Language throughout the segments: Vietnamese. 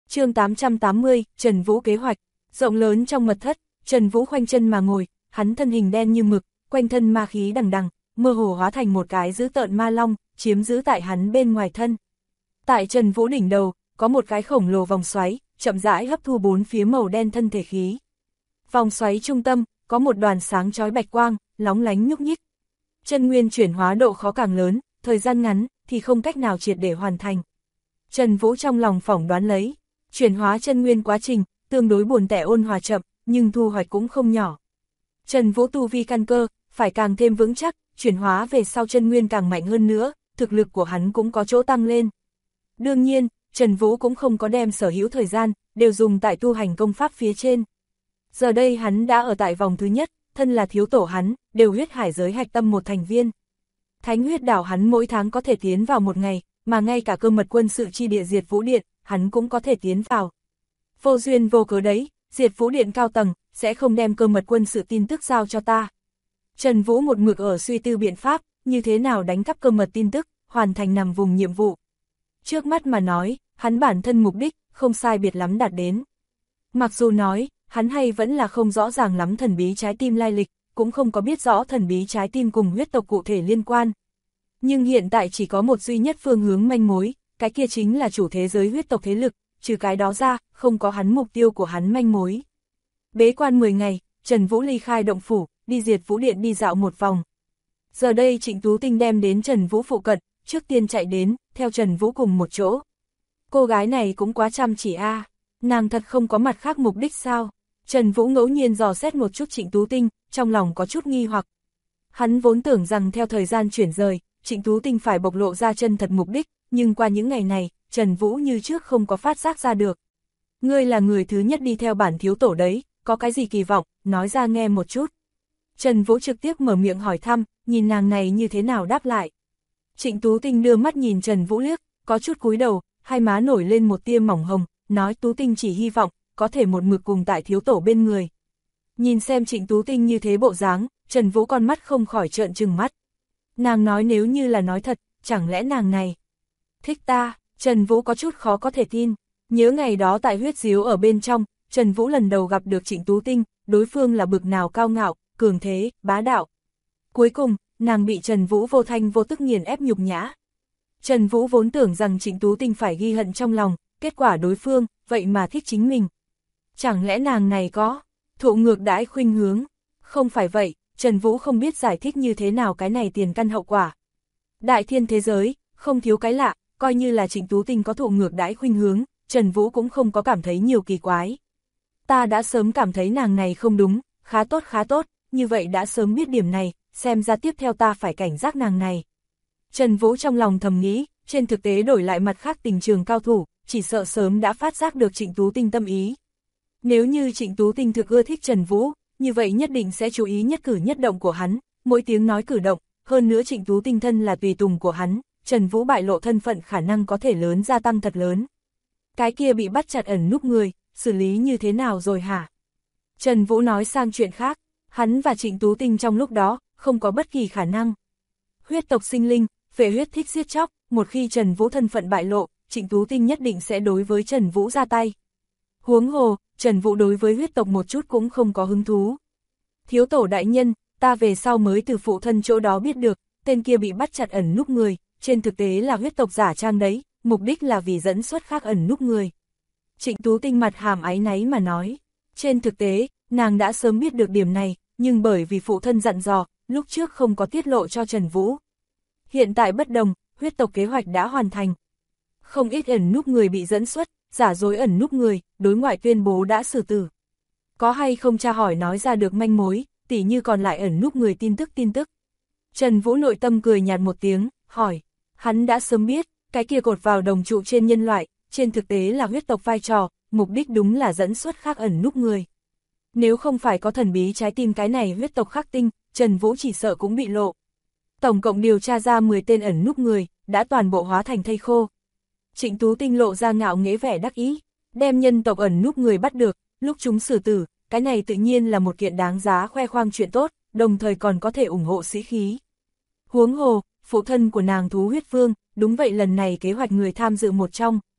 Chương 880, Trần Vũ kế hoạch. Rộng lớn trong mật thất, Trần Vũ khoanh chân mà ngồi, hắn thân hình đen như mực, quanh thân ma khí đằng đằng, mơ hồ hóa thành một cái dữ tợn ma long, chiếm giữ tại hắn bên ngoài thân. Tại Trần Vũ đỉnh đầu, có một cái khổng lồ vòng xoáy, chậm rãi hấp thu bốn phía màu đen thân thể khí. Vòng xoáy trung tâm, có một đoàn sáng chói bạch quang, lóng lánh nhúc nhích. Chân nguyên chuyển hóa độ khó càng lớn, thời gian ngắn thì không cách nào triệt để hoàn thành. Trần Vũ trong lòng phỏng đoán lấy, chuyển hóa chân nguyên quá trình tương đối buồn tẻ ôn hòa chậm, nhưng thu hoạch cũng không nhỏ. Trần Vũ tu vi căn cơ phải càng thêm vững chắc, chuyển hóa về sau chân nguyên càng mạnh hơn nữa, thực lực của hắn cũng có chỗ tăng lên. Đương nhiên, Trần Vũ cũng không có đem sở hữu thời gian đều dùng tại tu hành công pháp phía trên. Giờ đây hắn đã ở tại vòng thứ nhất, thân là thiếu tổ hắn, đều huyết hải giới hạch tâm một thành viên. Thánh huyết đảo hắn mỗi tháng có thể tiến vào một ngày, mà ngay cả cơ mật quân sự chi địa Diệt Vũ Điện, hắn cũng có thể tiến vào. Vô duyên vô cớ đấy, Diệt Vũ Điện cao tầng sẽ không đem cơ mật quân sự tin tức giao cho ta. Trần Vũ một mực ở suy tư biện pháp, như thế nào đánh cắp cơ mật tin tức, hoàn thành nằm vùng nhiệm vụ. Trước mắt mà nói, hắn bản thân mục đích, không sai biệt lắm đạt đến. Mặc dù nói, hắn hay vẫn là không rõ ràng lắm thần bí trái tim lai lịch, cũng không có biết rõ thần bí trái tim cùng huyết tộc cụ thể liên quan. Nhưng hiện tại chỉ có một duy nhất phương hướng manh mối, cái kia chính là chủ thế giới huyết tộc thế lực, trừ cái đó ra, không có hắn mục tiêu của hắn manh mối. Bế quan 10 ngày, Trần Vũ ly khai động phủ, đi Diệt Vũ Điện đi dạo một vòng. Giờ đây Trịnh Tú Tinh đem đến Trần Vũ phụ cận, trước tiên chạy đến, theo Trần Vũ cùng một chỗ. Cô gái này cũng quá chăm chỉ a, nàng thật không có mặt khác mục đích sao? Trần Vũ ngẫu nhiên dò xét một chút Trịnh Tú Tinh, trong lòng có chút nghi hoặc. Hắn vốn tưởng rằng theo thời gian chuyển rời, Trịnh Tú Tinh phải bộc lộ ra chân thật mục đích, nhưng qua những ngày này, Trần Vũ như trước không có phát giác ra được. Ngươi là người thứ nhất đi theo bản thiếu tổ đấy, có cái gì kỳ vọng, nói ra nghe một chút. Trần Vũ trực tiếp mở miệng hỏi thăm, nhìn nàng này như thế nào đáp lại. Trịnh Tú Tinh đưa mắt nhìn Trần Vũ liếc, có chút cúi đầu, hai má nổi lên một tia mỏng hồng, nói Tú Tinh chỉ hy vọng, có thể một mực cùng tại thiếu tổ bên người. Nhìn xem Trịnh Tú Tinh như thế bộ dáng, Trần Vũ con mắt không khỏi trợn trừng mắt. Nàng nói nếu như là nói thật, chẳng lẽ nàng này thích ta? Trần Vũ có chút khó có thể tin. Nhớ ngày đó tại huyết diếu ở bên trong, Trần Vũ lần đầu gặp được Trịnh Tú Tinh, đối phương là bực nào cao ngạo, cường thế, bá đạo. Cuối cùng, nàng bị Trần Vũ vô thanh vô tức nghiền ép nhục nhã. Trần Vũ vốn tưởng rằng Trịnh Tú Tinh phải ghi hận trong lòng, kết quả đối phương, vậy mà thích chính mình. Chẳng lẽ nàng này có thụ ngược đãi khuynh hướng? Không phải vậy, Trần Vũ không biết giải thích như thế nào cái này tiền căn hậu quả. Đại thiên thế giới, không thiếu cái lạ, coi như là Trịnh Tú Tinh có thụ ngược đãi khuynh hướng, Trần Vũ cũng không có cảm thấy nhiều kỳ quái. Ta đã sớm cảm thấy nàng này không đúng, khá tốt, như vậy đã sớm biết điểm này, xem ra tiếp theo ta phải cảnh giác nàng này. Trần Vũ trong lòng thầm nghĩ, trên thực tế đổi lại mặt khác tình trường cao thủ, chỉ sợ sớm đã phát giác được Trịnh Tú Tinh tâm ý. Nếu như Trịnh Tú Tinh thực ưa thích Trần Vũ, như vậy nhất định sẽ chú ý nhất cử nhất động của hắn, mỗi tiếng nói cử động, hơn nữa Trịnh Tú Tinh thân là tùy tùng của hắn, Trần Vũ bại lộ thân phận khả năng có thể lớn gia tăng thật lớn. Cái kia bị bắt chặt ẩn núp người, xử lý như thế nào rồi hả? Trần Vũ nói sang chuyện khác, hắn và Trịnh Tú Tinh trong lúc đó, không có bất kỳ khả năng. Huyết tộc sinh linh, phệ huyết thích giết chóc, một khi Trần Vũ thân phận bại lộ, Trịnh Tú Tinh nhất định sẽ đối với Trần Vũ ra tay. Huống hồ, Trần Vũ đối với huyết tộc một chút cũng không có hứng thú. Thiếu tổ đại nhân, ta về sau mới từ phụ thân chỗ đó biết được, tên kia bị bắt chặt ẩn núp người, trên thực tế là huyết tộc giả trang đấy, mục đích là vì dẫn xuất khác ẩn núp người. Trịnh Tú Tinh mặt hàm áy náy mà nói, trên thực tế, nàng đã sớm biết được điểm này, nhưng bởi vì phụ thân dặn dò, lúc trước không có tiết lộ cho Trần Vũ. Hiện tại bất đồng, huyết tộc kế hoạch đã hoàn thành. Không ít ẩn núp người bị dẫn xuất, giả dối ẩn núp người, đối ngoại tuyên bố đã xử tử. Có hay không tra hỏi nói ra được manh mối, tỉ như còn lại ẩn núp người tin tức. Trần Vũ nội tâm cười nhạt một tiếng, hỏi, hắn đã sớm biết, cái kia cột vào đồng trụ trên nhân loại, trên thực tế là huyết tộc vai trò, mục đích đúng là dẫn xuất khác ẩn núp người. Nếu không phải có thần bí trái tim cái này huyết tộc khắc tinh, Trần Vũ chỉ sợ cũng bị lộ. Tổng cộng điều tra ra 10 tên ẩn núp người, đã toàn bộ hóa thành thây khô. Trịnh Tú Tinh lộ ra ngạo nghễ vẻ đắc ý, đem nhân tộc ẩn núp người bắt được, lúc chúng xử tử, cái này tự nhiên là một kiện đáng giá khoe khoang chuyện tốt, đồng thời còn có thể ủng hộ sĩ khí. Huống hồ, phụ thân của nàng Thú Huyết Vương, đúng vậy lần này kế hoạch người tham dự một trong.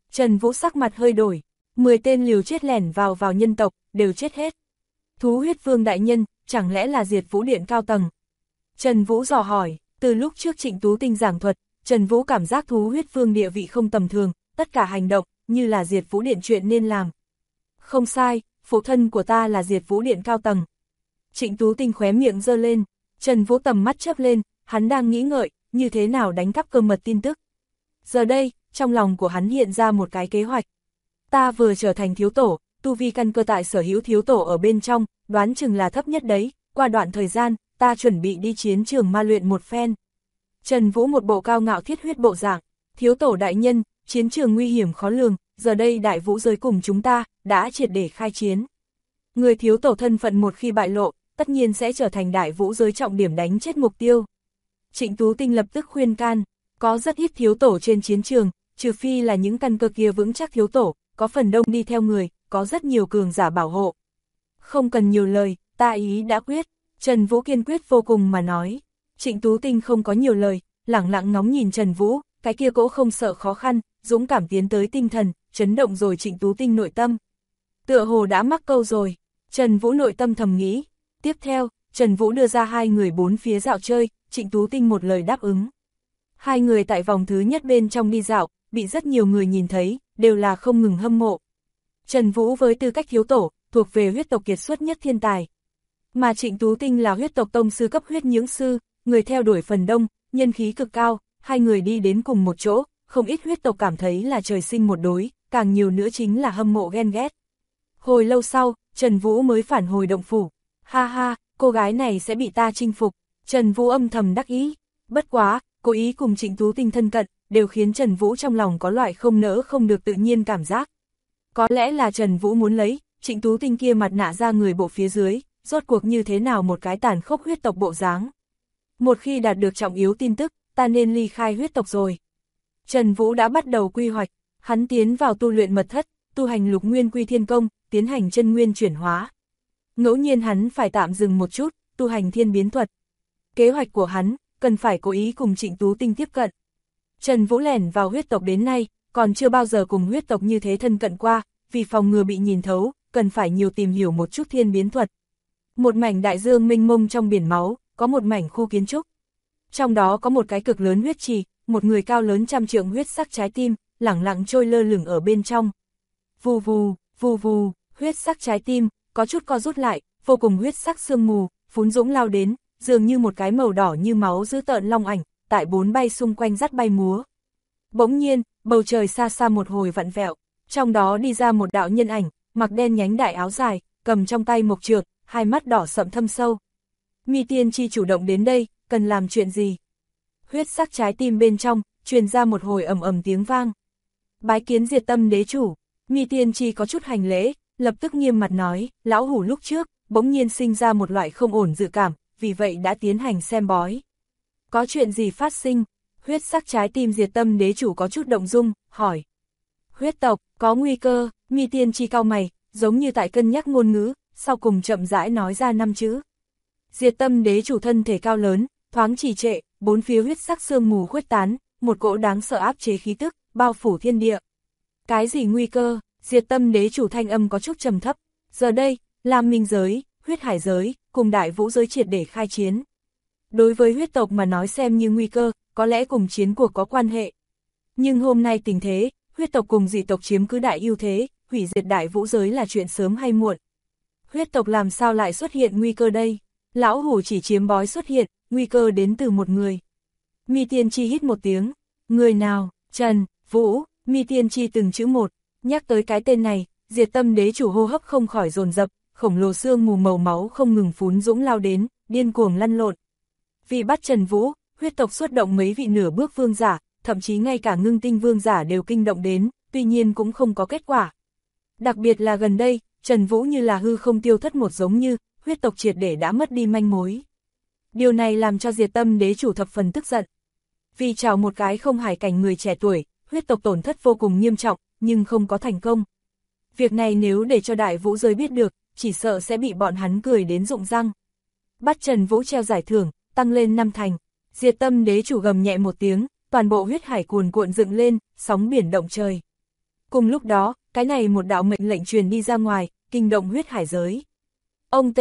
Trần Vũ sắc mặt hơi đổi, 10 tên liều chết lẻn vào nhân tộc, đều chết hết. Thú huyết vương đại nhân, chẳng lẽ là Diệt Vũ Điện cao tầng? Trần Vũ dò hỏi, từ lúc trước Trịnh Tú Tinh giảng thuật, Trần Vũ cảm giác thú huyết vương địa vị không tầm thường, tất cả hành động, như là Diệt Vũ Điện chuyện nên làm. Không sai, phụ thân của ta là Diệt Vũ Điện cao tầng. Trịnh Tú Tinh khóe miệng giơ lên, Trần Vũ tầm mắt chớp lên, hắn đang nghĩ ngợi, như thế nào đánh cắp cơ mật tin tức. Giờ đây, trong lòng của hắn hiện ra một cái kế hoạch. Ta vừa trở thành thiếu tổ, tu vi căn cơ tại sở hữu thiếu tổ ở bên trong, đoán chừng là thấp nhất đấy, qua đoạn thời gian, ta chuẩn bị đi chiến trường ma luyện một phen. Trần Vũ một bộ cao ngạo thiết huyết bộ dạng, thiếu tổ đại nhân, chiến trường nguy hiểm khó lường, giờ đây đại vũ giới cùng chúng ta, đã triệt để khai chiến. Người thiếu tổ thân phận một khi bại lộ, tất nhiên sẽ trở thành đại vũ giới trọng điểm đánh chết mục tiêu. Trịnh Tú Tinh lập tức khuyên can, có rất ít thiếu tổ trên chiến trường, trừ phi là những căn cơ kia vững chắc thiếu tổ, có phần đông đi theo người, có rất nhiều cường giả bảo hộ. Không cần nhiều lời, ta ý đã quyết, Trần Vũ kiên quyết vô cùng mà nói. Trịnh Tú Tinh không có nhiều lời, lẳng lặng ngóng nhìn Trần Vũ, cái kia cỗ không sợ khó khăn, dũng cảm tiến tới tinh thần, chấn động rồi Trịnh Tú Tinh nội tâm. Tựa hồ đã mắc câu rồi, Trần Vũ nội tâm thầm nghĩ. Tiếp theo, Trần Vũ đưa ra hai người bốn phía dạo chơi, Trịnh Tú Tinh một lời đáp ứng. Hai người tại vòng thứ nhất bên trong đi dạo, bị rất nhiều người nhìn thấy, đều là không ngừng hâm mộ. Trần Vũ với tư cách thiếu tổ, thuộc về huyết tộc kiệt xuất nhất thiên tài. Mà Trịnh Tú Tinh là huyết tộc tông sư cấp huyết nhưỡng sư, người theo đuổi phần đông, nhân khí cực cao, hai người đi đến cùng một chỗ, không ít huyết tộc cảm thấy là trời sinh một đối, càng nhiều nữa chính là hâm mộ ghen ghét. Hồi lâu sau, Trần Vũ mới phản hồi động phủ. Ha ha, cô gái này sẽ bị ta chinh phục. Trần Vũ âm thầm đắc ý. Bất quá, cố ý cùng Trịnh Tú Tinh thân cận, đều khiến Trần Vũ trong lòng có loại không nỡ không được tự nhiên cảm giác. Có lẽ là Trần Vũ muốn lấy, Trịnh Tú Tinh kia mặt nạ ra người bộ phía dưới, rốt cuộc như thế nào một cái tàn khốc huyết tộc bộ dáng. Một khi đạt được trọng yếu tin tức, ta nên ly khai huyết tộc rồi. Trần Vũ đã bắt đầu quy hoạch, hắn tiến vào tu luyện mật thất, tu hành lục nguyên quy thiên công, tiến hành chân nguyên chuyển hóa. Ngẫu nhiên hắn phải tạm dừng một chút, tu hành thiên biến thuật. Kế hoạch của hắn, cần phải cố ý cùng Trịnh Tú Tinh tiếp cận. Trần Vũ lẻn vào huyết tộc đến nay, còn chưa bao giờ cùng huyết tộc như thế thân cận qua, vì phòng ngừa bị nhìn thấu, cần phải nhiều tìm hiểu một chút thiên biến thuật. Một mảnh đại dương mênh mông trong biển máu, có một mảnh khu kiến trúc. Trong đó có một cái cực lớn huyết trì, một người cao lớn trăm trượng huyết sắc trái tim, lẳng lặng trôi lơ lửng ở bên trong. Vù vù, vù vù, huyết sắc trái tim, có chút co rút lại, vô cùng huyết sắc sương mù, phún dũng lao đến, dường như một cái màu đỏ như máu dữ tợn long ảnh, tại bốn bay xung quanh dắt bay múa. Bỗng nhiên, bầu trời xa xa một hồi vặn vẹo, trong đó đi ra một đạo nhân ảnh, mặc đen nhánh đại áo dài, cầm trong tay mộc trược, hai mắt đỏ sậm thâm sâu. Mi tiên tri chủ động đến đây, cần làm chuyện gì? Huyết sắc trái tim bên trong, truyền ra một hồi ầm ầm tiếng vang. Bái kiến Diệt Tâm đế chủ, Mi tiên tri có chút hành lễ, lập tức nghiêm mặt nói, lão hủ lúc trước, bỗng nhiên sinh ra một loại không ổn dự cảm, vì vậy đã tiến hành xem bói. Có chuyện gì phát sinh? Huyết sắc trái tim Diệt Tâm đế chủ có chút động dung, hỏi. Huyết tộc, có nguy cơ, Mi tiên tri cau mày, giống như tại cân nhắc ngôn ngữ, sau cùng chậm rãi nói ra 5 chữ. Diệt Tâm đế chủ thân thể cao lớn, thoáng trì trệ, bốn phía huyết sắc sương mù khuếch tán, một cỗ đáng sợ áp chế khí tức, bao phủ thiên địa. Cái gì nguy cơ? Diệt Tâm đế chủ thanh âm có chút trầm thấp. Giờ đây, Lam Minh giới, huyết hải giới, cùng đại vũ giới triệt để khai chiến. Đối với huyết tộc mà nói xem như nguy cơ, có lẽ cùng chiến cuộc có quan hệ. Nhưng hôm nay tình thế, huyết tộc cùng dị tộc chiếm cứ đại ưu thế, hủy diệt đại vũ giới là chuyện sớm hay muộn. Huyết tộc làm sao lại xuất hiện nguy cơ đây? Lão hủ chỉ chiếm bói xuất hiện, nguy cơ đến từ một người. Mi tiên tri hít một tiếng. Người nào? Trần, Vũ, Mi tiên tri từng chữ một. Nhắc tới cái tên này, Diệt Tâm đế chủ hô hấp không khỏi dồn dập, khổng lồ xương mù màu máu không ngừng phún dũng lao đến, điên cuồng lăn lộn. Vì bắt Trần Vũ, huyết tộc xuất động mấy vị nửa bước vương giả, thậm chí ngay cả ngưng tinh vương giả đều kinh động đến, tuy nhiên cũng không có kết quả. Đặc biệt là gần đây, Trần Vũ như là hư không tiêu thất một giống như, huyết tộc triệt để đã mất đi manh mối. Điều này làm cho Diệt Tâm đế chủ thập phần tức giận. Vì chào một cái không hải cảnh người trẻ tuổi, huyết tộc tổn thất vô cùng nghiêm trọng, nhưng không có thành công. Việc này nếu để cho đại vũ giới biết được, chỉ sợ sẽ bị bọn hắn cười đến rụng răng. Bắt Trần Vũ treo giải thưởng, tăng lên 5 thành. Diệt Tâm đế chủ gầm nhẹ một tiếng, toàn bộ huyết hải cuồn cuộn dựng lên, sóng biển động trời. Cùng lúc đó, cái này một đạo mệnh lệnh truyền đi ra ngoài, kinh động huyết hải giới. Ông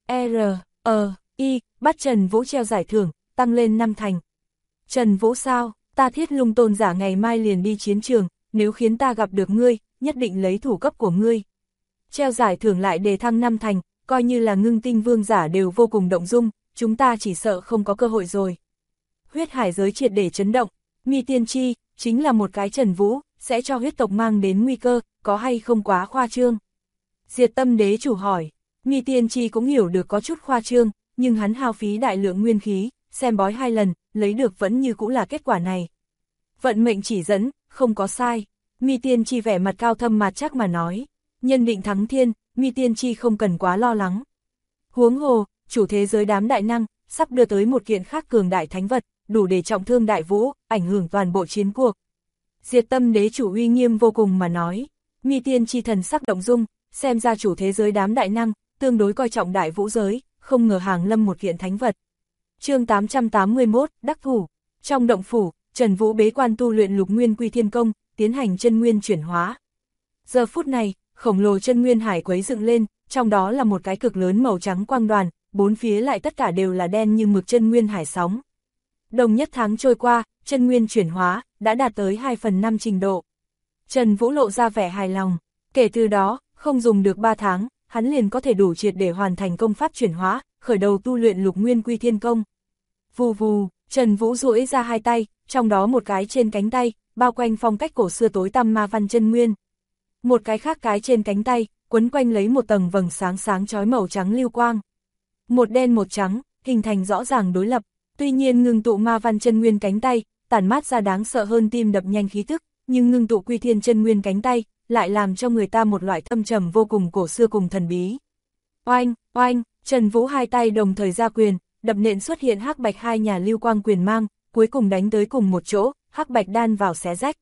T.R.I. bắt Trần Vũ treo giải thưởng, tăng lên 5 thành. Trần Vũ sao, ta Thiết Lung tôn giả ngày mai liền đi chiến trường, nếu khiến ta gặp được ngươi, nhất định lấy thủ cấp của ngươi. Treo giải thưởng lại đề thăng 5 thành, coi như là ngưng tinh vương giả đều vô cùng động dung, chúng ta chỉ sợ không có cơ hội rồi. Huyết hải giới triệt để chấn động, Mi Tiên Chi, chính là một cái Trần Vũ, sẽ cho huyết tộc mang đến nguy cơ, có hay không quá khoa trương? Diệt Tâm đế chủ hỏi, Mi Tiên Chi cũng hiểu được có chút khoa trương, nhưng hắn hao phí đại lượng nguyên khí, xem bói 2 lần, lấy được vẫn như cũng là kết quả này. Vận mệnh chỉ dẫn, không có sai. Mi Tiên Chi vẻ mặt cao thâm mặt chắc mà nói, nhân định thắng thiên, Mi Tiên Chi không cần quá lo lắng. Huống hồ, chủ thế giới đám đại năng, sắp đưa tới một kiện khác cường đại thánh vật, đủ để trọng thương đại vũ, ảnh hưởng toàn bộ chiến cuộc. Diệt Tâm đế chủ uy nghiêm vô cùng mà nói, Mi Tiên Chi thần sắc động dung, xem ra chủ thế giới đám đại năng, tương đối coi trọng đại vũ giới, không ngờ hàng lâm một kiện thánh vật. Chương 881, đắc thủ. Trong động phủ, Trần Vũ bế quan tu luyện Lục Nguyên Quy Thiên Công, tiến hành chân nguyên chuyển hóa. Giờ phút này, khổng lồ chân nguyên hải quấy dựng lên, trong đó là một cái cực lớn màu trắng quang đoàn, bốn phía lại tất cả đều là đen như mực chân nguyên hải sóng. Đồng nhất tháng trôi qua, chân nguyên chuyển hóa, đã đạt tới 2/5 trình độ. Trần Vũ lộ ra vẻ hài lòng, kể từ đó, không dùng được 3 tháng, hắn liền có thể đủ triệt để hoàn thành công pháp chuyển hóa, khởi đầu tu luyện Lục Nguyên Quy Thiên Công. Vù vù, Trần Vũ duỗi ra 2 tay, trong đó một cái trên cánh tay, bao quanh phong cách cổ xưa tối tăm ma văn chân nguyên. Một cái khác cái trên cánh tay, quấn quanh lấy một tầng vầng sáng sáng chói màu trắng lưu quang. Một đen một trắng, hình thành rõ ràng đối lập, tuy nhiên ngưng tụ ma văn chân nguyên cánh tay, tản mát ra đáng sợ hơn tim đập nhanh khí tức, nhưng ngưng tụ Quy Thiên chân nguyên cánh tay, lại làm cho người ta một loại thâm trầm vô cùng cổ xưa cùng thần bí. Oanh, oanh, Trần Vũ 2 tay đồng thời ra quyền, đập nện xuất hiện hắc bạch 2 nhà lưu quang quyền mang, cuối cùng đánh tới cùng một chỗ, hắc bạch đan vào xé rách.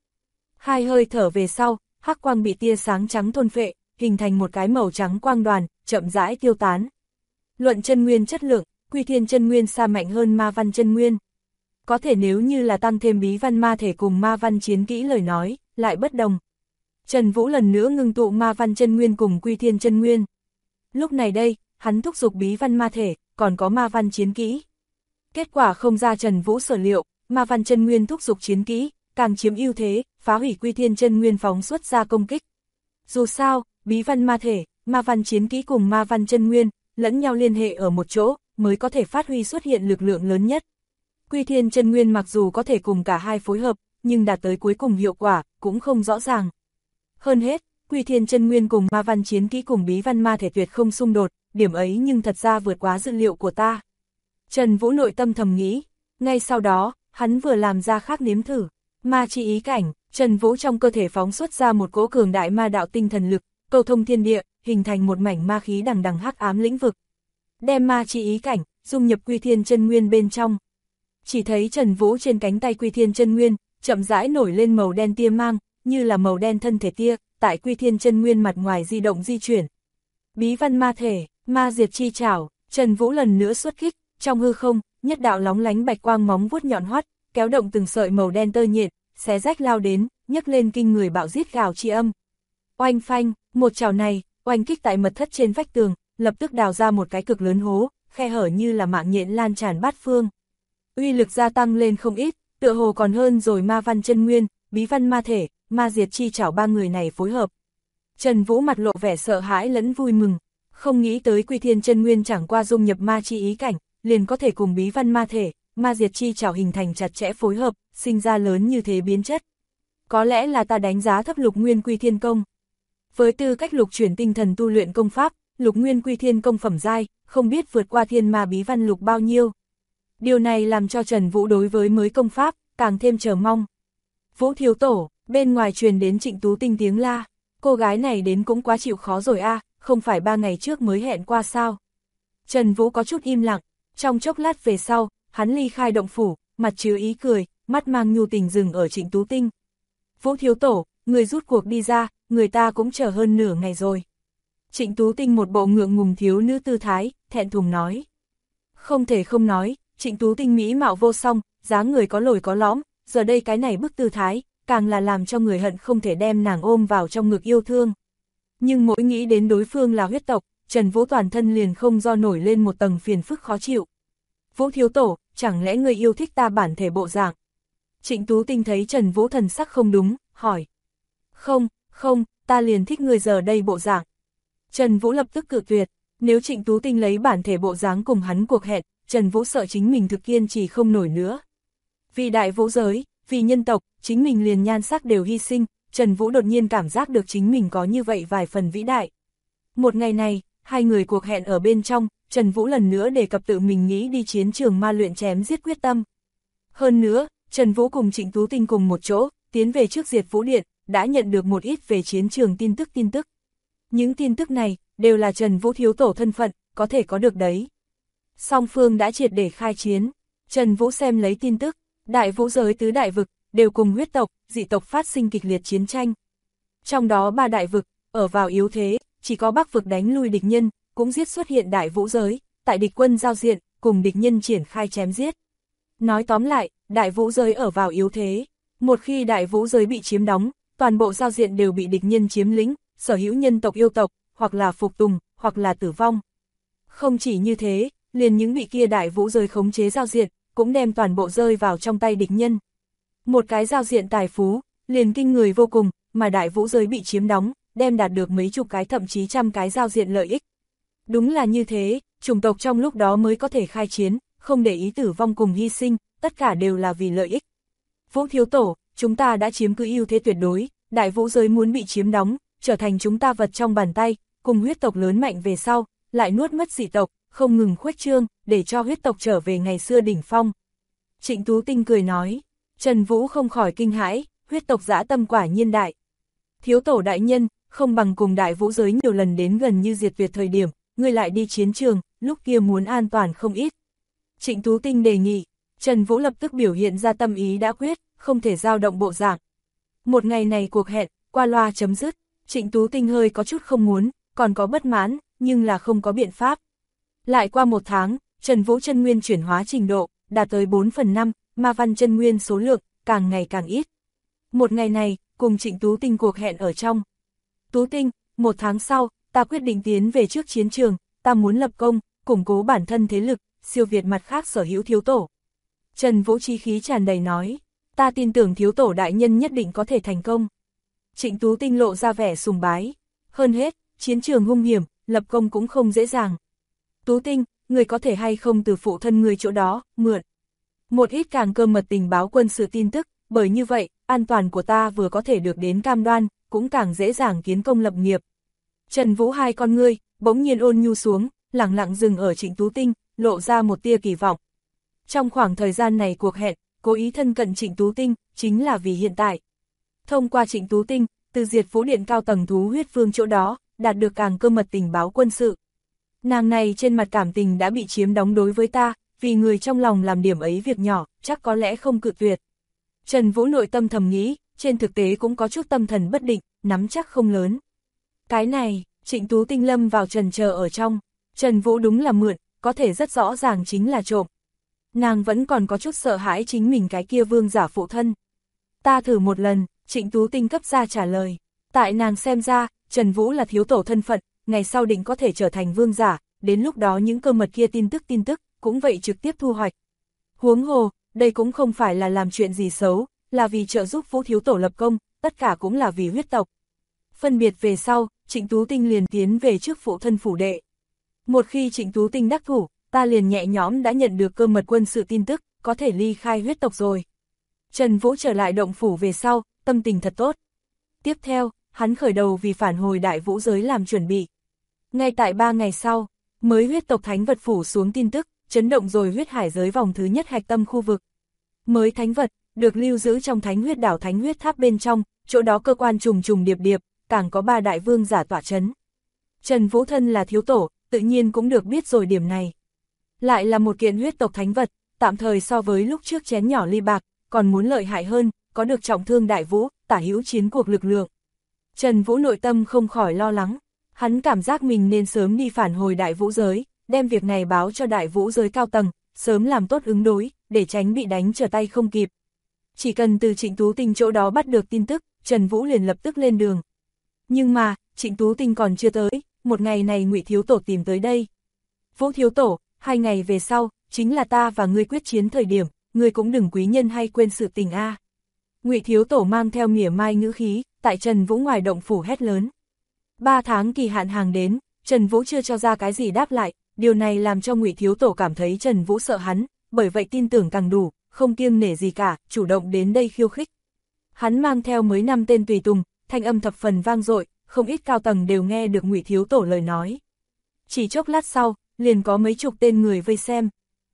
2 hơi thở về sau, hắc quang bị tia sáng trắng thôn phệ, hình thành một cái màu trắng quang đoàn, chậm rãi tiêu tán. Luận chân nguyên chất lượng, Quy Thiên chân nguyên xa mạnh hơn ma văn chân nguyên. Có thể nếu như là tăng thêm bí văn ma thể cùng ma văn chiến kỹ lời nói, lại bất đồng. Trần Vũ lần nữa ngưng tụ ma văn chân nguyên cùng Quy Thiên chân nguyên. Lúc này đây, hắn thúc giục bí văn ma thể, còn có ma văn chiến kỹ. Kết quả không ra Trần Vũ sở liệu, ma văn chân nguyên thúc giục chiến kỹ, càng chiếm ưu thế, phá hủy Quy Thiên chân nguyên phóng xuất ra công kích. Dù sao, bí văn ma thể, ma văn chiến kỹ cùng ma văn chân nguyên, lẫn nhau liên hệ ở một chỗ, mới có thể phát huy xuất hiện lực lượng lớn nhất. Quy Thiên chân nguyên mặc dù có thể cùng cả hai phối hợp, nhưng đạt tới cuối cùng hiệu quả, cũng không rõ ràng. Hơn hết, Quy Thiên chân nguyên cùng ma văn chiến kỹ cùng bí văn ma thể tuyệt không xung đột, điểm ấy nhưng thật ra vượt quá dự liệu của ta. Trần Vũ nội tâm thầm nghĩ, ngay sau đó, hắn vừa làm ra khác nếm thử, ma chi ý cảnh, Trần Vũ trong cơ thể phóng xuất ra một cỗ cường đại ma đạo tinh thần lực, cầu thông thiên địa, hình thành một mảnh ma khí đằng đằng hắc ám lĩnh vực. Đem ma chi ý cảnh, dung nhập Quy Thiên chân nguyên bên trong. Chỉ thấy Trần Vũ trên cánh tay Quy Thiên chân nguyên, chậm rãi nổi lên màu đen tia mang, như là màu đen thân thể tia, tại Quy Thiên chân nguyên mặt ngoài di động di chuyển. Bí văn ma thể, ma diệt chi trảo, Trần Vũ lần nữa xuất kích, trong hư không, nhất đạo lóng lánh bạch quang móng vuốt nhọn hoắt, kéo động từng sợi màu đen tơ nhện, xé rách lao đến, nhấc lên kinh người bạo giết gào chi âm. Oanh phanh, một chảo này, oanh kích tại mật thất trên vách tường, lập tức đào ra một cái cực lớn hố, khe hở như là mạng nhện lan tràn bát phương. Uy lực gia tăng lên không ít, tựa hồ còn hơn rồi ma văn chân nguyên, bí văn ma thể, ma diệt chi trảo 3 người này phối hợp. Trần Vũ mặt lộ vẻ sợ hãi lẫn vui mừng, không nghĩ tới Quy Thiên chân nguyên chẳng qua dung nhập ma chi ý cảnh, liền có thể cùng bí văn ma thể, ma diệt chi trảo hình thành chặt chẽ phối hợp, sinh ra lớn như thế biến chất. Có lẽ là ta đánh giá thấp Lục Nguyên Quy Thiên Công. Với tư cách lục chuyển tinh thần tu luyện công pháp, Lục Nguyên Quy Thiên Công phẩm giai, không biết vượt qua thiên ma bí văn lục bao nhiêu. Điều này làm cho Trần Vũ đối với mới công pháp, càng thêm chờ mong. Vũ thiếu tổ, bên ngoài truyền đến Trịnh Tú Tinh tiếng la, cô gái này đến cũng quá chịu khó rồi a, không phải 3 ngày trước mới hẹn qua sao. Trần Vũ có chút im lặng, trong chốc lát về sau, hắn ly khai động phủ, mặt chứa ý cười, mắt mang nhu tình dừng ở Trịnh Tú Tinh. Vũ thiếu tổ, người rút cuộc đi ra, người ta cũng chờ hơn nửa ngày rồi. Trịnh Tú Tinh một bộ ngượng ngùng thiếu nữ tư thái, thẹn thùng nói. Không thể không nói, Trịnh Tú Tinh mỹ mạo vô song, dáng người có lồi có lõm, giờ đây cái này bức tư thái, càng là làm cho người hận không thể đem nàng ôm vào trong ngực yêu thương. Nhưng mỗi nghĩ đến đối phương là huyết tộc, Trần Vũ toàn thân liền không do nổi lên một tầng phiền phức khó chịu. Vũ thiếu tổ, chẳng lẽ ngươi yêu thích ta bản thể bộ dạng? Trịnh Tú Tinh thấy Trần Vũ thần sắc không đúng, hỏi. Không, ta liền thích ngươi giờ đây bộ dạng. Trần Vũ lập tức cự tuyệt, nếu Trịnh Tú Tinh lấy bản thể bộ dáng cùng hắn cuộc hẹn, Trần Vũ sợ chính mình thực kiên trì không nổi nữa. Vì đại vũ giới, vì nhân tộc, chính mình liền nhan sắc đều hy sinh, Trần Vũ đột nhiên cảm giác được chính mình có như vậy vài phần vĩ đại. Một ngày này, hai người cuộc hẹn ở bên trong, Trần Vũ lần nữa đề cập tự mình nghĩ đi chiến trường ma luyện chém giết quyết tâm. Hơn nữa, Trần Vũ cùng Trịnh Tú Tinh cùng một chỗ, tiến về trước Diệt Vũ Điện, đã nhận được một ít về chiến trường tin tức. Những tin tức này, đều là Trần Vũ thiếu tổ thân phận, có thể có được đấy. Song phương đã triệt để khai chiến, Trần Vũ xem lấy tin tức, đại vũ giới tứ đại vực, đều cùng huyết tộc, dị tộc phát sinh kịch liệt chiến tranh. Trong đó ba đại vực, ở vào yếu thế, chỉ có Bắc vực đánh lui địch nhân, cũng giết xuất hiện đại vũ giới, tại địch quân giao diện, cùng địch nhân triển khai chém giết. Nói tóm lại, đại vũ giới ở vào yếu thế, một khi đại vũ giới bị chiếm đóng, toàn bộ giao diện đều bị địch nhân chiếm lĩnh, sở hữu nhân tộc yêu tộc, hoặc là phục tùng, hoặc là tử vong. Không chỉ như thế, liền những bị kia đại vũ giới khống chế giao diện, cũng đem toàn bộ rơi vào trong tay địch nhân. Một cái giao diện tài phú, liền kinh người vô cùng, mà đại vũ giới bị chiếm đóng, đem đạt được mấy chục cái thậm chí trăm cái giao diện lợi ích. Đúng là như thế, chủng tộc trong lúc đó mới có thể khai chiến, không để ý tử vong cùng hy sinh, tất cả đều là vì lợi ích. Vũ thiếu tổ, chúng ta đã chiếm cứ ưu thế tuyệt đối, đại vũ giới muốn bị chiếm đóng, trở thành chúng ta vật trong bàn tay, cùng huyết tộc lớn mạnh về sau, lại nuốt mất dị tộc, không ngừng khuếch trương, để cho huyết tộc trở về ngày xưa đỉnh phong. Trịnh Tú Tinh cười nói, Trần Vũ không khỏi kinh hãi, huyết tộc dã tâm quả nhiên đại. Thiếu tổ đại nhân, không bằng cùng đại vũ giới nhiều lần đến gần như diệt tuyệt thời điểm, ngươi lại đi chiến trường, lúc kia muốn an toàn không ít. Trịnh Tú Tinh đề nghị, Trần Vũ lập tức biểu hiện ra tâm ý đã quyết, không thể dao động bộ dạng. Một ngày này cuộc hẹn, qua loa chấm dứt, Trịnh Tú Tinh hơi có chút không muốn, còn có bất mãn, nhưng là không có biện pháp. Lại qua một tháng, Trần Vũ chân nguyên chuyển hóa trình độ, đạt tới 4/5, ma văn chân nguyên số lượng, càng ngày càng ít. Một ngày này, cùng Trịnh Tú Tinh cuộc hẹn ở trong. Tú Tinh, một tháng sau, ta quyết định tiến về trước chiến trường, ta muốn lập công, củng cố bản thân thế lực, siêu việt mặt khác sở hữu thiếu tổ. Trần Vũ chí khí tràn đầy nói, ta tin tưởng thiếu tổ đại nhân nhất định có thể thành công. Trịnh Tú Tinh lộ ra vẻ sùng bái. Hơn hết, chiến trường hung hiểm, lập công cũng không dễ dàng. Tú Tinh, người có thể hay không từ phụ thân người chỗ đó, mượn một ít càng cơ mật tình báo quân sự tin tức, bởi như vậy, an toàn của ta vừa có thể được đến cam đoan, cũng càng dễ dàng kiến công lập nghiệp. Trần Vũ hai con ngươi, bỗng nhiên ôn nhu xuống, lẳng lặng dừng ở Trịnh Tú Tinh, lộ ra một tia kỳ vọng. Trong khoảng thời gian này cuộc hẹn, cố ý thân cận Trịnh Tú Tinh, chính là vì hiện tại. Thông qua Trịnh Tú Tinh, từ Diệt Vũ Điện cao tầng thú huyết vương chỗ đó, đạt được càng cơ mật tình báo quân sự. Nàng này trên mặt cảm tình đã bị chiếm đóng đối với ta, vì người trong lòng làm điểm ấy việc nhỏ, chắc có lẽ không cự tuyệt. Trần Vũ nội tâm thầm nghĩ, trên thực tế cũng có chút tâm thần bất định, nắm chắc không lớn. Cái này, Trịnh Tú Tinh lâm vào trần chờ ở trong, Trần Vũ đúng là mượn, có thể rất rõ ràng chính là trộm. Nàng vẫn còn có chút sợ hãi chính mình cái kia vương giả phụ thân. Ta thử một lần, Trịnh Tú Tinh cấp ra trả lời. Tại nàng xem ra, Trần Vũ là thiếu tổ thân phận, ngày sau định có thể trở thành vương giả, đến lúc đó những cơ mật kia tin tức, cũng vậy trực tiếp thu hoạch. Huống hồ, đây cũng không phải là làm chuyện gì xấu, là vì trợ giúp Vũ thiếu tổ lập công, tất cả cũng là vì huyết tộc. Phân biệt về sau, Trịnh Tú Tinh liền tiến về trước phụ thân phủ đệ. Một khi Trịnh Tú Tinh đắc thủ, ta liền nhẹ nhõm đã nhận được cơ mật quân sự tin tức, có thể ly khai huyết tộc rồi. Trần Vũ trở lại động phủ về sau, tâm tình thật tốt. Tiếp theo, hắn khởi đầu vì phản hồi đại vũ giới làm chuẩn bị. Ngay tại 3 ngày sau, mới huyết tộc thánh vật phủ xuống tin tức, chấn động rồi huyết hải giới vòng thứ nhất hạch tâm khu vực. Mới thánh vật, được lưu giữ trong thánh huyết đảo thánh huyết tháp bên trong, chỗ đó cơ quan trùng trùng điệp điệp, càng có 3 đại vương giả tọa chấn. Trần Vũ thân là thiếu tổ, tự nhiên cũng được biết rồi điểm này. Lại là một kiện huyết tộc thánh vật, tạm thời so với lúc trước chén nhỏ ly bạc, còn muốn lợi hại hơn, có được trọng thương đại vũ, tả hữu chiến cuộc lực lượng. Trần Vũ nội tâm không khỏi lo lắng, hắn cảm giác mình nên sớm đi phản hồi đại vũ giới, đem việc này báo cho đại vũ giới cao tầng, sớm làm tốt ứng đối, để tránh bị đánh trở tay không kịp. Chỉ cần từ Trịnh Tú Tinh chỗ đó bắt được tin tức, Trần Vũ liền lập tức lên đường. Nhưng mà, Trịnh Tú Tinh còn chưa tới, một ngày này Ngụy Thiếu Tổ tìm tới đây. Vũ Thiếu Tổ, 2 ngày về sau, chính là ta và ngươi quyết chiến thời điểm, ngươi cũng đừng quý nhân hay quên sự tình a. Ngụy Thiếu Tổ mang theo mỉa mai ngữ khí, tại Trần Vũ ngoài động phủ hét lớn. 3 tháng kỳ hạn hàng đến, Trần Vũ chưa cho ra cái gì đáp lại, điều này làm cho Ngụy Thiếu Tổ cảm thấy Trần Vũ sợ hắn, bởi vậy tin tưởng càng đủ, không kiêng nể gì cả, chủ động đến đây khiêu khích. Hắn mang theo mới 5 tên tùy tùng, thanh âm thập phần vang dội, không ít cao tầng đều nghe được Ngụy Thiếu Tổ lời nói. Chỉ chốc lát sau, liền có mấy chục tên người vây xem.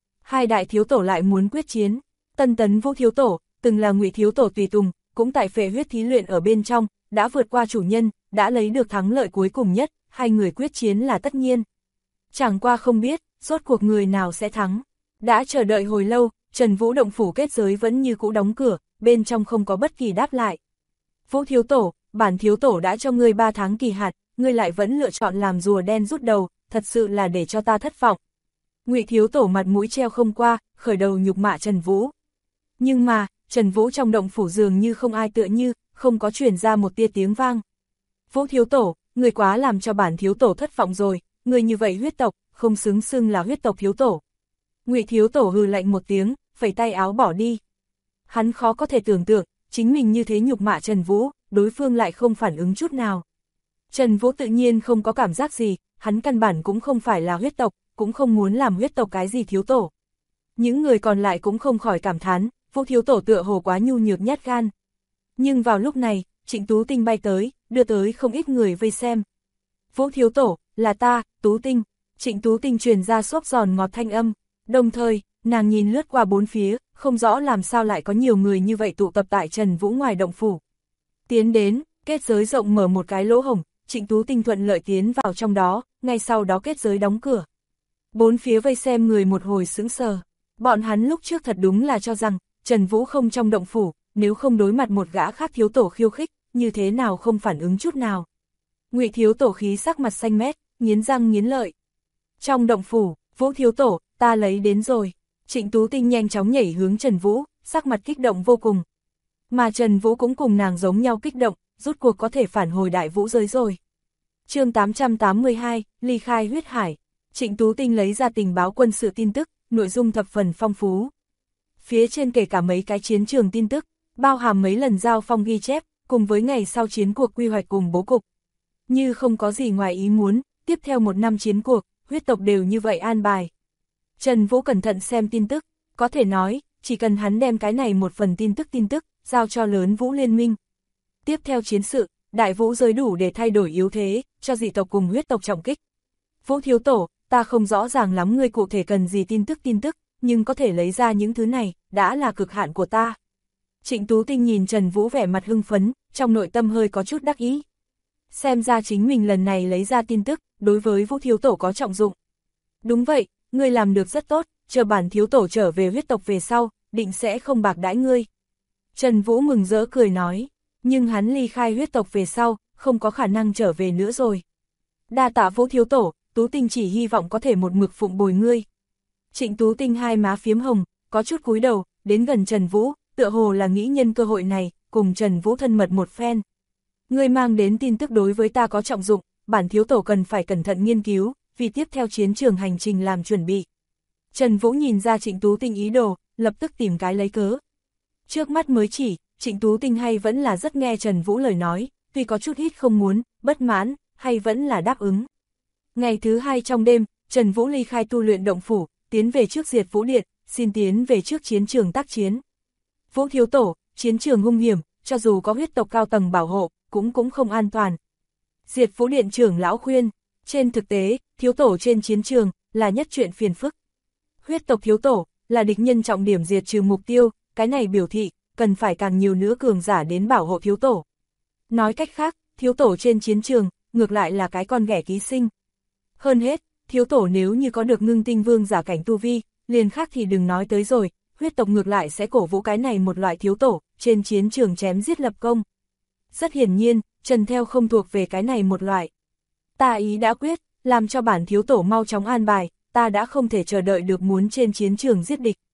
2 đại thiếu tổ lại muốn quyết chiến, Tân Tấn Vũ Thiếu Tổ, từng là Ngụy Thiếu Tổ tùy tùng, cũng tại phệ huyết thí luyện ở bên trong, đã vượt qua chủ nhân, đã lấy được thắng lợi cuối cùng nhất, 2 người quyết chiến là tất nhiên. Chẳng qua không biết, rốt cuộc người nào sẽ thắng. Đã chờ đợi hồi lâu, Trần Vũ động phủ kết giới vẫn như cũ đóng cửa, bên trong không có bất kỳ đáp lại. Vũ Thiếu Tổ, bản Thiếu Tổ đã cho ngươi 3 tháng kỳ hạn, ngươi lại vẫn lựa chọn làm rùa đen rút đầu, thật sự là để cho ta thất vọng. Ngụy Thiếu Tổ mặt mũi treo không qua, khởi đầu nhục mạ Trần Vũ. Nhưng mà, Trần Vũ trong động phủ dường như không ai tựa như, không có truyền ra một tia tiếng vang. Vũ Thiếu Tổ, người quá làm cho bản Thiếu Tổ thất vọng rồi, người như vậy huyết tộc, không xứng xưng là huyết tộc Thiếu Tổ. Ngụy Thiếu Tổ hừ lạnh một tiếng, phẩy tay áo bỏ đi. Hắn khó có thể tưởng tượng, chính mình như thế nhục mạ Trần Vũ, đối phương lại không phản ứng chút nào. Trần Vũ tự nhiên không có cảm giác gì, hắn căn bản cũng không phải là huyết tộc, cũng không muốn làm huyết tộc cái gì Thiếu Tổ. Những người còn lại cũng không khỏi cảm thán, Vũ Thiếu Tổ tựa hồ quá nhu nhược nhát gan. Nhưng vào lúc này, Trịnh Tú Tinh bay tới, đưa tới không ít người vây xem. Vũ Thiếu Tổ, là ta, Tú Tinh. Trịnh Tú Tinh truyền ra xốp giòn ngọt thanh âm, đồng thời, nàng nhìn lướt qua bốn phía, không rõ làm sao lại có nhiều người như vậy tụ tập tại Trần Vũ ngoài động phủ. Tiến đến, kết giới rộng mở một cái lỗ hổng, Trịnh Tú Tinh thuận lợi tiến vào trong đó, ngay sau đó kết giới đóng cửa. Bốn phía vây xem người một hồi sững sờ, bọn hắn lúc trước thật đúng là cho rằng, Trần Vũ không trong động phủ, nếu không đối mặt một gã khác Thiếu Tổ khiêu khích, như thế nào không phản ứng chút nào. Ngụy Thiếu Tổ khí sắc mặt xanh mét, nghiến răng nghiến lợi. Trong động phủ, Vũ Thiếu Tổ, ta lấy đến rồi. Trịnh Tú Tinh nhanh chóng nhảy hướng Trần Vũ, sắc mặt kích động vô cùng. Mà Trần Vũ cũng cùng nàng giống nhau kích động, rút cuộc có thể phản hồi đại vũ giới rồi. Chương 882, ly khai huyết hải. Trịnh Tú Tinh lấy ra tình báo quân sự tin tức, nội dung thập phần phong phú. Phía trên kể cả mấy cái chiến trường tin tức, bao hàm mấy lần giao phong ghi chép, cùng với ngày sau chiến cuộc quy hoạch cùng bố cục. Như không có gì ngoài ý muốn, tiếp theo 1 năm chiến cuộc, huyết tộc đều như vậy an bài. Trần Vũ cẩn thận xem tin tức, có thể nói, chỉ cần hắn đem cái này một phần tin tức, giao cho lớn Vũ Liên minh. Tiếp theo chiến sự, đại vũ giới đủ để thay đổi yếu thế, cho dị tộc cùng huyết tộc trọng kích. Vũ Thiếu Tổ, ta không rõ ràng lắm ngươi cụ thể cần gì tin tức, nhưng có thể lấy ra những thứ này, đã là cực hạn của ta. Trịnh Tú Tinh nhìn Trần Vũ vẻ mặt hưng phấn, trong nội tâm hơi có chút đắc ý. Xem ra chính mình lần này lấy ra tin tức, đối với Vũ Thiếu Tổ có trọng dụng. Đúng vậy, ngươi làm được rất tốt, chờ bản Thiếu Tổ trở về huyết tộc về sau, định sẽ không bạc đãi ngươi. Trần Vũ mừng rỡ cười nói, nhưng hắn ly khai huyết tộc về sau, không có khả năng trở về nữa rồi. Đa tạ Vũ Thiếu Tổ, Tú Tinh chỉ hy vọng có thể một mực phụng bồi ngươi. Trịnh Tú Tinh hai má phiếm hồng, có chút cúi đầu, đến gần Trần Vũ, tựa hồ là nghĩ nhân cơ hội này, cùng Trần Vũ thân mật một phen. Ngươi mang đến tin tức đối với ta có trọng dụng, bản Thiếu Tổ cần phải cẩn thận nghiên cứu, vì tiếp theo chiến trường hành trình làm chuẩn bị. Trần Vũ nhìn ra Trịnh Tú Tinh ý đồ, lập tức tìm cái lấy cớ. Trước mắt mới chỉ, Trịnh Tú Tinh hay vẫn là rất nghe Trần Vũ lời nói, tuy có chút ít không muốn, bất mãn, hay vẫn là đáp ứng. Ngày thứ 2 trong đêm, Trần Vũ ly khai tu luyện động phủ, tiến về trước Diệt Vũ Điện, xin tiến về trước chiến trường tác chiến. Vũ Thiếu Tổ, chiến trường hung hiểm, cho dù có huyết tộc cao tầng bảo hộ, cũng không an toàn. Diệt Vũ Điện trưởng lão khuyên, trên thực tế, Thiếu Tổ trên chiến trường, là nhất chuyện phiền phức. Huyết tộc Thiếu Tổ, là địch nhân trọng điểm diệt trừ mục tiêu, cái này biểu thị, cần phải càng nhiều nữa cường giả đến bảo hộ Thiếu Tổ. Nói cách khác, Thiếu Tổ trên chiến trường, ngược lại là cái con ghẻ ký sinh. Hơn hết, Thiếu Tổ nếu như có được ngưng tinh vương giả cảnh tu vi, liền khác thì đừng nói tới rồi, huyết tộc ngược lại sẽ cổ vũ cái này một loại Thiếu Tổ, trên chiến trường chém giết lập công. Rất hiển nhiên, Trần Theo không thuộc về cái này một loại. Ta ý đã quyết, làm cho bản Thiếu Tổ mau chóng an bài, ta đã không thể chờ đợi được muốn trên chiến trường giết địch.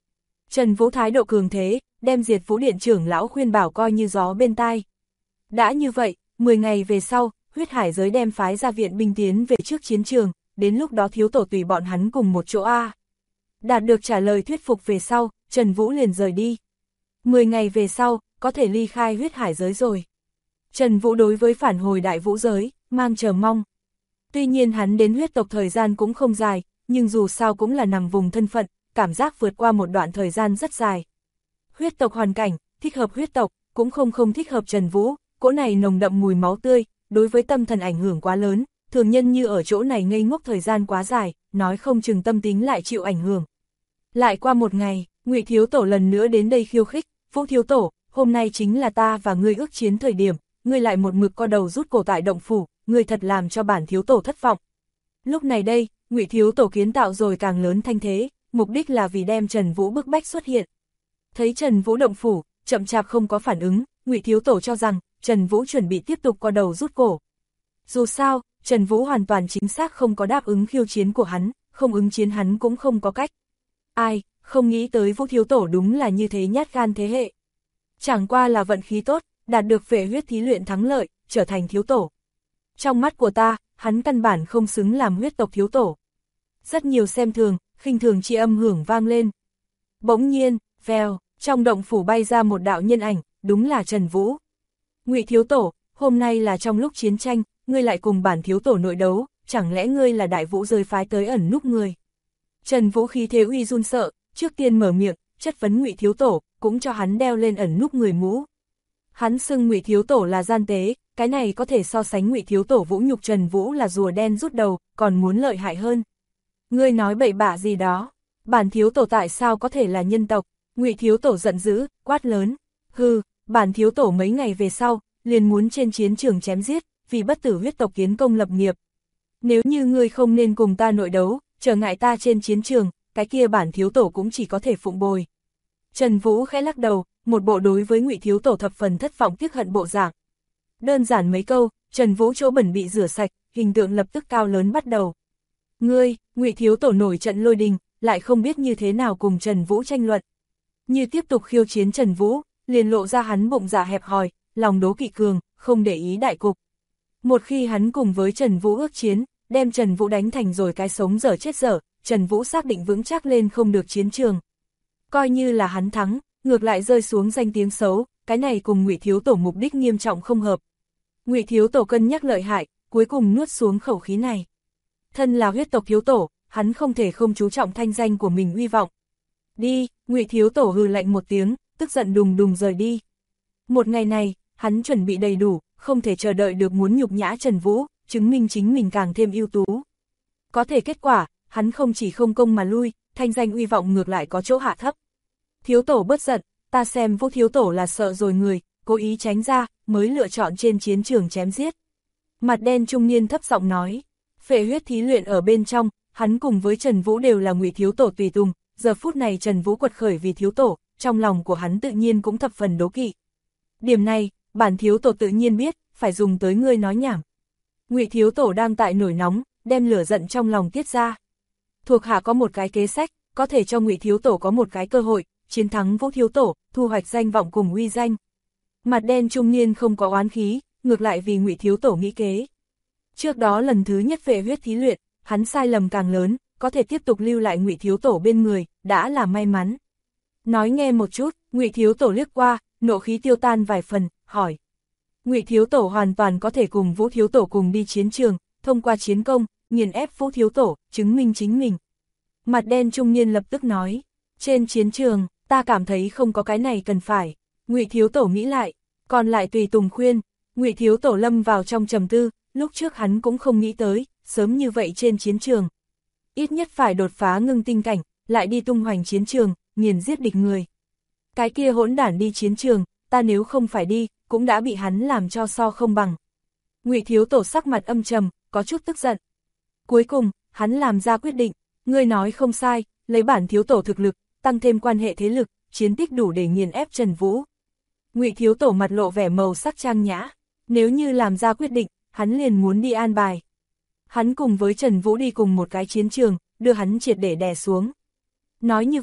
Trần Vũ thái độ cường thế, đem Diệt Vũ Điện trưởng lão khuyên bảo coi như gió bên tai. Đã như vậy, 10 ngày về sau, huyết hải giới đem phái ra viện binh tiến về trước chiến trường, đến lúc đó thiếu tổ tùy bọn hắn cùng một chỗ A. Đạt được trả lời thuyết phục về sau, Trần Vũ liền rời đi. 10 ngày về sau, có thể ly khai huyết hải giới rồi. Trần Vũ đối với phản hồi đại vũ giới, mang chờ mong. Tuy nhiên hắn đến huyết tộc thời gian cũng không dài, nhưng dù sao cũng là nằm vùng thân phận, cảm giác vượt qua một đoạn thời gian rất dài. Huyết tộc hoàn cảnh, thích hợp huyết tộc, cũng không thích hợp Trần Vũ, cỗ này nồng đậm mùi máu tươi, đối với tâm thần ảnh hưởng quá lớn, thường nhân như ở chỗ này ngây ngốc thời gian quá dài, nói không chừng tâm tính lại chịu ảnh hưởng. Lại qua một ngày, Ngụy Thiếu Tổ lần nữa đến đây khiêu khích, Vũ Thiếu Tổ, hôm nay chính là ta và ngươi ước chiến thời điểm, ngươi lại một mực co đầu rút cổ tại động phủ, ngươi thật làm cho bản Thiếu Tổ thất vọng. Lúc này đây, Ngụy Thiếu Tổ kiến tạo rồi càng lớn thanh thế, mục đích là vì đem Trần Vũ bức bách xuất hiện. Thấy Trần Vũ động phủ, chậm chạp không có phản ứng, Ngụy Thiếu Tổ cho rằng Trần Vũ chuẩn bị tiếp tục co đầu rút cổ. Dù sao, Trần Vũ hoàn toàn chính xác không có đáp ứng khiêu chiến của hắn, không ứng chiến hắn cũng không có cách. Ai, không nghĩ tới Vũ Thiếu Tổ đúng là như thế nhát gan thế hệ. Chẳng qua là vận khí tốt, đạt được phệ huyết thí luyện thắng lợi, trở thành Thiếu Tổ. Trong mắt của ta, hắn căn bản không xứng làm huyết tộc Thiếu Tổ. Rất nhiều xem thường, khinh thường chi âm hưởng vang lên. Bỗng nhiên, vèo, trong động phủ bay ra một đạo nhân ảnh, đúng là Trần Vũ. Ngụy Thiếu Tổ, hôm nay là trong lúc chiến tranh, ngươi lại cùng bản Thiếu Tổ nội đấu, chẳng lẽ ngươi là đại vũ giới phái tới ẩn núp người? Trần Vũ khí thế uy run sợ, trước tiên mở miệng, chất vấn Ngụy Thiếu Tổ, cũng cho hắn đeo lên ẩn núp người mũ. Hắn xưng Ngụy Thiếu Tổ là gian tế, cái này có thể so sánh Ngụy Thiếu Tổ vũ nhục Trần Vũ là rùa đen rút đầu, còn muốn lợi hại hơn. Ngươi nói bậy bạ gì đó, bản Thiếu Tổ tại sao có thể là nhân tộc? Ngụy Thiếu Tổ giận dữ, quát lớn, hừ, bản Thiếu Tổ mấy ngày về sau, liền muốn trên chiến trường chém giết, vì bất tử huyết tộc kiến công lập nghiệp. Nếu như ngươi không nên cùng ta nội đấu, trở ngại ta trên chiến trường, cái kia bản Thiếu Tổ cũng chỉ có thể phụng bồi. Trần Vũ khẽ lắc đầu, một bộ đối với Ngụy Thiếu Tổ thập phần thất vọng tiếc hận bộ dạng. Đơn giản mấy câu, Trần Vũ chỗ bẩn bị rửa sạch, hình tượng lập tức cao lớn bắt đầu. Ngươi, Ngụy Thiếu Tổ nổi trận lôi đình, lại không biết như thế nào cùng Trần Vũ tranh luận. Như tiếp tục khiêu chiến Trần Vũ, liền lộ ra hắn bụng dạ hẹp hòi, lòng đố kỵ cường, không để ý đại cục. Một khi hắn cùng với Trần Vũ ước chiến, đem Trần Vũ đánh thành rồi cái sống dở chết dở, Trần Vũ xác định vững chắc lên không được chiến trường. Coi như là hắn thắng, ngược lại rơi xuống danh tiếng xấu, cái này cùng Ngụy Thiếu Tổ mục đích nghiêm trọng không hợp. Ngụy Thiếu Tổ cân nhắc lợi hại, cuối cùng nuốt xuống khẩu khí này. Thân là huyết tộc Thiếu Tổ, hắn không thể không chú trọng thanh danh của mình uy vọng. Đi, Ngụy Thiếu Tổ hừ lạnh một tiếng, tức giận đùng đùng rời đi. Một ngày này, hắn chuẩn bị đầy đủ, không thể chờ đợi được muốn nhục nhã Trần Vũ, chứng minh chính mình càng thêm ưu tú. Có thể kết quả, hắn không chỉ không công mà lui, thanh danh uy vọng ngược lại có chỗ hạ thấp. Thiếu Tổ bớt giận, ta xem Vũ Thiếu Tổ là sợ rồi người, cố ý tránh ra, mới lựa chọn trên chiến trường chém giết. Mặt đen trung niên thấp giọng nói, phệ huyết thí luyện ở bên trong, hắn cùng với Trần Vũ đều là Ngụy Thiếu Tổ tùy tùng, giờ phút này Trần Vũ quật khởi vì Thiếu Tổ, trong lòng của hắn tự nhiên cũng thập phần đố kỵ. Điểm này, bản Thiếu Tổ tự nhiên biết, phải dùng tới ngươi nói nhảm. Ngụy Thiếu Tổ đang tại nổi nóng, đem lửa giận trong lòng tiết ra. Thuộc hạ có một cái kế sách, có thể cho Ngụy Thiếu Tổ có một cái cơ hội, chiến thắng Vũ Thiếu Tổ, thu hoạch danh vọng cùng uy danh. Mặt đen trung niên không có oán khí, ngược lại vì Ngụy Thiếu Tổ nghĩ kế. Trước đó lần thứ nhất phệ huyết thí luyện, hắn sai lầm càng lớn, có thể tiếp tục lưu lại Ngụy Thiếu Tổ bên người, đã là may mắn. Nói nghe một chút, Ngụy Thiếu Tổ liếc qua, nộ khí tiêu tan vài phần, hỏi. Ngụy Thiếu Tổ hoàn toàn có thể cùng Vũ Thiếu Tổ cùng đi chiến trường, thông qua chiến công, nghiền ép Vũ Thiếu Tổ, chứng minh chính mình. Mặt đen trung niên lập tức nói, trên chiến trường, ta cảm thấy không có cái này cần phải. Ngụy Thiếu Tổ nghĩ lại, còn lại tùy tùng khuyên. Ngụy Thiếu Tổ lâm vào trong trầm tư, lúc trước hắn cũng không nghĩ tới, sớm như vậy trên chiến trường. Ít nhất phải đột phá ngưng tinh cảnh, lại đi tung hoành chiến trường, nghiền giết địch người. Cái kia hỗn đản đi chiến trường, ta nếu không phải đi, cũng đã bị hắn làm cho so không bằng. Ngụy Thiếu Tổ sắc mặt âm trầm, có chút tức giận. Cuối cùng, hắn làm ra quyết định, ngươi nói không sai, lấy bản Thiếu Tổ thực lực, tăng thêm quan hệ thế lực, chiến tích đủ để nghiền ép Trần Vũ. Ngụy Thiếu Tổ mặt lộ vẻ màu sắc trang nhã, nếu như làm ra quyết định, hắn liền muốn đi an bài. Hắn cùng với Trần Vũ đi cùng một cái chiến trường, đưa hắn triệt để đè xuống. Nói như vậy,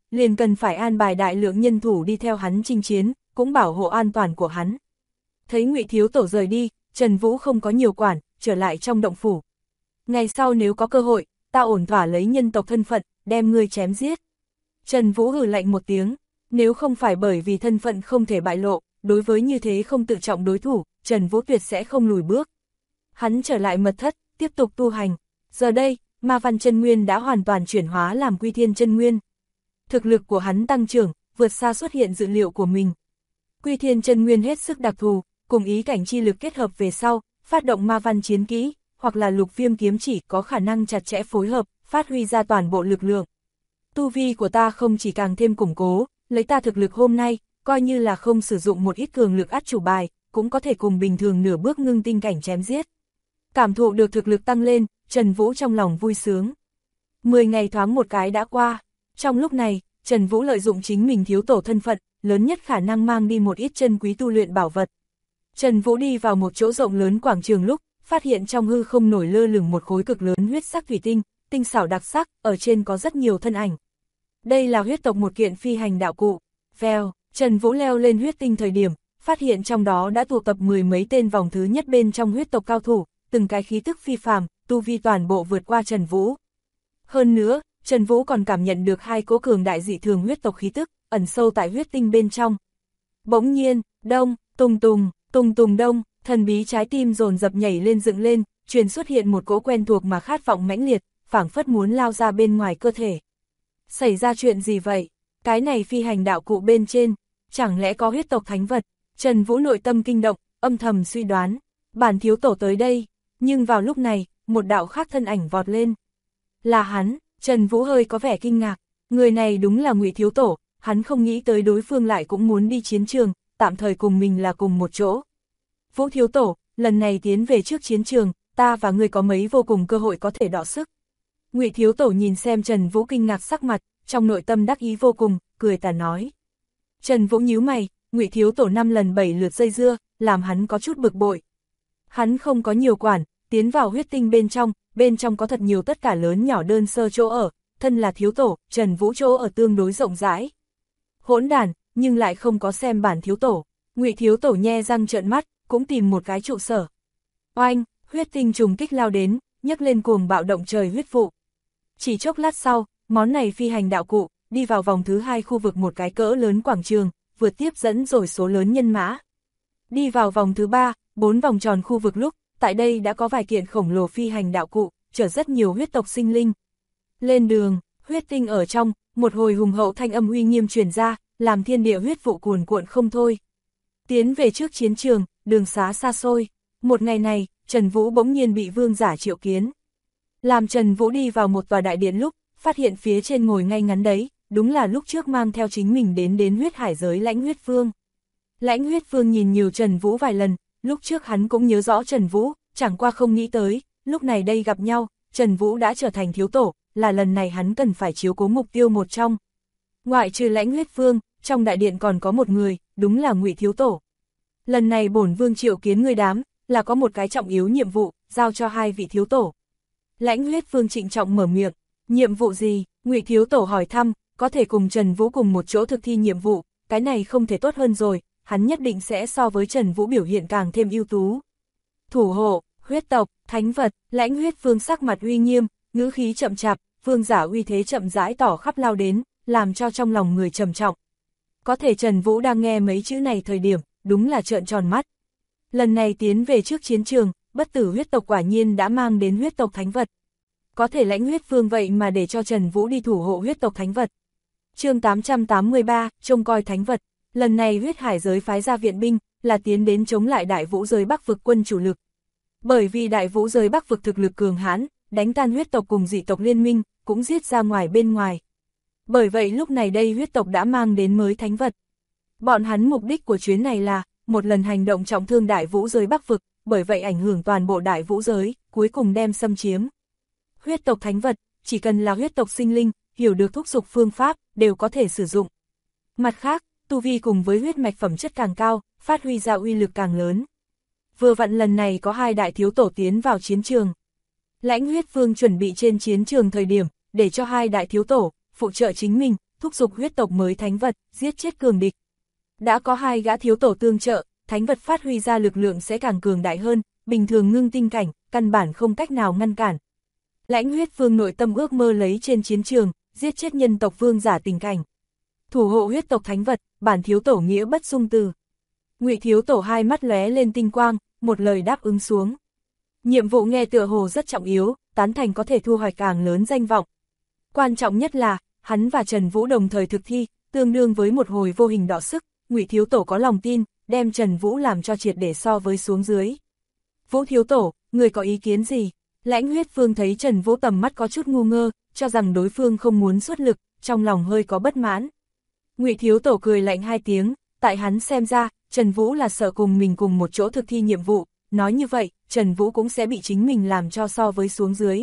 liền cần phải an bài đại lượng nhân thủ đi theo hắn chinh chiến, cũng bảo hộ an toàn của hắn. Thấy Ngụy Thiếu Tổ rời đi, Trần Vũ không có nhiều quản, trở lại trong động phủ. Ngày sau nếu có cơ hội, ta ổn thỏa lấy nhân tộc thân phận, đem ngươi chém giết. Trần Vũ hừ lạnh một tiếng, nếu không phải bởi vì thân phận không thể bại lộ, đối với như thế không tự trọng đối thủ, Trần Vũ tuyệt sẽ không lùi bước. Hắn trở lại mật thất, tiếp tục tu hành. Giờ đây, ma văn chân nguyên đã hoàn toàn chuyển hóa làm quy thiên chân nguyên. Thực lực của hắn tăng trưởng, vượt xa xuất hiện dự liệu của mình. Quy thiên chân nguyên hết sức đặc thù, cùng ý cảnh chi lực kết hợp về sau, phát động ma văn chiến kỹ, hoặc là lục viêm kiếm chỉ có khả năng chặt chẽ phối hợp, phát huy ra toàn bộ lực lượng. Tu vi của ta không chỉ càng thêm củng cố, lấy ta thực lực hôm nay, coi như là không sử dụng một ít cường lực át chủ bài, cũng có thể cùng bình thường nửa bước ngưng tinh cảnh chém giết. Cảm thụ được thực lực tăng lên, Trần Vũ trong lòng vui sướng. 10 ngày thoáng một cái đã qua. Trong lúc này, Trần Vũ lợi dụng chính mình thiếu tổ thân phận, lớn nhất khả năng mang đi một ít chân quý tu luyện bảo vật. Trần Vũ đi vào một chỗ rộng lớn quảng trường lúc, phát hiện trong hư không nổi lơ lửng một khối cực lớn huyết sắc thủy tinh, tinh xảo đặc sắc, ở trên có rất nhiều thân ảnh. Đây là huyết tộc một kiện phi hành đạo cụ. Vèo, Trần Vũ leo lên huyết tinh thời điểm, phát hiện trong đó đã tụ tập 10 mấy tên vòng thứ nhất bên trong huyết tộc cao thủ, từng cái khí tức phi phàm, tu vi toàn bộ vượt qua Trần Vũ. Hơn nữa, Trần Vũ còn cảm nhận được 2 cỗ cường đại dị thường huyết tộc khí tức, ẩn sâu tại huyết tinh bên trong. Bỗng nhiên, đông, tùng tùng, tùng tùng đông, thần bí trái tim dồn dập nhảy lên dựng lên, truyền xuất hiện một cỗ quen thuộc mà khát vọng mãnh liệt, phảng phất muốn lao ra bên ngoài cơ thể. Xảy ra chuyện gì vậy? Cái này phi hành đạo cụ bên trên, chẳng lẽ có huyết tộc thánh vật? Trần Vũ nội tâm kinh động, âm thầm suy đoán, bản thiếu tổ tới đây, nhưng vào lúc này, một đạo khác thân ảnh vọt lên. Là hắn, Trần Vũ hơi có vẻ kinh ngạc, người này đúng là Ngụy Thiếu Tổ, hắn không nghĩ tới đối phương lại cũng muốn đi chiến trường, tạm thời cùng mình là cùng một chỗ. Vũ Thiếu Tổ, lần này tiến về trước chiến trường, ta và ngươi có mấy vô cùng cơ hội có thể đọ sức. Ngụy Thiếu Tổ nhìn xem Trần Vũ kinh ngạc sắc mặt, trong nội tâm đắc ý vô cùng, cười tà nói. Trần Vũ nhíu mày, Ngụy Thiếu Tổ 5 lần 7 lượt dây dưa, làm hắn có chút bực bội. Hắn không có nhiều quản, tiến vào huyết tinh bên trong có thật nhiều tất cả lớn nhỏ đơn sơ chỗ ở, thân là thiếu tổ, Trần Vũ chỗ ở tương đối rộng rãi. Hỗn đản, nhưng lại không có xem bản thiếu tổ. Ngụy Thiếu Tổ nhe răng trợn mắt, cũng tìm một cái trụ sở. Oanh, huyết tinh trùng kích lao đến, nhấc lên cuồng bạo động trời huyết vụ. Chỉ chốc lát sau, món này phi hành đạo cụ, đi vào vòng thứ 2 khu vực một cái cỡ lớn quảng trường, vượt tiếp dẫn rồi số lớn nhân mã. Đi vào vòng thứ 3, 4 vòng tròn khu vực lúc, tại đây đã có vài kiện khổng lồ phi hành đạo cụ, chở rất nhiều huyết tộc sinh linh. Lên đường, huyết tinh ở trong, một hồi hùng hậu thanh âm uy nghiêm truyền ra, làm thiên địa huyết vụ cuồn cuộn không thôi. Tiến về trước chiến trường, đường xá xa xôi. Một ngày này, Trần Vũ bỗng nhiên bị vương giả triệu kiến. Làm Trần Vũ đi vào một tòa đại điện lúc, phát hiện phía trên ngồi ngay ngắn đấy, đúng là lúc trước mang theo chính mình đến huyết hải giới Lãnh Huyết Vương. Lãnh Huyết Vương nhìn nhiều Trần Vũ vài lần, lúc trước hắn cũng nhớ rõ Trần Vũ, chẳng qua không nghĩ tới, lúc này đây gặp nhau, Trần Vũ đã trở thành thiếu tổ, là lần này hắn cần phải chiếu cố mục tiêu một trong. Ngoại trừ Lãnh Huyết Vương, trong đại điện còn có một người, đúng là Ngụy Thiếu Tổ. Lần này bổn vương triệu kiến người đám, là có một cái trọng yếu nhiệm vụ, giao cho 2 vị thiếu tổ. Lãnh Huyết Vương trịnh trọng mở miệng, nhiệm vụ gì? Ngụy Thiếu Tổ hỏi thăm, có thể cùng Trần Vũ cùng một chỗ thực thi nhiệm vụ, cái này không thể tốt hơn rồi, hắn nhất định sẽ so với Trần Vũ biểu hiện càng thêm ưu tú. Thủ hộ, huyết tộc, thánh vật, Lãnh Huyết Vương sắc mặt uy nghiêm, ngữ khí chậm chạp, vương giả uy thế chậm rãi tỏ khắp lao đến, làm cho trong lòng người trầm trọng. Có thể Trần Vũ đang nghe mấy chữ này thời điểm, đúng là trợn tròn mắt. Lần này tiến về trước chiến trường, bất tử huyết tộc quả nhiên đã mang đến huyết tộc thánh vật. Có thể Lãnh Huyết Vương vậy mà để cho Trần Vũ đi thủ hộ huyết tộc thánh vật. Chương 883, trông coi thánh vật. Lần này huyết hải giới phái ra viện binh, là tiến đến chống lại đại vũ giới Bắc vực quân chủ lực. Bởi vì đại vũ giới Bắc vực thực lực cường hãn, đánh tan huyết tộc cùng dị tộc liên minh, cũng giết ra ngoài bên ngoài. Bởi vậy lúc này đây huyết tộc đã mang đến mới thánh vật. Bọn hắn mục đích của chuyến này là, một lần hành động trọng thương đại vũ giới Bắc vực, bởi vậy ảnh hưởng toàn bộ đại vũ giới, cuối cùng đem xâm chiếm. Huyết tộc thánh vật, chỉ cần là huyết tộc sinh linh, hiểu được thúc dục phương pháp, đều có thể sử dụng. Mặt khác, tu vi cùng với huyết mạch phẩm chất càng cao, phát huy ra uy lực càng lớn. Vừa vặn lần này có 2 đại thiếu tổ tiến vào chiến trường. Lãnh Huyết Vương chuẩn bị trên chiến trường thời điểm, để cho 2 đại thiếu tổ, phụ trợ chính mình, thúc giục huyết tộc mới thánh vật, giết chết cường địch. Đã có 2 gã thiếu tổ tương trợ, thánh vật phát huy ra lực lượng sẽ càng cường đại hơn, bình thường ngưng tinh cảnh, căn bản không cách nào ngăn cản. Lãnh huyết vương nội tâm ước mơ lấy trên chiến trường, giết chết nhân tộc vương giả tình cảnh. Thủ hộ huyết tộc thánh vật, bản thiếu tổ nghĩa bất dung từ. Ngụy thiếu tổ 2 mắt lóe lên tinh quang, một lời đáp ứng xuống. Nhiệm vụ nghe tựa hồ rất trọng yếu, tán thành có thể thu hoạch càng lớn danh vọng. Quan trọng nhất là, hắn và Trần Vũ đồng thời thực thi, tương đương với một hồi vô hình đọ sức, Ngụy thiếu tổ có lòng tin, đem Trần Vũ làm cho triệt để so với xuống dưới. Vũ thiếu tổ, người có ý kiến gì? Lãnh huyết vương thấy Trần Vũ tầm mắt có chút ngu ngơ, cho rằng đối phương không muốn xuất lực, trong lòng hơi có bất mãn. Ngụy thiếu tổ cười lạnh 2 tiếng, tại hắn xem ra, Trần Vũ là sợ cùng mình cùng một chỗ thực thi nhiệm vụ, nói như vậy, Trần Vũ cũng sẽ bị chính mình làm cho so với xuống dưới.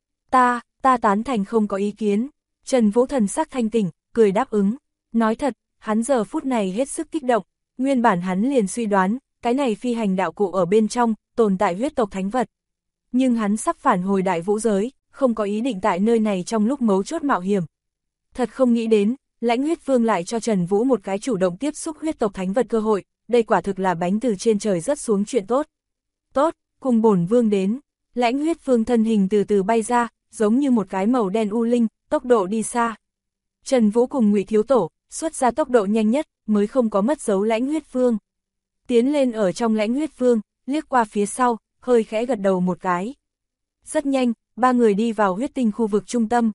Ta tán thành không có ý kiến. Trần Vũ thần sắc thanh tỉnh, cười đáp ứng. Nói thật, hắn giờ phút này hết sức kích động, nguyên bản hắn liền suy đoán, cái này phi hành đạo cụ ở bên trong, tồn tại huyết tộc thánh vật. Nhưng hắn sắp phản hồi đại vũ giới, không có ý định tại nơi này trong lúc mấu chốt mạo hiểm. Thật không nghĩ đến, Lãnh huyết vương lại cho Trần Vũ một cái chủ động tiếp xúc huyết tộc thánh vật cơ hội, đây quả thực là bánh từ trên trời rớt xuống chuyện tốt. Tốt, cùng bổn vương đến. Lãnh huyết vương thân hình từ từ bay ra, giống như một cái màu đen u linh, tốc độ đi xa. Trần Vũ cùng Ngụy thiếu tổ, xuất ra tốc độ nhanh nhất, mới không có mất dấu Lãnh huyết vương. Tiến lên ở trong Lãnh huyết vương, liếc qua phía sau, hơi khẽ gật đầu một cái. Rất nhanh, 3 người đi vào huyết tinh khu vực trung tâm.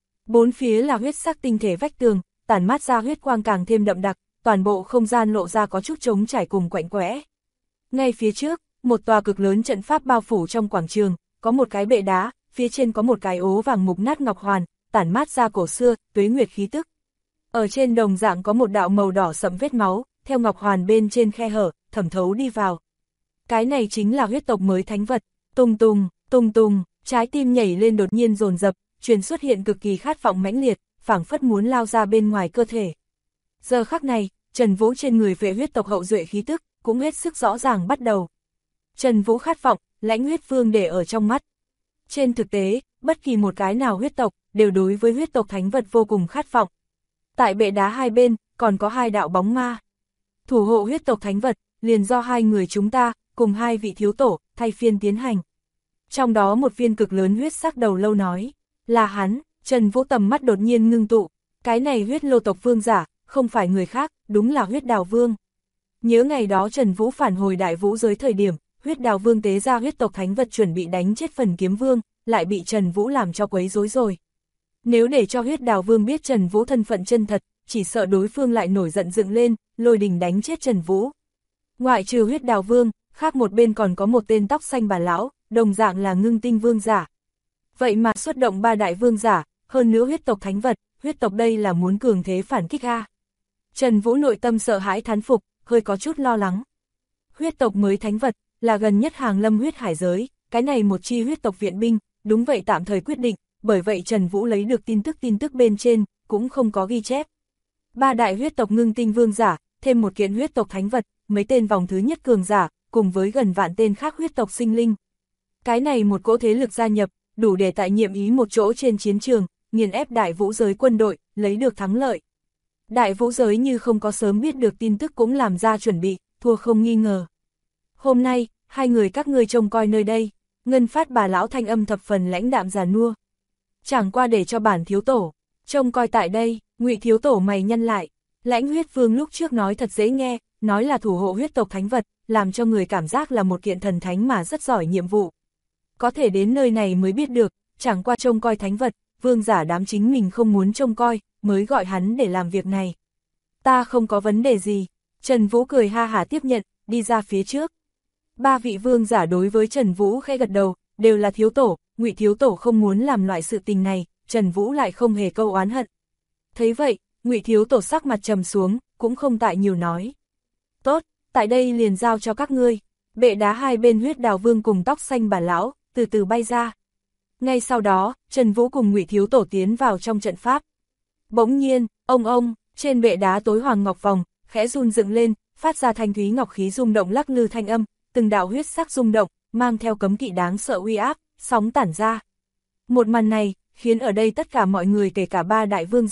4 phía là huyết sắc tinh thể vách tường, tản mát ra huyết quang càng thêm đậm đặc, toàn bộ không gian lộ ra có chút trống trải cùng quạnh quẽ. Ngay phía trước, một tòa cực lớn trận pháp bao phủ trong quảng trường, có một cái bệ đá, phía trên có một cái ố vàng mục nát ngọc hoàn, tản mát ra cổ xưa, tuế nguyệt khí tức. Ở trên đồng dạng có một đạo màu đỏ sẫm vết máu, theo ngọc hoàn bên trên khe hở, thẩm thấu đi vào. Cái này chính là huyết tộc mới thánh vật. Tùng tùng, tùng tùng, trái tim nhảy lên đột nhiên dồn dập, truyền xuất hiện cực kỳ khát vọng mãnh liệt, phảng phất muốn lao ra bên ngoài cơ thể. Giờ khắc này, Trần Vũ trên người vệ huyết tộc hậu duệ khí tức, cũng hết sức rõ ràng bắt đầu. Trần Vũ khát vọng, Lãnh huyết vương để ở trong mắt. Trên thực tế, bất kỳ một cái nào huyết tộc, đều đối với huyết tộc thánh vật vô cùng khát vọng. Tại bệ đá hai bên, còn có 2 đạo bóng ma. Thủ hộ huyết tộc thánh vật, liền do 2 người chúng ta, cùng 2 vị thiếu tổ, thay phiên tiến hành. Trong đó một viên cực lớn huyết sắc đầu lâu nói, là hắn. Trần Vũ tầm mắt đột nhiên ngưng tụ, cái này huyết lô tộc vương giả, không phải người khác, đúng là huyết đào vương. Nhớ ngày đó Trần Vũ phản hồi đại vũ giới thời điểm, huyết đào vương tế ra huyết tộc thánh vật chuẩn bị đánh chết phần kiếm vương, lại bị Trần Vũ làm cho quấy rối rồi. Nếu để cho huyết đào vương biết Trần Vũ thân phận chân thật, chỉ sợ đối phương lại nổi giận dựng lên, lôi đình đánh chết Trần Vũ. Ngoại trừ huyết đào vương, khác một bên còn có một tên tóc xanh bà lão, đồng dạng là ngưng tinh vương giả. Vậy mà xuất động 3 đại vương giả, hơn nữa huyết tộc thánh vật, huyết tộc đây là muốn cường thế phản kích a. Trần Vũ nội tâm sợ hãi thán phục, hơi có chút lo lắng. Huyết tộc mới thánh vật, là gần nhất hàng lâm huyết hải giới, cái này một chi huyết tộc viện binh, đúng vậy tạm thời quyết định, bởi vậy Trần Vũ lấy được tin tức bên trên, cũng không có ghi chép. 3 đại huyết tộc ngưng tinh vương giả, thêm một kiện huyết tộc thánh vật, mấy tên vòng thứ nhất cường giả, cùng với gần vạn tên khác huyết tộc sinh linh. Cái này một cỗ thế lực gia nhập, đủ để tại nhiệm ý một chỗ trên chiến trường, nghiền ép đại vũ giới quân đội, lấy được thắng lợi. Đại vũ giới như không có sớm biết được tin tức cũng làm ra chuẩn bị, thua không nghi ngờ. Hôm nay, 2 người các ngươi trông coi nơi đây, Ngân Phát bà lão thanh âm thập phần lãnh đạm già nua. Chẳng qua để cho bản thiếu tổ, trông coi tại đây. Ngụy thiếu tổ mày nhăn lại, Lãnh huyết vương lúc trước nói thật dễ nghe, nói là thủ hộ huyết tộc thánh vật, làm cho người cảm giác là một kiện thần thánh mà rất giỏi nhiệm vụ. Có thể đến nơi này mới biết được, chẳng qua trông coi thánh vật, vương giả đám chính mình không muốn trông coi, mới gọi hắn để làm việc này. Ta không có vấn đề gì. Trần Vũ cười ha hả tiếp nhận, đi ra phía trước. 3 vị vương giả đối với Trần Vũ khẽ gật đầu, đều là thiếu tổ, Ngụy thiếu tổ không muốn làm loại sự tình này, Trần Vũ lại không hề câu oán hận. Thấy vậy, Ngụy thiếu tổ sắc mặt trầm xuống, cũng không tại nhiều nói. Tốt, tại đây liền giao cho các ngươi. Bệ đá hai bên huyết đào vương cùng tóc xanh bà lão, từ từ bay ra. Ngay sau đó, Trần Vũ cùng Ngụy thiếu tổ tiến vào trong trận pháp. Bỗng nhiên, ông, trên bệ đá tối hoàng ngọc vòng, khẽ run dựng lên, phát ra thanh thúy ngọc khí rung động lắc lư thanh âm, từng đạo huyết sắc rung động, mang theo cấm kỵ đáng sợ uy áp, sóng tản ra. Một màn này, khiến ở đây tất cả mọi người kể cả 3 đại vương giả,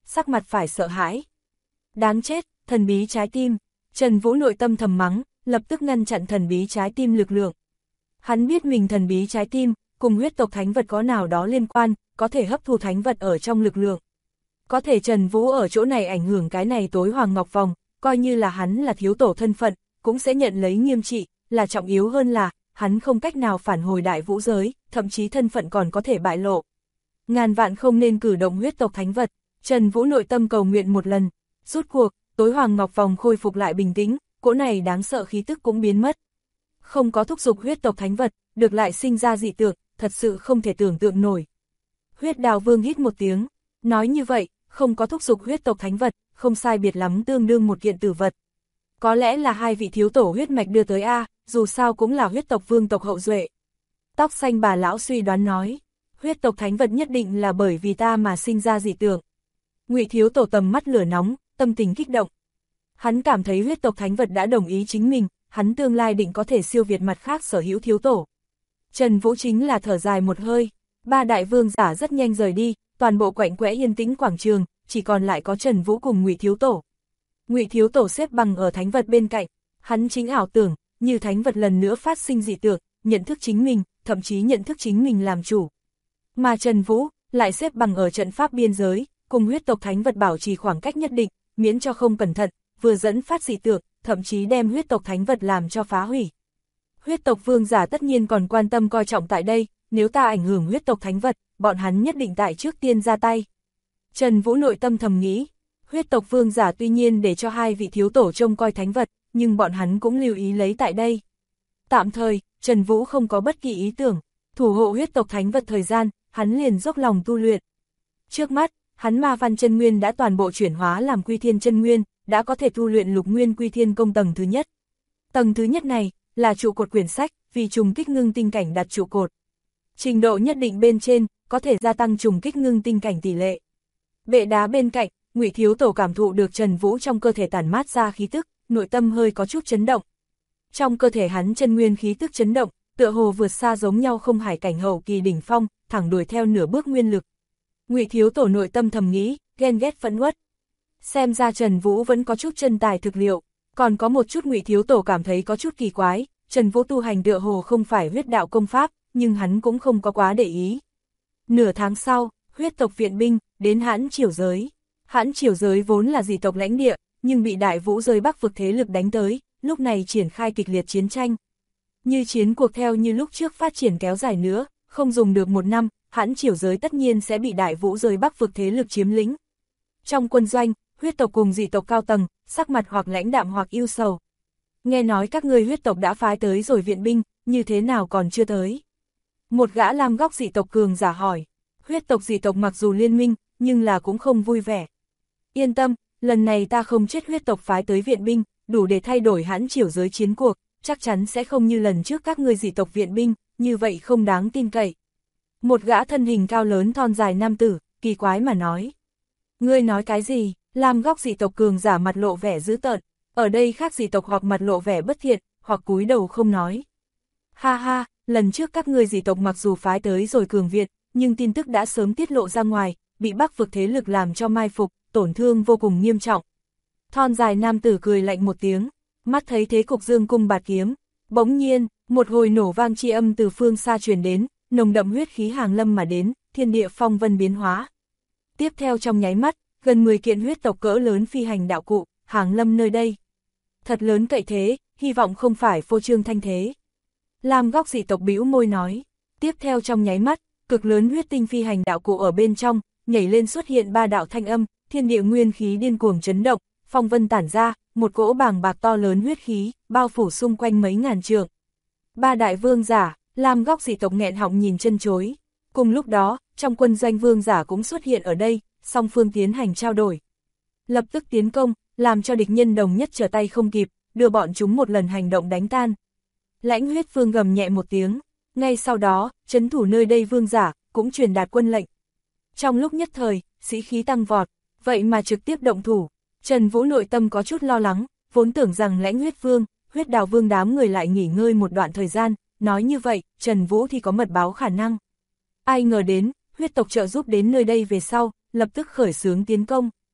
sắc mặt phải sợ hãi. Đáng chết, thần bí trái tim. Trần Vũ nội tâm thầm mắng, lập tức ngăn chặn thần bí trái tim lực lượng. Hắn biết mình thần bí trái tim, cùng huyết tộc thánh vật có nào đó liên quan, có thể hấp thu thánh vật ở trong lực lượng. Có thể Trần Vũ ở chỗ này ảnh hưởng cái này tối hoàng ngọc vòng, coi như là hắn là thiếu tổ thân phận, cũng sẽ nhận lấy nghiêm trị, là trọng yếu hơn là, hắn không cách nào phản hồi đại vũ giới, thậm chí thân phận còn có thể bại lộ. Ngàn vạn không nên cử động huyết tộc thánh vật, Trần Vũ nội tâm cầu nguyện một lần, rút cuộc, tối hoàng ngọc vòng khôi phục lại bình tĩnh, cỗ này đáng sợ khí tức cũng biến mất. Không có thúc giục huyết tộc thánh vật, được lại sinh ra dị tượng, thật sự không thể tưởng tượng nổi. Huyết Đào Vương hít một tiếng, nói như vậy, không có thúc giục huyết tộc thánh vật, không sai biệt lắm tương đương một kiện tử vật. Có lẽ là hai vị thiếu tổ huyết mạch đưa tới A, dù sao cũng là huyết tộc vương tộc hậu duệ. Tóc xanh bà lão suy đoán nói, huyết tộc thánh vật nhất định là bởi vì ta mà sinh ra dị tượng. Ngụy thiếu tổ tầm mắt lửa nóng, tâm tình kích động. Hắn cảm thấy huyết tộc thánh vật đã đồng ý chính mình, hắn tương lai định có thể siêu việt mặt khác sở hữu thiếu tổ. Trần Vũ chính là thở dài một hơi, ba đại vương giả rất nhanh rời đi, toàn bộ quạnh quẽ yên tĩnh quảng trường, chỉ còn lại có Trần Vũ cùng Ngụy thiếu tổ. Ngụy thiếu tổ xếp bằng ở thánh vật bên cạnh, hắn chính ảo tưởng, như thánh vật lần nữa phát sinh dị tượng, nhận thức chính mình, thậm chí nhận thức chính mình làm chủ. Mà Trần Vũ lại xếp bằng ở trận pháp biên giới, cùng huyết tộc thánh vật bảo trì khoảng cách nhất định, miễn cho không cẩn thận, vừa dẫn phát dị tượng, thậm chí đem huyết tộc thánh vật làm cho phá hủy. Huyết tộc vương giả tất nhiên còn quan tâm coi trọng tại đây, nếu ta ảnh hưởng huyết tộc thánh vật, bọn hắn nhất định tại trước tiên ra tay. Trần Vũ nội tâm thầm nghĩ, huyết tộc vương giả tuy nhiên để cho hai vị thiếu tổ trông coi thánh vật, nhưng bọn hắn cũng lưu ý lấy tại đây. Tạm thời, Trần Vũ không có bất kỳ ý tưởng, thủ hộ huyết tộc thánh vật thời gian, hắn liền dốc lòng tu luyện. Trước mắt, hắn ma văn chân nguyên đã toàn bộ chuyển hóa làm quy thiên chân nguyên, đã có thể tu luyện lục nguyên quy thiên công tầng thứ nhất. Tầng thứ nhất này, là trụ cột quyển sách, vì trùng kích ngưng tinh cảnh đặt trụ cột. Trình độ nhất định bên trên, có thể gia tăng trùng kích ngưng tinh cảnh tỷ lệ. Bệ đá bên cạnh, Ngụy thiếu tổ cảm thụ được Trần Vũ trong cơ thể tản mát ra khí tức, nội tâm hơi có chút chấn động. Trong cơ thể hắn chân nguyên khí tức chấn động, tựa hồ vượt xa giống nhau không hải cảnh hậu kỳ đỉnh phong, thẳng đuổi theo nửa bước nguyên lực. Ngụy thiếu tổ nội tâm thầm nghĩ, ghen ghét phẫn uất. Xem ra Trần Vũ vẫn có chút chân tài thực liệu, còn có một chút Ngụy thiếu tổ cảm thấy có chút kỳ quái, Trần Vũ tu hành tựa hồ không phải huyết đạo công pháp, nhưng hắn cũng không có quá để ý. Nửa tháng sau, huyết tộc viện binh đến Hãn Triều giới. Hãn Triều giới vốn là dị tộc lãnh địa, nhưng bị Đại Vũ giới Bắc vực thế lực đánh tới, lúc này triển khai kịch liệt chiến tranh. Như chiến cuộc theo như lúc trước phát triển kéo dài nữa, không dùng được một năm, Hãn Triều giới tất nhiên sẽ bị Đại Vũ giới Bắc vực thế lực chiếm lĩnh. Trong quân doanh, huyết tộc cùng dị tộc cao tầng, sắc mặt hoặc lãnh đạm hoặc ưu sầu. Nghe nói các ngươi huyết tộc đã phái tới rồi viện binh, như thế nào còn chưa tới? Một gã lam góc dị tộc cường giả hỏi. Huyết tộc dị tộc mặc dù liên minh, nhưng là cũng không vui vẻ. Yên tâm, lần này ta không chết huyết tộc phái tới viện binh, đủ để thay đổi Hãn Triều giới chiến cuộc, chắc chắn sẽ không như lần trước các ngươi dị tộc viện binh, như vậy không đáng tin cậy. Một gã thân hình cao lớn thon dài nam tử, kỳ quái mà nói. Ngươi nói cái gì? Lam góc dị tộc cường giả mặt lộ vẻ dữ tợn, ở đây khác dị tộc hoặc mặt lộ vẻ bất thiện, hoặc cúi đầu không nói. Ha ha, lần trước các ngươi dị tộc mặc dù phái tới rồi cường viện, nhưng tin tức đã sớm tiết lộ ra ngoài, bị Bắc vực thế lực làm cho mai phục, tổn thương vô cùng nghiêm trọng. Thon dài nam tử cười lạnh một tiếng, mắt thấy thế cục dương cung bạt kiếm, bỗng nhiên, một hồi nổ vang chi âm từ phương xa truyền đến, nồng đậm huyết khí hàng lâm mà đến, thiên địa phong vân biến hóa. Tiếp theo trong nháy mắt, gần 10 kiện huyết tộc cỡ lớn phi hành đạo cụ, hàng lâm nơi đây. Thật lớn cậy thế, hy vọng không phải phô trương thanh thế. Lam góc dị tộc bĩu môi nói, tiếp theo trong nháy mắt, cực lớn huyết tinh phi hành đạo cụ ở bên trong, nhảy lên xuất hiện 3 đạo thanh âm, thiên địa nguyên khí điên cuồng chấn động, phong vân tản ra, một cỗ bàng bạc to lớn huyết khí, bao phủ xung quanh mấy ngàn trượng. 3 đại vương giả, Lam góc dị tộc nghẹn họng nhìn chân chối. Cùng lúc đó, trong quân doanh vương giả cũng xuất hiện ở đây, song phương tiến hành trao đổi. Lập tức tiến công, làm cho địch nhân đồng nhất trở tay không kịp, đưa bọn chúng một lần hành động đánh tan. Lãnh huyết vương gầm nhẹ một tiếng, ngay sau đó, trấn thủ nơi đây vương giả, cũng truyền đạt quân lệnh. Trong lúc nhất thời, sĩ khí tăng vọt, vậy mà trực tiếp động thủ. Trần Vũ nội tâm có chút lo lắng, vốn tưởng rằng lãnh huyết vương, huyết đào vương đám người lại nghỉ ngơi một đoạn thời gian, nói như vậy, Trần Vũ thì có mật báo khả năng. Ai ngờ đến, huyết tộc trợ giúp đến nơi đây về sau, lập tức khởi xướng tiến công.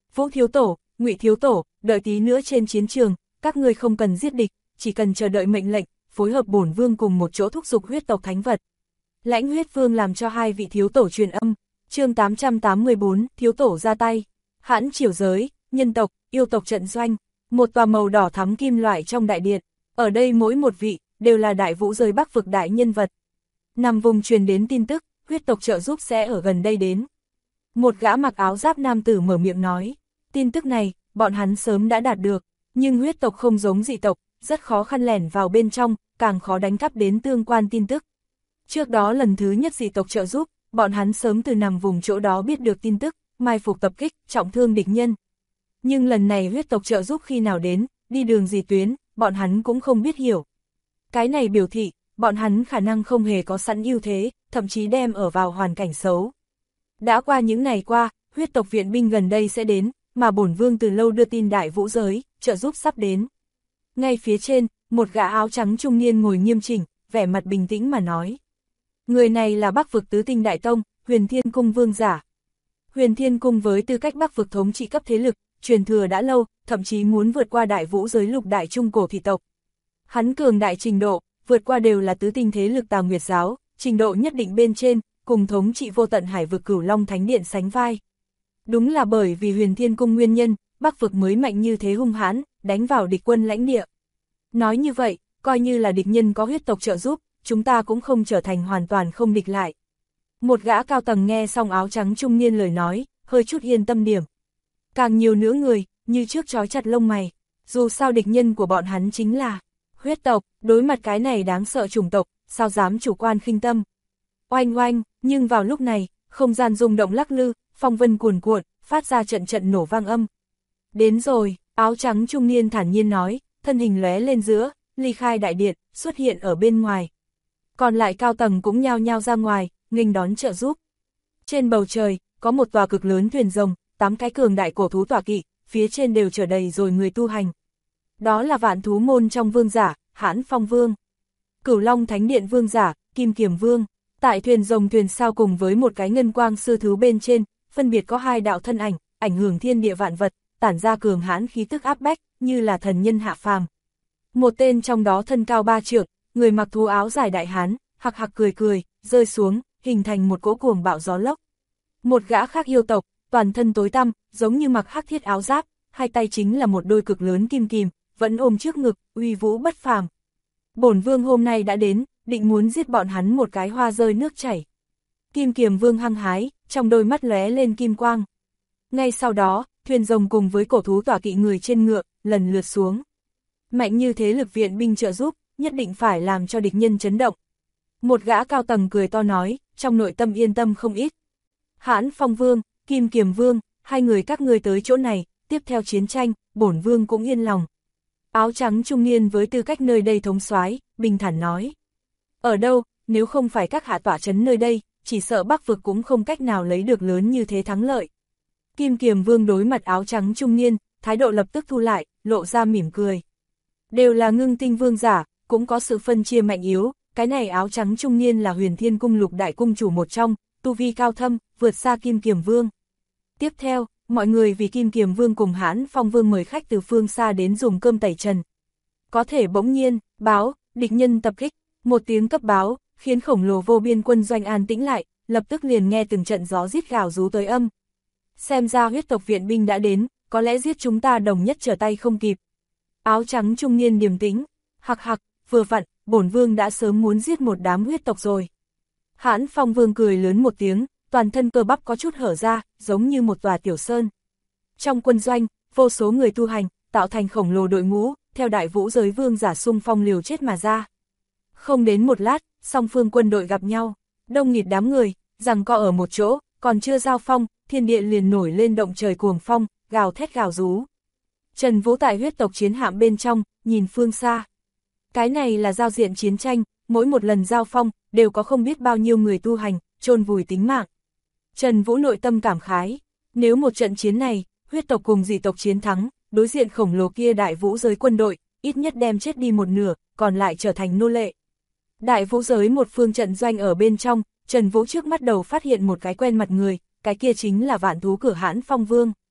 Vũ thiếu tổ, Ngụy thiếu tổ, đợi tí nữa trên chiến trường, các ngươi không cần giết địch, chỉ cần chờ đợi mệnh lệnh, phối hợp bổn vương cùng một chỗ thúc giục huyết tộc thánh vật. Lãnh huyết vương làm cho hai vị thiếu tổ truyền âm. Chương 884, thiếu tổ ra tay. Hãn triều giới, nhân tộc, yêu tộc trận doanh, một tòa màu đỏ thắm kim loại trong đại điện. Ở đây mỗi một vị đều là đại vũ giới Bắc vực đại nhân vật. Nằm vùng truyền đến tin tức, huyết tộc trợ giúp sẽ ở gần đây đến. Một gã mặc áo giáp nam tử mở miệng nói, tin tức này, bọn hắn sớm đã đạt được, nhưng huyết tộc không giống dị tộc, rất khó khăn lẻn vào bên trong, càng khó đánh cắp đến tương quan tin tức. Trước đó lần thứ nhất dị tộc trợ giúp, bọn hắn sớm từ nằm vùng chỗ đó biết được tin tức, mai phục tập kích, trọng thương địch nhân. Nhưng lần này huyết tộc trợ giúp khi nào đến, đi đường gì tuyến, bọn hắn cũng không biết hiểu. Cái này biểu thị, bọn hắn khả năng không hề có sẵn ưu thế, thậm chí đem ở vào hoàn cảnh xấu. Đã qua những ngày qua, huyết tộc viện binh gần đây sẽ đến, mà bổn vương từ lâu đưa tin đại vũ giới, trợ giúp sắp đến. Ngay phía trên, một gã áo trắng trung niên ngồi nghiêm chỉnh, vẻ mặt bình tĩnh mà nói. Người này là Bắc vực tứ tinh đại tông, Huyền Thiên Cung vương giả. Huyền Thiên Cung với tư cách Bắc vực thống trị cấp thế lực, truyền thừa đã lâu, thậm chí muốn vượt qua đại vũ giới lục đại trung cổ thị tộc. Hắn cường đại trình độ, vượt qua đều là tứ tinh thế lực Tào Nguyệt giáo, trình độ nhất định bên trên, cùng thống trị vô tận hải vực Cửu Long Thánh Điện sánh vai. Đúng là bởi vì Huyền Thiên Cung nguyên nhân, Bắc vực mới mạnh như thế hung hãn, đánh vào địch quân lãnh địa. Nói như vậy, coi như là địch nhân có huyết tộc trợ giúp, chúng ta cũng không trở thành hoàn toàn không địch lại. Một gã cao tầng nghe xong áo trắng trung niên lời nói, hơi chút yên tâm điểm. Càng nhiều nữa người, như trước trói chặt lông mày, dù sao địch nhân của bọn hắn chính là huyết tộc, đối mặt cái này đáng sợ chủng tộc, sao dám chủ quan khinh tâm. Oanh oanh, nhưng vào lúc này, không gian rung động lắc lư, phong vân cuồn cuộn, phát ra trận trận nổ vang âm. Đến rồi, áo trắng trung niên thản nhiên nói, thân hình lóe lên giữa, ly khai đại điện, xuất hiện ở bên ngoài. Còn lại cao tầng cũng nhao nhao ra ngoài, nghênh đón trợ giúp. Trên bầu trời, có một tòa cực lớn thuyền rồng, 8 cái cường đại cổ thú tọa kỵ, phía trên đều chở đầy rồi người tu hành. Đó là Vạn Thú Môn trong vương giả, Hãn Phong Vương. Cửu Long Thánh Điện vương giả, Kim Kiềm Vương. Tại thuyền rồng thuyền sao cùng với một cái ngân quang sư thứ bên trên, phân biệt có hai đạo thân ảnh, ảnh hưởng thiên địa vạn vật, tản ra cường hãn khí tức áp bách, như là thần nhân hạ phàm. Một tên trong đó thân cao 3 trượng, người mặc thú áo dài đại hán, hạc hạc cười cười, rơi xuống, hình thành một cỗ cuồng bạo gió lốc. Một gã khác yêu tộc, toàn thân tối tăm, giống như mặc hắc thiết áo giáp, hai tay chính là một đôi cực lớn kim kìm, vẫn ôm trước ngực, uy vũ bất phàm. Bổn vương hôm nay đã đến, định muốn giết bọn hắn một cái hoa rơi nước chảy. Kim Kiềm Vương hăng hái, trong đôi mắt lóe lên kim quang. Ngay sau đó, thuyền rồng cùng với cổ thú tọa kỵ người trên ngựa, lần lượt xuống. Mạnh như thế lực viện binh trợ giúp, nhất định phải làm cho địch nhân chấn động. Một gã cao tầng cười to nói, trong nội tâm yên tâm không ít. Hãn Phong Vương, Kim Kiềm Vương, hai người các ngươi tới chỗ này, tiếp theo chiến tranh, bổn vương cũng yên lòng. Áo trắng trung niên với tư cách nơi đây thống soái, bình thản nói. Ở đâu, nếu không phải các hạ tọa trấn nơi đây, chỉ sợ Bắc vực cũng không cách nào lấy được lớn như thế thắng lợi. Kim Kiềm Vương đối mặt áo trắng trung niên, thái độ lập tức thu lại, lộ ra mỉm cười. Đều là ngưng tinh vương giả, cũng có sự phân chia mạnh yếu, cái này áo trắng trung niên là Huyền Thiên Cung lục đại cung chủ một trong, tu vi cao thâm, vượt xa Kim Kiềm Vương. Tiếp theo, mọi người vì Kim Kiềm Vương cùng Hãn Phong Vương mời khách từ phương xa đến dùng cơm tẩy trần. Có thể bỗng nhiên, báo, địch nhân tập kích, một tiếng cấp báo, khiến khổng lồ vô biên quân doanh an tĩnh lại, lập tức liền nghe từng trận gió rít gào rú tới âm. Xem ra huyết tộc viện binh đã đến, có lẽ giết chúng ta đồng nhất trở tay không kịp. Áo trắng trung niên điềm tĩnh, hạc hạc, vừa vặn, bổn vương đã sớm muốn giết một đám huyết tộc rồi. Hãn Phong Vương cười lớn một tiếng, toàn thân cơ bắp có chút hở ra, giống như một tòa tiểu sơn. Trong quân doanh, vô số người tu hành, tạo thành khổng lồ đội ngũ, theo đại vũ giới vương giả xung phong liều chết mà ra. Không đến một lát, song phương quân đội gặp nhau, đông nghịt đám người, giằng co ở một chỗ, còn chưa giao phong, thiên địa liền nổi lên động trời cuồng phong, gào thét gào rú. Trần Vũ tại huyết tộc chiến hạm bên trong, nhìn phương xa. Cái này là giao diện chiến tranh, mỗi một lần giao phong, đều có không biết bao nhiêu người tu hành, chôn vùi tính mạng. Trần Vũ nội tâm cảm khái, nếu một trận chiến này, huyết tộc cùng dị tộc chiến thắng, đối diện khổng lồ kia đại vũ giới quân đội, ít nhất đem chết đi một nửa, còn lại trở thành nô lệ. Đại vũ giới một phương trận doanh ở bên trong, Trần Vũ trước mắt đầu phát hiện một cái quen mặt người, cái kia chính là Vạn Thú Cửa Hãn Phong Vương.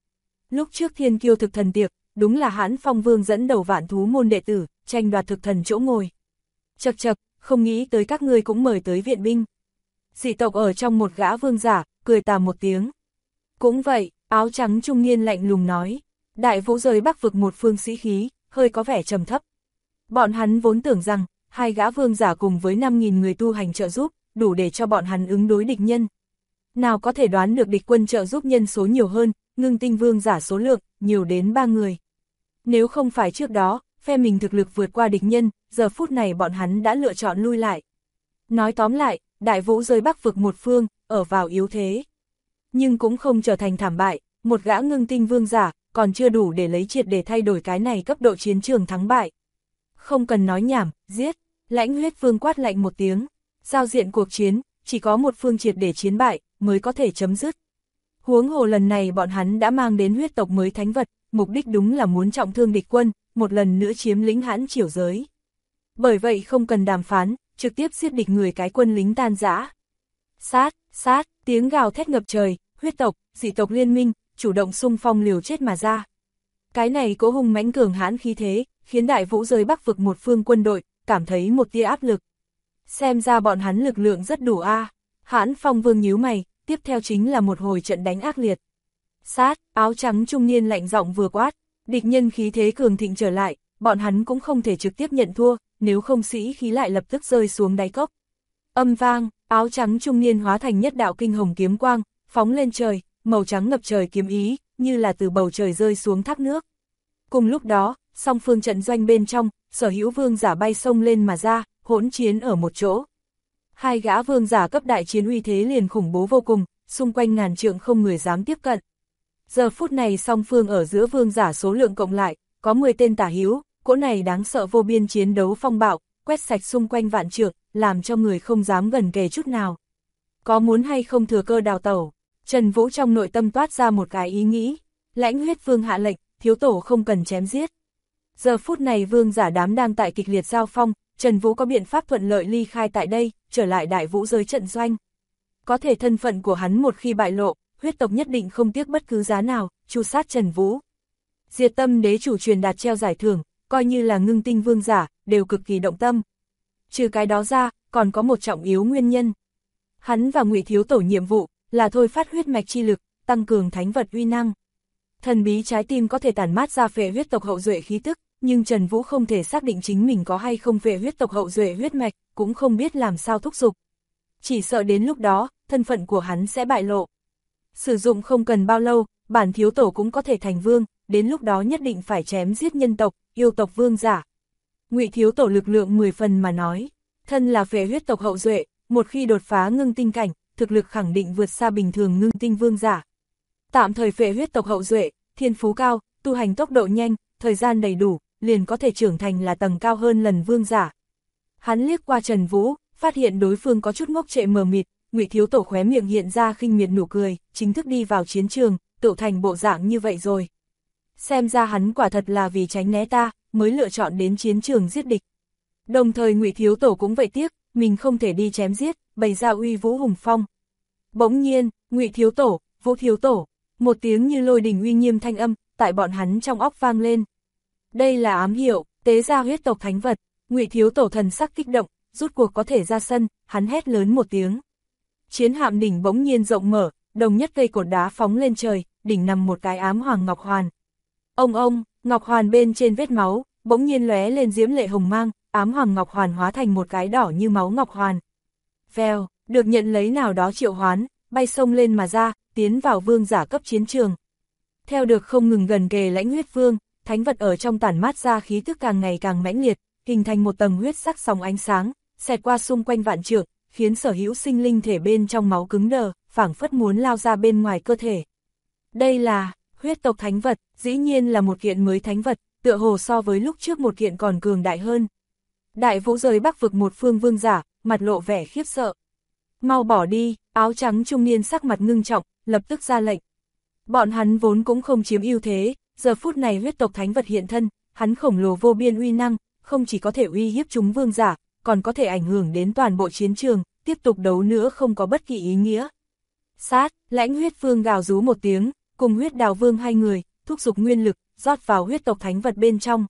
Lúc trước Thiên Kiêu thực thần tiệc, đúng là Hãn Phong Vương dẫn đầu vạn thú môn đệ tử, tranh đoạt thực thần chỗ ngồi. Chậc chậc, không nghĩ tới các ngươi cũng mời tới viện binh. Dị tộc ở trong một gã vương giả, cười tà một tiếng. Cũng vậy, áo trắng trung niên lạnh lùng nói, Đại Vũ giới Bắc vực một phương sĩ khí, hơi có vẻ trầm thấp. Bọn hắn vốn tưởng rằng, hai gã vương giả cùng với 5.000 người tu hành trợ giúp, đủ để cho bọn hắn ứng đối địch nhân. Nào có thể đoán được địch quân trợ giúp nhân số nhiều hơn, Ngưng Tinh vương giả số lượng, nhiều đến 3 người. Nếu không phải trước đó, phe mình thực lực vượt qua địch nhân, giờ phút này bọn hắn đã lựa chọn lui lại. Nói tóm lại, Đại Vũ giới Bắc vực một phương, ở vào yếu thế. Nhưng cũng không trở thành thảm bại, một gã Ngưng Tinh vương giả, còn chưa đủ để lấy triệt để thay đổi cái này cấp độ chiến trường thắng bại. Không cần nói nhảm, giết, Lãnh Huyết Vương quát lạnh một tiếng, giao diện cuộc chiến, chỉ có một phương triệt để chiến bại, mới có thể chấm dứt. Huống hồ lần này bọn hắn đã mang đến huyết tộc mới thánh vật, mục đích đúng là muốn trọng thương địch quân, một lần nữa chiếm lĩnh Hãn Triều giới. Bởi vậy không cần đàm phán, trực tiếp giết địch người cái quân lính tan rã. Sát, sát, tiếng gào thét ngập trời, huyết tộc, dị tộc liên minh, chủ động xung phong liều chết mà ra. Cái này cỗ hung mãnh cường hãn khí thế, khiến Đại Vũ giới Bắc vực một phương quân đội, cảm thấy một tia áp lực. Xem ra bọn hắn lực lượng rất đủ a. Hãn Phong Vương nhíu mày, tiếp theo chính là một hồi trận đánh ác liệt. Sát, áo trắng trung niên lạnh giọng vừa quát, địch nhân khí thế cường thịnh trở lại, bọn hắn cũng không thể trực tiếp nhận thua, nếu không sĩ khí lại lập tức rơi xuống đáy cốc. Âm vang, áo trắng trung niên hóa thành nhất đạo kinh hồng kiếm quang, phóng lên trời, màu trắng ngập trời kiếm ý, như là từ bầu trời rơi xuống thác nước. Cùng lúc đó, song phương trận doanh bên trong, sở hữu vương giả bay sông lên mà ra, hỗn chiến ở một chỗ. Hai gã vương giả cấp đại chiến uy thế liền khủng bố vô cùng, xung quanh ngàn trượng không người dám tiếp cận. Giờ phút này song phương ở giữa vương giả số lượng cộng lại, có 10 tên tả hữu, cỗ này đáng sợ vô biên chiến đấu phong bạo, quét sạch xung quanh vạn trượng, làm cho người không dám gần kề chút nào. Có muốn hay không thừa cơ đào tẩu? Trần Vũ trong nội tâm toát ra một cái ý nghĩ, Lãnh Huyết Vương hạ lệnh, thiếu tổ không cần chém giết. Giờ phút này vương giả đám đang tại kịch liệt giao phong, Trần Vũ có biện pháp thuận lợi ly khai tại đây, trở lại Đại Vũ giới trận doanh. Có thể thân phận của hắn một khi bại lộ, huyết tộc nhất định không tiếc bất cứ giá nào, tru sát Trần Vũ. Diệt Tâm đế chủ truyền đạt treo giải thưởng, coi như là Ngưng Tinh vương giả, đều cực kỳ động tâm. Trừ cái đó ra, còn có một trọng yếu nguyên nhân. Hắn và Ngụy thiếu tổ nhiệm vụ là thôi phát huyết mạch chi lực, tăng cường thánh vật uy năng. Thần bí trái tim có thể tản mát ra phệ huyết tộc hậu duệ khí tức, nhưng Trần Vũ không thể xác định chính mình có hay không phệ huyết tộc hậu duệ huyết mạch, cũng không biết làm sao thúc giục. Chỉ sợ đến lúc đó, thân phận của hắn sẽ bại lộ. Sử dụng không cần bao lâu, bản thiếu tổ cũng có thể thành vương, đến lúc đó nhất định phải chém giết nhân tộc, yêu tộc vương giả. Ngụy thiếu tổ lực lượng 10 phần mà nói, thân là phệ huyết tộc hậu duệ, một khi đột phá ngưng tinh cảnh, thực lực khẳng định vượt xa bình thường ngưng tinh vương giả. Tạm thời phệ huyết tộc hậu duệ, thiên phú cao, tu hành tốc độ nhanh, thời gian đầy đủ, liền có thể trưởng thành là tầng cao hơn lần vương giả. Hắn liếc qua Trần Vũ, phát hiện đối phương có chút ngốc trệ mờ mịt, Ngụy thiếu tổ khóe miệng hiện ra khinh miệt nụ cười, chính thức đi vào chiến trường, tự thành bộ dạng như vậy rồi. Xem ra hắn quả thật là vì tránh né ta, mới lựa chọn đến chiến trường giết địch. Đồng thời Ngụy thiếu tổ cũng vậy tiếc, mình không thể đi chém giết, bày ra uy vũ hùng phong. Bỗng nhiên, Ngụy thiếu tổ, Vũ thiếu tổ, một tiếng như lôi đình uy nghiêm thanh âm, tại bọn hắn trong óc vang lên. Đây là ám hiệu, tế ra huyết tộc thánh vật, Ngụy thiếu tổ thần sắc kích động, rút cuộc có thể ra sân, hắn hét lớn một tiếng. Chiến hạm đỉnh bỗng nhiên rộng mở, đồng nhất cây cột đá phóng lên trời, đỉnh nằm một cái ám hoàng ngọc hoàn. Ông, ngọc hoàn bên trên vết máu, bỗng nhiên lóe lên diễm lệ hồng mang, ám hoàng ngọc hoàn hóa thành một cái đỏ như máu ngọc hoàn. Vèo, được nhận lấy nào đó triệu hoán, bay sông lên mà ra, tiến vào vương giả cấp chiến trường. Theo được không ngừng gần kề Lãnh Huyết Vương, thánh vật ở trong tản mát ra khí tức càng ngày càng mãnh liệt, hình thành một tầng huyết sắc sóng ánh sáng, xẹt qua xung quanh vạn trượng, khiến sở hữu sinh linh thể bên trong máu cứng đờ, phảng phất muốn lao ra bên ngoài cơ thể. Đây là huyết tộc thánh vật, dĩ nhiên là một kiện mới thánh vật, tựa hồ so với lúc trước một kiện còn cường đại hơn. Đại Vũ giới Bắc vực một phương vương giả, mặt lộ vẻ khiếp sợ. Mau bỏ đi, áo trắng trung niên sắc mặt ngưng trọng, lập tức ra lệnh. Bọn hắn vốn cũng không chiếm ưu thế, giờ phút này huyết tộc thánh vật hiện thân, hắn khổng lồ vô biên uy năng, không chỉ có thể uy hiếp chúng vương giả, còn có thể ảnh hưởng đến toàn bộ chiến trường, tiếp tục đấu nữa không có bất kỳ ý nghĩa. Sát, Lãnh Huyết Vương gào rú một tiếng, cùng Huyết Đào Vương hai người, thúc giục nguyên lực, rót vào huyết tộc thánh vật bên trong.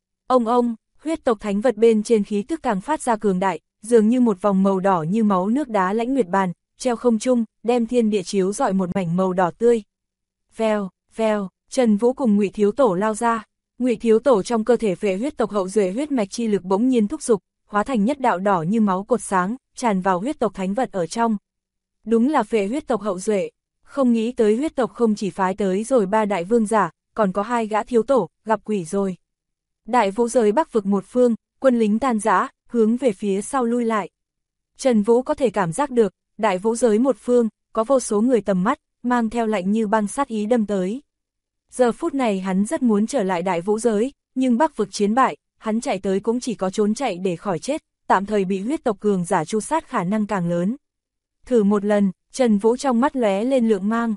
Ông, huyết tộc thánh vật bên trên khí tức càng phát ra cường đại, dường như một vòng màu đỏ như máu nước đá lãnh nguyệt bàn, treo không trung, đem thiên địa chiếu rọi một mảnh màu đỏ tươi. Vèo, vèo, Trần Vũ cùng Ngụy Thiếu Tổ lao ra. Ngụy Thiếu Tổ trong cơ thể phệ huyết tộc hậu duệ huyết mạch chi lực bỗng nhiên thúc giục, hóa thành nhất đạo đỏ như máu cột sáng, tràn vào huyết tộc thánh vật ở trong. Đúng là phệ huyết tộc hậu duệ, không nghĩ tới huyết tộc không chỉ phái tới rồi 3 đại vương giả, còn có 2 gã thiếu tổ, gặp quỷ rồi. Đại Vũ giới Bắc vực một phương, quân lính tan rã, hướng về phía sau lui lại. Trần Vũ có thể cảm giác được, Đại Vũ giới một phương, có vô số người tầm mắt, mang theo lạnh như băng sát ý đâm tới. Giờ phút này hắn rất muốn trở lại Đại Vũ giới, nhưng Bắc vực chiến bại, hắn chạy tới cũng chỉ có trốn chạy để khỏi chết, tạm thời bị huyết tộc cường giả tru sát khả năng càng lớn. Thử một lần, Trần Vũ trong mắt lóe lên lượng mang,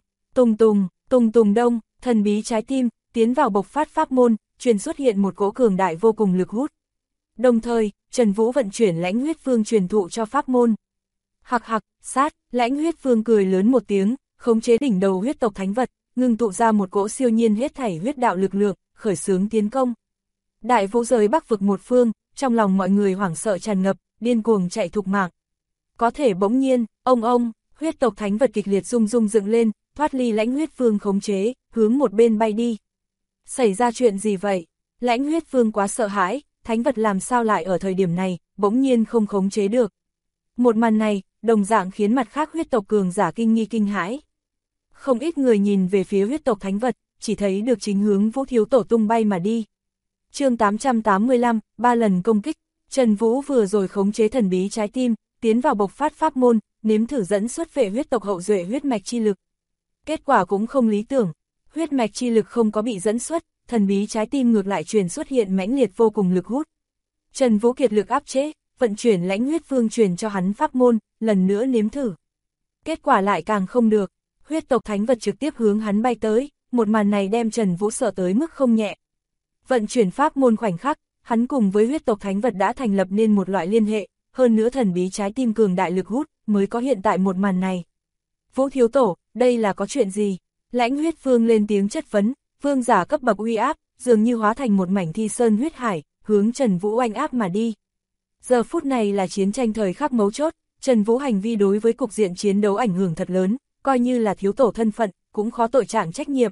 tùng tùng đông, thần bí trái tim, tiến vào bộc phát pháp môn, truyền xuất hiện một cỗ cường đại vô cùng lực hút. Đồng thời, Trần Vũ vận chuyển lãnh huyết vương truyền thụ cho pháp môn. Hặc hặc, sát, lãnh huyết vương cười lớn một tiếng, khống chế đỉnh đầu huyết tộc thánh vật, ngưng tụ ra một cỗ siêu nhiên hết thảy huyết đạo lực lượng, khởi xướng tiến công. Đại Vũ giới Bắc vực một phương, trong lòng mọi người hoảng sợ tràn ngập, điên cuồng chạy thục mạng. Có thể bỗng nhiên, ông, huyết tộc thánh vật kịch liệt rung rung dựng lên, thoát ly lãnh huyết vương khống chế, hướng một bên bay đi. Xảy ra chuyện gì vậy? Lãnh huyết vương quá sợ hãi, thánh vật làm sao lại ở thời điểm này, bỗng nhiên không khống chế được. Một màn này, đồng dạng khiến mặt khác huyết tộc cường giả kinh nghi kinh hãi. Không ít người nhìn về phía huyết tộc thánh vật, chỉ thấy được chính hướng Vũ Thiếu Tổ tung bay mà đi. Chương 885, 3 lần công kích, Trần Vũ vừa rồi khống chế thần bí trái tim, tiến vào bộc phát pháp môn, nếm thử dẫn xuất về huyết tộc hậu duệ huyết mạch chi lực. Kết quả cũng không lý tưởng, huyết mạch chi lực không có bị dẫn xuất, thần bí trái tim ngược lại truyền xuất hiện mãnh liệt vô cùng lực hút. Trần Vũ kiệt lực áp chế, vận chuyển lãnh huyết vương truyền cho hắn pháp môn, lần nữa nếm thử. Kết quả lại càng không được, huyết tộc thánh vật trực tiếp hướng hắn bay tới, một màn này đem Trần Vũ sợ tới mức không nhẹ. Vận chuyển pháp môn khoảnh khắc, hắn cùng với huyết tộc thánh vật đã thành lập nên một loại liên hệ, hơn nữa thần bí trái tim cường đại lực hút, mới có hiện tại một màn này. Vũ Thiếu Tổ, đây là có chuyện gì? Lãnh huyết vương lên tiếng chất vấn, vương giả cấp bậc uy áp, dường như hóa thành một mảnh thi sơn huyết hải, hướng Trần Vũ oanh áp mà đi. Giờ phút này là chiến tranh thời khắc mấu chốt, Trần Vũ hành vi đối với cục diện chiến đấu ảnh hưởng thật lớn, coi như là thiếu tổ thân phận, cũng khó tội trạng trách nhiệm.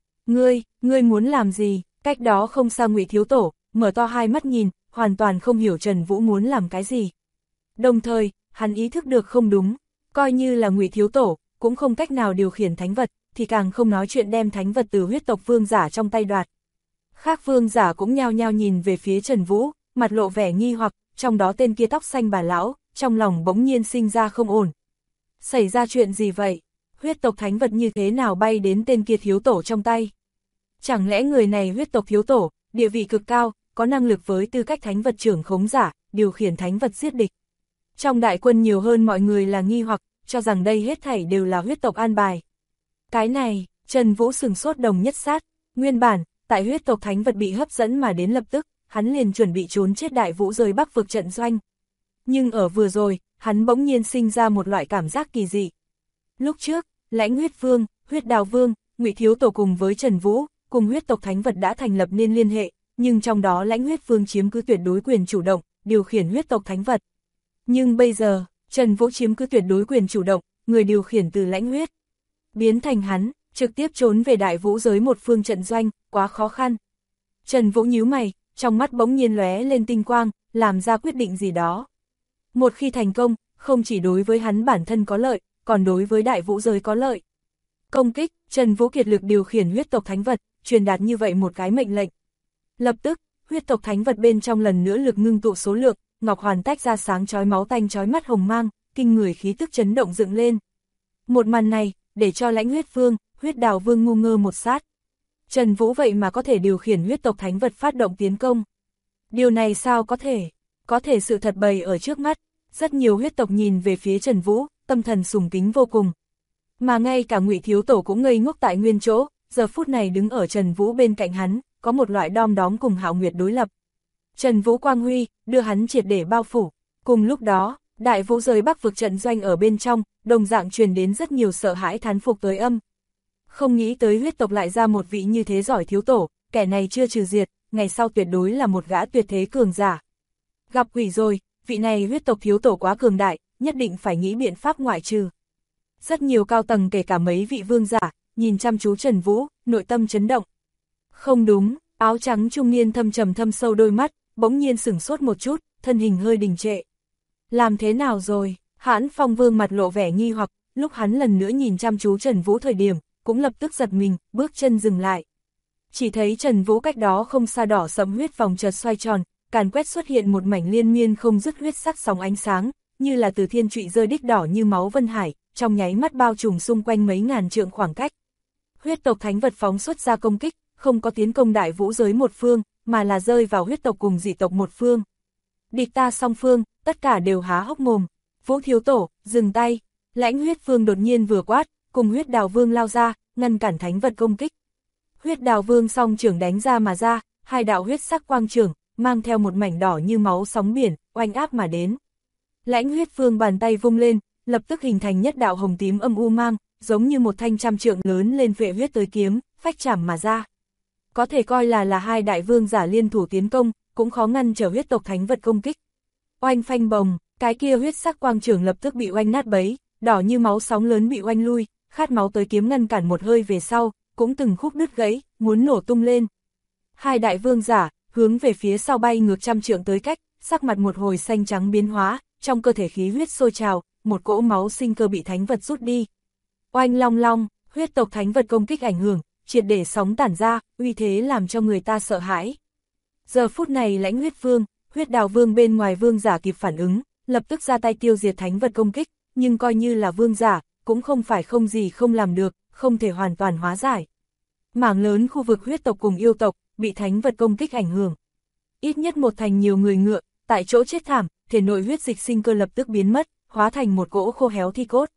Ngươi muốn làm gì? Cách đó không xa Ngụy Thiếu Tổ, mở to hai mắt nhìn, hoàn toàn không hiểu Trần Vũ muốn làm cái gì. Đồng thời, hắn ý thức được không đúng, coi như là Ngụy Thiếu Tổ, cũng không cách nào điều khiển thánh vật, thì càng không nói chuyện đem thánh vật từ huyết tộc vương giả trong tay đoạt. Khác vương giả cũng nhao nhao nhìn về phía Trần Vũ, mặt lộ vẻ nghi hoặc, trong đó tên kia tóc xanh bà lão, trong lòng bỗng nhiên sinh ra không ổn. Xảy ra chuyện gì vậy? Huyết tộc thánh vật như thế nào bay đến tên kia thiếu tổ trong tay? Chẳng lẽ người này huyết tộc thiếu tổ, địa vị cực cao, có năng lực với tư cách thánh vật trưởng khống giả, điều khiển thánh vật giết địch? Trong đại quân nhiều hơn mọi người là nghi hoặc, cho rằng đây hết thảy đều là huyết tộc an bài. Cái này, Trần Vũ sừng sốt đồng nhất sát, nguyên bản, tại huyết tộc thánh vật bị hấp dẫn mà đến lập tức, hắn liền chuẩn bị trốn chết Đại Vũ giới Bắc vực trận doanh. Nhưng ở vừa rồi, hắn bỗng nhiên sinh ra một loại cảm giác kỳ dị. Lúc trước, Lãnh huyết vương, huyết đào vương, Ngụy Thiếu Tổ cùng với Trần Vũ, cùng huyết tộc thánh vật đã thành lập nên liên hệ, nhưng trong đó Lãnh huyết vương chiếm cứ tuyệt đối quyền chủ động, điều khiển huyết tộc thánh vật. Nhưng bây giờ, Trần Vũ chiếm cứ tuyệt đối quyền chủ động, người điều khiển từ Lãnh huyết biến thành hắn, trực tiếp trốn về Đại Vũ giới một phương trận doanh, quá khó khăn. Trần Vũ nhíu mày, trong mắt bỗng nhiên lóe lên tinh quang, làm ra quyết định gì đó. Một khi thành công, không chỉ đối với hắn bản thân có lợi, còn đối với Đại Vũ giới có lợi. Công kích, Trần Vũ kiệt lực điều khiển huyết tộc thánh vật, truyền đạt như vậy một cái mệnh lệnh. Lập tức, huyết tộc thánh vật bên trong lần nữa lực ngưng tụ số lượng, ngọc hoàn tách ra sáng chói máu tanh chói mắt hồng mang, kinh người khí tức chấn động dựng lên. Một màn này, để cho Lãnh huyết vương, huyết đào vương ngu ngơ một sát. Trần Vũ vậy mà có thể điều khiển huyết tộc thánh vật phát động tiến công. Điều này sao có thể? Có thể sự thật bày ở trước mắt, rất nhiều huyết tộc nhìn về phía Trần Vũ, tâm thần sùng kính vô cùng. Mà ngay cả Ngụy Thiếu Tổ cũng ngây ngốc tại nguyên chỗ, giờ phút này đứng ở Trần Vũ bên cạnh hắn, có một loại đom đóm cùng Hạo Nguyệt đối lập. Trần Vũ quang huy, đưa hắn triệt để bao phủ. Cùng lúc đó, Đại Vũ giới Bắc vực trận doanh ở bên trong, đồng dạng truyền đến rất nhiều sợ hãi thán phục tới âm. Không nghĩ tới huyết tộc lại ra một vị như thế giỏi thiếu tổ, kẻ này chưa trừ diệt, ngày sau tuyệt đối là một gã tuyệt thế cường giả. Gặp quỷ rồi, vị này huyết tộc thiếu tổ quá cường đại, nhất định phải nghĩ biện pháp ngoại trừ. Rất nhiều cao tầng kể cả mấy vị vương giả, nhìn chăm chú Trần Vũ, nội tâm chấn động. Không đúng, áo trắng trung niên thâm trầm thâm sâu đôi mắt, bỗng nhiên sửng sốt một chút, thân hình hơi đình trệ. Làm thế nào rồi? Hãn Phong Vương mặt lộ vẻ nghi hoặc, lúc hắn lần nữa nhìn chăm chú Trần Vũ thời điểm, cũng lập tức giật mình, bước chân dừng lại. Chỉ thấy Trần Vũ cách đó không xa đỏ sẫm huyết vòng chợt xoay tròn, càn quét xuất hiện một mảnh liên miên không dứt huyết sắc sóng ánh sáng, như là từ thiên trụy rơi đích đỏ như máu vân hải, trong nháy mắt bao trùm xung quanh mấy ngàn trượng khoảng cách. Huyết tộc thánh vật phóng xuất ra công kích, không có tiến công đại vũ giới một phương, mà là rơi vào huyết tộc cùng dị tộc một phương. Địch ta song phương, tất cả đều há hốc mồm. Vũ thiếu tổ, dừng tay. Lãnh huyết vương đột nhiên vừa quát, cùng huyết đào vương lao ra, ngăn cản thánh vật công kích. Huyết đào vương song trưởng đánh ra mà ra, hai đạo huyết sắc quang trưởng, mang theo một mảnh đỏ như máu sóng biển, oanh áp mà đến. Lãnh huyết vương bàn tay vung lên, lập tức hình thành nhất đạo hồng tím âm u mang, giống như một thanh trăm trượng lớn lên vệ huyết tới kiếm, phách chảm mà ra. Có thể coi là hai đại vương giả liên thủ tiến công, cũng khó ngăn trở huyết tộc thánh vật công kích. Oanh phanh bồng, cái kia huyết sắc quang trưởng lập tức bị oanh nát bấy, đỏ như máu sóng lớn bị oanh lui, khát máu tới kiếm ngăn cản một hơi về sau, cũng từng khúc đứt gãy, muốn nổ tung lên. Hai đại vương giả, hướng về phía sau bay ngược trăm trượng tới cách, sắc mặt một hồi xanh trắng biến hóa, trong cơ thể khí huyết sôi trào, một cỗ máu sinh cơ bị thánh vật rút đi. Oanh long long, huyết tộc thánh vật công kích ảnh hưởng, triệt để sóng tản ra, uy thế làm cho người ta sợ hãi. Giờ phút này lãnh huyết vương, huyết đào vương bên ngoài vương giả kịp phản ứng, lập tức ra tay tiêu diệt thánh vật công kích, nhưng coi như là vương giả, cũng không phải không gì không làm được, không thể hoàn toàn hóa giải. Mảng lớn khu vực huyết tộc cùng yêu tộc, bị thánh vật công kích ảnh hưởng. Ít nhất một thành nhiều người ngựa, tại chỗ chết thảm, thể nội huyết dịch sinh cơ lập tức biến mất, hóa thành một cỗ khô héo thi cốt.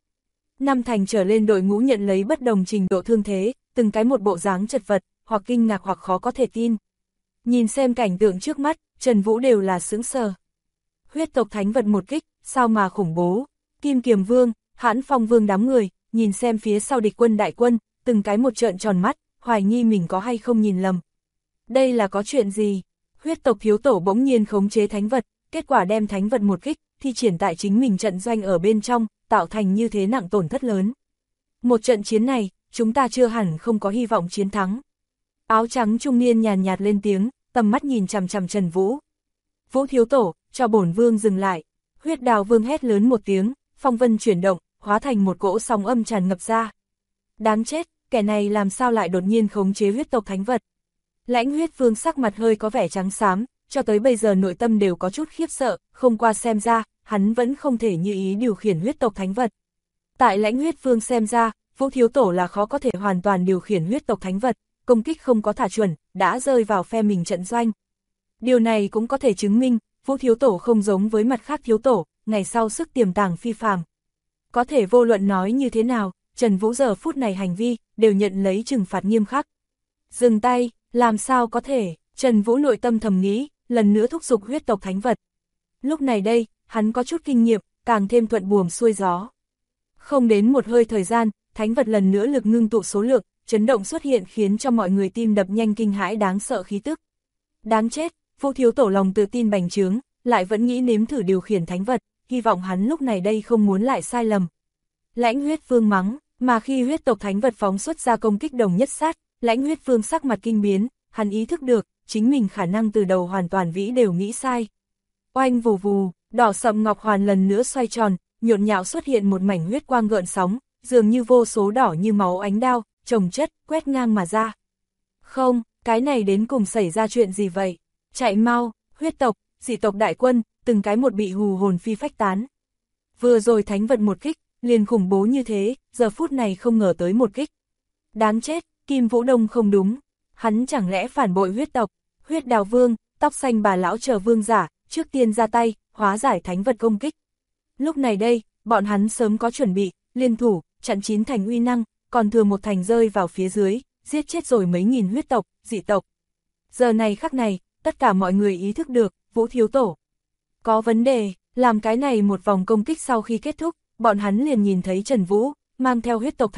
5 thành trở lên đội ngũ nhận lấy bất đồng trình độ thương thế, từng cái một bộ dáng chật vật, hoặc kinh ngạc hoặc khó có thể tin. Nhìn xem cảnh tượng trước mắt, Trần Vũ đều là sững sờ. Huyết tộc thánh vật một kích, sao mà khủng bố. Kim Kiềm Vương, Hãn Phong Vương đám người, nhìn xem phía sau địch quân đại quân, từng cái một trợn tròn mắt, hoài nghi mình có hay không nhìn lầm. Đây là có chuyện gì? Huyết tộc thiếu tổ bỗng nhiên khống chế thánh vật, kết quả đem thánh vật một kích, thi triển tại chính mình trận doanh ở bên trong, tạo thành như thế nặng tổn thất lớn. Một trận chiến này, chúng ta chưa hẳn không có hy vọng chiến thắng. Áo trắng trung niên nhàn nhạt lên tiếng, tầm mắt nhìn chằm chằm Trần Vũ. Vũ thiếu tổ, cho bổn vương dừng lại. Huyết đào vương hét lớn một tiếng, phong vân chuyển động, hóa thành một cỗ sóng âm tràn ngập ra. Đáng chết, kẻ này làm sao lại đột nhiên khống chế huyết tộc thánh vật. Lãnh huyết vương sắc mặt hơi có vẻ trắng xám, cho tới bây giờ nội tâm đều có chút khiếp sợ, không qua xem ra, hắn vẫn không thể như ý điều khiển huyết tộc thánh vật. Tại lãnh huyết vương xem ra, Vũ thiếu tổ là khó có thể hoàn toàn điều khiển huyết tộc thánh vật, công kích không có thả chuẩn, đã rơi vào phe mình trận doanh. Điều này cũng có thể chứng minh, Vũ thiếu tổ không giống với mặt khác thiếu tổ, ngày sau sức tiềm tàng phi phàm. Có thể vô luận nói như thế nào, Trần Vũ giờ phút này hành vi, đều nhận lấy trừng phạt nghiêm khắc. Dừng tay, làm sao có thể, Trần Vũ nội tâm thầm nghĩ, lần nữa thúc giục huyết tộc thánh vật. Lúc này đây, hắn có chút kinh nghiệm, càng thêm thuận buồm xuôi gió. Không đến một hơi thời gian, thánh vật lần nữa lực ngưng tụ số lượng, chấn động xuất hiện khiến cho mọi người tim đập nhanh kinh hãi đáng sợ khí tức. Đáng chết, Vũ thiếu tổ lòng tự tin bành trướng, lại vẫn nghĩ nếm thử điều khiển thánh vật, hy vọng hắn lúc này đây không muốn lại sai lầm. Lãnh huyết vương mắng, mà khi huyết tộc thánh vật phóng xuất ra công kích đồng nhất sát, lãnh huyết vương sắc mặt kinh biến, hắn ý thức được, chính mình khả năng từ đầu hoàn toàn vĩ đều nghĩ sai. Oanh vù vù, đỏ sậm ngọc hoàn lần nữa xoay tròn, nhộn nhạo xuất hiện một mảnh huyết quang gợn sóng, dường như vô số đỏ như máu ánh đao, chồng chất, quét ngang mà ra. Không, cái này đến cùng xảy ra chuyện gì vậy? Chạy mau, huyết tộc, dị tộc đại quân, từng cái một bị hù hồn phi phách tán. Vừa rồi thánh vật một kích, liền khủng bố như thế, giờ phút này không ngờ tới một kích. Đáng chết, Kim Vũ Đông không đúng, hắn chẳng lẽ phản bội huyết tộc, huyết đào vương, tóc xanh bà lão chờ vương giả, trước tiên ra tay, hóa giải thánh vật công kích. Lúc này đây, bọn hắn sớm có chuẩn bị, liên thủ, chặn 9 thành uy năng, còn thừa 1 thành rơi vào phía dưới, giết chết rồi mấy nghìn huyết tộc, dị tộc. Giờ này khắc này, tất cả mọi người ý thức được, Vũ thiếu tổ có vấn đề, làm cái này một vòng công kích sau khi kết thúc, bọn hắn liền nhìn thấy Trần Vũ, mang theo huyết tộc thánh vật,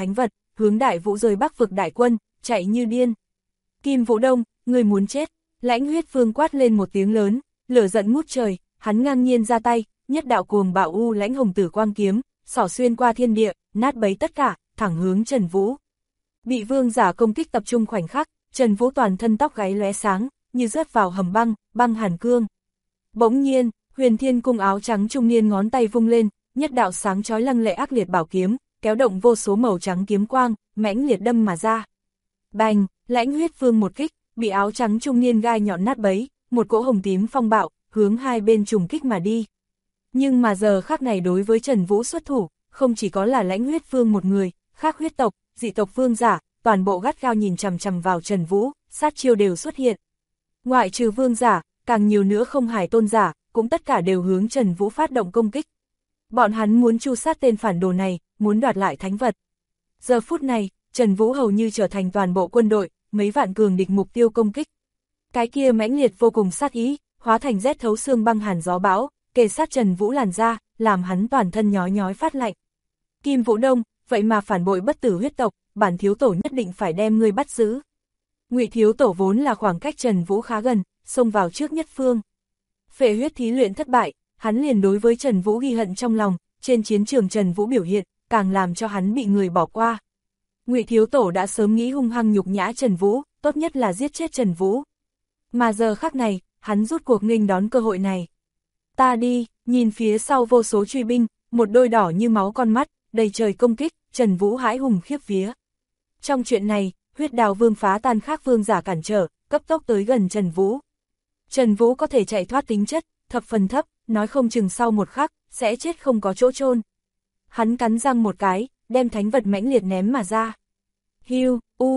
hướng Đại Vũ rời Bắc vực đại quân, chạy như điên. Kim Vũ Đông, người muốn chết, Lãnh Huyết Vương quát lên một tiếng lớn, lửa giận ngút trời, hắn ngang nhiên ra tay, nhất đạo cuồng bạo u lãnh hồng tử quang kiếm, xỏ xuyên qua thiên địa, nát bấy tất cả, thẳng hướng Trần Vũ. Bị vương giả công kích tập trung khoảnh khắc, Trần Vũ toàn thân tóc gáy lóe sáng, như rớt vào hầm băng, băng hàn cương. Bỗng nhiên, Huyền Thiên Cung áo trắng trung niên ngón tay vung lên, nhất đạo sáng chói lăng lệ ác liệt bảo kiếm, kéo động vô số màu trắng kiếm quang, mãnh liệt đâm mà ra. Bành, Lãnh Huyết Vương một kích, bị áo trắng trung niên gai nhọn nát bấy, một cỗ hồng tím phong bạo, hướng hai bên trùng kích mà đi. Nhưng mà giờ khắc này đối với Trần Vũ xuất thủ, không chỉ có là Lãnh Huyết Vương một người, khác huyết tộc, dị tộc vương giả, toàn bộ gắt gao nhìn chằm chằm vào Trần Vũ, sát chiêu đều xuất hiện. Ngoại trừ vương giả, càng nhiều nữa không hải tôn giả, cũng tất cả đều hướng Trần Vũ phát động công kích. Bọn hắn muốn tru sát tên phản đồ này, muốn đoạt lại thánh vật. Giờ phút này, Trần Vũ hầu như trở thành toàn bộ quân đội, mấy vạn cường địch mục tiêu công kích. Cái kia mãnh liệt vô cùng sát ý, hóa thành rét thấu xương băng hàn gió bão, kề sát Trần Vũ làn ra, làm hắn toàn thân nhói nhói phát lạnh. Kim Vũ Đông, vậy mà phản bội bất tử huyết tộc, bản thiếu tổ nhất định phải đem ngươi bắt giữ. Ngụy thiếu tổ vốn là khoảng cách Trần Vũ khá gần, xông vào trước nhất phương. Phệ huyết thí luyện thất bại, hắn liền đối với Trần Vũ ghi hận trong lòng, trên chiến trường Trần Vũ biểu hiện, càng làm cho hắn bị người bỏ qua. Ngụy thiếu tổ đã sớm nghĩ hung hăng nhục nhã Trần Vũ, tốt nhất là giết chết Trần Vũ. Mà giờ khắc này, hắn rút cuộc nghênh đón cơ hội này. Ta đi, nhìn phía sau vô số truy binh, một đôi đỏ như máu con mắt, đầy trời công kích, Trần Vũ hãi hùng khiếp vía. Trong chuyện này, Huyết Đào Vương phá tan khác vương giả cản trở, cấp tốc tới gần Trần Vũ. Trần Vũ có thể chạy thoát tính chất, thập phần thấp, nói không chừng sau một khắc, sẽ chết không có chỗ chôn. Hắn cắn răng một cái, đem thánh vật mãnh liệt ném mà ra. Hiu,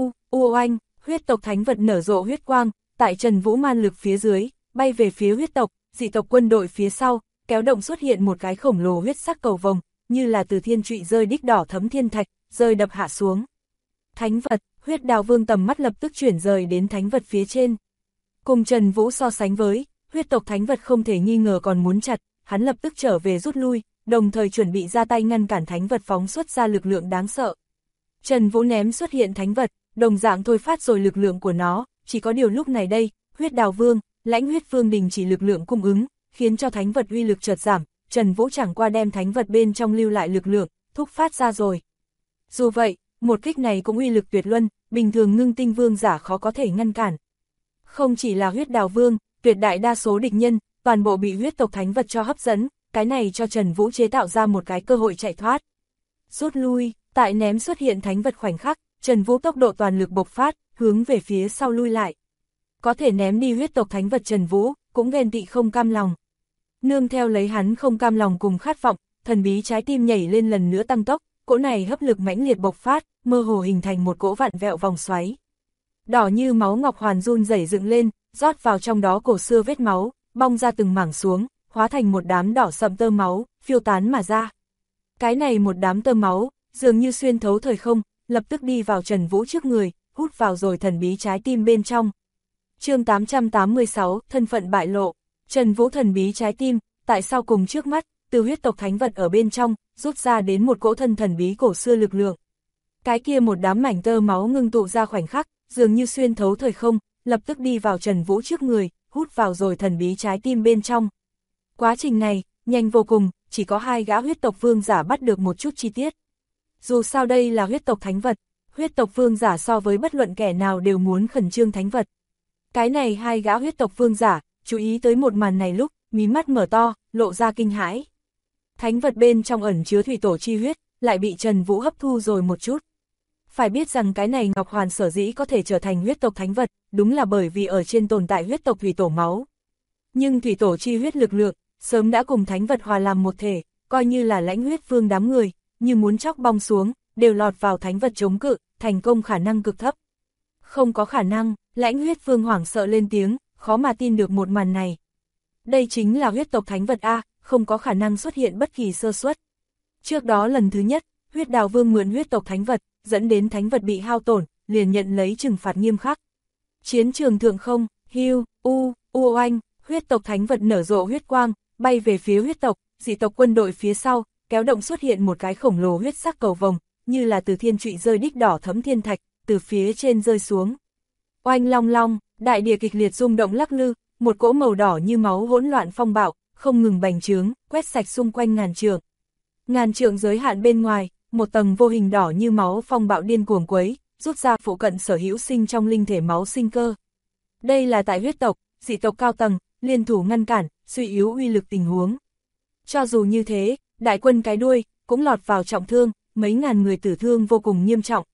oanh, huyết tộc thánh vật nở rộ huyết quang, tại Trần Vũ man lực phía dưới, bay về phía huyết tộc, dị tộc quân đội phía sau, kéo động xuất hiện một cái khổng lồ huyết sắc cầu vồng, như là từ thiên trụy rơi đích đỏ thấm thiên thạch, rơi đập hạ xuống. Thánh vật, Huyết Đào Vương tầm mắt lập tức chuyển rời đến thánh vật phía trên. Cùng Trần Vũ so sánh với, huyết tộc thánh vật không thể nghi ngờ còn muốn chặt, hắn lập tức trở về rút lui, đồng thời chuẩn bị ra tay ngăn cản thánh vật phóng xuất ra lực lượng đáng sợ. Trần Vũ ném xuất hiện thánh vật, đồng dạng thôi phát rồi lực lượng của nó, chỉ có điều lúc này đây, Huyết Đào Vương, Lãnh Huyết Vương đình chỉ lực lượng cung ứng, khiến cho thánh vật uy lực chợt giảm, Trần Vũ chẳng qua đem thánh vật bên trong lưu lại lực lượng, thúc phát ra rồi. Dù vậy, một kích này cũng uy lực tuyệt luân, bình thường ngưng tinh vương giả khó có thể ngăn cản. Không chỉ là Huyết Đào Vương, tuyệt đại đa số địch nhân, toàn bộ bị huyết tộc thánh vật cho hấp dẫn, cái này cho Trần Vũ chế tạo ra một cái cơ hội chạy thoát. Rút lui, tại ném xuất hiện thánh vật khoảnh khắc, Trần Vũ tốc độ toàn lực bộc phát, hướng về phía sau lui lại. Có thể ném đi huyết tộc thánh vật Trần Vũ, cũng ghen tị không cam lòng. Nương theo lấy hắn không cam lòng cùng khát vọng, thần bí trái tim nhảy lên lần nữa tăng tốc, cỗ này hấp lực mãnh liệt bộc phát, mơ hồ hình thành một cỗ vặn vẹo vòng xoáy. Đỏ như máu ngọc hoàn run rẩy dựng lên, rót vào trong đó cổ xưa vết máu, bong ra từng mảng xuống, hóa thành một đám đỏ sậm tơ máu, phiêu tán mà ra. Cái này một đám tơ máu, dường như xuyên thấu thời không, lập tức đi vào Trần Vũ trước người, hút vào rồi thần bí trái tim bên trong. Chương 886, thân phận bại lộ. Trần Vũ thần bí trái tim, tại sao cùng trước mắt, từ huyết tộc thánh vật ở bên trong, rút ra đến một cỗ thân thần bí cổ xưa lực lượng. Cái kia một đám mảnh tơ máu ngưng tụ ra khoảnh khắc, dường như xuyên thấu thời không, lập tức đi vào Trần Vũ trước người, hút vào rồi thần bí trái tim bên trong. Quá trình này, nhanh vô cùng, chỉ có 2 gã huyết tộc vương giả bắt được một chút chi tiết. Dù sao đây là huyết tộc thánh vật, huyết tộc vương giả so với bất luận kẻ nào đều muốn khẩn trương thánh vật. Cái này 2 gã huyết tộc vương giả, chú ý tới một màn này lúc, mí mắt mở to, lộ ra kinh hãi. Thánh vật bên trong ẩn chứa thủy tổ chi huyết, lại bị Trần Vũ hấp thu rồi một chút. Phải biết rằng cái này Ngọc Hoàn sở dĩ có thể trở thành huyết tộc thánh vật, đúng là bởi vì ở trên tồn tại huyết tộc thủy tổ máu. Nhưng thủy tổ chi huyết lực lượng, sớm đã cùng thánh vật hòa làm một thể, coi như là Lãnh Huyết Vương đám người, như muốn chóc bong xuống, đều lọt vào thánh vật chống cự, thành công khả năng cực thấp. Không có khả năng, Lãnh Huyết Vương hoảng sợ lên tiếng, khó mà tin được một màn này. Đây chính là huyết tộc thánh vật A, không có khả năng xuất hiện bất kỳ sơ suất. Trước đó lần thứ nhất, Huyết Đào Vương mượn huyết tộc thánh vật, dẫn đến thánh vật bị hao tổn, liền nhận lấy trừng phạt nghiêm khắc. Chiến trường thượng không, hiu, oanh, huyết tộc thánh vật nở rộ huyết quang, bay về phía huyết tộc, dị tộc quân đội phía sau, kéo động xuất hiện một cái khổng lồ huyết sắc cầu vồng, như là từ thiên trụy rơi đích đỏ thẫm thiên thạch, từ phía trên rơi xuống. Oanh long long, đại địa kịch liệt rung động lắc lư, một cỗ màu đỏ như máu hỗn loạn phong bạo, không ngừng bành trướng, quét sạch xung quanh ngàn trượng. Ngàn trượng giới hạn bên ngoài, một tầng vô hình đỏ như máu phong bạo điên cuồng quấy, rút ra phụ cận sở hữu sinh trong linh thể máu sinh cơ. Đây là tại huyết tộc, dị tộc cao tầng, liên thủ ngăn cản, suy yếu uy lực tình huống. Cho dù như thế, đại quân cái đuôi, cũng lọt vào trọng thương, mấy ngàn người tử thương vô cùng nghiêm trọng.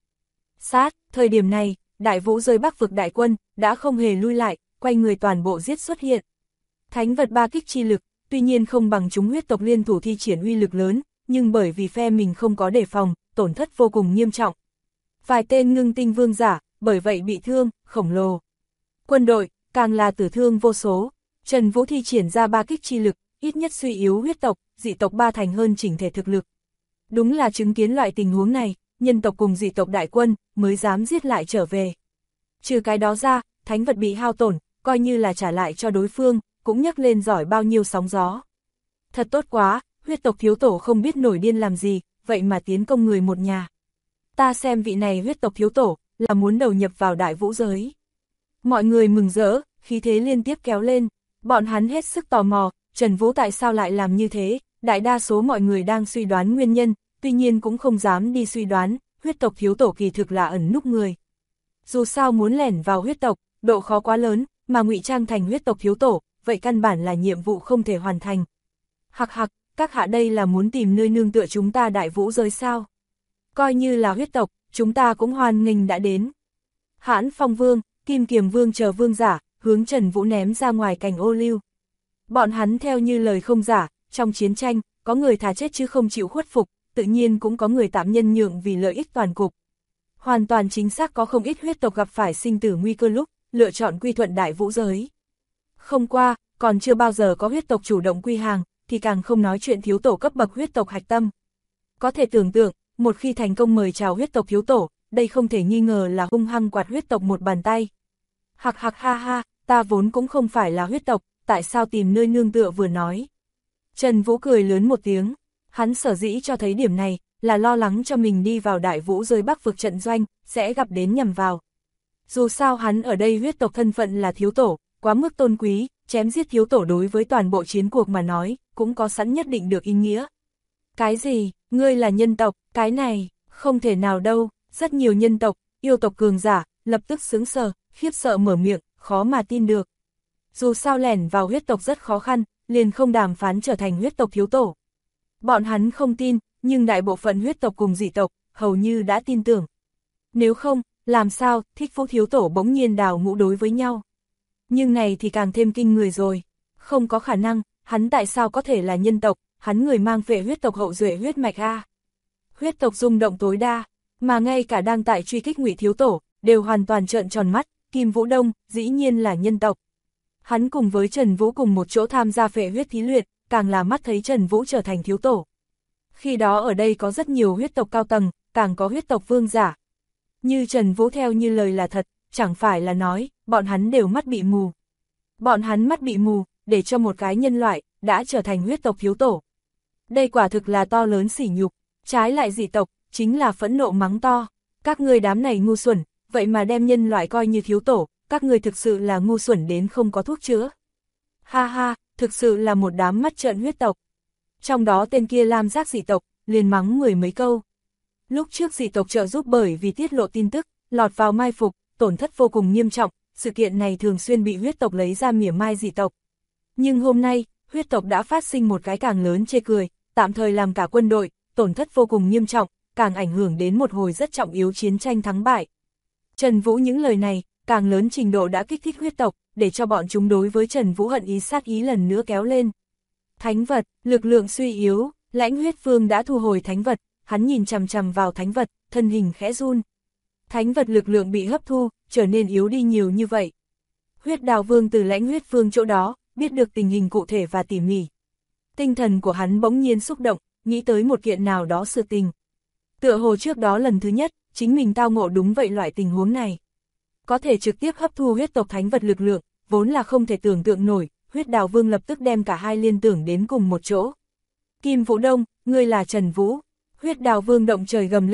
Thời điểm này, đại vũ rơi Bắc vực đại quân, đã không hề lui lại, quay người toàn bộ giết xuất hiện. Thánh vật ba kích chi lực, tuy nhiên không bằng chúng huyết tộc liên thủ thi triển uy lực lớn, nhưng bởi vì phe mình không có đề phòng, tổn thất vô cùng nghiêm trọng. Vài tên ngưng tinh vương giả, bởi vậy bị thương, khổng lồ. Quân đội, càng là tử thương vô số. Trần Vũ thi triển ra ba kích chi lực, ít nhất suy yếu huyết tộc, dị tộc ba thành hơn chỉnh thể thực lực. Đúng là chứng kiến loại tình huống này, nhân tộc cùng dị tộc đại quân, mới dám giết lại trở về. Trừ cái đó ra, thánh vật bị hao tổn, coi như là trả lại cho đối phương, cũng nhấc lên giỏi bao nhiêu sóng gió. Thật tốt quá, huyết tộc thiếu tổ không biết nổi điên làm gì, vậy mà tiến công người một nhà. Ta xem vị này huyết tộc thiếu tổ, là muốn đầu nhập vào đại vũ giới. Mọi người mừng rỡ, khí thế liên tiếp kéo lên, bọn hắn hết sức tò mò, Trần Vũ tại sao lại làm như thế, đại đa số mọi người đang suy đoán nguyên nhân, tuy nhiên cũng không dám đi suy đoán, huyết tộc thiếu tổ kỳ thực là ẩn núp người. Dù sao muốn lẻn vào huyết tộc, độ khó quá lớn, mà ngụy trang thành huyết tộc thiếu tổ, vậy căn bản là nhiệm vụ không thể hoàn thành. Hặc hặc, các hạ đây là muốn tìm nơi nương tựa chúng ta đại vũ giới sao? Coi như là huyết tộc, chúng ta cũng hoan nghênh đã đến. Hãn Phong Vương, Kim Kiềm Vương chờ vương giả, hướng Trần Vũ ném ra ngoài cành ô liu. Bọn hắn theo như lời không giả, trong chiến tranh, có người thà chết chứ không chịu khuất phục, tự nhiên cũng có người tạm nhân nhượng vì lợi ích toàn cục. Hoàn toàn chính xác có không ít huyết tộc gặp phải sinh tử nguy cơ lúc, lựa chọn quy thuận đại vũ giới. Không qua, còn chưa bao giờ có huyết tộc chủ động quy hàng, thì càng không nói chuyện thiếu tổ cấp bậc huyết tộc hạch tâm. Có thể tưởng tượng, một khi thành công mời chào huyết tộc thiếu tổ, đây không thể nghi ngờ là hung hăng quạt huyết tộc một bàn tay. Hặc hặc ha ha, ta vốn cũng không phải là huyết tộc, tại sao tìm nơi nương tựa vừa nói. Trần Vũ cười lớn một tiếng, hắn sở dĩ cho thấy điểm này, là lo lắng cho mình đi vào đại vũ rơi Bắc vực trận doanh, sẽ gặp đến nhầm vào. Dù sao hắn ở đây huyết tộc thân phận là thiếu tổ, quá mức tôn quý, chém giết thiếu tổ đối với toàn bộ chiến cuộc mà nói, cũng có sẵn nhất định được ý nghĩa. Cái gì, ngươi là nhân tộc, cái này, không thể nào đâu, rất nhiều nhân tộc, yêu tộc cường giả, lập tức sững sờ, khiếp sợ mở miệng, khó mà tin được. Dù sao lẻn vào huyết tộc rất khó khăn, liền không đàm phán trở thành huyết tộc thiếu tổ. Bọn hắn không tin, nhưng đại bộ phận huyết tộc cùng dị tộc, hầu như đã tin tưởng. Nếu không, làm sao, Thích Phú thiếu tổ bỗng nhiên đào ngũ đối với nhau. Nhưng này thì càng thêm kinh người rồi. Không có khả năng, hắn tại sao có thể là nhân tộc, hắn người mang về huyết tộc hậu duệ huyết mạch a. Huyết tộc rung động tối đa, mà ngay cả đang tại truy kích Ngụy thiếu tổ, đều hoàn toàn trợn tròn mắt, Kim Vũ Đông, dĩ nhiên là nhân tộc. Hắn cùng với Trần Vũ cùng một chỗ tham gia phệ huyết thí luyện, càng là mắt thấy Trần Vũ trở thành thiếu tổ. Khi đó ở đây có rất nhiều huyết tộc cao tầng, càng có huyết tộc vương giả. Như Trần Vũ theo như lời là thật, chẳng phải là nói, bọn hắn đều mắt bị mù. Bọn hắn mắt bị mù, để cho một cái nhân loại, đã trở thành huyết tộc thiếu tổ. Đây quả thực là to lớn sỉ nhục, trái lại dị tộc, chính là phẫn nộ mắng to. Các ngươi đám này ngu xuẩn, vậy mà đem nhân loại coi như thiếu tổ, các ngươi thực sự là ngu xuẩn đến không có thuốc chữa. Ha ha, thực sự là một đám mắt trợn huyết tộc. Trong đó tên kia lam giác dị tộc, liền mắng mười mấy câu. Lúc trước dị tộc trợ giúp bởi vì tiết lộ tin tức, lọt vào mai phục, tổn thất vô cùng nghiêm trọng, sự kiện này thường xuyên bị huyết tộc lấy ra mỉa mai dị tộc. Nhưng hôm nay, huyết tộc đã phát sinh một cái càng lớn chê cười, tạm thời làm cả quân đội, tổn thất vô cùng nghiêm trọng, càng ảnh hưởng đến một hồi rất trọng yếu chiến tranh thắng bại. Trần Vũ những lời này, càng lớn trình độ đã kích thích huyết tộc, để cho bọn chúng đối với Trần Vũ hận ý sát ý lần nữa kéo lên. Thánh vật, lực lượng suy yếu, Lãnh Huyết Vương đã thu hồi thánh vật, hắn nhìn chằm chằm vào thánh vật, thân hình khẽ run. Thánh vật lực lượng bị hấp thu, trở nên yếu đi nhiều như vậy. Huyết Đào Vương từ Lãnh Huyết Vương chỗ đó, biết được tình hình cụ thể và tỉ mỉ. Tinh thần của hắn bỗng nhiên xúc động, nghĩ tới một kiện nào đó sự tình. Tựa hồ trước đó lần thứ nhất, chính mình tao ngộ đúng vậy loại tình huống này. Có thể trực tiếp hấp thu huyết tộc thánh vật lực lượng, vốn là không thể tưởng tượng nổi, Huyết Đào Vương lập tức đem cả hai liên tưởng đến cùng một chỗ. Kim Vũ Đông, ngươi là Trần Vũ. Huyết Đào Vương động trời gầm lên,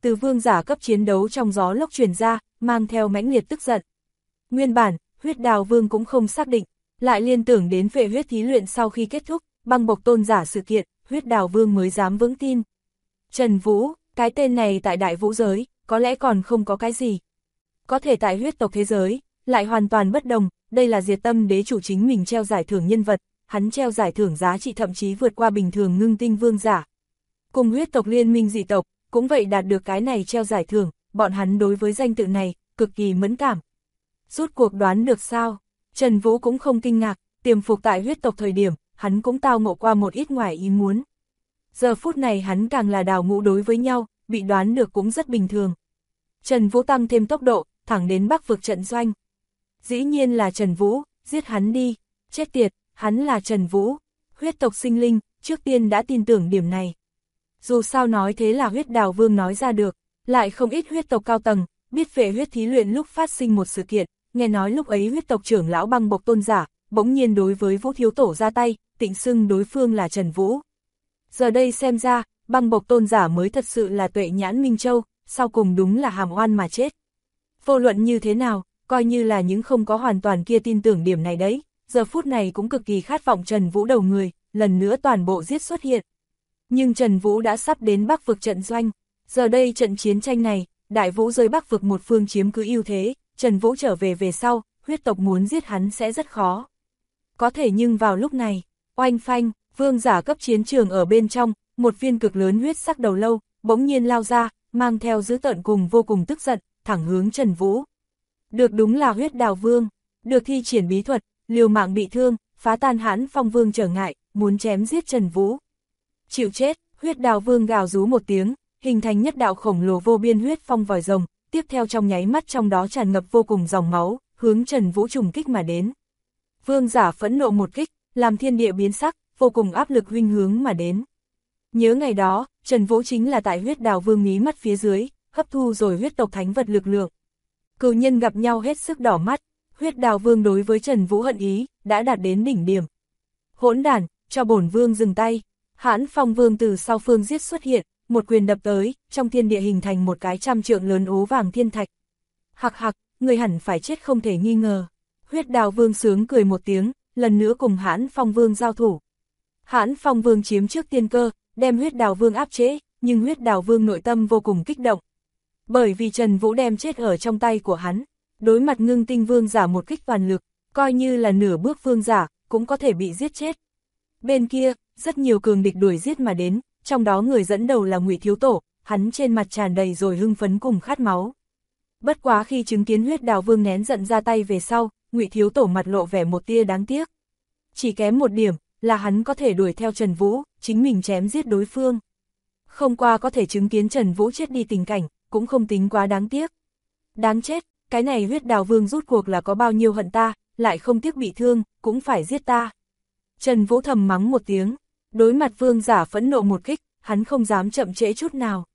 từ vương giả cấp chiến đấu trong gió lốc truyền ra, mang theo mãnh liệt tức giận. Nguyên bản, Huyết Đào Vương cũng không xác định, lại liên tưởng đến phệ huyết thí luyện sau khi kết thúc, băng bộc tôn giả sự kiện, Huyết Đào Vương mới dám vững tin. Trần Vũ, cái tên này tại đại vũ giới, có lẽ còn không có cái gì. Có thể tại huyết tộc thế giới, lại hoàn toàn bất đồng, đây là Diệt Tâm đế chủ chính mình treo giải thưởng nhân vật, hắn treo giải thưởng giá trị thậm chí vượt qua bình thường ngưng tinh vương giả. Cùng huyết tộc liên minh dị tộc, cũng vậy đạt được cái này treo giải thưởng, bọn hắn đối với danh tự này, cực kỳ mẫn cảm. Rút cuộc đoán được sao? Trần Vũ cũng không kinh ngạc, tiềm phục tại huyết tộc thời điểm, hắn cũng tao ngộ qua một ít ngoài ý muốn. Giờ phút này hắn càng là đào ngũ đối với nhau, bị đoán được cũng rất bình thường. Trần Vũ tăng thêm tốc độ, thẳng đến Bắc vực trận doanh. Dĩ nhiên là Trần Vũ, giết hắn đi, chết tiệt, hắn là Trần Vũ. Huyết tộc sinh linh, trước tiên đã tin tưởng điểm này. Dù sao nói thế là Huyết Đào Vương nói ra được, lại không ít huyết tộc cao tầng, biết về huyết thí luyện lúc phát sinh một sự kiện, nghe nói lúc ấy huyết tộc trưởng lão băng bộc tôn giả, bỗng nhiên đối với Vũ Thiếu Tổ ra tay, tịnh xưng đối phương là Trần Vũ. Giờ đây xem ra, băng bộc tôn giả mới thật sự là Tuệ Nhãn Minh Châu, sau cùng đúng là hàm oan mà chết. Vô luận như thế nào, coi như là những không có hoàn toàn kia tin tưởng điểm này đấy, giờ phút này cũng cực kỳ khát vọng Trần Vũ đầu người, lần nữa toàn bộ giết xuất hiện. Nhưng Trần Vũ đã sắp đến Bắc vực trận doanh, giờ đây trận chiến tranh này, đại vũ giới Bắc vực một phương chiếm cứ ưu thế, Trần Vũ trở về sau, huyết tộc muốn giết hắn sẽ rất khó. Có thể nhưng vào lúc này, oanh phanh, vương giả cấp chiến trường ở bên trong, một viên cực lớn huyết sắc đầu lâu, bỗng nhiên lao ra, mang theo dữ tợn cùng vô cùng tức giận, thẳng hướng Trần Vũ. Được đúng là Huyết Đào Vương, được thi triển bí thuật, liều mạng bị thương, phá tan Hãn Phong Vương trở ngại, muốn chém giết Trần Vũ. Chịu chết, Huyết Đào Vương gào rú một tiếng, hình thành nhất đạo khổng lồ vô biên huyết phong vòi rồng, tiếp theo trong nháy mắt trong đó tràn ngập vô cùng dòng máu, hướng Trần Vũ trùng kích mà đến. Vương giả phẫn nộ một kích, làm thiên địa biến sắc, vô cùng áp lực huynh hướng mà đến. Nhớ ngày đó, Trần Vũ chính là tại Huyết Đào Vương mí mắt phía dưới, hấp thu rồi huyết tộc thánh vật lực lượng. Cừu nhân gặp nhau hết sức đỏ mắt, Huyết Đào Vương đối với Trần Vũ hận ý, đã đạt đến đỉnh điểm. Hỗn đản, cho bổn vương dừng tay. Hãn Phong Vương từ sau phương giết xuất hiện, một quyền đập tới, trong thiên địa hình thành một cái 100 trượng lớn ố vàng thiên thạch. Hặc hặc, người hẳn phải chết không thể nghi ngờ. Huyết Đào Vương sướng cười một tiếng, lần nữa cùng Hãn Phong Vương giao thủ. Hãn Phong Vương chiếm trước tiên cơ, đem Huyết Đào Vương áp chế, nhưng Huyết Đào Vương nội tâm vô cùng kích động. Bởi vì Trần Vũ đem chết ở trong tay của hắn, đối mặt ngưng tinh vương giả một kích toàn lực, coi như là nửa bước vương giả, cũng có thể bị giết chết. Bên kia, rất nhiều cường địch đuổi giết mà đến, trong đó người dẫn đầu là Ngụy Thiếu Tổ, hắn trên mặt tràn đầy rồi hưng phấn cùng khát máu. Bất quá khi chứng kiến Huyết Đào Vương nén giận ra tay về sau, Ngụy Thiếu Tổ mặt lộ vẻ một tia đáng tiếc. Chỉ kém một điểm, là hắn có thể đuổi theo Trần Vũ, chính mình chém giết đối phương. Không qua có thể chứng kiến Trần Vũ chết đi tình cảnh, cũng không tính quá đáng tiếc. Đáng chết, cái này Huyết Đào Vương rút cuộc là có bao nhiêu hận ta, lại không tiếc bị thương, cũng phải giết ta. Trần Vũ thầm mắng một tiếng, đối mặt vương giả phẫn nộ một kích, hắn không dám chậm trễ chút nào.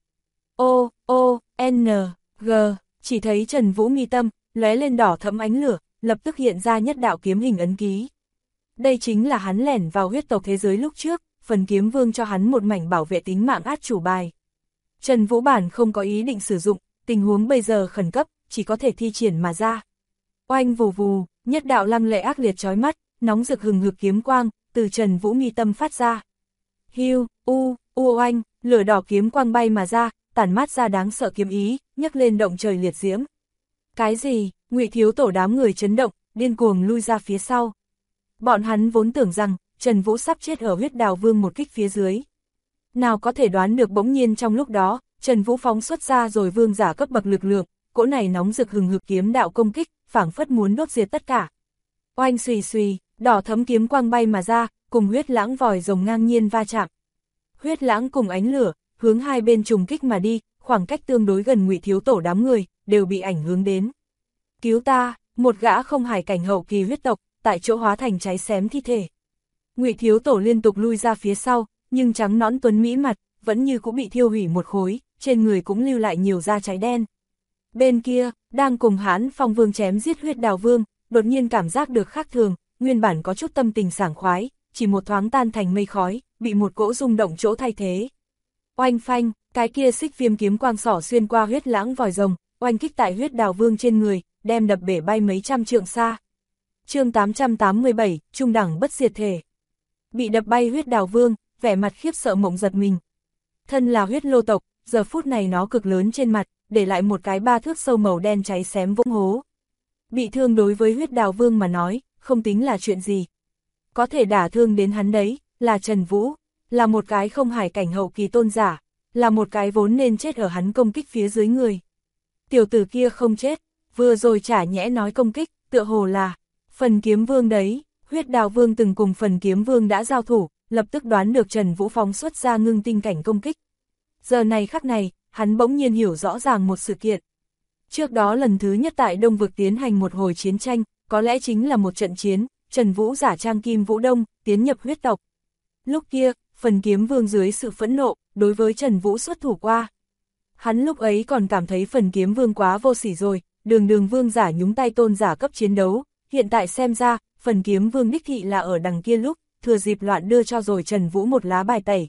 G, chỉ thấy Trần Vũ mi tâm, lóe lên đỏ thẫm ánh lửa, lập tức hiện ra nhất đạo kiếm hình ấn ký. Đây chính là hắn lẻn vào huyết tộc thế giới lúc trước, phần kiếm vương cho hắn một mảnh bảo vệ tính mạng át chủ bài. Trần Vũ bản không có ý định sử dụng, tình huống bây giờ khẩn cấp, chỉ có thể thi triển mà ra. Oanh vù vù, nhất đạo lăng lệ ác liệt chói mắt, nóng rực hừng hực kiếm quang, từ Trần Vũ mi tâm phát ra. Hiu, oanh, lửa đỏ kiếm quang bay mà ra, tản mát ra đáng sợ kiếm ý, nhấc lên động trời liệt diễm. Cái gì? Ngụy Thiếu Tổ đám người chấn động, điên cuồng lui ra phía sau. Bọn hắn vốn tưởng rằng, Trần Vũ sắp chết ở Huyết Đào Vương một kích phía dưới. Nào có thể đoán được bỗng nhiên trong lúc đó, Trần Vũ phóng xuất ra rồi vương giả cấp bậc lực lượng, cỗ này nóng rực hừng hực kiếm đạo công kích, phảng phất muốn đốt diệt tất cả. Oanh xùy xùy, đỏ thấm kiếm quang bay mà ra, cùng huyết lãng vòi rồng ngang nhiên va chạm. Huyết lãng cùng ánh lửa, hướng hai bên trùng kích mà đi, khoảng cách tương đối gần Ngụy Thiếu Tổ đám người, đều bị ảnh hưởng đến. Cứu ta, một gã không hải cảnh hậu kỳ huyết tộc, tại chỗ hóa thành cháy xém thi thể. Ngụy Thiếu Tổ liên tục lui ra phía sau, nhưng trắng nõn tuấn mỹ mặt, vẫn như cũng bị thiêu hủy một khối, trên người cũng lưu lại nhiều da cháy đen. Bên kia, đang cùng Hãn Phong Vương chém giết Huyết Đào Vương, đột nhiên cảm giác được khác thường, nguyên bản có chút tâm tình sảng khoái, chỉ một thoáng tan thành mây khói, bị một cỗ rung động chỗ thay thế. Oanh phanh, Cái kia xích viêm kiếm quang xỏ xuyên qua huyết lãng vòi rồng, oanh kích tại huyết đào vương trên người, đem đập bể bay mấy trăm trượng xa. Chương 887, trung đẳng bất diệt thể. Bị đập bay huyết đào vương, vẻ mặt khiếp sợ mộng giật mình. Thân là huyết lô tộc, giờ phút này nó cực lớn trên mặt, để lại một cái 3 thước sâu màu đen cháy xém vũng hố. Bị thương đối với huyết đào vương mà nói, không tính là chuyện gì. Có thể đả thương đến hắn đấy, là Trần Vũ, là một cái không hải cảnh hậu kỳ tôn giả, là một cái vốn nên chết ở hắn công kích phía dưới người. Tiểu tử kia không chết, vừa rồi chả nhẽ nói công kích, tựa hồ là Phần Kiếm Vương đấy. Huyết đào vương từng cùng Phần Kiếm Vương đã giao thủ, lập tức đoán được Trần Vũ phóng xuất ra ngưng tinh cảnh công kích. Giờ này khắc này, hắn bỗng nhiên hiểu rõ ràng một sự kiện. Trước đó lần thứ nhất tại Đông Vực tiến hành một hồi chiến tranh, có lẽ chính là một trận chiến, Trần Vũ giả trang Kim Vũ Đông, tiến nhập huyết tộc. Lúc kia, Phần Kiếm Vương dưới sự phẫn nộ, đối với Trần Vũ xuất thủ qua. Hắn lúc ấy còn cảm thấy Phần Kiếm Vương quá vô sỉ rồi, đường vương giả nhúng tay tôn giả cấp chiến đấu, hiện tại xem ra, Phần Kiếm Vương đích thị là ở đằng kia lúc, thừa dịp loạn đưa cho rồi Trần Vũ một lá bài tẩy.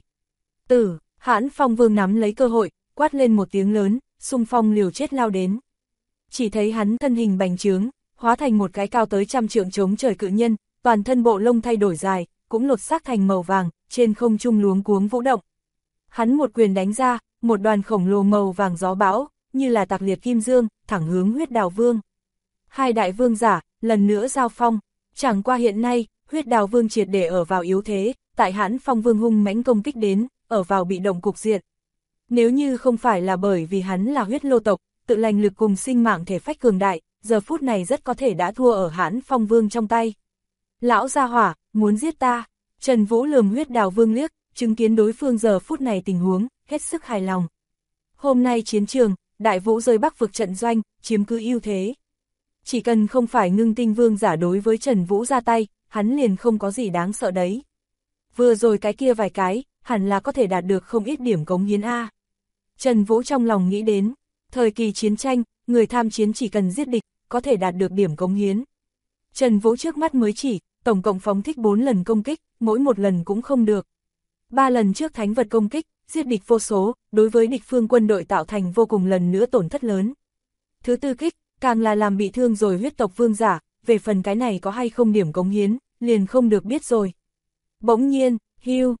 Hãn Phong Vương nắm lấy cơ hội, quát lên một tiếng lớn, xung phong liều chết lao đến. Chỉ thấy hắn thân hình bành trướng, hóa thành một cái cao tới 100 trượng chống trời cự nhân, toàn thân bộ lông thay đổi dài, cũng lột xác thành màu vàng, trên không trung luống cuống vũ động. Hắn một quyền đánh ra, một đoàn khổng lồ màu vàng gió bão, như là tạc liệt kim dương, thẳng hướng huyết đào vương. Hai đại vương giả, lần nữa giao phong, chẳng qua hiện nay, huyết đào vương triệt để ở vào yếu thế, tại Hãn Phong Vương hung mãnh công kích đến, ở vào bị động cục diện. Nếu như không phải là bởi vì hắn là huyết lô tộc, tự lành lực cùng sinh mạng thể phách cường đại, giờ phút này rất có thể đã thua ở Hãn Phong Vương trong tay. Lão gia hỏa, muốn giết ta. Trần Vũ lườm huyết đào vương liếc, chứng kiến đối phương giờ phút này tình huống, hết sức hài lòng. Hôm nay chiến trường, Đại Vũ rơi Bắc vực trận doanh, chiếm cứ ưu thế. Chỉ cần không phải ngưng tinh vương giả đối với Trần Vũ ra tay, hắn liền không có gì đáng sợ đấy. Vừa rồi cái kia vài cái, hẳn là có thể đạt được không ít điểm cống hiến A. Trần Vũ trong lòng nghĩ đến, thời kỳ chiến tranh, người tham chiến chỉ cần giết địch, có thể đạt được điểm cống hiến. Trần Vũ trước mắt mới chỉ, tổng cộng phóng thích 4 lần công kích, mỗi một lần cũng không được. 3 lần trước thánh vật công kích, giết địch vô số, đối với địch phương quân đội tạo thành vô cùng lần nữa tổn thất lớn. Thứ tư kích, càng là làm bị thương rồi huyết tộc vương giả, về phần cái này có hay không điểm cống hiến, liền không được biết rồi. Bỗng nhiên, hiu,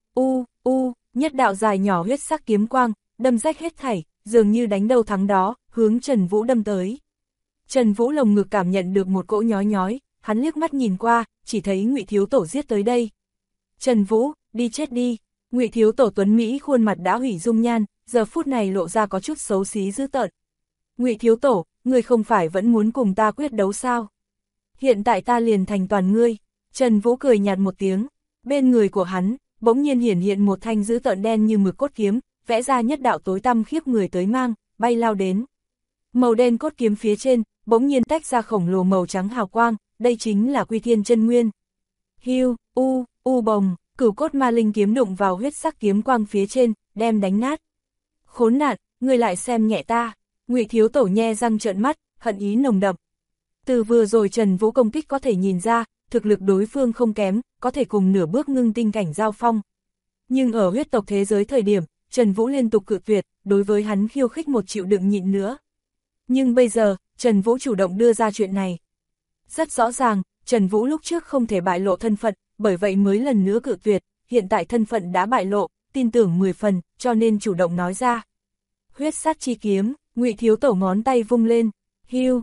nhất đạo dài nhỏ huyết sắc kiếm quang, đâm rách hết thảy, dường như đánh đâu thắng đó, hướng Trần Vũ đâm tới. Trần Vũ lồng ngực cảm nhận được một cỗ nhói nhói, hắn liếc mắt nhìn qua, chỉ thấy Ngụy Thiếu Tổ giết tới đây. Trần Vũ, đi chết đi. Ngụy Thiếu Tổ tuấn Mỹ khuôn mặt đã hủy dung nhan, giờ phút này lộ ra có chút xấu xí dữ tợn. Ngụy Thiếu Tổ, ngươi không phải vẫn muốn cùng ta quyết đấu sao? Hiện tại ta liền thành toàn ngươi. Trần Vũ cười nhạt một tiếng, bên người của hắn, bỗng nhiên hiển hiện một thanh dữ tợn đen như mực cốt kiếm, vẽ ra nhất đạo tối tăm khiếp người tới mang, bay lao đến. Màu đen cốt kiếm phía trên, bỗng nhiên tách ra khổng lồ màu trắng hào quang, đây chính là Quy Thiên Chân Nguyên. Hiu, bồng, cửu cốt ma linh kiếm đụng vào huyết sắc kiếm quang phía trên, đem đánh nát. Khốn nạn, ngươi lại xem nhẹ ta. Ngụy Thiếu Tổ nhe răng trợn mắt, hận ý nồng đậm. Từ vừa rồi Trần Vũ công kích có thể nhìn ra, thực lực đối phương không kém, có thể cùng nửa bước ngưng tinh cảnh giao phong. Nhưng ở huyết tộc thế giới thời điểm, Trần Vũ liên tục cự tuyệt, đối với hắn khiêu khích một chịu đựng nhịn nữa. Nhưng bây giờ, Trần Vũ chủ động đưa ra chuyện này. Rất rõ ràng, Trần Vũ lúc trước không thể bại lộ thân phận, bởi vậy mới lần nữa cự tuyệt, hiện tại thân phận đã bại lộ, tin tưởng 10 phần, cho nên chủ động nói ra. Huyết sát chi kiếm, Ngụy Thiếu Tổ ngón tay vung lên, hiu,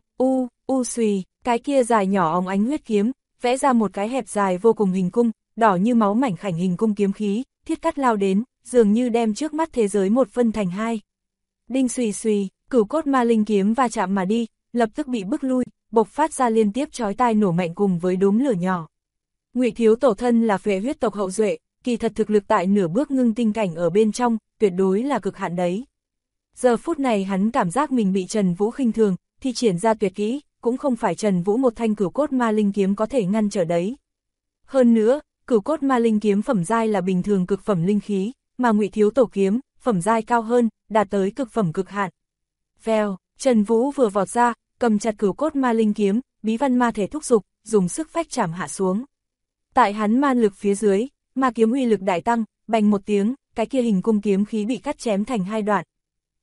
xùy, cái kia dài nhỏ óng ánh huyết kiếm, vẽ ra một cái hẹp dài vô cùng hình cung, đỏ như máu mảnh khảnh hình cung kiếm khí, thiết cắt lao đến, dường như đem trước mắt thế giới một phân thành hai. Đinh xùy, cửu cốt ma linh kiếm va chạm mà đi, lập tức bị bức lui, bộc phát ra liên tiếp chói tai nổ mạnh cùng với đốm lửa nhỏ. Ngụy Thiếu Tổ thân là phệ huyết tộc hậu duệ, kỳ thật thực lực tại nửa bước ngưng tinh cảnh ở bên trong, tuyệt đối là cực hạn đấy. Giờ phút này hắn cảm giác mình bị Trần Vũ khinh thường, thi triển ra tuyệt kỹ, cũng không phải Trần Vũ một thanh cửu cốt ma linh kiếm có thể ngăn trở đấy. Hơn nữa, cửu cốt ma linh kiếm phẩm giai là bình thường cực phẩm linh khí, mà Ngụy Thiếu Tổ kiếm, phẩm giai cao hơn, đạt tới cực phẩm cực hạn. Vèo, Trần Vũ vừa vọt ra, cầm chặt cửu cốt ma linh kiếm, bí văn ma thể thúc dục, dùng sức phách chạm hạ xuống. Tại hắn man lực phía dưới, ma kiếm uy lực đại tăng, bành một tiếng, cái kia hình cung kiếm khí bị cắt chém thành hai đoạn,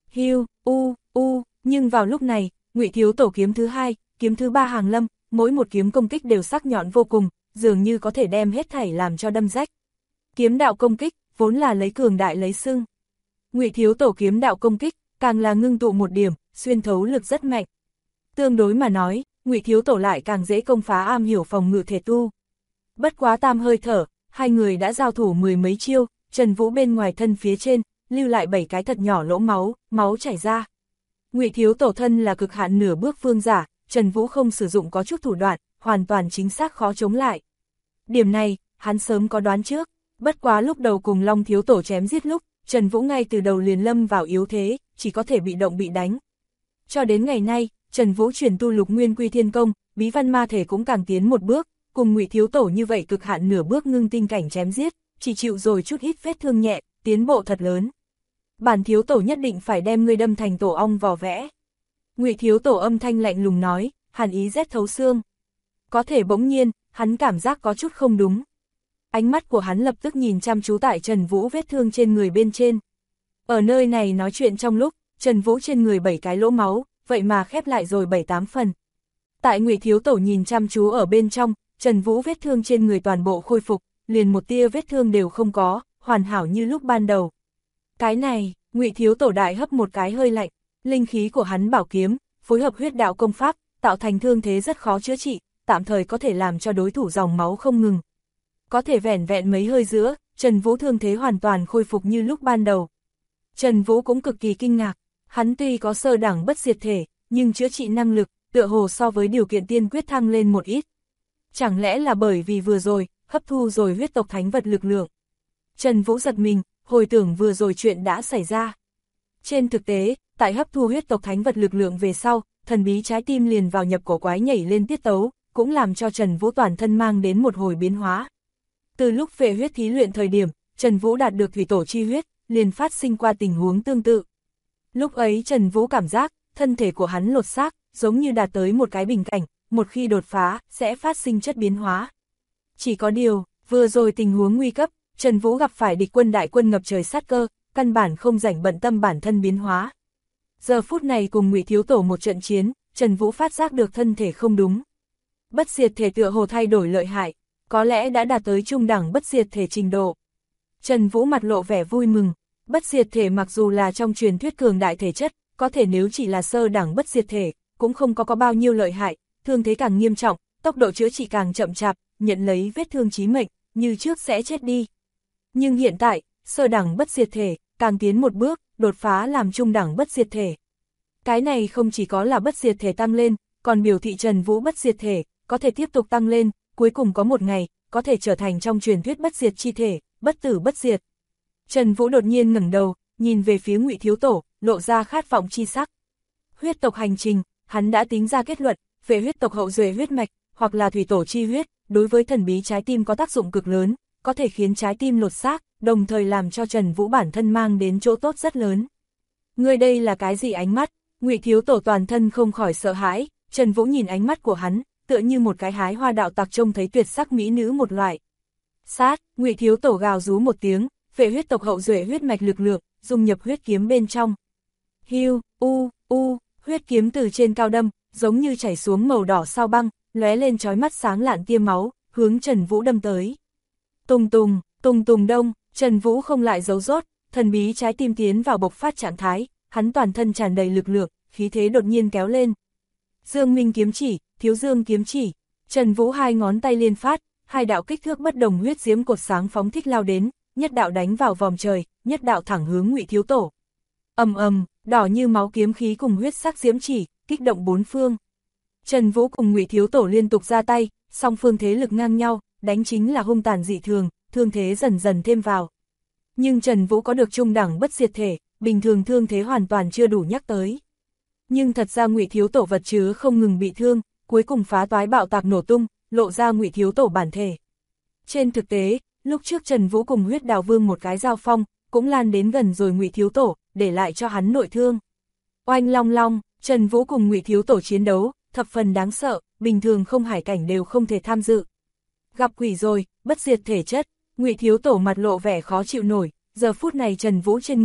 Hiu, nhưng vào lúc này, Ngụy Thiếu Tổ kiếm thứ hai, kiếm thứ ba hàng lâm, mỗi một kiếm công kích đều sắc nhọn vô cùng, dường như có thể đem hết thảy làm cho đâm rách. Kiếm đạo công kích, vốn là lấy cường đại lấy xưng. Ngụy Thiếu Tổ kiếm đạo công kích, càng là ngưng tụ một điểm, xuyên thấu lực rất mạnh. Tương đối mà nói, Ngụy Thiếu Tổ lại càng dễ công phá am hiểu phòng ngự thể tu. Bất quá tam hơi thở, hai người đã giao thủ mười mấy chiêu, Trần Vũ bên ngoài thân phía trên, lưu lại 7 cái thật nhỏ lỗ máu, máu chảy ra. Ngụy Thiếu Tổ thân là cực hạn nửa bước vương giả, Trần Vũ không sử dụng có chút thủ đoạn, hoàn toàn chính xác khó chống lại. Điểm này, hắn sớm có đoán trước, bất quá lúc đầu cùng Long Thiếu Tổ chém giết lúc, Trần Vũ ngay từ đầu liền lâm vào yếu thế, chỉ có thể bị động bị đánh. Cho đến ngày nay, Trần Vũ chuyển tu Lục Nguyên Quy Thiên Công, bí văn ma thể cũng càng tiến một bước, cùng Ngụy Thiếu Tổ như vậy cực hạn nửa bước ngưng tinh cảnh chém giết, chỉ chịu rồi chút ít vết thương nhẹ, tiến bộ thật lớn. Bản Thiếu Tổ nhất định phải đem ngươi đâm thành tổ ong vò vẽ. Ngụy Thiếu Tổ âm thanh lạnh lùng nói, hàn ý rét thấu xương. Có thể bỗng nhiên, hắn cảm giác có chút không đúng. Ánh mắt của hắn lập tức nhìn chăm chú tại Trần Vũ vết thương trên người bên trên. Ở nơi này nói chuyện trong lúc, Trần Vũ trên người 7 cái lỗ máu, vậy mà khép lại rồi 7-8 phần. Tại Ngụy Thiếu Tổ nhìn chăm chú ở bên trong, Trần Vũ vết thương trên người toàn bộ khôi phục, liền một tia vết thương đều không có, hoàn hảo như lúc ban đầu. Cái này, Ngụy Thiếu Tổ đại hấp một cái hơi lạnh, linh khí của hắn bảo kiếm, phối hợp huyết đạo công pháp, tạo thành thương thế rất khó chữa trị, tạm thời có thể làm cho đối thủ dòng máu không ngừng. Có thể vẻn vẹn mấy hơi giữa, Trần Vũ thương thế hoàn toàn khôi phục như lúc ban đầu. Trần Vũ cũng cực kỳ kinh ngạc, hắn tuy có sơ đẳng bất diệt thể, nhưng chữa trị năng lực, tựa hồ so với điều kiện tiên quyết thăng lên một ít. Chẳng lẽ là bởi vì vừa rồi, hấp thu rồi huyết tộc thánh vật lực lượng. Trần Vũ giật mình, hồi tưởng vừa rồi chuyện đã xảy ra. Trên thực tế, tại hấp thu huyết tộc thánh vật lực lượng về sau, thần bí trái tim liền vào nhập cổ quái nhảy lên tiết tấu, cũng làm cho Trần Vũ toàn thân mang đến một hồi biến hóa. Từ lúc về huyết thí luyện thời điểm, Trần Vũ đạt được thủy tổ chi huyết, liền phát sinh qua tình huống tương tự. Lúc ấy Trần Vũ cảm giác, thân thể của hắn lột xác, giống như đạt tới một cái bình cảnh, một khi đột phá, sẽ phát sinh chất biến hóa. Chỉ có điều, vừa rồi tình huống nguy cấp, Trần Vũ gặp phải địch quân đại quân ngập trời sát cơ, căn bản không rảnh bận tâm bản thân biến hóa. Giờ phút này cùng Ngụy Thiếu Tổ một trận chiến, Trần Vũ phát giác được thân thể không đúng. Bất diệt thể tựa hồ thay đổi lợi hại, có lẽ đã đạt tới trung đẳng bất diệt thể trình độ. Trần Vũ mặt lộ vẻ vui mừng, bất diệt thể mặc dù là trong truyền thuyết cường đại thể chất, có thể nếu chỉ là sơ đẳng bất diệt thể, cũng không có bao nhiêu lợi hại, thương thế càng nghiêm trọng, tốc độ chữa trị càng chậm chạp, nhận lấy vết thương chí mệnh, như trước sẽ chết đi. Nhưng hiện tại, sơ đẳng bất diệt thể, càng tiến một bước, đột phá làm trung đẳng bất diệt thể. Cái này không chỉ có là bất diệt thể tăng lên, còn biểu thị Trần Vũ bất diệt thể, có thể tiếp tục tăng lên, cuối cùng có một ngày, có thể trở thành trong truyền thuyết bất diệt chi thể, bất tử bất diệt. Trần Vũ đột nhiên ngẩng đầu, nhìn về phía Ngụy Thiếu Tổ, lộ ra khát vọng chi sắc. Huyết tộc hành trình, hắn đã tính ra kết luận, về huyết tộc hậu duệ huyết mạch, hoặc là thủy tổ chi huyết, đối với thần bí trái tim có tác dụng cực lớn, có thể khiến trái tim lột xác, đồng thời làm cho Trần Vũ bản thân mang đến chỗ tốt rất lớn. Ngươi đây là cái gì ánh mắt? Ngụy Thiếu Tổ toàn thân không khỏi sợ hãi, Trần Vũ nhìn ánh mắt của hắn, tựa như một cái hái hoa đạo tặc trông thấy tuyệt sắc mỹ nữ một loại. Sát, Ngụy Thiếu Tổ gào rú một tiếng, về huyết tộc hậu duệ huyết mạch lực lượng, dung nhập huyết kiếm bên trong. Hiu, huyết kiếm từ trên cao đâm, giống như chảy xuống màu đỏ sao băng, lóe lên chói mắt sáng lạn tia máu, hướng Trần Vũ đâm tới. Tùng tùng đông, Trần Vũ không lại giấu rốt, thần bí trái tim tiến vào bộc phát trạng thái, hắn toàn thân tràn đầy lực lượng, khí thế đột nhiên kéo lên. Dương Minh kiếm chỉ, Thiếu Dương kiếm chỉ, Trần Vũ hai ngón tay liên phát, hai đạo kích thước bất đồng huyết diễm cột sáng phóng thích lao đến, nhất đạo đánh vào vòm trời, nhất đạo thẳng hướng Ngụy Thiếu Tổ. Ầm ầm, đỏ như máu kiếm khí cùng huyết sắc diễm chỉ, kích động bốn phương. Trần Vũ cùng Ngụy Thiếu Tổ liên tục ra tay, song phương thế lực ngang nhau, đánh chính là hung tàn dị thường, thương thế dần dần thêm vào. Nhưng Trần Vũ có được trung đẳng bất diệt thể, bình thường thương thế hoàn toàn chưa đủ nhắc tới. Nhưng thật ra Ngụy Thiếu Tổ vật chứa không ngừng bị thương, cuối cùng phá toái bạo tạc nổ tung, lộ ra Ngụy Thiếu Tổ bản thể. Trên thực tế, lúc trước Trần Vũ cùng Huyết Đào Vương một cái giao phong, cũng lan đến gần rồi Ngụy Thiếu Tổ, để lại cho hắn nội thương. Oanh long long, Trần Vũ cùng Ngụy Thiếu Tổ chiến đấu, thập phần đáng sợ, bình thường không hải cảnh đều không thể tham dự. Gặp quỷ rồi, bất diệt thể chất, Ngụy Thiếu Tổ mặt lộ vẻ khó chịu nổi, giờ phút này Trần Vũ trên người,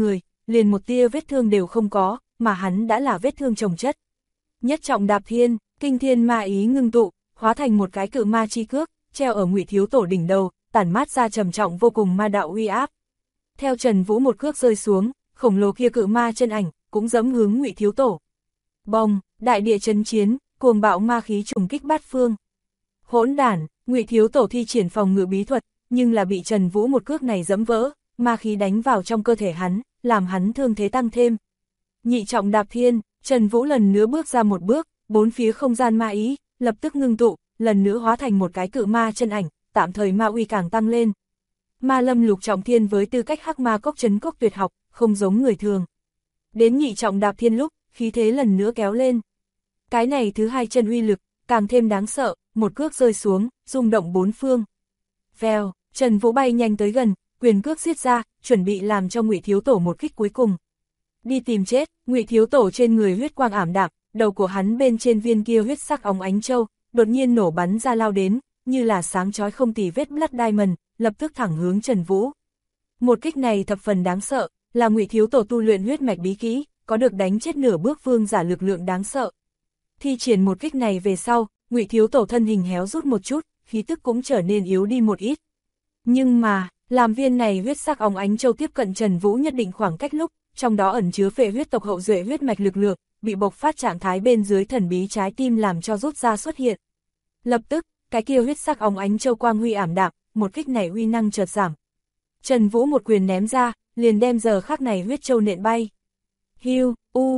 liền một tia vết thương đều không có, mà hắn đã là vết thương chồng chất. Nhất trọng đạp thiên, kinh thiên ma ý ngưng tụ, hóa thành một cái cự ma chi cước, treo ở Ngụy Thiếu Tổ đỉnh đầu, tản mát ra trầm trọng vô cùng ma đạo uy áp. Theo Trần Vũ một cước rơi xuống, khổng lồ kia cự ma chân ảnh cũng giẫm hướng Ngụy Thiếu Tổ. Bồng, đại địa chấn chiến, cuồng bạo ma khí trùng kích bát phương. Hỗn đản, Ngụy Thiếu Tổ thi triển phòng ngự bí thuật, nhưng là bị Trần Vũ một cước này giẫm vỡ, ma khí đánh vào trong cơ thể hắn, làm hắn thương thế tăng thêm. Nhị trọng đạp thiên, Trần Vũ lần nữa bước ra một bước, bốn phía không gian ma ý lập tức ngưng tụ, lần nữa hóa thành một cái cự ma chân ảnh, tạm thời ma uy càng tăng lên. Ma lâm lục trọng thiên với tư cách hắc ma cốc trấn cốc tuyệt học, không giống người thường. Đến nhị trọng đạp thiên lúc, khí thế lần nữa kéo lên. Cái này thứ hai chân uy lực, càng thêm đáng sợ, một cước rơi xuống, rung động bốn phương. Vèo, Trần Vũ bay nhanh tới gần, quyền cước giết ra, chuẩn bị làm cho Ngụy Thiếu Tổ một kích cuối cùng. Đi tìm chết, Ngụy Thiếu Tổ trên người huyết quang ảm đạm, đầu của hắn bên trên viên kia huyết sắc óng ánh châu, đột nhiên nổ bắn ra lao đến, như là sáng chói không tì vết Blood Diamond, lập tức thẳng hướng Trần Vũ. Một kích này thập phần đáng sợ, là Ngụy Thiếu Tổ tu luyện huyết mạch bí kỹ, có được đánh chết nửa bước vương giả lực lượng đáng sợ. Thi triển một kích này về sau, Ngụy Thiếu Tổ thân hình héo rút một chút, khí tức cũng trở nên yếu đi một ít. Nhưng mà, làm viên này huyết sắc óng ánh châu tiếp cận Trần Vũ nhất định khoảng cách lúc, trong đó ẩn chứa phệ huyết tộc hậu duệ huyết mạch lực lượng, bị bộc phát trạng thái bên dưới thần bí trái tim làm cho rút ra xuất hiện. Lập tức, cái kia huyết sắc óng ánh châu quang huy ảm đạm, một kích này uy năng chợt giảm. Trần Vũ một quyền ném ra, liền đem giờ khắc này huyết châu nện bay. Hiu,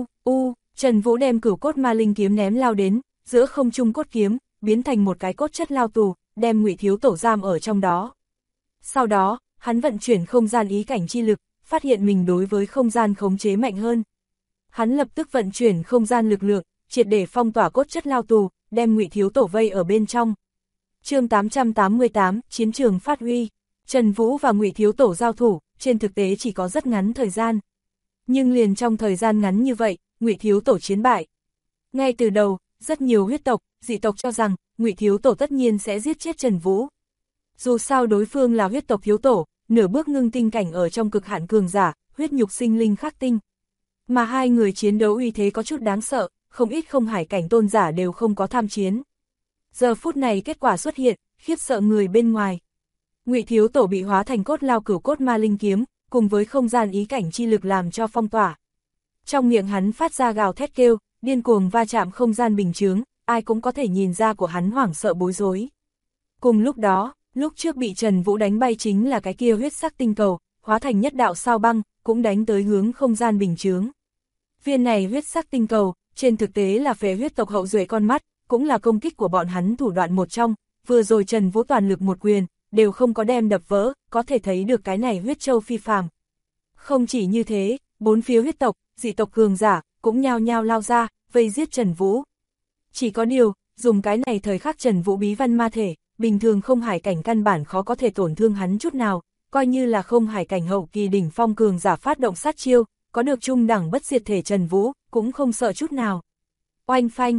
Trần Vũ đem cửu cốt ma linh kiếm ném lao đến, giữa không trung cốt kiếm, biến thành một cái cốt chất lao tù, đem Ngụy Thiếu Tổ giam ở trong đó. Sau đó, hắn vận chuyển không gian ý cảnh chi lực, phát hiện mình đối với không gian khống chế mạnh hơn. Hắn lập tức vận chuyển không gian lực lượng, triệt để phong tỏa cốt chất lao tù, đem Ngụy Thiếu Tổ vây ở bên trong. Chương 888, chiến trường phát huy. Trần Vũ và Ngụy Thiếu Tổ giao thủ, trên thực tế chỉ có rất ngắn thời gian. Nhưng liền trong thời gian ngắn như vậy, Ngụy Thiếu Tổ chiến bại. Ngay từ đầu, rất nhiều huyết tộc, dị tộc cho rằng Ngụy Thiếu Tổ tất nhiên sẽ giết chết Trần Vũ. Dù sao đối phương là huyết tộc thiếu tổ, nửa bước ngưng tinh cảnh ở trong cực hạn cường giả, huyết nhục sinh linh khắc tinh. Mà hai người chiến đấu uy thế có chút đáng sợ, không ít không hải cảnh tôn giả đều không có tham chiến. Giờ phút này kết quả xuất hiện, khiếp sợ người bên ngoài. Ngụy Thiếu Tổ bị hóa thành cốt lao cửu cốt ma linh kiếm, cùng với không gian ý cảnh chi lực làm cho phong tỏa. Trong miệng hắn phát ra gào thét kêu, điên cuồng va chạm không gian bình chướng, ai cũng có thể nhìn ra của hắn hoảng sợ bối rối. Cùng lúc đó, lúc trước bị Trần Vũ đánh bay chính là cái kia huyết sắc tinh cầu, hóa thành nhất đạo sao băng, cũng đánh tới hướng không gian bình chướng. Viên này huyết sắc tinh cầu, trên thực tế là phệ huyết tộc hậu duệ con mắt, cũng là công kích của bọn hắn thủ đoạn một trong, vừa rồi Trần Vũ toàn lực một quyền, đều không có đem đập vỡ, có thể thấy được cái này huyết châu phi phàm. Không chỉ như thế, bốn phía huyết tộc, dị tộc cường giả, cũng nhao nhao lao ra, vây giết Trần Vũ. Chỉ có điều, dùng cái này thời khắc Trần Vũ bí văn ma thể, bình thường không hải cảnh căn bản khó có thể tổn thương hắn chút nào, coi như là không hải cảnh hậu kỳ đỉnh phong cường giả phát động sát chiêu, có được trung đẳng bất diệt thể Trần Vũ, cũng không sợ chút nào. Oanh phanh,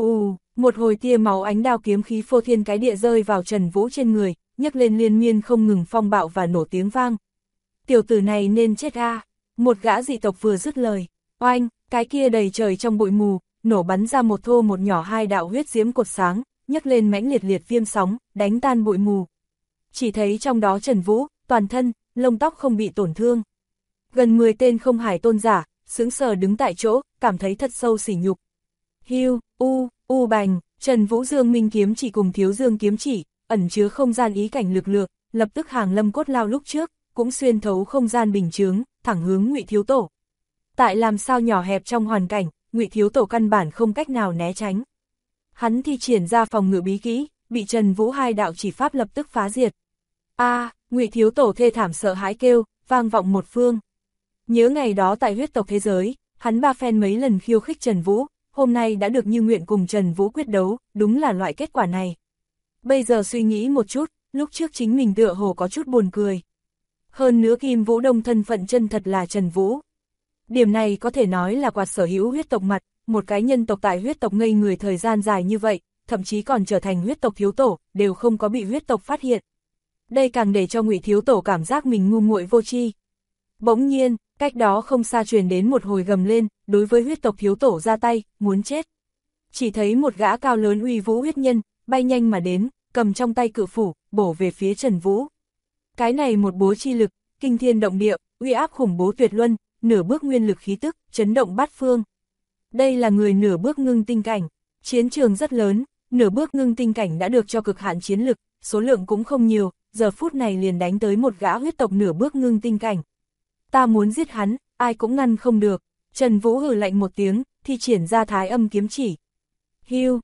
một hồi tia máu ánh đao kiếm khí phô thiên cái địa rơi vào Trần Vũ trên người, nhấc lên liên miên không ngừng phong bạo và nổ tiếng vang. Tiểu tử này nên chết a. Một gã dị tộc vừa dứt lời, oanh, cái kia đầy trời trong bụi mù, nổ bắn ra một thô một nhỏ hai đạo huyết diễm cột sáng, nhấc lên mãnh liệt liệt viêm sóng, đánh tan bụi mù. Chỉ thấy trong đó Trần Vũ, toàn thân, lông tóc không bị tổn thương. Gần 10 tên không hải tôn giả, sững sờ đứng tại chỗ, cảm thấy thật sâu sỉ nhục. Hiu, bành, Trần Vũ Dương Minh kiếm chỉ cùng Thiếu Dương kiếm chỉ, ẩn chứa không gian ý cảnh lực lượng, lập tức hàng lâm cốt lao lúc trước, cũng xuyên thấu không gian bình chướng, thẳng hướng Ngụy Thiếu Tổ. Tại làm sao nhỏ hẹp trong hoàn cảnh, Ngụy Thiếu Tổ căn bản không cách nào né tránh. Hắn thi triển ra phòng ngự bí kỹ, bị Trần Vũ hai đạo chỉ pháp lập tức phá diệt. Ngụy Thiếu Tổ thê thảm sợ hãi kêu, vang vọng một phương. Nhớ ngày đó tại huyết tộc thế giới, hắn ba phen mấy lần khiêu khích Trần Vũ, hôm nay đã được như nguyện cùng Trần Vũ quyết đấu, đúng là loại kết quả này. Bây giờ suy nghĩ một chút, lúc trước chính mình tựa hồ có chút buồn cười. Hơn nữa Kim Vũ Đông thân phận chân thật là Trần Vũ. Điểm này có thể nói là quạt sở hữu huyết tộc mặt, một cái nhân tộc tại huyết tộc ngây người thời gian dài như vậy, thậm chí còn trở thành huyết tộc thiếu tổ, đều không có bị huyết tộc phát hiện. Đây càng để cho Ngụy Thiếu Tổ cảm giác mình ngu muội vô tri. Bỗng nhiên, Cách đó không xa truyền đến một hồi gầm lên, đối với huyết tộc thiếu tổ ra tay, muốn chết. Chỉ thấy một gã cao lớn uy vũ huyết nhân, bay nhanh mà đến, cầm trong tay cự phủ, bổ về phía Trần Vũ. Cái này một búa chi lực, kinh thiên động địa, uy áp khủng bố tuyệt luân, nửa bước nguyên lực khí tức, chấn động bát phương. Đây là người nửa bước ngưng tinh cảnh, chiến trường rất lớn, nửa bước ngưng tinh cảnh đã được cho cực hạn chiến lực, số lượng cũng không nhiều, giờ phút này liền đánh tới một gã huyết tộc nửa bước ngưng tinh cảnh. Ta muốn giết hắn, ai cũng ngăn không được. Trần Vũ hừ lạnh một tiếng, thi triển ra Thái Âm kiếm chỉ. Hiu,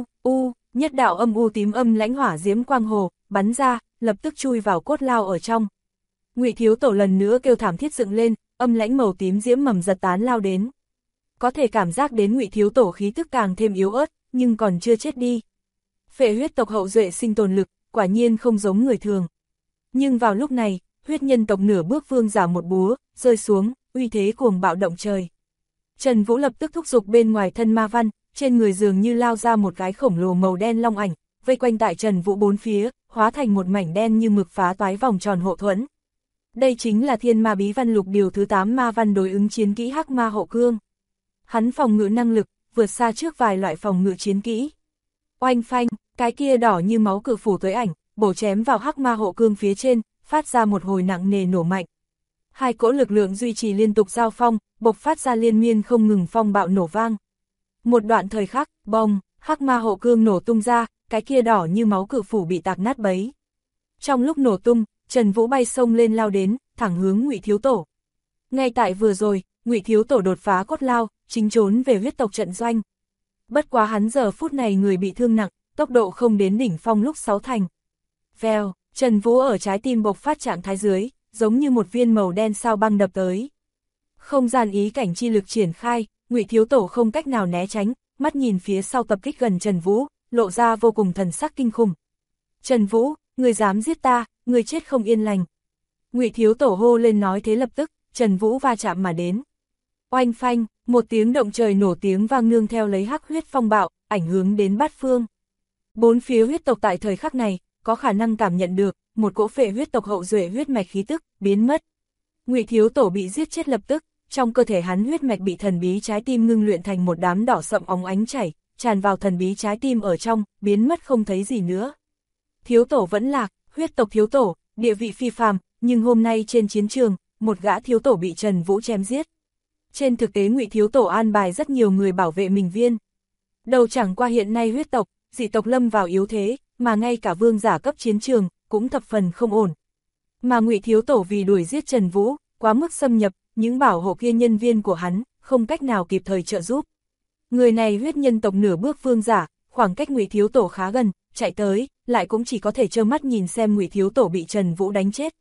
nhất đạo âm u tím âm lãnh hỏa diễm quang hồ, bắn ra, lập tức chui vào cốt lao ở trong. Ngụy Thiếu Tổ lần nữa kêu thảm thiết dựng lên, âm lãnh màu tím diễm mầm giật tán lao đến. Có thể cảm giác đến Ngụy Thiếu Tổ khí tức càng thêm yếu ớt, nhưng còn chưa chết đi. Phệ huyết tộc hậu duệ sinh tồn lực, quả nhiên không giống người thường. Nhưng vào lúc này, huyết nhân tộc nửa bước vương giả một búa, rơi xuống, uy thế cuồng bạo động trời. Trần Vũ lập tức thúc giục bên ngoài thân ma văn, trên người dường như lao ra một cái khổng lồ màu đen long ảnh, vây quanh tại Trần Vũ bốn phía, hóa thành một mảnh đen như mực phá toái vòng tròn hộ thuẫn. Đây chính là Thiên Ma Bí Văn Lục điều thứ 8 ma văn đối ứng chiến kỹ Hắc Ma Hộ Cương. Hắn phòng ngự năng lực, vượt xa trước vài loại phòng ngự chiến kỹ. Oanh phanh, cái kia đỏ như máu cự phủ tới ảnh, bổ chém vào Hắc Ma Hộ Cương phía trên, phát ra một hồi nặng nề nổ mạnh. Hai cỗ lực lượng duy trì liên tục giao phong, bộc phát ra liên miên không ngừng phong bạo nổ vang. Một đoạn thời khắc, bong, Hắc Ma Hộ Cương nổ tung ra, cái kia đỏ như máu cự phủ bị tạc nát bấy. Trong lúc nổ tung, Trần Vũ bay sông lên lao đến, thẳng hướng Ngụy Thiếu Tổ. Ngay tại vừa rồi, Ngụy Thiếu Tổ đột phá cốt lao, chính trốn về huyết tộc trận doanh. Bất quá hắn giờ phút này người bị thương nặng, tốc độ không đến đỉnh phong lúc 6 thành. Vèo, Trần Vũ ở trái tim bộc phát trạng thái dưới, giống như một viên màu đen sao băng đập tới. Không gian ý cảnh chi lực triển khai, Ngụy Thiếu Tổ không cách nào né tránh, mắt nhìn phía sau tập kích gần Trần Vũ, lộ ra vô cùng thần sắc kinh khủng. Trần Vũ, người dám giết ta, người chết không yên lành. Ngụy Thiếu Tổ hô lên nói thế lập tức, Trần Vũ va chạm mà đến. Oanh phanh, một tiếng động trời nổ tiếng vang nương theo lấy hắc huyết phong bạo, ảnh hưởng đến bát phương. Bốn phía huyết tộc tại thời khắc này, có khả năng cảm nhận được, một cỗ phệ huyết tộc hậu duệ huyết mạch khí tức, biến mất. Ngụy Thiếu Tổ bị giết chết lập tức, trong cơ thể hắn huyết mạch bị thần bí trái tim ngưng luyện thành một đám đỏ sậm óng ánh chảy, tràn vào thần bí trái tim ở trong, biến mất không thấy gì nữa. Thiếu Tổ vẫn lạc, huyết tộc Thiếu Tổ, địa vị phi phàm, nhưng hôm nay trên chiến trường, một gã Thiếu Tổ bị Trần Vũ chém giết. Trên thực tế Ngụy Thiếu Tổ an bài rất nhiều người bảo vệ mình viên. Đầu chẳng qua hiện nay huyết tộc, dị tộc lâm vào yếu thế, mà ngay cả vương giả cấp chiến trường, cũng thập phần không ổn. Mà Ngụy Thiếu Tổ vì đuổi giết Trần Vũ, quá mức xâm nhập, những bảo hộ kia nhân viên của hắn, không cách nào kịp thời trợ giúp. Người này huyết nhân tộc nửa bước vương giả, khoảng cách Ngụy Thiếu Tổ khá gần, chạy tới, lại cũng chỉ có thể trơ mắt nhìn xem Ngụy Thiếu Tổ bị Trần Vũ đánh chết.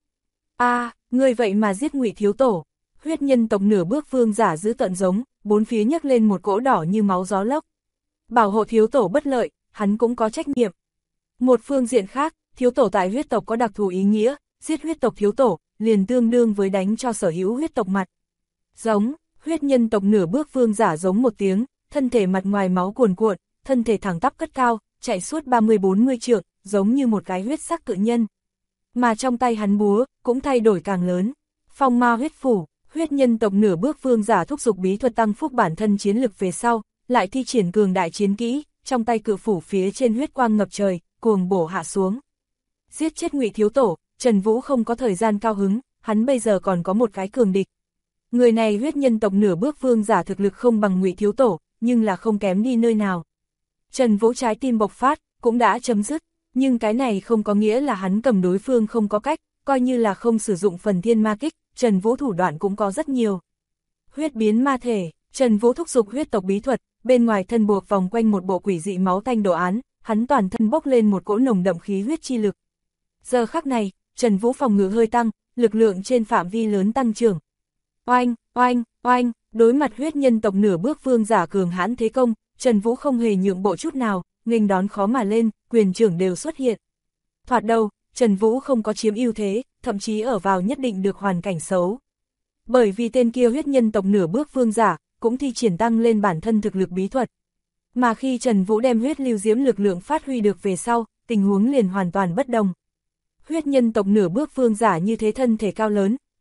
Người vậy mà giết Ngụy Thiếu Tổ. Huyết nhân tộc nửa bước vương giả giữ tận giống, bốn phía nhấc lên một cỗ đỏ như máu gió lốc. Bảo hộ Thiếu Tổ bất lợi, hắn cũng có trách nhiệm. Một phương diện khác, Thiếu Tổ tại huyết tộc có đặc thù ý nghĩa, giết huyết tộc Thiếu Tổ, liền tương đương với đánh cho sở hữu huyết tộc mặt. Giống, huyết nhân tộc nửa bước vương giả giống một tiếng, thân thể mặt ngoài máu cuồn cuộn, thân thể thẳng tắp cất cao, chạy suốt 30-40 trượng, giống như một cái huyết sắc cự nhân. Mà trong tay hắn búa, cũng thay đổi càng lớn. Phong ma huyết phủ, huyết nhân tộc nửa bước vương giả thúc giục bí thuật tăng phúc bản thân chiến lực về sau, lại thi triển cường đại chiến kỹ, trong tay cự phủ phía trên huyết quang ngập trời, cuồng bổ hạ xuống. Giết chết Ngụy Thiếu Tổ, Trần Vũ không có thời gian cao hứng, hắn bây giờ còn có một cái cường địch. Người này huyết nhân tộc nửa bước vương giả thực lực không bằng Ngụy Thiếu Tổ, nhưng là không kém đi nơi nào. Trần Vũ trái tim bộc phát, cũng đã chấm dứt, nhưng cái này không có nghĩa là hắn cầm đối phương không có cách, coi như là không sử dụng phần thiên ma kích, Trần Vũ thủ đoạn cũng có rất nhiều. Huyết biến ma thể, Trần Vũ thúc giục huyết tộc bí thuật, bên ngoài thân buộc vòng quanh một bộ quỷ dị máu tanh đồ án, hắn toàn thân bốc lên một cỗ nồng đậm khí huyết chi lực. Giờ khắc này, Trần Vũ phòng ngự hơi tăng, lực lượng trên phạm vi lớn tăng trưởng. Oanh, oanh, oanh, đối mặt huyết nhân tộc nửa bước vương giả cường hãn thế công, Trần Vũ không hề nhượng bộ chút nào, nghênh đón khó mà lên, quyền trưởng đều xuất hiện. Thoạt đầu, Trần Vũ không có chiếm ưu thế, thậm chí ở vào nhất định được hoàn cảnh xấu. Bởi vì tên kia huyết nhân tộc nửa bước vương giả, cũng thi triển tăng lên bản thân thực lực bí thuật. Mà khi Trần Vũ đem huyết lưu diễm lực lượng phát huy được về sau, tình huống liền hoàn toàn bất đồng. Huyết nhân tộc nửa bước vương giả như thế thân thể cao lớn,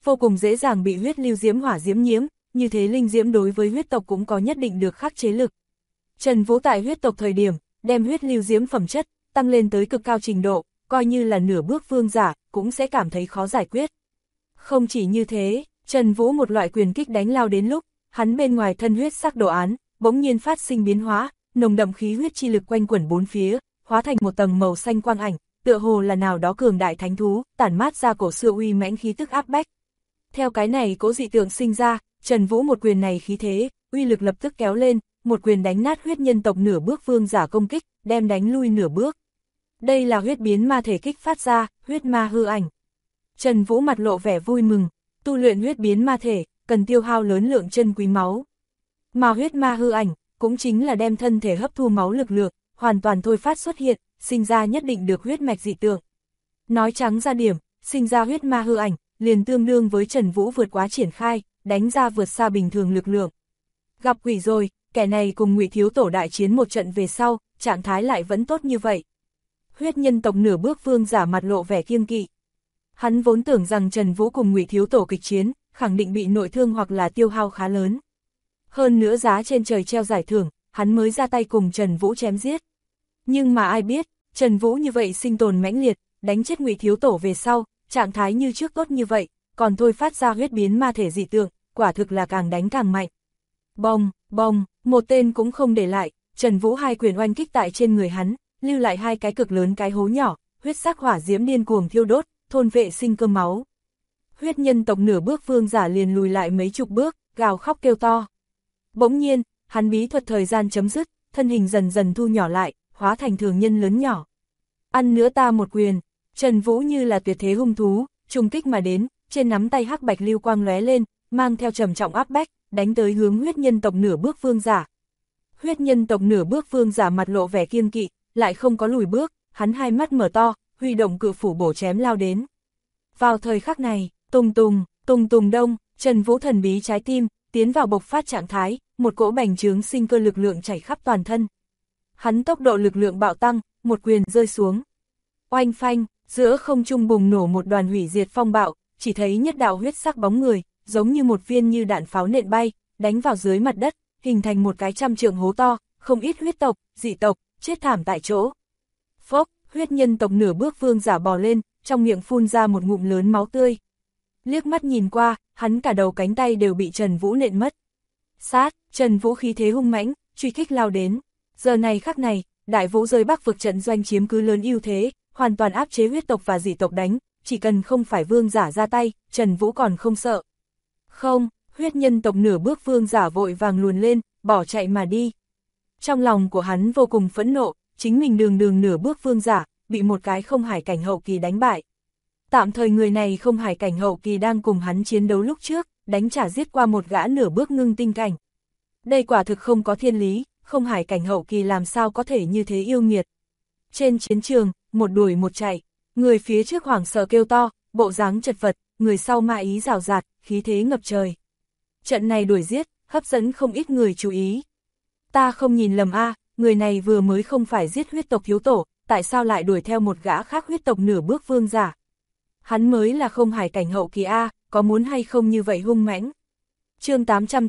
vô cùng dễ dàng bị huyết lưu diễm hỏa diễm nhiễm, như thế linh diễm đối với huyết tộc cũng có nhất định được khắc chế lực. Trần Vũ tại huyết tộc thời điểm, đem huyết lưu diễm phẩm chất, tăng lên tới cực cao trình độ, coi như là nửa bước vương giả, cũng sẽ cảm thấy khó giải quyết. Không chỉ như thế, Trần Vũ một loại quyền kích đánh lao đến lúc, hắn bên ngoài thân huyết sắc đồ án, bỗng nhiên phát sinh biến hóa, nồng đậm khí huyết chi lực quanh quẩn bốn phía, hóa thành một tầng màu xanh quang ảnh, tựa hồ là nào đó cường đại thánh thú, tản mát ra cổ xưa uy mãnh khí tức áp bách. Theo cái này cố dị tượng sinh ra, Trần Vũ một quyền này khí thế, uy lực lập tức kéo lên, một quyền đánh nát huyết nhân tộc nửa bước vương giả công kích, đem đánh lui nửa bước. Đây là huyết biến ma thể kích phát ra, huyết ma hư ảnh. Trần Vũ mặt lộ vẻ vui mừng, tu luyện huyết biến ma thể, cần tiêu hao lớn lượng chân quý máu. Mà huyết ma hư ảnh, cũng chính là đem thân thể hấp thu máu lực lượng, hoàn toàn thôi phát xuất hiện, sinh ra nhất định được huyết mạch dị tượng. Nói trắng ra điểm, sinh ra huyết ma hư ảnh, liền tương đương với Trần Vũ vượt quá triển khai, đánh ra vượt xa bình thường lực lượng. Gặp quỷ rồi, kẻ này cùng Ngụy Thiếu Tổ đại chiến một trận về sau, trạng thái lại vẫn tốt như vậy. Huyết nhân tộc nửa bước vương giả mặt lộ vẻ kiêng kỵ. Hắn vốn tưởng rằng Trần Vũ cùng Ngụy Thiếu Tổ kịch chiến, khẳng định bị nội thương hoặc là tiêu hao khá lớn. Hơn nữa giá trên trời treo giải thưởng, hắn mới ra tay cùng Trần Vũ chém giết. Nhưng mà ai biết, Trần Vũ như vậy sinh tồn mãnh liệt, đánh chết Ngụy Thiếu Tổ về sau, trạng thái như trước tốt như vậy, còn thôi phát ra huyết biến ma thể dị tượng, quả thực là càng đánh càng mạnh. Bông, bông, một tên cũng không để lại, Trần Vũ hai quyền oanh kích tại trên người hắn, lưu lại hai cái cực lớn cái hố nhỏ, huyết sắc hỏa diễm điên cuồng thiêu đốt, thôn vệ sinh cơ máu. Huyết nhân tộc nửa bước vương giả liền lùi lại mấy chục bước, gào khóc kêu to. Bỗng nhiên, hắn bí thuật thời gian chấm dứt, thân hình dần dần thu nhỏ lại, hóa thành thường nhân lớn nhỏ. Ăn nữa ta một quyền, Trần Vũ như là tuyệt thế hung thú, trùng kích mà đến, trên nắm tay hắc bạch lưu quang lóe lên, mang theo trầm trọng áp bách, đánh tới hướng huyết nhân tộc nửa bước vương giả. Huyết nhân tộc nửa bước vương giả mặt lộ vẻ kiêng kỵ, lại không có lùi bước, hắn hai mắt mở to, huy động cự phủ bổ chém lao đến. Vào thời khắc này, tùng tùng, tùng tùng đông, Trần Vũ thần bí trái tim, tiến vào bộc phát trạng thái, một cỗ bành trướng sinh cơ lực lượng chảy khắp toàn thân. Hắn tốc độ lực lượng bạo tăng, một quyền rơi xuống. Oanh phanh, giữa không trung bùng nổ một đoàn hủy diệt phong bạo, chỉ thấy nhất đạo huyết sắc bóng người, giống như một viên như đạn pháo nện bay, đánh vào dưới mặt đất, hình thành một cái 100 trượng hố to, không ít huyết tộc, dị tộc, chết thảm tại chỗ. Phốc, huyết nhân tộc nửa bước vương giả bò lên, trong miệng phun ra một ngụm lớn máu tươi. Liếc mắt nhìn qua, hắn cả đầu cánh tay đều bị Trần Vũ nện mất. Sát, Trần Vũ khí thế hung mãnh, truy kích lao đến. Giờ này khắc này, Đại Vũ rơi Bắc vực trận doanh chiếm cứ lớn ưu thế, hoàn toàn áp chế huyết tộc và dị tộc đánh, chỉ cần không phải vương giả ra tay, Trần Vũ còn không sợ. Không, huyết nhân tộc nửa bước vương giả vội vàng luồn lên, bỏ chạy mà đi. Trong lòng của hắn vô cùng phẫn nộ, chính mình đường nửa bước vương giả, bị một cái không hải cảnh hậu kỳ đánh bại. Tạm thời người này không hải cảnh hậu kỳ đang cùng hắn chiến đấu lúc trước, đánh trả giết qua một gã nửa bước ngưng tinh cảnh. Đây quả thực không có thiên lý, không hải cảnh hậu kỳ làm sao có thể như thế yêu nghiệt. Trên chiến trường, một đuổi một chạy, người phía trước hoảng sợ kêu to, bộ dáng chật vật, người sau ma ý rào rạt, khí thế ngập trời. Trận này đuổi giết, hấp dẫn không ít người chú ý. Ta không nhìn lầm a, người này vừa mới không phải giết huyết tộc thiếu tổ, tại sao lại đuổi theo một gã khác huyết tộc nửa bước vương giả? Hắn mới là không hải cảnh hậu kỳ a, có muốn hay không như vậy hung mãnh? Chương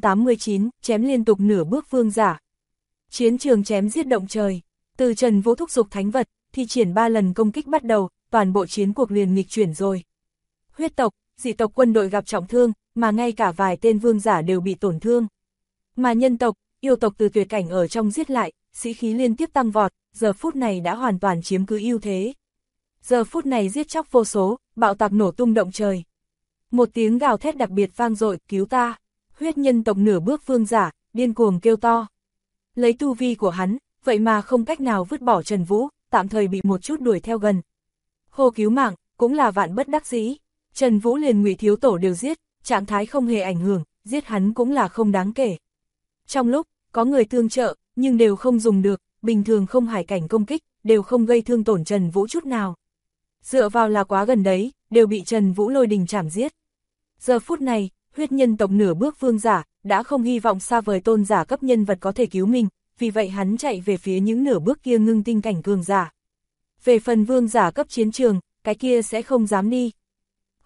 889, chém liên tục nửa bước vương giả. Chiến trường chém giết động trời, từ Trần Vũ thúc giục thánh vật, thi triển 3 lần công kích bắt đầu, toàn bộ chiến cuộc liền nghịch chuyển rồi. Huyết tộc, dị tộc quân đội gặp trọng thương, mà ngay cả vài tên vương giả đều bị tổn thương. Mà nhân tộc, yêu tộc từ tuyệt cảnh ở trong giết lại, sĩ khí liên tiếp tăng vọt, giờ phút này đã hoàn toàn chiếm cứ ưu thế. Giờ phút này giết chóc vô số, bạo tạc nổ tung động trời. Một tiếng gào thét đặc biệt vang dội, cứu ta. Huyết nhân tộc nửa bước vương giả, điên cuồng kêu to. Lấy tu vi của hắn, vậy mà không cách nào vứt bỏ Trần Vũ, tạm thời bị một chút đuổi theo gần. Hô cứu mạng, cũng là vạn bất đắc dĩ. Trần Vũ liền Ngụy Thiếu Tổ đều giết, trạng thái không hề ảnh hưởng, giết hắn cũng là không đáng kể. Trong lúc, có người tương trợ, nhưng đều không dùng được, bình thường không hải cảnh công kích, đều không gây thương tổn Trần Vũ chút nào. Dựa vào là quá gần đấy, đều bị Trần Vũ lôi đình chảm giết. Giờ phút này, huyết nhân tộc nửa bước vương giả, đã không hy vọng xa vời tôn giả cấp nhân vật có thể cứu mình, vì vậy hắn chạy về phía những nửa bước kia ngưng tinh cảnh cường giả. Về phần vương giả cấp chiến trường, cái kia sẽ không dám đi.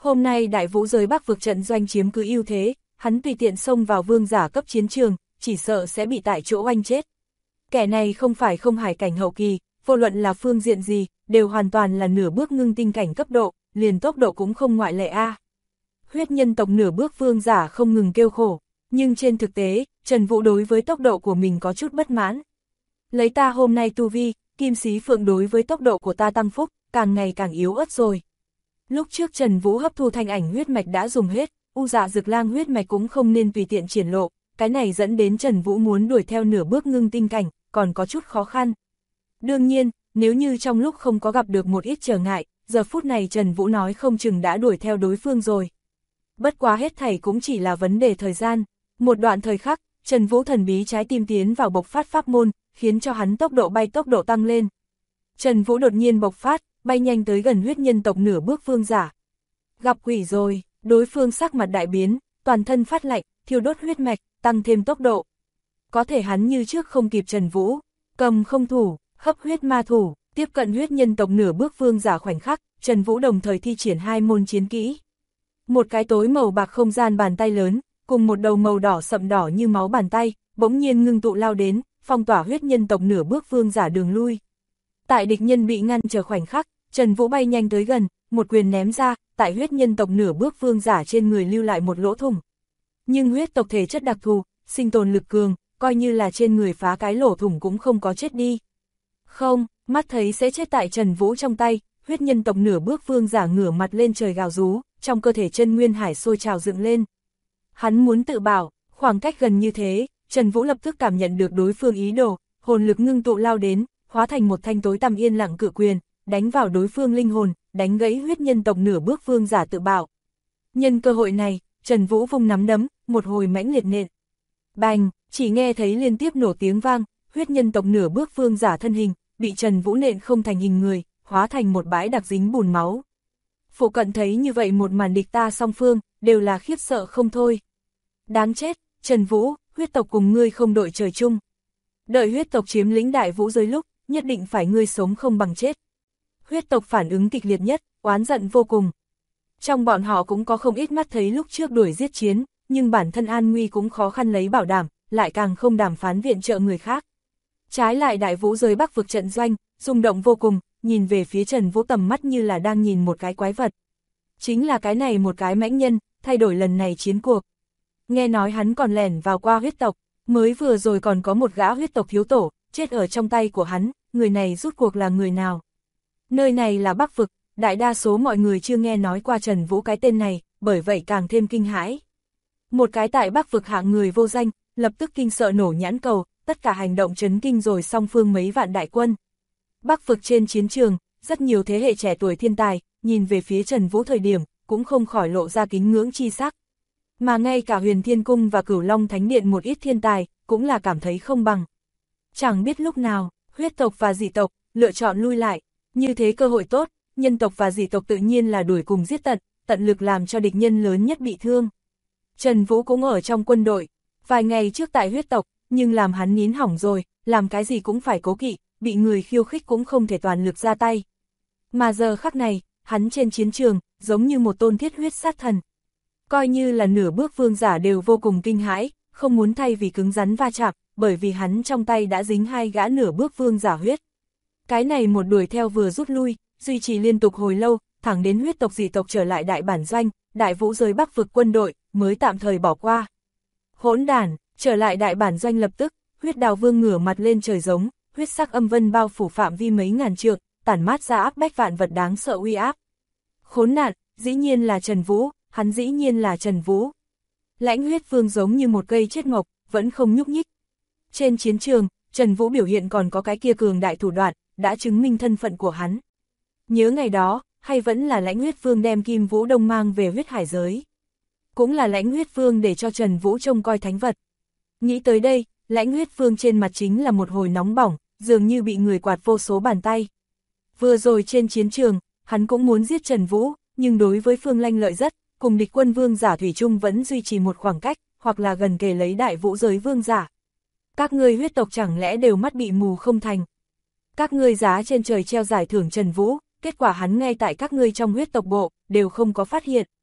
Hôm nay đại vũ giới Bắc vực trận doanh chiếm cứ ưu thế, hắn tùy tiện xông vào vương giả cấp chiến trường, chỉ sợ sẽ bị tại chỗ oanh chết. Kẻ này không phải không hải cảnh hậu kỳ, vô luận là phương diện gì, đều hoàn toàn là nửa bước ngưng tinh cảnh cấp độ, liền tốc độ cũng không ngoại lệ a. Huyết nhân tộc nửa bước vương giả không ngừng kêu khổ, nhưng trên thực tế, Trần Vũ đối với tốc độ của mình có chút bất mãn. Lấy ta hôm nay tu vi, Kim Xí Phượng đối với tốc độ của ta tăng phúc, càng ngày càng yếu ớt rồi. Lúc trước Trần Vũ hấp thu thanh ảnh huyết mạch đã dùng hết, U Dạ Dực Lang huyết mạch cũng không nên tùy tiện triển lộ, cái này dẫn đến Trần Vũ muốn đuổi theo nửa bước ngưng tinh cảnh, còn có chút khó khăn. Đương nhiên, nếu như trong lúc không có gặp được một ít trở ngại, giờ phút này Trần Vũ nói không chừng đã đuổi theo đối phương rồi. Bất quá hết thảy cũng chỉ là vấn đề thời gian. Một đoạn thời khắc, Trần Vũ thần bí trái tim tiến vào bộc phát pháp môn, khiến cho hắn tốc độ tăng lên. Trần Vũ đột nhiên bộc phát, bay nhanh tới gần huyết nhân tộc nửa bước vương giả. Gặp quỷ rồi, đối phương sắc mặt đại biến, toàn thân phát lạnh, thiêu đốt huyết mạch, tăng thêm tốc độ. Có thể hắn như trước không kịp Trần Vũ, cầm không thủ, hấp huyết ma thủ, tiếp cận huyết nhân tộc nửa bước vương giả khoảnh khắc, Trần Vũ đồng thời thi triển hai môn chiến kỹ. Một cái tối màu bạc không gian bàn tay lớn, cùng một đầu màu đỏ sậm đỏ như máu bàn tay, bỗng nhiên ngưng tụ lao đến, phong tỏa huyết nhân tộc nửa bước vương giả đường lui. Tại địch nhân bị ngăn trở khoảnh khắc, Trần Vũ bay nhanh tới gần, một quyền ném ra, tại huyết nhân tộc nửa bước vương giả trên người lưu lại một lỗ thủng. Nhưng huyết tộc thể chất đặc thù, sinh tồn lực cường, coi như là trên người phá cái lỗ thủng cũng không có chết đi. Không, mắt thấy sẽ chết tại Trần Vũ trong tay, huyết nhân tộc nửa bước vương giả ngửa mặt lên trời gào rú, trong cơ thể chân nguyên hải sôi trào dựng lên. Hắn muốn tự bảo, khoảng cách gần như thế, Trần Vũ lập tức cảm nhận được đối phương ý đồ, hồn lực ngưng tụ lao đến, hóa thành một thanh tối tăm yên lặng cự quyền, đánh vào đối phương linh hồn, đánh gãy huyết nhân tộc nửa bước vương giả tự bảo. Nhân cơ hội này, Trần Vũ vung nắm đấm, một hồi mãnh liệt nện. Bành, chỉ nghe thấy liên tiếp nổ tiếng vang, huyết nhân tộc nửa bước vương giả thân hình, bị Trần Vũ nện không thành hình người, hóa thành một bãi đặc dính bùn máu. Phụ cận thấy như vậy một màn địch ta song phương, đều là khiếp sợ không thôi. Đáng chết, Trần Vũ, huyết tộc cùng ngươi không đội trời chung. Đợi huyết tộc chiếm lĩnh đại vũ giới lúc, nhất định phải ngươi sống không bằng chết. Huyết tộc phản ứng kịch liệt nhất, oán giận vô cùng. Trong bọn họ cũng có không ít mắt thấy lúc trước đuổi giết chiến, nhưng bản thân an nguy cũng khó khăn lấy bảo đảm, lại càng không đàm phán viện trợ người khác. Trái lại đại vũ giới Bắc vực trận doanh, rung động vô cùng, nhìn về phía Trần Vũ tầm mắt như là đang nhìn một cái quái vật. Chính là cái này một cái mãnh nhân, thay đổi lần này chiến cuộc. Nghe nói hắn còn lẻn vào qua huyết tộc, mới vừa rồi còn có một gã huyết tộc thiếu tổ, chết ở trong tay của hắn, người này rút cuộc là người nào? Nơi này là Bắc vực, đại đa số mọi người chưa nghe nói qua Trần Vũ cái tên này, bởi vậy càng thêm kinh hãi. Một cái tại Bắc vực hạng người vô danh, lập tức kinh sợ nổ nhãn cầu, tất cả hành động chấn kinh rồi song phương mấy vạn đại quân. Bắc vực trên chiến trường, rất nhiều thế hệ trẻ tuổi thiên tài, nhìn về phía Trần Vũ thời điểm, cũng không khỏi lộ ra kính ngưỡng chi sắc. Mà ngay cả Huyền Thiên Cung và Cửu Long Thánh Điện một ít thiên tài, cũng là cảm thấy không bằng. Chẳng biết lúc nào, huyết tộc và dị tộc, lựa chọn lui lại, như thế cơ hội tốt, nhân tộc và dị tộc tự nhiên là đuổi cùng giết tận, tận lực làm cho địch nhân lớn nhất bị thương. Trần Vũ cũng ở trong quân đội, vài ngày trước tại huyết tộc, nhưng làm hắn nín hỏng rồi, làm cái gì cũng phải cố kỵ, bị người khiêu khích cũng không thể toàn lực ra tay. Mà giờ khắc này, hắn trên chiến trường, giống như một tôn thiết huyết sát thần. Coi như là nửa bước vương giả đều vô cùng kinh hãi, không muốn thay vì cứng rắn va chạm, bởi vì hắn trong tay đã dính hai gã nửa bước vương giả huyết. Cái này một đuổi theo vừa rút lui, duy trì liên tục hồi lâu, thẳng đến huyết tộc dị tộc trở lại đại bản doanh, đại vũ giới Bắc vực quân đội, mới tạm thời bỏ qua. Hỗn đản, trở lại đại bản doanh lập tức, huyết đào vương ngửa mặt lên trời giống, huyết sắc âm vân bao phủ phạm vi mấy ngàn trượng, tản mát ra áp bách vạn vật đáng sợ uy áp. Khốn nạn, dĩ nhiên là Trần Vũ, hắn dĩ nhiên là Trần Vũ. Lãnh huyết vương giống như một cây chết ngọc, vẫn không nhúc nhích. Trên chiến trường, Trần Vũ biểu hiện còn có cái kia cường đại thủ đoạn, đã chứng minh thân phận của hắn. Nhớ ngày đó, hay vẫn là lãnh huyết vương đem Kim Vũ Đông mang về huyết hải giới. Cũng là lãnh huyết vương để cho Trần Vũ trông coi thánh vật. Nghĩ tới đây, lãnh huyết vương trên mặt chính là một hồi nóng bỏng, dường như bị người quạt vô số bàn tay. Vừa rồi trên chiến trường, hắn cũng muốn giết Trần Vũ, nhưng đối với Phương Lanh lợi rất, cùng địch quân vương giả thủy chung vẫn duy trì một khoảng cách, hoặc là gần kề lấy đại vũ giới vương giả. Các ngươi huyết tộc chẳng lẽ đều mắt bị mù không thành? Các ngươi giá trên trời treo giải thưởng Trần Vũ, kết quả hắn ngay tại các ngươi trong huyết tộc bộ, đều không có phát hiện.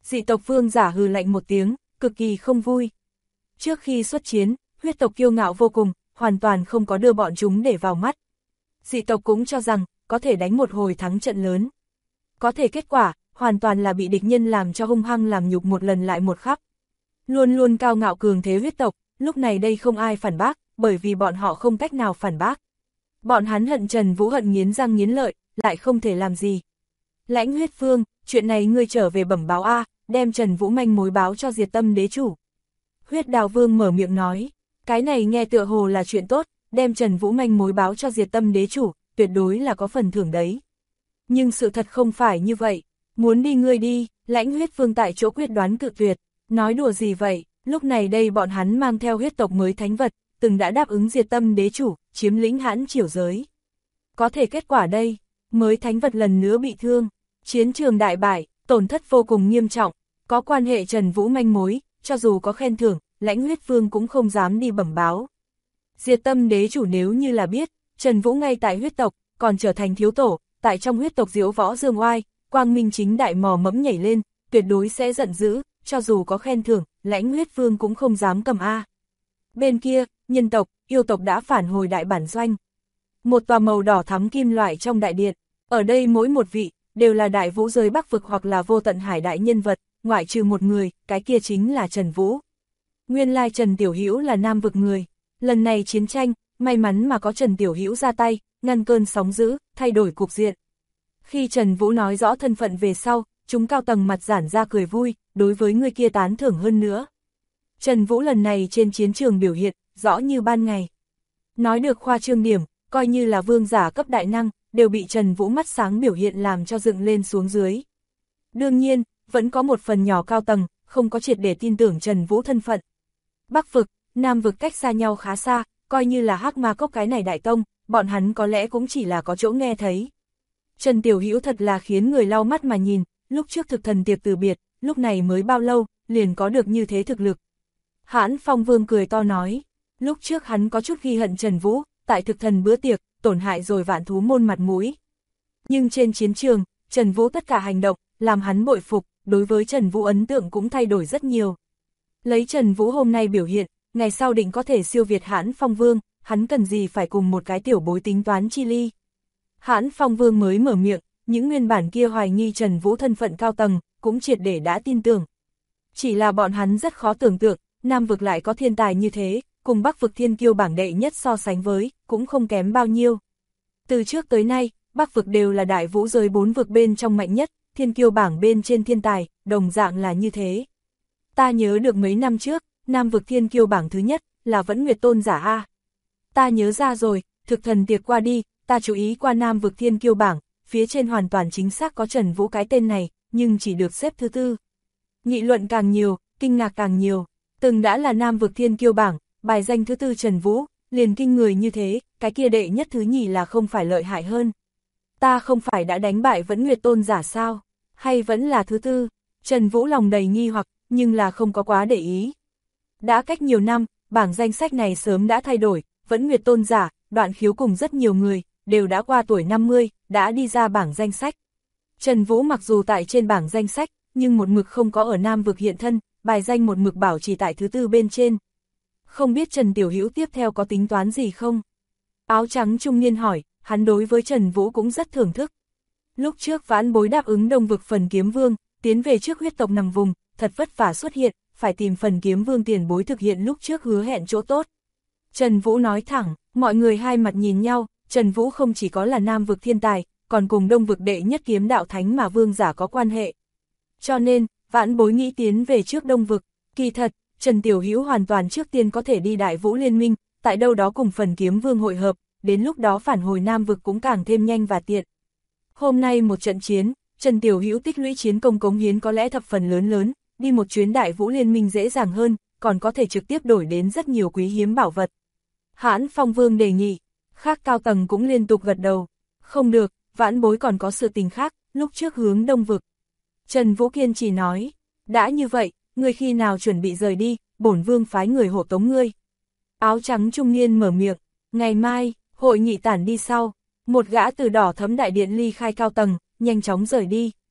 Dị tộc vương giả hừ lạnh một tiếng, cực kỳ không vui. Trước khi xuất chiến, huyết tộc kiêu ngạo vô cùng, hoàn toàn không có đưa bọn chúng để vào mắt. Dị tộc cũng cho rằng, có thể đánh một hồi thắng trận lớn. Có thể kết quả, hoàn toàn là bị địch nhân làm cho hung hăng làm nhục một lần lại một khắp. Luôn luôn cao ngạo cường thế huyết tộc, lúc này đây không ai phản bác, bởi vì bọn họ không cách nào phản bác. Bọn hắn hận Trần Vũ hận nghiến răng nghiến lợi, lại không thể làm gì. Lãnh huyết vương, chuyện này ngươi trở về bẩm báo A, đem Trần Vũ manh mối báo cho Diệt Tâm đế chủ. Huyết Đào Vương mở miệng nói, cái này nghe tựa hồ là chuyện tốt, đem Trần Vũ manh mối báo cho Diệt Tâm đế chủ, tuyệt đối là có phần thưởng đấy. Nhưng sự thật không phải như vậy, muốn đi ngươi đi, Lãnh huyết vương tại chỗ quyết đoán cự tuyệt, nói đùa gì vậy, lúc này đây bọn hắn mang theo huyết tộc mới thánh vật, từng đã đáp ứng Diệt Tâm đế chủ, chiếm lĩnh Hãn Triều giới. Có thể kết quả đây, mới thánh vật lần nữa bị thương, chiến trường đại bại, tổn thất vô cùng nghiêm trọng, có quan hệ Trần Vũ manh mối, cho dù có khen thưởng, Lãnh huyết vương cũng không dám đi bẩm báo. Diệt Tâm đế chủ nếu như là biết, Trần Vũ ngay tại huyết tộc, còn trở thành thiếu tổ, tại trong huyết tộc diễu võ dương oai, quang minh chính đại mò mẫm nhảy lên, tuyệt đối sẽ giận dữ, cho dù có khen thưởng, Lãnh huyết vương cũng không dám cầm A. Bên kia, nhân tộc, yêu tộc đã phản hồi đại bản doanh. Một tòa màu đỏ thắm kim loại trong đại điện, ở đây mỗi một vị, đều là đại vũ giới Bắc vực hoặc là vô tận hải đại nhân vật, ngoại trừ một người, cái kia chính là Trần Vũ. Nguyên lai Trần Tiểu Hữu là Nam vực người, lần này chiến tranh, may mắn mà có Trần Tiểu Hữu ra tay, ngăn cơn sóng dữ, thay đổi cục diện. Khi Trần Vũ nói rõ thân phận về sau, chúng cao tầng mặt giãn ra cười vui, đối với người kia tán thưởng hơn nữa. Trần Vũ lần này trên chiến trường biểu hiện, rõ như ban ngày. Nói được khoa trương điểm, coi như là vương giả cấp đại năng, đều bị Trần Vũ mắt sáng biểu hiện làm cho dựng lên xuống dưới. Đương nhiên, vẫn có một phần nhỏ cao tầng, không có triệt để tin tưởng Trần Vũ thân phận. Bắc vực, Nam vực cách xa nhau khá xa, coi như là Hắc Ma Cốc cái này đại tông, bọn hắn có lẽ cũng chỉ là có chỗ nghe thấy. Trần Tiểu Hữu thật là khiến người lau mắt mà nhìn, lúc trước thực thần tiệc từ biệt, lúc này mới bao lâu, liền có được như thế thực lực. Hãn Phong Vương cười to nói, lúc trước hắn có chút ghi hận Trần Vũ, tại thực thần bữa tiệc, tổn hại rồi Vạn Thú môn mặt mũi. Nhưng trên chiến trường, Trần Vũ tất cả hành động, làm hắn bội phục, đối với Trần Vũ ấn tượng cũng thay đổi rất nhiều. Lấy Trần Vũ hôm nay biểu hiện, ngày sau định có thể siêu việt Hãn Phong Vương, hắn cần gì phải cùng một cái tiểu bối tính toán chi ly. Hãn Phong Vương mới mở miệng, những nguyên bản kia hoài nghi Trần Vũ thân phận cao tầng, cũng triệt để đã tin tưởng. Chỉ là bọn hắn rất khó tưởng tượng, Nam vực lại có thiên tài như thế, cùng Bắc vực thiên kiêu bảng đệ nhất so sánh với, cũng không kém bao nhiêu. Từ trước tới nay, Bắc vực đều là đại vũ giới 4 vực bên trong mạnh nhất, thiên kiêu bảng bên trên thiên tài, đồng dạng là như thế. Ta nhớ được mấy năm trước, Nam vực thiên kiêu bảng thứ nhất, là Vẫn Nguyệt Tôn giả A. Ta nhớ ra rồi, thực thần tiệc qua đi, ta chú ý qua Nam vực thiên kiêu bảng, phía trên hoàn toàn chính xác có Trần Vũ cái tên này, nhưng chỉ được xếp thứ tư. Nghị luận càng nhiều, kinh ngạc càng nhiều, từng đã là Nam vực thiên kiêu bảng, bài danh thứ tư Trần Vũ, liền kinh người như thế, cái kia đệ nhất thứ nhì là không phải lợi hại hơn. Ta không phải đã đánh bại Vẫn Nguyệt Tôn giả sao, hay vẫn là thứ tư? Trần Vũ lòng đầy nghi hoặc, nhưng là không có quá để ý. Đã cách nhiều năm, bảng danh sách này sớm đã thay đổi, Vẫn Nguyệt Tôn giả, Đoạn Khiếu cùng rất nhiều người, đều đã qua tuổi 50, đã đi ra bảng danh sách. Trần Vũ mặc dù tại trên bảng danh sách, nhưng một mực không có ở Nam vực hiện thân, bài danh một mực bảo trì tại thứ tư bên trên. Không biết Trần Tiểu Hữu tiếp theo có tính toán gì không? Áo trắng trung niên hỏi, hắn đối với Trần Vũ cũng rất thưởng thức. Lúc trước vãn bối đáp ứng Đông vực Phần Kiếm Vương, tiến về trước huyết tộc nằm vùng, thật vất vả xuất hiện, phải tìm Phần Kiếm Vương tiền bối thực hiện lúc trước hứa hẹn chỗ tốt. Trần Vũ nói thẳng, mọi người hai mặt nhìn nhau, Trần Vũ không chỉ có là Nam vực thiên tài, còn cùng Đông vực đệ nhất kiếm đạo thánh mà vương giả có quan hệ. Cho nên, vãn bối nghĩ tiến về trước Đông vực, kỳ thật, Trần Tiểu Hữu hoàn toàn trước tiên có thể đi Đại Vũ Liên minh, tại đâu đó cùng Phần Kiếm Vương hội hợp, đến lúc đó phản hồi Nam vực cũng càng thêm nhanh và tiện. Hôm nay một trận chiến, Trần Tiểu Hữu tích lũy chiến công cống hiến có lẽ thập phần lớn, đi một chuyến Đại Vũ Liên minh dễ dàng hơn, còn có thể trực tiếp đổi đến rất nhiều quý hiếm bảo vật. Hãn Phong Vương đề nghị, khác cao tầng cũng liên tục gật đầu. Không được, vãn bối còn có sự tình khác, lúc trước hướng Đông vực. Trần Vũ kiên trì nói, đã như vậy, ngươi khi nào chuẩn bị rời đi, bổn vương phái người hộ tống ngươi. Áo trắng trung niên mở miệng, ngày mai, hội nghị tản đi sau, một gã từ đỏ thấm đại điện ly khai cao tầng, nhanh chóng rời đi.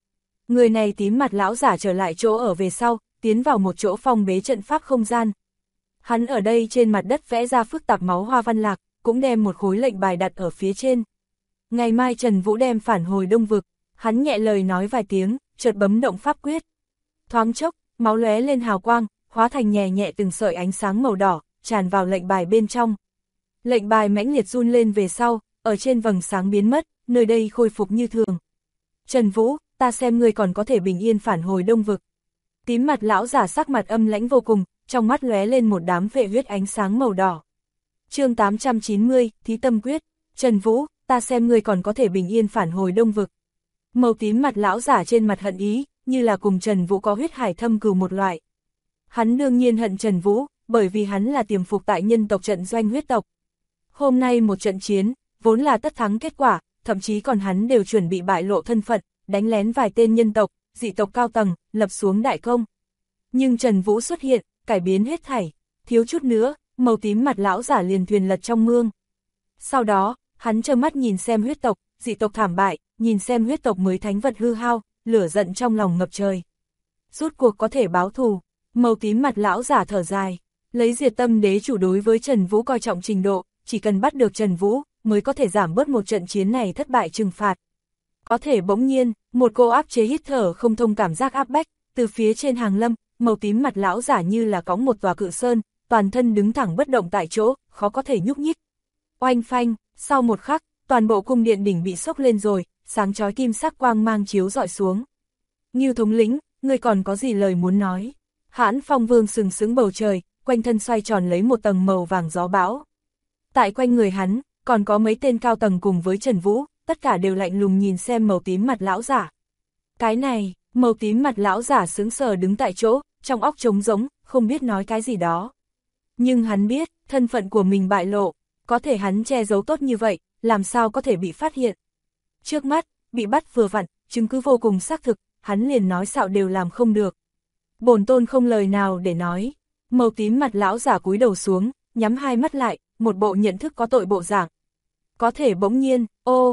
Người này tím mặt lão giả trở lại chỗ ở về sau, tiến vào một chỗ phong bế trận pháp không gian. Hắn ở đây trên mặt đất vẽ ra phức tạp máu hoa văn lạc, cũng đem một khối lệnh bài đặt ở phía trên. Ngày mai Trần Vũ đem phản hồi Đông Vực, hắn nhẹ lời nói vài tiếng, chợt bấm động pháp quyết. Thoáng chốc, máu lóe lên hào quang, hóa thành nhẹ nhẹ từng sợi ánh sáng màu đỏ, tràn vào lệnh bài bên trong. Lệnh bài mãnh liệt run lên về sau, ở trên vầng sáng biến mất, nơi đây khôi phục như thường. Trần Vũ, ta xem ngươi còn có thể bình yên phản hồi Đông Vực. Tím mặt lão giả sắc mặt âm lãnh vô cùng, trong mắt lóe lên một đám vệ huyết ánh sáng màu đỏ. Chương 890, Thí Tâm Quyết. Trần Vũ, ta xem ngươi còn có thể bình yên phản hồi Đông Vực. Màu tím mặt lão giả trên mặt hận ý, như là cùng Trần Vũ có huyết hải thâm cừu một loại. Hắn đương nhiên hận Trần Vũ, bởi vì hắn là tiềm phục tại nhân tộc trận doanh huyết tộc. Hôm nay một trận chiến, vốn là tất thắng kết quả, thậm chí còn hắn đều chuẩn bị bại lộ thân phận, đánh lén vài tên nhân tộc, dị tộc cao tầng, lập xuống đại công. Nhưng Trần Vũ xuất hiện, cải biến hết thảy, thiếu chút nữa, màu tím mặt lão giả liền thuyền lật trong mương. Sau đó, hắn trơ mắt nhìn xem huyết tộc, dị tộc thảm bại, nhìn xem huyết tộc mới thánh vật hư hao, lửa giận trong lòng ngập trời. Rút cuộc có thể báo thù, màu tím mặt lão giả thở dài, lấy Diệt Tâm Đế chủ đối với Trần Vũ coi trọng trình độ, chỉ cần bắt được Trần Vũ, mới có thể giảm bớt một trận chiến này thất bại trừng phạt. Có thể bỗng nhiên, một cô áp chế hít thở không thông cảm giác áp bách, từ phía trên hàng lâm, màu tím mặt lão giả như là cõng một tòa cự sơn, toàn thân đứng thẳng bất động tại chỗ, khó có thể nhúc nhích. Oanh phanh, sau một khắc, toàn bộ cung điện đỉnh bị sốc lên rồi, sáng chói kim sắc quang mang chiếu rọi xuống. Ngưu thống lĩnh, ngươi còn có gì lời muốn nói? Hãn Phong Vương sừng sững bầu trời, quanh thân xoay tròn lấy một tầng màu vàng gió bão. Tại quanh người hắn, còn có mấy tên cao tầng cùng với Trần Vũ, tất cả đều lạnh lùng nhìn xem màu tím mặt lão giả. Cái này, màu tím mặt lão giả sững sờ đứng tại chỗ, trong óc trống rỗng, không biết nói cái gì đó. Nhưng hắn biết, thân phận của mình bại lộ, có thể hắn che giấu tốt như vậy, làm sao có thể bị phát hiện. Trước mắt, bị bắt vừa vặn, chứng cứ vô cùng xác thực, hắn liền nói xạo đều làm không được. Bổn tôn không lời nào để nói. Màu tím mặt lão giả cúi đầu xuống, nhắm hai mắt lại, một bộ nhận thức có tội bộ dạng. Có thể bỗng nhiên,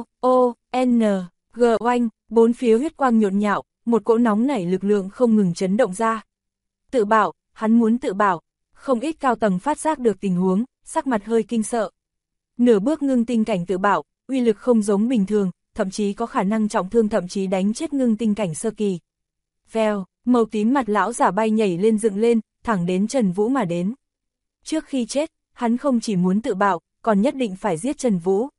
G oanh, bốn phía huyết quang nhộn nhạo, một cỗ nóng nảy lực lượng không ngừng chấn động ra. Tự bảo, hắn muốn tự bảo, không ít cao tầng phát giác được tình huống, sắc mặt hơi kinh sợ. Nửa bước ngưng tinh cảnh tự bảo, uy lực không giống bình thường, thậm chí có khả năng trọng thương, thậm chí đánh chết ngưng tinh cảnh sơ kỳ. Vèo, màu tím mặt lão giả bay nhảy lên dựng lên, thẳng đến Trần Vũ mà đến. Trước khi chết, hắn không chỉ muốn tự bảo, còn nhất định phải giết Trần Vũ.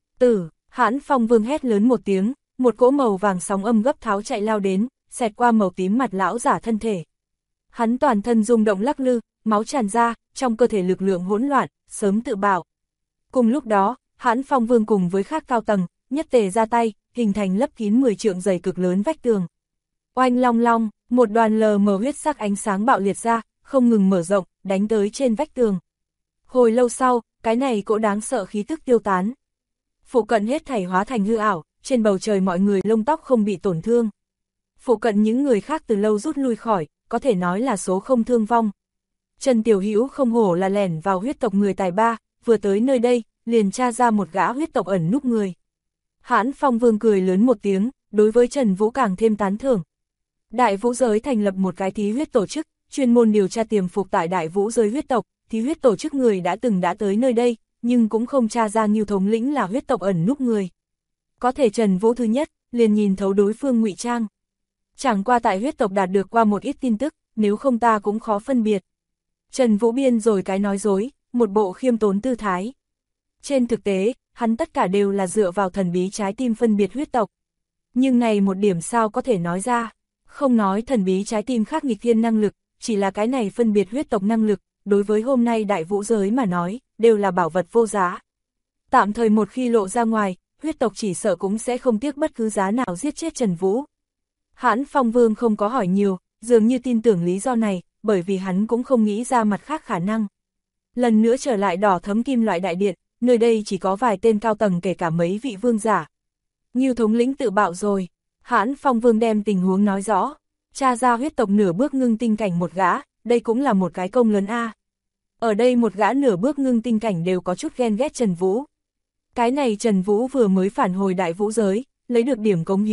Hãn Phong Vương hét lớn một tiếng, một cỗ màu vàng sóng âm gấp tháo chạy lao đến, xẹt qua màu tím mặt lão giả thân thể. Hắn toàn thân rung động lắc lư, máu tràn ra, trong cơ thể lực lượng hỗn loạn, sớm tự bảo. Cùng lúc đó, Hãn Phong Vương cùng với khác cao tầng, nhất tề ra tay, hình thành lấp kín 10 trượng dày cực lớn vách tường. Oanh long long, một đoàn lờ mờ huyết sắc ánh sáng bạo liệt ra, không ngừng mở rộng, đánh tới trên vách tường. Hồi lâu sau, cái này cỗ đáng sợ khí tức tiêu tán. Phụ cận hết thảy hóa thành hư ảo, trên bầu trời mọi người lông tóc không bị tổn thương. Phụ cận những người khác từ lâu rút lui khỏi, có thể nói là số không thương vong. Trần Tiểu Hữu không hổ là lẻn vào huyết tộc người tài ba, vừa tới nơi đây, liền tra ra một gã huyết tộc ẩn núp người. Hãn Phong Vương cười lớn một tiếng, đối với Trần Vũ càng thêm tán thưởng. Đại Vũ giới thành lập một cái thí huyết tổ chức, chuyên môn điều tra tiềm phục tại Đại Vũ giới huyết tộc, thí huyết tổ chức người đã tới nơi đây, nhưng cũng không tra ra Ngưu thống lĩnh là huyết tộc ẩn núp người. Có thể Trần Vũ thứ nhất, liền nhìn thấu đối phương ngụy trang. Chẳng qua tại huyết tộc đạt được qua một ít tin tức, nếu không ta cũng khó phân biệt. Trần Vũ biên rồi cái nói dối, một bộ khiêm tốn tư thái. Trên thực tế, hắn tất cả đều là dựa vào thần bí trái tim phân biệt huyết tộc. Nhưng này một điểm sao có thể nói ra, không nói thần bí trái tim khác nghịch thiên năng lực, chỉ là cái này phân biệt huyết tộc năng lực, đối với hôm nay Đại Vũ giới mà nói, đều là bảo vật vô giá. Tạm thời một khi lộ ra ngoài, huyết tộc chỉ sợ cũng sẽ không tiếc bất cứ giá nào giết chết Trần Vũ. Hãn Phong Vương không có hỏi nhiều, dường như tin tưởng lý do này, bởi vì hắn cũng không nghĩ ra mặt khác khả năng. Lần nữa trở lại đỏ thấm kim loại đại điện, nơi đây chỉ có vài tên cao tầng kể cả mấy vị vương giả. Ngưu thống lĩnh tự bạo rồi, Hãn Phong Vương đem tình huống nói rõ, tra ra huyết tộc nửa bước ngưng tinh cảnh một gã, đây cũng là một cái công lớn a. Ở đây một gã nửa bước ngưng tinh cảnh đều có chút ghen ghét Trần Vũ. Cái này Trần Vũ vừa mới phản hồi Đại Vũ giới, lấy được điểm cống hiến,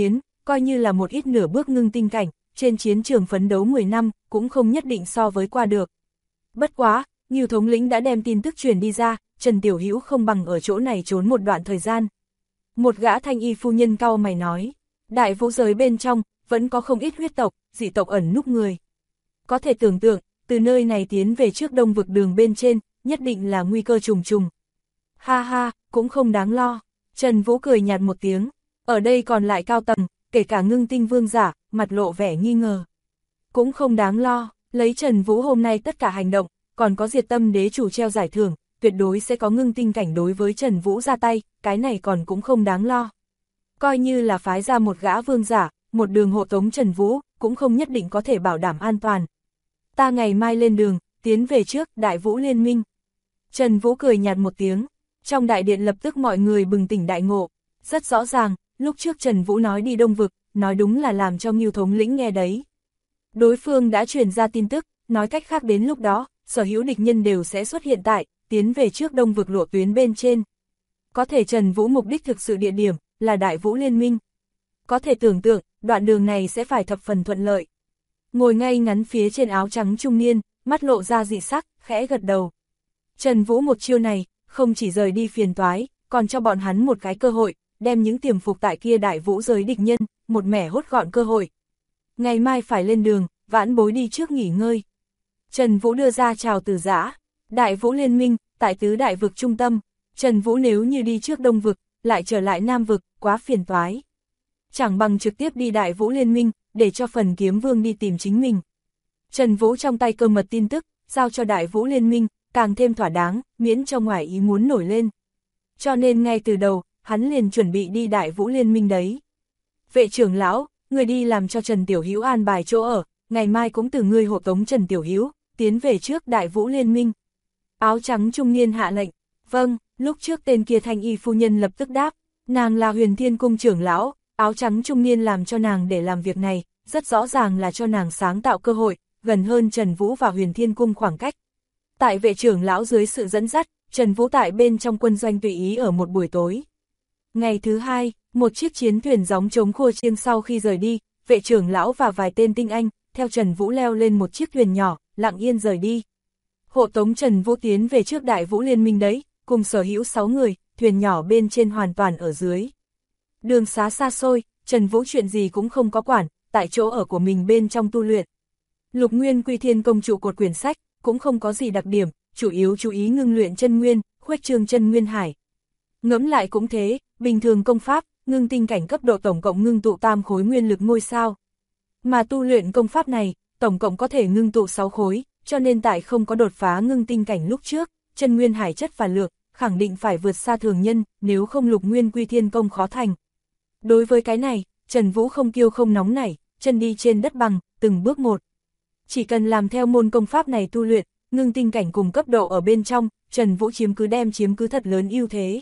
coi như là một ít nửa bước ngưng tinh cảnh, trên chiến trường phấn đấu 10 năm, cũng không nhất định so với qua được. Bất quá, Ngưu thống lĩnh đã đem tin tức truyền đi ra, Trần Tiểu Hữu không bằng ở chỗ này trốn một đoạn thời gian. Một gã thanh y phu nhân cau mày nói, đại vũ giới bên trong, vẫn có không ít huyết tộc, dị tộc ẩn núp người. Có thể tưởng tượng, từ nơi này tiến về trước đông vực đường bên trên, nhất định là nguy cơ trùng trùng. Ha ha, cũng không đáng lo. Trần Vũ cười nhạt một tiếng, ở đây còn lại cao tầng, kể cả ngưng tinh vương giả, mặt lộ vẻ nghi ngờ. Cũng không đáng lo, lấy Trần Vũ hôm nay tất cả hành động, còn có diệt tâm đế chủ treo giải thưởng, tuyệt đối sẽ có ngưng tinh cảnh đối với Trần Vũ ra tay, cái này còn cũng không đáng lo. Coi như là phái ra một gã vương giả, một đường hộ tống Trần Vũ, cũng không nhất định có thể bảo đảm an toàn. Ta ngày mai lên đường, tiến về trước Đại Vũ Liên Minh. Trần Vũ cười nhạt một tiếng, trong đại điện lập tức mọi người bừng tỉnh đại ngộ. Rất rõ ràng, lúc trước Trần Vũ nói đi đông vực, nói đúng là làm cho Ngưu thống lĩnh nghe đấy. Đối phương đã truyền ra tin tức, nói cách khác đến lúc đó, sở hữu địch nhân đều sẽ xuất hiện tại, tiến về trước đông vực lộ tuyến bên trên. Có thể Trần Vũ mục đích thực sự địa điểm, là Đại Vũ Liên Minh. Có thể tưởng tượng, đoạn đường này sẽ phải thập phần thuận lợi. Ngồi ngay ngắn phía trên áo trắng trung niên, mắt lộ ra dị sắc, khẽ gật đầu. Trần Vũ một chiêu này, không chỉ rời đi phiền toái, còn cho bọn hắn một cái cơ hội, đem những tiềm phục tại kia Đại Vũ giới địch nhân, một mẻ hốt gọn cơ hội. Ngày mai phải lên đường, vãn bối đi trước nghỉ ngơi. Trần Vũ đưa ra chào từ giã. Đại Vũ Liên Minh, tại tứ đại vực trung tâm. Trần Vũ nếu như đi trước đông vực, lại trở lại nam vực, quá phiền toái. Chẳng bằng trực tiếp đi Đại Vũ Liên Minh, để cho Phần Kiếm Vương đi tìm chính mình. Trần Vũ trong tay cơ mật tin tức, giao cho Đại Vũ Liên Minh, càng thêm thỏa đáng, miễn cho ngoài ý muốn nổi lên. Cho nên ngay từ đầu, hắn liền chuẩn bị đi Đại Vũ Liên Minh đấy. Vệ trưởng lão, người đi làm cho Trần Tiểu Hữu an bài chỗ ở, ngày mai cũng từ ngươi hộ tống Trần Tiểu Hữu tiến về trước Đại Vũ Liên Minh. Áo trắng trung niên hạ lệnh, vâng, lúc trước tên kia thanh y phu nhân lập tức đáp, nàng là Huyền Thiên Cung trưởng lão, áo trắng trung niên làm cho nàng để làm việc này, rất rõ ràng là cho nàng sáng tạo cơ hội, gần hơn Trần Vũ và Huyền Thiên Cung khoảng cách. Tại vệ trưởng lão dưới sự dẫn dắt, Trần Vũ tại bên trong quân doanh tùy ý ở một buổi tối. Ngày thứ hai, một chiếc chiến thuyền gióng trống khua chiêng sau khi rời đi, vệ trưởng lão và vài tên tinh anh, theo Trần Vũ leo lên một chiếc thuyền nhỏ, lặng yên rời đi. Hộ tống Trần Vũ tiến về trước Đại Vũ Liên Minh đấy, cùng sở hữu 6 người, thuyền nhỏ bên trên hoàn toàn ở dưới. Đường xá xa xôi, Trần Vũ chuyện gì cũng không có quản, tại chỗ ở của mình bên trong tu luyện. Lục Nguyên Quy Thiên công trụ cột quyển sách, cũng không có gì đặc điểm, chủ yếu chú ý ngưng luyện chân nguyên, khuếch trương chân nguyên hải. Ngẫm lại cũng thế, bình thường công pháp, ngưng tinh cảnh cấp độ tổng cộng ngưng tụ tam khối nguyên lực ngôi sao. Mà tu luyện công pháp này, tổng cộng có thể ngưng tụ 6 khối, cho nên tại không có đột phá ngưng tinh cảnh lúc trước, chân nguyên hải chất và lược, khẳng định phải vượt xa thường nhân, nếu không Lục Nguyên Quy Thiên công khó thành. Đối với cái này, Trần Vũ không kiêu không nóng nảy, chân đi trên đất bằng, từng bước một. Chỉ cần làm theo môn công pháp này tu luyện, ngưng tinh cảnh cùng cấp độ ở bên trong, Trần Vũ chiếm cứ thật lớn ưu thế.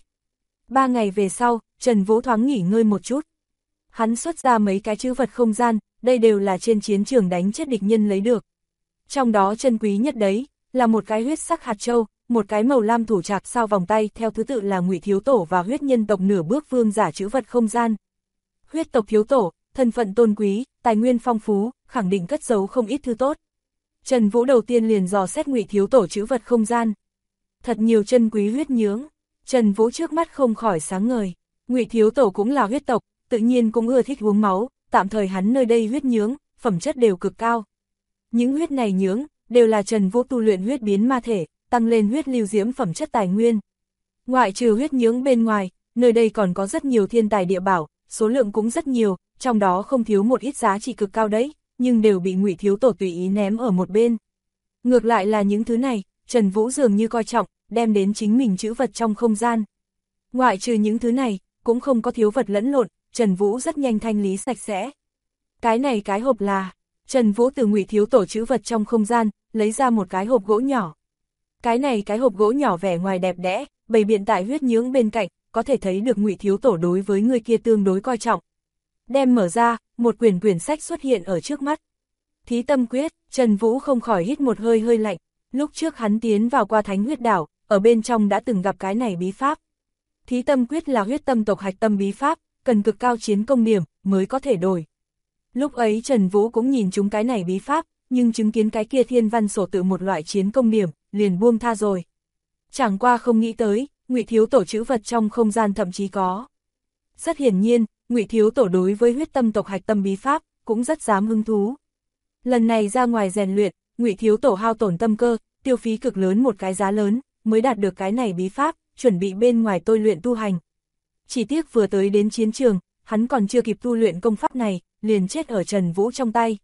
3 ngày về sau, Trần Vũ thoáng nghỉ ngơi một chút. Hắn xuất ra mấy cái chữ vật không gian, đây đều là trên chiến trường đánh chết địch nhân lấy được. Trong đó chân quý nhất đấy, là một cái huyết sắc hạt châu, một cái màu lam thủ trạc sao vòng tay theo thứ tự là Ngụy Thiếu Tổ và huyết nhân tộc nửa bước vương giả chữ vật không gian. Huyết tộc thiếu tổ, thân phận tôn quý, tài nguyên phong phú, khẳng định cất giấu không ít thứ tốt. Trần Vũ đầu tiên liền dò xét Ngụy Thiếu Tổ chữ vật không gian. Thật nhiều chân quý huyết nhướng, Trần Vũ trước mắt không khỏi sáng ngời. Ngụy Thiếu Tổ cũng là huyết tộc, tự nhiên cũng ưa thích uống máu, tạm thời hắn nơi đây huyết nhướng, phẩm chất đều cực cao. Những huyết này nhướng, đều là Trần Vũ tu luyện huyết biến ma thể, tăng lên huyết lưu diễm phẩm chất tài nguyên. Ngoại trừ huyết nhướng bên ngoài, nơi đây còn có rất nhiều thiên tài địa bảo, số lượng cũng rất nhiều, trong đó không thiếu một ít giá trị cực cao đấy, nhưng đều bị Ngụy Thiếu Tổ tùy ý ném ở một bên. Ngược lại là những thứ này, Trần Vũ dường như coi trọng, đem đến chính mình trữ vật trong không gian. Ngoại trừ những thứ này, cũng không có thiếu vật lẫn lộn, Trần Vũ rất nhanh thanh lý sạch sẽ. Cái này cái hộp là, Trần Vũ từ Ngụy Thiếu Tổ trữ vật trong không gian, lấy ra một cái hộp gỗ nhỏ. Cái này cái hộp gỗ nhỏ vẻ ngoài đẹp đẽ, bày biện tại huyết nhướng bên cạnh, có thể thấy được Ngụy Thiếu Tổ đối với người kia tương đối coi trọng. Đem mở ra, một quyển sách xuất hiện ở trước mắt. Thí Tâm Quyết, Trần Vũ không khỏi hít một hơi hơi lạnh, lúc trước hắn tiến vào qua Thánh Huyết Đảo, ở bên trong đã từng gặp cái này bí pháp. Thí Tâm Quyết là huyết tâm tộc hạch tâm bí pháp, cần cực cao chiến công điểm, mới có thể đổi. Lúc ấy Trần Vũ cũng nhìn chúng cái này bí pháp, nhưng chứng kiến cái kia thiên văn sổ tự một loại chiến công điểm, liền buông tha rồi. Chẳng qua không nghĩ tới, Ngụy Thiếu Tổ chữ vật trong không gian thậm chí có. Rất hiển nhiên, Ngụy Thiếu Tổ đối với huyết tâm tộc hạch tâm bí pháp, cũng rất dám hứng thú. Lần này ra ngoài rèn luyện, Ngụy Thiếu Tổ hao tổn tâm cơ, tiêu phí cực lớn một cái giá lớn, mới đạt được cái này bí pháp, chuẩn bị bên ngoài tôi luyện tu hành. Chỉ tiếc vừa tới đến chiến trường, hắn còn chưa kịp tu luyện công pháp này, liền chết ở Trần Vũ trong tay.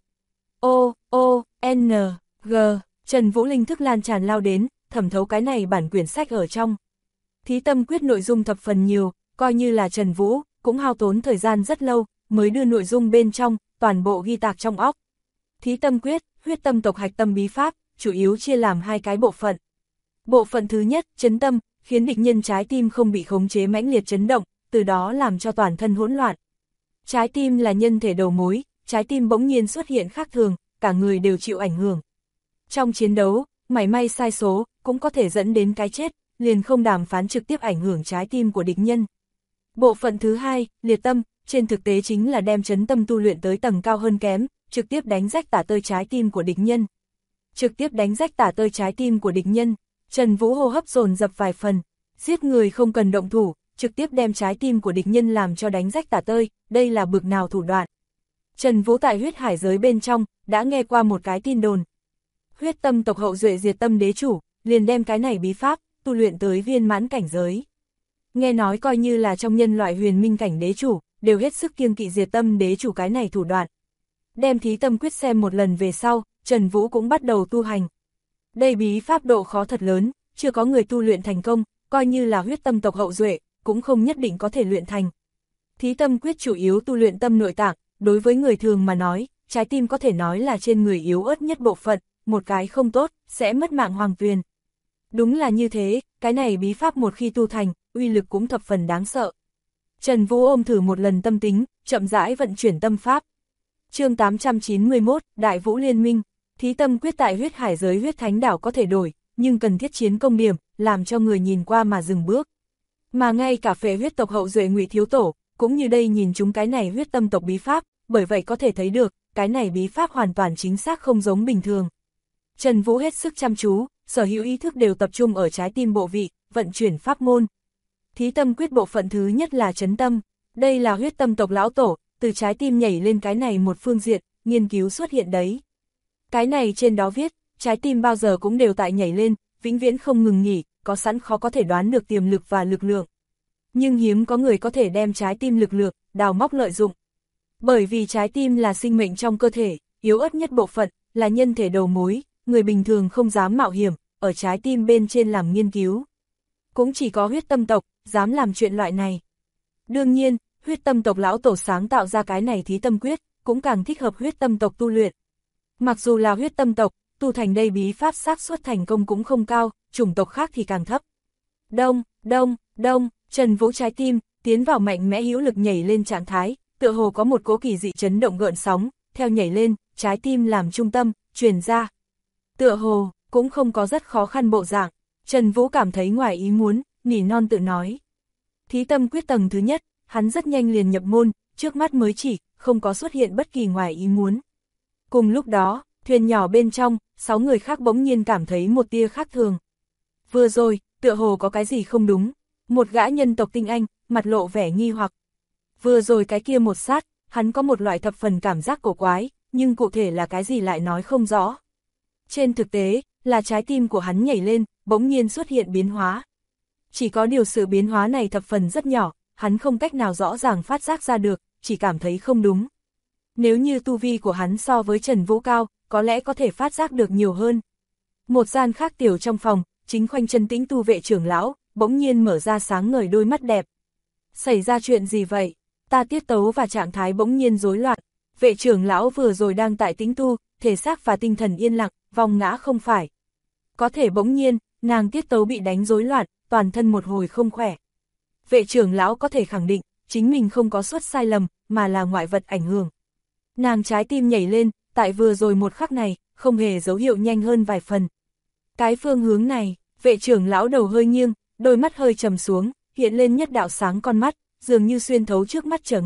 N, G, Trần Vũ linh thức lan tràn lao đến, thẩm thấu cái này bản quyển sách ở trong. Thí tâm quyết nội dung thập phần nhiều, coi như là Trần Vũ, cũng hao tốn thời gian rất lâu, mới đưa nội dung bên trong, toàn bộ ghi tạc trong óc. Thí tâm quyết, huyết tâm tộc hạch tâm bí pháp, chủ yếu chia làm hai cái bộ phận. Bộ phận thứ nhất, chấn tâm, khiến địch nhân trái tim không bị khống chế mãnh liệt chấn động, từ đó làm cho toàn thân hỗn loạn. Trái tim là nhân thể đầu mối, trái tim bỗng nhiên xuất hiện khác thường, cả người đều chịu ảnh hưởng. Trong chiến đấu, mảy may sai số, cũng có thể dẫn đến cái chết, liền không đàm phán trực tiếp ảnh hưởng trái tim của địch nhân. Bộ phận thứ hai, liệt tâm, trên thực tế chính là đem chấn tâm tu luyện tới tầng cao hơn kém, trực tiếp đánh rách tả tơi trái tim của địch nhân. Trực tiếp đánh rách tả tơi trái tim của địch nhân, Trần Vũ hô hấp dồn dập vài phần, giết người không cần động thủ, trực tiếp đem trái tim của địch nhân làm cho đánh rách tả tơi, đây là bực nào thủ đoạn. Trần Vũ tại huyết hải giới bên trong, đã nghe qua một cái tin đồn. Huyết tâm tộc hậu duệ diệt tâm đế chủ, liền đem cái này bí pháp, tu luyện tới viên mãn cảnh giới. Nghe nói coi như là trong nhân loại huyền minh cảnh đế chủ, đều hết sức kiêng kỵ diệt tâm đế chủ cái này thủ đoạn. Đem thí tâm quyết xem một lần về sau, Trần Vũ cũng bắt đầu tu hành. Đây bí pháp độ khó thật lớn, chưa có người tu luyện thành công, coi như là huyết tâm tộc hậu duệ, cũng không nhất định có thể luyện thành. Thí tâm quyết chủ yếu tu luyện tâm nội tạng, đối với người thường mà nói, trái tim có thể nói là trên người yếu ớt nhất bộ phận, một cái không tốt, sẽ mất mạng hoàng tuyền. Đúng là như thế, cái này bí pháp một khi tu thành, uy lực cũng thập phần đáng sợ. Trần Vũ ôm thử một lần tâm tính, chậm rãi vận chuyển tâm pháp. Chương 891, Đại Vũ Liên Minh, thí tâm quyết tại huyết hải giới huyết thánh đảo có thể đổi, nhưng cần thiết chiến công điểm, làm cho người nhìn qua mà dừng bước. Mà ngay cả phệ huyết tộc hậu duệ Ngụy Thiếu Tổ, cũng như đây nhìn chúng cái này huyết tâm tộc bí pháp, bởi vậy có thể thấy được, cái này bí pháp hoàn toàn chính xác không giống bình thường. Trần Vũ hết sức chăm chú, sở hữu ý thức đều tập trung ở trái tim bộ vị, vận chuyển pháp môn. Thí tâm quyết bộ phận thứ nhất là chấn tâm, đây là huyết tâm tộc lão tổ, từ trái tim nhảy lên cái này một phương diện, nghiên cứu xuất hiện đấy. Cái này trên đó viết, trái tim bao giờ cũng đều tại nhảy lên, vĩnh viễn không ngừng nghỉ, có sẵn khó có thể đoán được tiềm lực và lực lượng. Nhưng hiếm có người có thể đem trái tim lực lượng, đào móc lợi dụng. Bởi vì trái tim là sinh mệnh trong cơ thể, yếu ớt nhất bộ phận, là nhân thể đầu mối, người bình thường không dám mạo hiểm, ở trái tim bên trên làm nghiên cứu. Cũng chỉ có huyết tâm tộc, dám làm chuyện loại này. Đương nhiên, huyết tâm tộc lão tổ sáng tạo ra cái này thí tâm quyết, cũng càng thích hợp huyết tâm tộc tu luyện. Mặc dù là huyết tâm tộc, tu thành đây bí pháp xác suất thành công cũng không cao, chủng tộc khác thì càng thấp. Đông, đông, đông, Trần Vũ trái tim, tiến vào mạnh mẽ hữu lực nhảy lên trạng thái, tựa hồ có một cỗ kỳ dị chấn động gợn sóng, theo nhảy lên, trái tim làm trung tâm, truyền ra. Tựa hồ, cũng không có rất khó khăn bộ dạng, Trần Vũ cảm thấy ngoài ý muốn, nỉ non tự nói. Thí tâm quyết tầng thứ nhất, hắn rất nhanh liền nhập môn, trước mắt mới chỉ, không có xuất hiện bất kỳ ngoài ý muốn. Cùng lúc đó, thuyền nhỏ bên trong, 6 người khác bỗng nhiên cảm thấy một tia khác thường. Vừa rồi, tựa hồ có cái gì không đúng, một gã nhân tộc tinh anh, mặt lộ vẻ nghi hoặc. Vừa rồi cái kia một sát, hắn có một loại thập phần cảm giác cổ quái, nhưng cụ thể là cái gì lại nói không rõ. Trên thực tế, là trái tim của hắn nhảy lên, bỗng nhiên xuất hiện biến hóa. Chỉ có điều sự biến hóa này thập phần rất nhỏ, hắn không cách nào rõ ràng phát giác ra được, chỉ cảm thấy không đúng. Nếu như tu vi của hắn so với Trần Vũ cao, có lẽ có thể phát giác được nhiều hơn. Một gian khác tiểu trong phòng, chính khoanh chân tĩnh tu vệ trưởng lão, bỗng nhiên mở ra sáng ngời đôi mắt đẹp. Xảy ra chuyện gì vậy? Ta tiết tấu và trạng thái bỗng nhiên rối loạn. Vệ trưởng lão vừa rồi đang tại tĩnh tu, thể xác và tinh thần yên lặng, vòng ngã không phải. Có thể bỗng nhiên, nàng tiết tấu bị đánh rối loạn, toàn thân một hồi không khỏe. Vệ trưởng lão có thể khẳng định, chính mình không có suất sai lầm, mà là ngoại vật ảnh hưởng. Nàng trái tim nhảy lên, tại vừa rồi một khắc này, không hề dấu hiệu nhanh hơn vài phần. Cái phương hướng này, vệ trưởng lão đầu hơi nghiêng, đôi mắt hơi trầm xuống, hiện lên nhất đạo sáng con mắt, dường như xuyên thấu trước mắt trở ngại,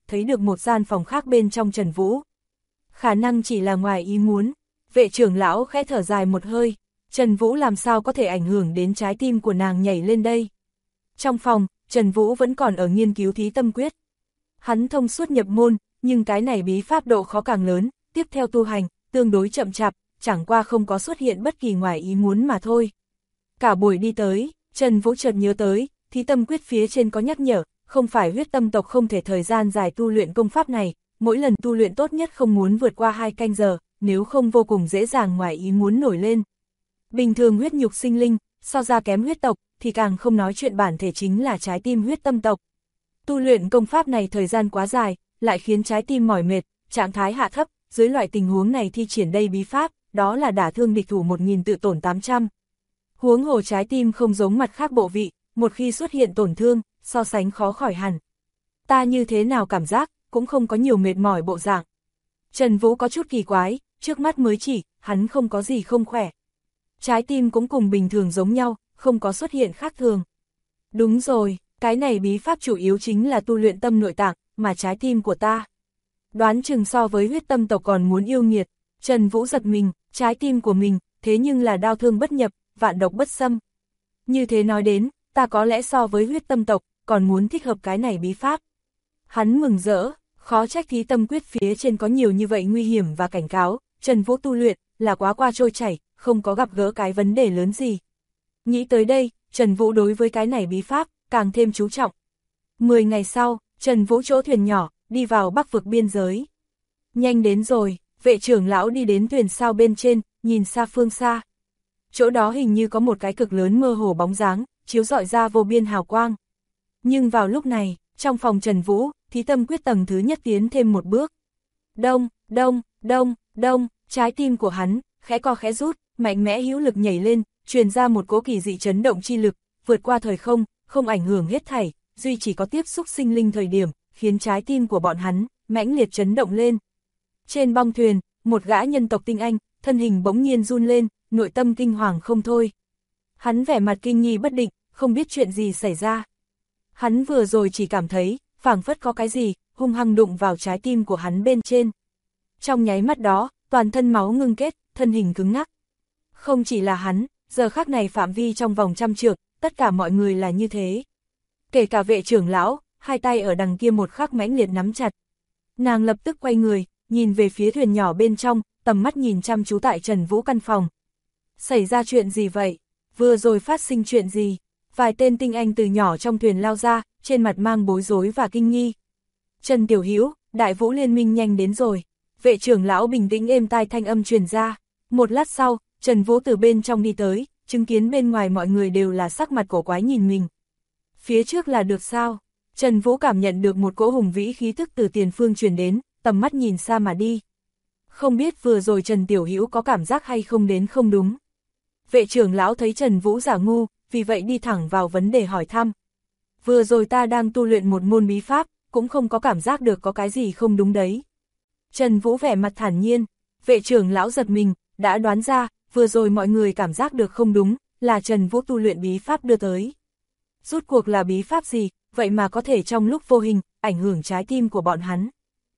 thấy được một gian phòng khác bên trong Trần Vũ. Khả năng chỉ là ngoài ý muốn. Vệ trưởng lão khẽ thở dài một hơi, Trần Vũ làm sao có thể ảnh hưởng đến trái tim của nàng nhảy lên đây. Trong phòng, Trần Vũ vẫn còn ở nghiên cứu thí tâm quyết. Hắn thông suốt nhập môn, nhưng cái này bí pháp độ khó càng lớn, tiếp theo tu hành, tương đối chậm chạp, chẳng qua không có xuất hiện bất kỳ ngoài ý muốn mà thôi. Cả buổi đi tới, Trần Vũ chợt nhớ tới, thí tâm quyết phía trên có nhắc nhở, không phải huyết tâm tộc không thể thời gian dài tu luyện công pháp này, mỗi lần tu luyện tốt nhất không muốn vượt qua 2 canh giờ, nếu không vô cùng dễ dàng ngoài ý muốn nổi lên. Bình thường huyết nhục sinh linh, so ra kém huyết tộc, thì càng không nói chuyện bản thể chính là trái tim huyết tâm tộc. Tu luyện công pháp này thời gian quá dài, lại khiến trái tim mỏi mệt, trạng thái hạ thấp, dưới loại tình huống này thi triển đây bí pháp, đó là đả thương địch thủ 1000 tự tổn 800. Huống hồ trái tim không giống mặt khác bộ vị, một khi xuất hiện tổn thương, so sánh khó khỏi hẳn. Ta như thế nào cảm giác, cũng không có nhiều mệt mỏi bộ dạng. Trần Vũ có chút kỳ quái, trước mắt mới chỉ, hắn không có gì không khỏe. Trái tim cũng cùng bình thường giống nhau, không có xuất hiện khác thường. Đúng rồi, cái này bí pháp chủ yếu chính là tu luyện tâm nội tạng, mà trái tim của ta. Đoán chừng so với huyết tâm tộc còn muốn yêu nghiệt. Trần Vũ giật mình, trái tim của mình, thế nhưng là đao thương bất nhập, vạn độc bất xâm. Như thế nói đến, ta có lẽ so với huyết tâm tộc, còn muốn thích hợp cái này bí pháp. Hắn mừng rỡ, khó trách thí tâm quyết phía trên có nhiều như vậy nguy hiểm và cảnh cáo, Trần Vũ tu luyện, là quá qua trôi chảy, không có gặp gỡ cái vấn đề lớn gì. Nghĩ tới đây, Trần Vũ đối với cái này bí pháp, càng thêm chú trọng. 10 ngày sau, Trần Vũ chỗ thuyền nhỏ, đi vào Bắc vực biên giới. Nhanh đến rồi, vệ trưởng lão đi đến thuyền sao bên trên, nhìn xa phương xa. Chỗ đó hình như có một cái cực lớn mơ hồ bóng dáng, chiếu rọi ra vô biên hào quang. Nhưng vào lúc này, trong phòng Trần Vũ, thí tâm quyết tầng thứ nhất tiến thêm một bước. Đông, đông, đông, đông, trái tim của hắn, khẽ co khẽ rút, mạnh mẽ hữu lực nhảy lên, truyền ra một cỗ kỳ dị chấn động chi lực, vượt qua thời không, không ảnh hưởng hết thảy, duy chỉ có tiếp xúc sinh linh thời điểm, khiến trái tim của bọn hắn, mãnh liệt chấn động lên. Trên bong thuyền, một gã nhân tộc tinh anh, thân hình bỗng nhiên run lên, nội tâm kinh hoàng không thôi. Hắn vẻ mặt kinh nghi bất định, không biết chuyện gì xảy ra. Hắn vừa rồi chỉ cảm thấy, phảng phất có cái gì, hung hăng đụng vào trái tim của hắn bên trên. Trong nháy mắt đó, toàn thân máu ngưng kết, thân hình cứng ngắc. Không chỉ là hắn, giờ khắc này phạm vi trong vòng 100 trượng, tất cả mọi người là như thế. Kể cả vệ trưởng lão, hai tay ở đằng kia một khắc mãnh liệt nắm chặt. Nàng lập tức quay người, nhìn về phía thuyền nhỏ bên trong, tầm mắt nhìn chăm chú tại Trần Vũ căn phòng. Xảy ra chuyện gì vậy? Vừa rồi phát sinh chuyện gì? Vài tên tinh anh từ nhỏ trong thuyền lao ra, trên mặt mang bối rối và kinh nghi. Trần Tiểu Hữu, Đại Vũ Liên Minh nhanh đến rồi. Vệ trưởng lão bình tĩnh êm tai thanh âm truyền ra. Một lát sau, Trần Vũ từ bên trong đi tới, chứng kiến bên ngoài mọi người đều là sắc mặt cổ quái nhìn mình. Phía trước là được sao? Trần Vũ cảm nhận được một cỗ hùng vĩ khí thức từ tiền phương truyền đến, tầm mắt nhìn xa mà đi. Không biết vừa rồi Trần Tiểu Hữu có cảm giác hay không đến không đúng. Vệ trưởng lão thấy Trần Vũ giả ngu, vì vậy đi thẳng vào vấn đề hỏi thăm. Vừa rồi ta đang tu luyện một môn bí pháp, cũng không có cảm giác được có cái gì không đúng đấy. Trần Vũ vẻ mặt thản nhiên, vệ trưởng lão giật mình, đã đoán ra, vừa rồi mọi người cảm giác được không đúng, là Trần Vũ tu luyện bí pháp đưa tới. Rút cuộc là bí pháp gì, vậy mà có thể trong lúc vô hình, ảnh hưởng trái tim của bọn hắn.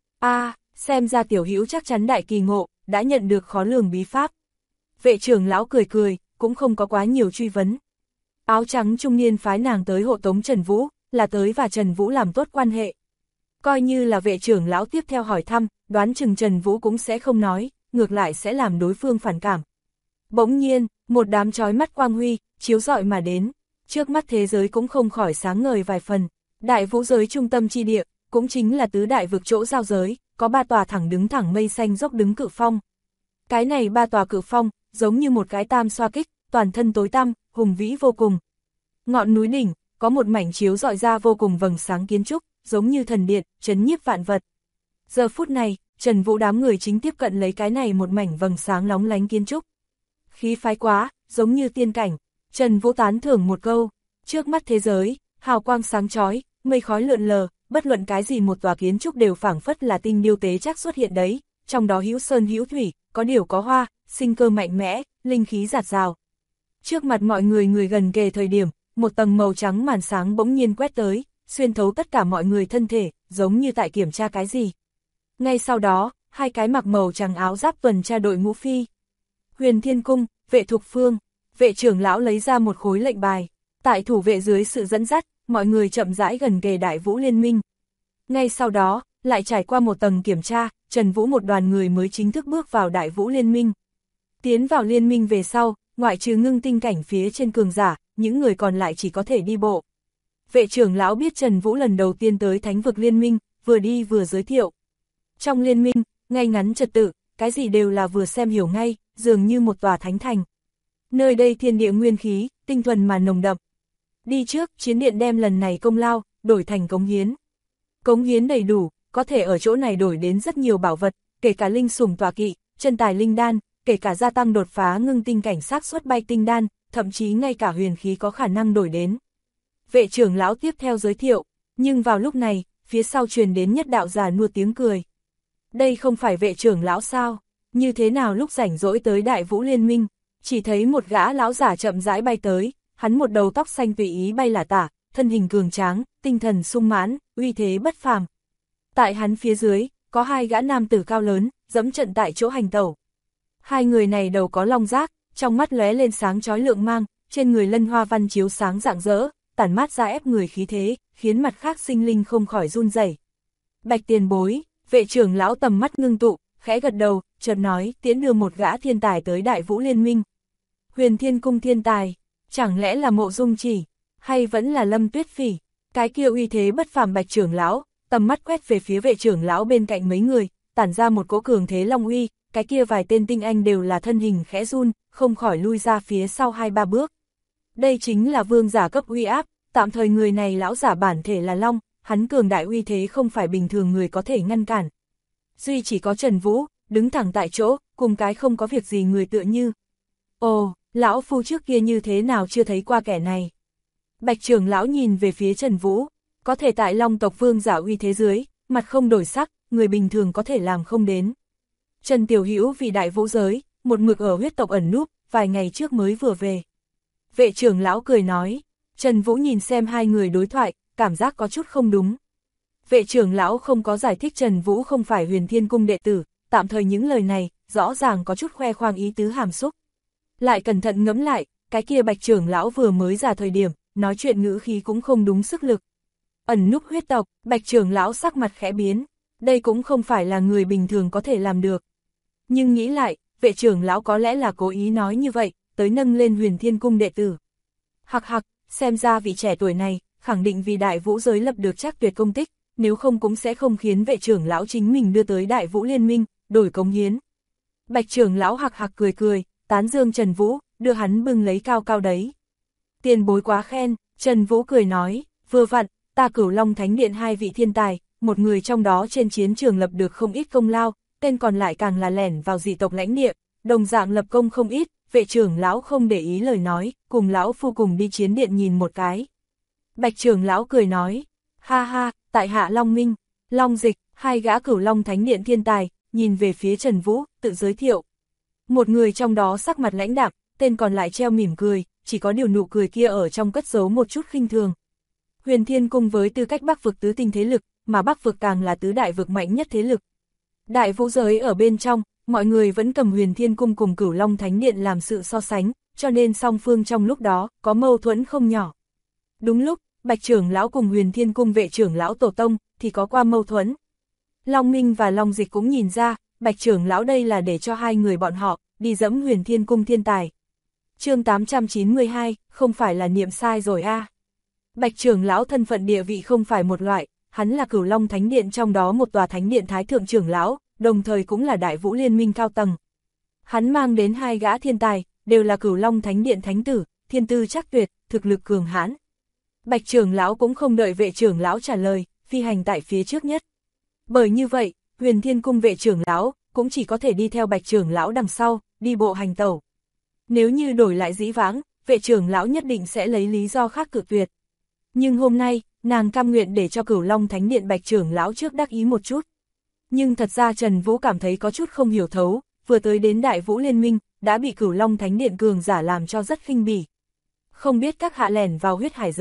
Xem ra Tiểu Hữu chắc chắn đại kỳ ngộ, đã nhận được khó lường bí pháp. Vệ trưởng lão cười cười, cũng không có quá nhiều truy vấn. Áo trắng trung niên phái nàng tới hộ tống Trần Vũ, là tới và Trần Vũ làm tốt quan hệ. Coi như là vệ trưởng lão tiếp theo hỏi thăm, đoán chừng Trần Vũ cũng sẽ không nói, ngược lại sẽ làm đối phương phản cảm. Bỗng nhiên, một đám chói mắt quang huy, chiếu rọi mà đến, trước mắt thế giới cũng không khỏi sáng ngời vài phần. Đại vũ giới trung tâm chi địa, cũng chính là tứ đại vực chỗ giao giới, có 3 tòa thẳng đứng thẳng mây xanh dốc đứng cự phong. Cái này 3 tòa cự phong, giống như một cái tam xoa kích, toàn thân tối tăm, hùng vĩ vô cùng. Ngọn núi đỉnh, có một mảnh chiếu rọi ra vô cùng vầng sáng kiến trúc, giống như thần điện, trấn nhiếp vạn vật. Giờ phút này, Trần Vũ đám người chính tiếp cận lấy cái này một mảnh vầng sáng lóng lánh kiến trúc. Khí phái quá, giống như tiên cảnh. Trần Vũ tán thưởng một câu, trước mắt thế giới, hào quang sáng chói, mây khói lượn lờ, bất luận cái gì một tòa kiến trúc đều phảng phất là tinh điêu tế chắc xuất hiện đấy, trong đó hữu sơn hữu thủy, có điều có hoa, sinh cơ mạnh mẽ, linh khí dạt dào. Trước mặt mọi người gần kề thời điểm, một tầng màu trắng màn sáng bỗng nhiên quét tới, xuyên thấu tất cả mọi người thân thể, giống như tại kiểm tra cái gì. Ngay sau đó, hai cái mặc màu trắng áo giáp tuần tra đội ngũ phi. Huyền Thiên Cung, vệ Thục Phương, vệ trưởng lão lấy ra một khối lệnh bài. Tại thủ vệ dưới sự dẫn dắt, mọi người chậm rãi gần kề Đại Vũ Liên Minh. Ngay sau đó, lại trải qua một tầng kiểm tra, Trần Vũ một đoàn người mới chính thức bước vào Đại Vũ Liên Minh. Tiến vào liên minh về sau, ngoại trừ ngưng tinh cảnh phía trên cường giả, những người còn lại chỉ có thể đi bộ. Vệ trưởng lão biết Trần Vũ lần đầu tiên tới Thánh vực Liên minh, vừa đi vừa giới thiệu. Trong liên minh, ngay ngắn trật tự, cái gì đều là vừa xem hiểu ngay, dường như một tòa thánh thành. Nơi đây thiên địa nguyên khí, tinh thuần mà nồng đậm. Đi trước, chiến điện đem lần này công lao, đổi thành cống hiến. Cống hiến đầy đủ, có thể ở chỗ này đổi đến rất nhiều bảo vật, kể cả linh sủng tọa kỵ, chân tài linh đan, kể cả gia tăng đột phá ngưng tinh cảnh xác suất bay tinh đan, thậm chí ngay cả huyền khí có khả năng đổi đến. Vệ trưởng lão tiếp theo giới thiệu, nhưng vào lúc này, phía sau truyền đến nhất đạo già nua tiếng cười. Đây không phải vệ trưởng lão sao? Như thế nào lúc rảnh rỗi tới Đại Vũ Liên minh? Chỉ thấy một gã lão giả chậm rãi bay tới, hắn một đầu tóc xanh tùy ý bay lả tả, thân hình cường tráng, tinh thần sung mãn, uy thế bất phàm. Tại hắn phía dưới, có hai gã nam tử cao lớn, dẫm trận tại chỗ hành tẩu. Hai người này đầu có long giác, trong mắt lóe lên sáng chói lượng mang, trên người lân hoa văn chiếu sáng rạng rỡ, tản mát ra ép người khí thế, khiến mặt khác sinh linh không khỏi run rẩy. Bạch tiền bối, vệ trưởng lão tầm mắt ngưng tụ, khẽ gật đầu, chợt nói, tiễn đưa một gã thiên tài tới Đại Vũ Liên minh. Huyền Thiên Cung thiên tài, chẳng lẽ là Mộ Dung Chỉ, hay vẫn là Lâm Tuyết Phỉ? Cái kia uy thế bất phàm Bạch trưởng lão, tầm mắt quét về phía vệ trưởng lão bên cạnh mấy người, tản ra một cỗ cường thế long uy, cái kia vài tên tinh anh đều là thân hình khẽ run, không khỏi lui ra phía sau 2-3 bước. Đây chính là vương giả cấp uy áp, tạm thời người này lão giả bản thể là long, hắn cường đại uy thế không phải bình thường người có thể ngăn cản. Duy chỉ có Trần Vũ, đứng thẳng tại chỗ, cùng cái không có việc gì người tựa như. Ồ, lão phu trước kia như thế nào chưa thấy qua kẻ này. Bạch trưởng lão nhìn về phía Trần Vũ, có thể tại long tộc vương giả uy thế dưới, mặt không đổi sắc, người bình thường có thể làm không đến. Trần Tiểu Hữu vì Đại Vũ giới, một mực ở huyết tộc ẩn núp, vài ngày trước mới vừa về. Vệ trưởng lão cười nói, Trần Vũ nhìn xem hai người đối thoại, cảm giác có chút không đúng. Vệ trưởng lão không có giải thích Trần Vũ không phải Huyền Thiên Cung đệ tử, tạm thời những lời này, rõ ràng có chút khoe khoang ý tứ hàm xúc. Lại cẩn thận ngẫm lại, cái kia Bạch trưởng lão vừa mới ra thời điểm, nói chuyện ngữ khí cũng không đúng sức lực. Ẩn núp huyết tộc, Bạch trưởng lão sắc mặt khẽ biến, đây cũng không phải là người bình thường có thể làm được. Nhưng nghĩ lại, vệ trưởng lão có lẽ là cố ý nói như vậy, tới nâng lên Huyền Thiên Cung đệ tử. Hặc hặc, xem ra vị trẻ tuổi này, khẳng định vì Đại Vũ giới lập được chắc tuyệt công tích, nếu không cũng sẽ không khiến vệ trưởng lão chính mình đưa tới Đại Vũ Liên minh, đổi cống hiến. Bạch trưởng lão hặc hặc cười cười, tán dương Trần Vũ, đưa hắn bưng lấy cao cao đấy. Tiền bối quá khen, Trần Vũ cười nói, vừa vặn, ta Cửu Long Thánh Điện hai vị thiên tài, một người trong đó trên chiến trường lập được không ít công lao, tên còn lại càng là lẻn vào dị tộc lãnh địa, đồng dạng lập công không ít, vệ trưởng lão không để ý lời nói, cùng lão phu cùng đi chiến điện nhìn một cái. Bạch trưởng lão cười nói, ha ha, tại hạ Long Minh, Long Dịch, hai gã Cửu Long Thánh Điện thiên tài, nhìn về phía Trần Vũ, tự giới thiệu. Một người trong đó sắc mặt lãnh đạm, tên còn lại treo mỉm cười, chỉ có điều nụ cười kia ở trong cất giấu một chút khinh thường. Huyền Thiên Cung với tư cách Bắc vực tứ tinh thế lực, mà Bắc vực càng là tứ đại vực mạnh nhất thế lực. Đại Vũ giới ở bên trong, mọi người vẫn cầm Huyền Thiên Cung cùng Cửu Long Thánh Điện làm sự so sánh, cho nên song phương trong lúc đó, có mâu thuẫn không nhỏ. Đúng lúc, Bạch trưởng lão cùng Huyền Thiên Cung vệ trưởng lão tổ tông, thì có qua mâu thuẫn. Long Minh và Long Dịch cũng nhìn ra, Bạch trưởng lão đây là để cho hai người bọn họ, đi dẫm Huyền Thiên Cung thiên tài. Chương 892, không phải là niệm sai rồi a. Bạch trưởng lão thân phận địa vị không phải một loại, hắn là Cửu Long Thánh Điện trong đó một tòa thánh điện thái thượng trưởng lão, đồng thời cũng là Đại Vũ Liên minh cao tầng. Hắn mang đến hai gã thiên tài, đều là Cửu Long Thánh Điện thánh tử, thiên tư chắc tuyệt, thực lực cường hãn. Bạch trưởng lão cũng không đợi vệ trưởng lão trả lời, phi hành tại phía trước nhất. Bởi như vậy, Huyền Thiên Cung vệ trưởng lão cũng chỉ có thể đi theo Bạch trưởng lão đằng sau, đi bộ hành tẩu. Nếu như đổi lại dĩ vãng, vệ trưởng lão nhất định sẽ lấy lý do khác cự tuyệt. Nhưng hôm nay, nàng cam nguyện để cho Cửu Long Thánh Điện Bạch trưởng lão trước đắc ý một chút. Nhưng thật ra Trần Vũ cảm thấy có chút không hiểu thấu, vừa tới đến Đại Vũ Liên minh, đã bị Cửu Long Thánh Điện cường giả làm cho rất khinh bỉ. Không biết các hạ lẻn vào huyết hải giới,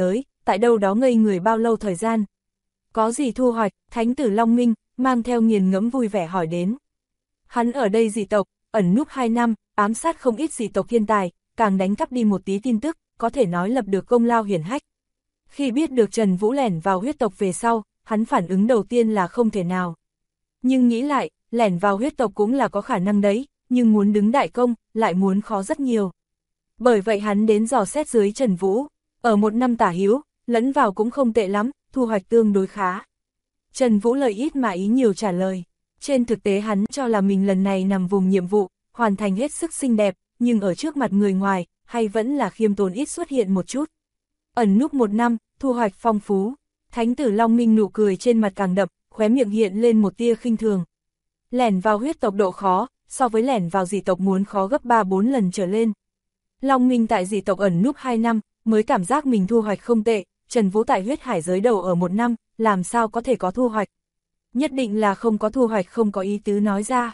tại đâu đó ngây người bao lâu thời gian. Có gì thu hoạch, Thánh tử Long Minh, mang theo nghiền ngẫm vui vẻ hỏi đến. Hắn ở đây dị tộc, ẩn núp 2 năm, ám sát không ít dị tộc thiên tài, càng đánh cắp đi một tí tin tức, có thể nói lập được công lao hiển hách. Khi biết được Trần Vũ lẻn vào huyết tộc về sau, hắn phản ứng đầu tiên là không thể nào. Nhưng nghĩ lại, lẻn vào huyết tộc cũng là có khả năng đấy, nhưng muốn đứng đại công, lại muốn khó rất nhiều. Bởi vậy hắn đến dò xét dưới Trần Vũ, ở 1 năm tả hữu, lẫn vào cũng không tệ lắm, thu hoạch tương đối khá. Trần Vũ lời ít mà ý nhiều trả lời. Trên thực tế hắn cho là mình lần này nằm vùng nhiệm vụ, hoàn thành hết sức xinh đẹp, nhưng ở trước mặt người ngoài, hay vẫn là khiêm tốn ít xuất hiện một chút. Ẩn núp 1 năm, thu hoạch phong phú. Thánh tử Long Minh nụ cười trên mặt càng đậm, khóe miệng hiện lên một tia khinh thường. Lẻn vào huyết tộc độ khó, so với lẻn vào dị tộc muốn khó gấp 3-4 lần trở lên. Long Minh tại dị tộc ẩn núp 2 năm, mới cảm giác mình thu hoạch không tệ, Trần Vũ tại huyết hải giới đầu ở 1 năm, làm sao có thể có thu hoạch. Nhất định là không có thu hoạch, không có ý tứ nói ra.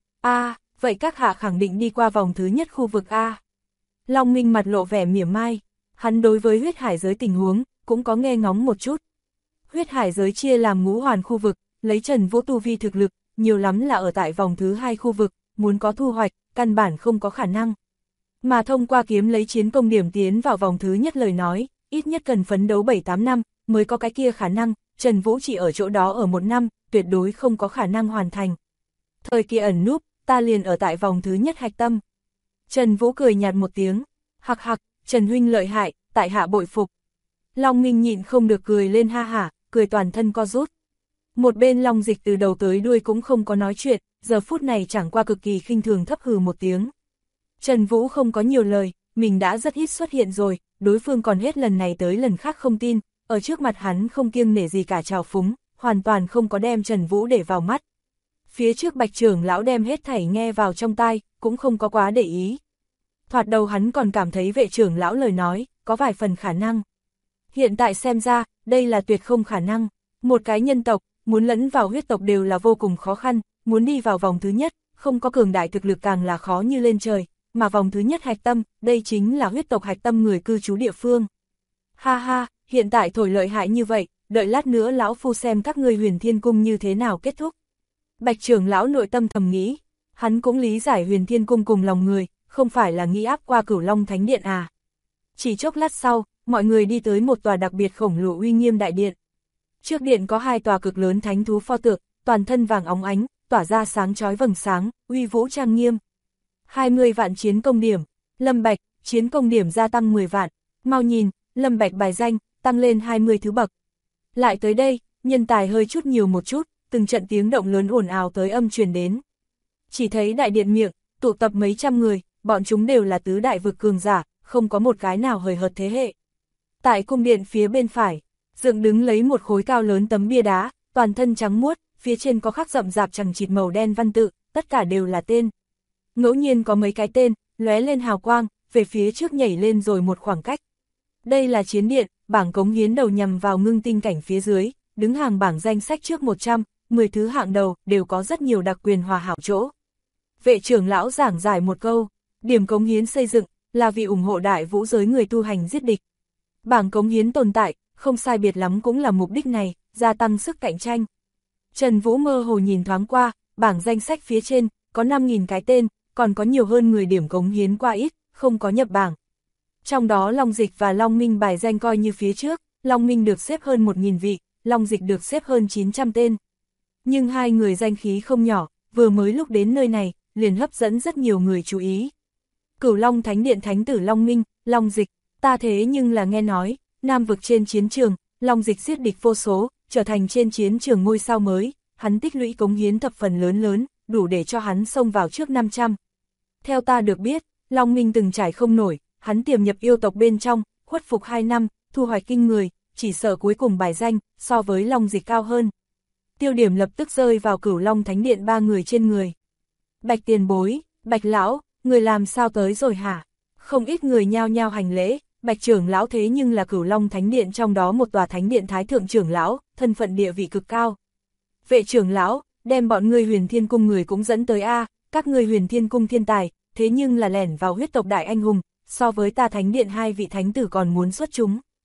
Vậy các hạ khẳng định đi qua vòng thứ nhất khu vực A. Long Minh mặt lộ vẻ mỉa mai, hắn đối với huyết hải giới tình huống, cũng có nghe ngóng một chút. Huyết hải giới chia làm ngũ hoàn khu vực, lấy Trần Vũ tu vi thực lực, nhiều lắm là ở tại vòng thứ 2 khu vực, muốn có thu hoạch, căn bản không có khả năng. Mà thông qua kiếm lấy chiến công điểm tiến vào vòng thứ nhất lời nói, ít nhất cần phấn đấu 7-8 năm, mới có cái kia khả năng, Trần Vũ chỉ ở chỗ đó ở 1 năm, tuyệt đối không có khả năng hoàn thành. Thời kỳ ẩn núp, ta liền ở tại vòng thứ nhất hạch tâm. Trần Vũ cười nhạt một tiếng, hặc hặc, Trần huynh lợi hại, tại hạ bội phục. Long Minh nhịn không được cười lên ha hả, cười toàn thân co rút. Một bên Long Dịch từ đầu tới đuôi cũng không có nói chuyện, giờ phút này chẳng qua cực kỳ khinh thường thấp hừ một tiếng. Trần Vũ không có nhiều lời, mình đã rất ít xuất hiện rồi, đối phương còn hết lần này tới lần khác không tin, ở trước mặt hắn không kiêng nể gì cả trào phúng, hoàn toàn không có đem Trần Vũ để vào mắt. Phía trước Bạch trưởng lão đem hết thảy nghe vào trong tai, cũng không có quá để ý. Thoạt đầu hắn còn cảm thấy vệ trưởng lão lời nói, có vài phần khả năng. Hiện tại xem ra, đây là tuyệt không khả năng. Một cái nhân tộc, muốn lẫn vào huyết tộc đều là vô cùng khó khăn, muốn đi vào vòng thứ nhất, không có cường đại thực lực càng là khó như lên trời, mà vòng thứ nhất hạch tâm, đây chính là huyết tộc hạch tâm người cư trú địa phương. Ha ha, hiện tại thổi lợi hại như vậy, đợi lát nữa lão phu xem các ngươi Huyền Thiên Cung như thế nào kết thúc. Bạch trưởng lão nội tâm thầm nghĩ, hắn cũng lý giải Huyền Thiên Cung cùng lòng người, không phải là nghĩ áp qua Cửu Long Thánh Điện à. Chỉ chốc lát sau, mọi người đi tới một tòa đặc biệt khổng lồ uy nghiêm đại điện. Trước điện có 2 tòa cực lớn thánh thú pho tượng, toàn thân vàng óng ánh, tỏa ra sáng chói vầng sáng, uy vũ trang nghiêm. 20 vạn chiến công điểm, Lâm Bạch, chiến công điểm gia tăng 10 vạn, mau nhìn, Lâm Bạch bài danh, tăng lên 20 thứ bậc. Lại tới đây, nhân tài hơi chút nhiều một chút, từng trận tiếng động lớn ồn ào tới âm truyền đến. Chỉ thấy đại điện miệng, tụ tập mấy trăm người, bọn chúng đều là tứ đại vực cường giả, không có một cái nào hời hợt thế hệ. Tại cung điện phía bên phải, dựng đứng lấy một khối cao lớn tấm bia đá, toàn thân trắng muốt, phía trên có khắc rậm rạp chằng chịt màu đen văn tự, tất cả đều là tên. Ngẫu nhiên có mấy cái tên, lóe lên hào quang, về phía trước nhảy lên rồi một khoảng cách. Đây là chiến điện, bảng cống hiến đầu nhằm vào ngưng tinh cảnh phía dưới, đứng hàng bảng danh sách trước 100, 10 thứ hạng đầu, đều có rất nhiều đặc quyền hòa hảo chỗ. Vệ trưởng lão giảng giải một câu, điểm cống hiến xây dựng, là vì ủng hộ đại vũ giới người tu hành giết địch. Bảng cống hiến tồn tại, không sai biệt lắm cũng là mục đích này, gia tăng sức cạnh tranh. Trần Vũ mơ hồ nhìn thoáng qua, bảng danh sách phía trên, có 5.000 cái tên, còn có nhiều hơn người điểm cống hiến qua ít, không có nhập bảng. Trong đó Long Dịch và Long Minh bài danh coi như phía trước, Long Minh được xếp hơn 1.000 vị, Long Dịch được xếp hơn 900 tên. Nhưng hai người danh khí không nhỏ, vừa mới lúc đến nơi này, liền hấp dẫn rất nhiều người chú ý. Cửu Long Thánh Điện Thánh tử Long Minh, Long Dịch, ta thế nhưng là nghe nói, Nam vực trên chiến trường, Long Dịch giết địch vô số, trở thành trên chiến trường ngôi sao mới, hắn tích lũy cống hiến thập phần lớn, đủ để cho hắn xông vào trước 500. Theo ta được biết, Long Minh từng trải không nổi, hắn tiềm nhập yêu tộc bên trong, khuất phục 2 năm, thu hoạch kinh người, chỉ sợ cuối cùng bài danh, so với Long Dịch cao hơn. Tiêu điểm lập tức rơi vào Cửu Long Thánh Điện 3 người trên người. Bạch tiền bối, Bạch lão, người làm sao tới rồi hả? Không ít người nhao nhao hành lễ, Bạch trưởng lão thế nhưng là Cửu Long Thánh Điện trong đó một tòa thánh điện thái thượng trưởng lão, thân phận địa vị cực cao. Vệ trưởng lão, đem bọn ngươi Huyền Thiên Cung người cũng dẫn tới a, các ngươi Huyền Thiên Cung thiên tài, thế nhưng là lẻn vào huyết tộc đại anh hùng, so với ta thánh điện 2 vị thánh tử còn muốn xuất chúng.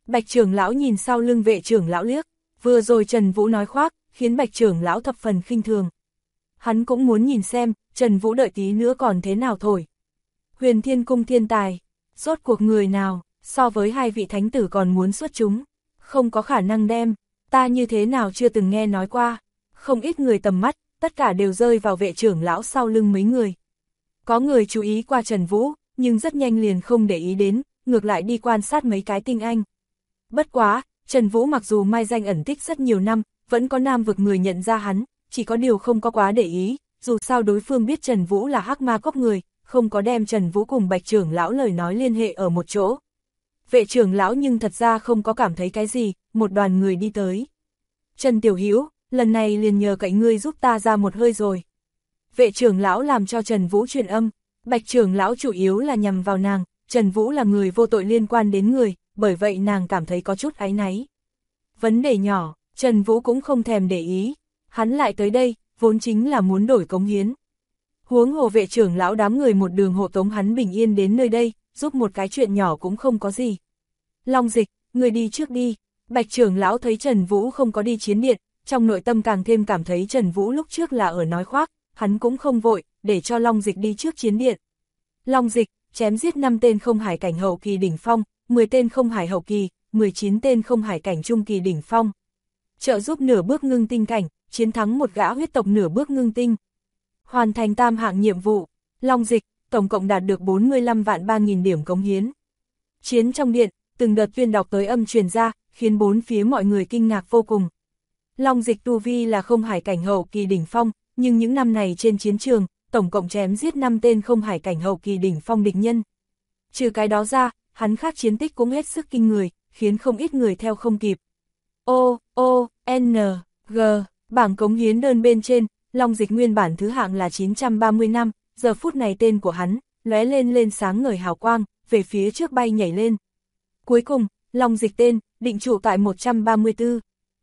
Bạch trưởng lão nhìn sau lưng Vệ trưởng lão liếc, vừa rồi Trần Vũ nói khoác, khiến Bạch trưởng lão thập phần khinh thường. Hắn cũng muốn nhìn xem, Trần Vũ đợi tí nữa còn thế nào thổi. Huyền Thiên Cung thiên tài, rốt cuộc người nào, so với hai vị thánh tử còn muốn xuất chúng, không có khả năng đem, ta như thế nào chưa từng nghe nói qua. Không ít người tầm mắt, tất cả đều rơi vào Vệ trưởng lão sau lưng mấy người. Có người chú ý qua Trần Vũ, nhưng rất nhanh liền không để ý đến, ngược lại đi quan sát mấy cái tinh anh. Bất quá, Trần Vũ mặc dù mai danh ẩn tích rất nhiều năm, vẫn có Nam vực người nhận ra hắn, chỉ có điều không có quá để ý, dù sao đối phương biết Trần Vũ là Hắc Ma Cốc người, không có đem Trần Vũ cùng Bạch trưởng lão lời nói liên hệ ở một chỗ. Vệ trưởng lão nhưng thật ra không có cảm thấy cái gì, một đoàn người đi tới. Trần Tiểu Hữu, lần này liền nhờ cậy ngươi giúp ta ra một hơi rồi. Vệ trưởng lão làm cho Trần Vũ truyền âm, Bạch trưởng lão chủ yếu là nhằm vào nàng, Trần Vũ là người vô tội liên quan đến người, bởi vậy nàng cảm thấy có chút áy náy. Vấn đề nhỏ, Trần Vũ cũng không thèm để ý, hắn lại tới đây, vốn chính là muốn đổi cống hiến. Huống hồ Vệ trưởng lão đám người một đường hộ tống hắn bình yên đến nơi đây, giúp một cái chuyện nhỏ cũng không có gì. Long Dịch, người đi trước đi. Bạch trưởng lão thấy Trần Vũ không có đi chiến điện, trong nội tâm càng thêm cảm thấy Trần Vũ lúc trước là ở nói khoác, hắn cũng không vội, để cho Long Dịch đi trước chiến điện. Long Dịch, chém giết 5 tên không hải cảnh hậu kỳ đỉnh phong, 10 tên không hải hậu kỳ, 19 tên không hải cảnh trung kỳ đỉnh phong. Trợ giúp nửa bước ngưng tinh cảnh, chiến thắng một gã huyết tộc nửa bước ngưng tinh. Hoàn thành tam hạng nhiệm vụ, Long Dịch, tổng cộng đạt được 45 vạn 3.000 điểm cống hiến. Chiến trong điện, từng đợt tuyên đọc tới âm truyền ra, khiến bốn phía mọi người kinh ngạc vô cùng. Long Dịch tu vi là không hải cảnh hậu kỳ đỉnh phong, nhưng những năm này trên chiến trường, tổng cộng chém giết 5 tên không hải cảnh hậu kỳ đỉnh phong địch nhân. Trừ cái đó ra, hắn khác chiến tích cũng hết sức kinh người, khiến không ít người theo không kịp. N, G, bảng cống hiến đơn bên trên, Long Dịch nguyên bản thứ hạng là 930 năm, giờ phút này tên của hắn, lóe lên sáng ngời hào quang, về phía trước bay nhảy lên. Cuối cùng, Long Dịch tên, định trụ tại 134.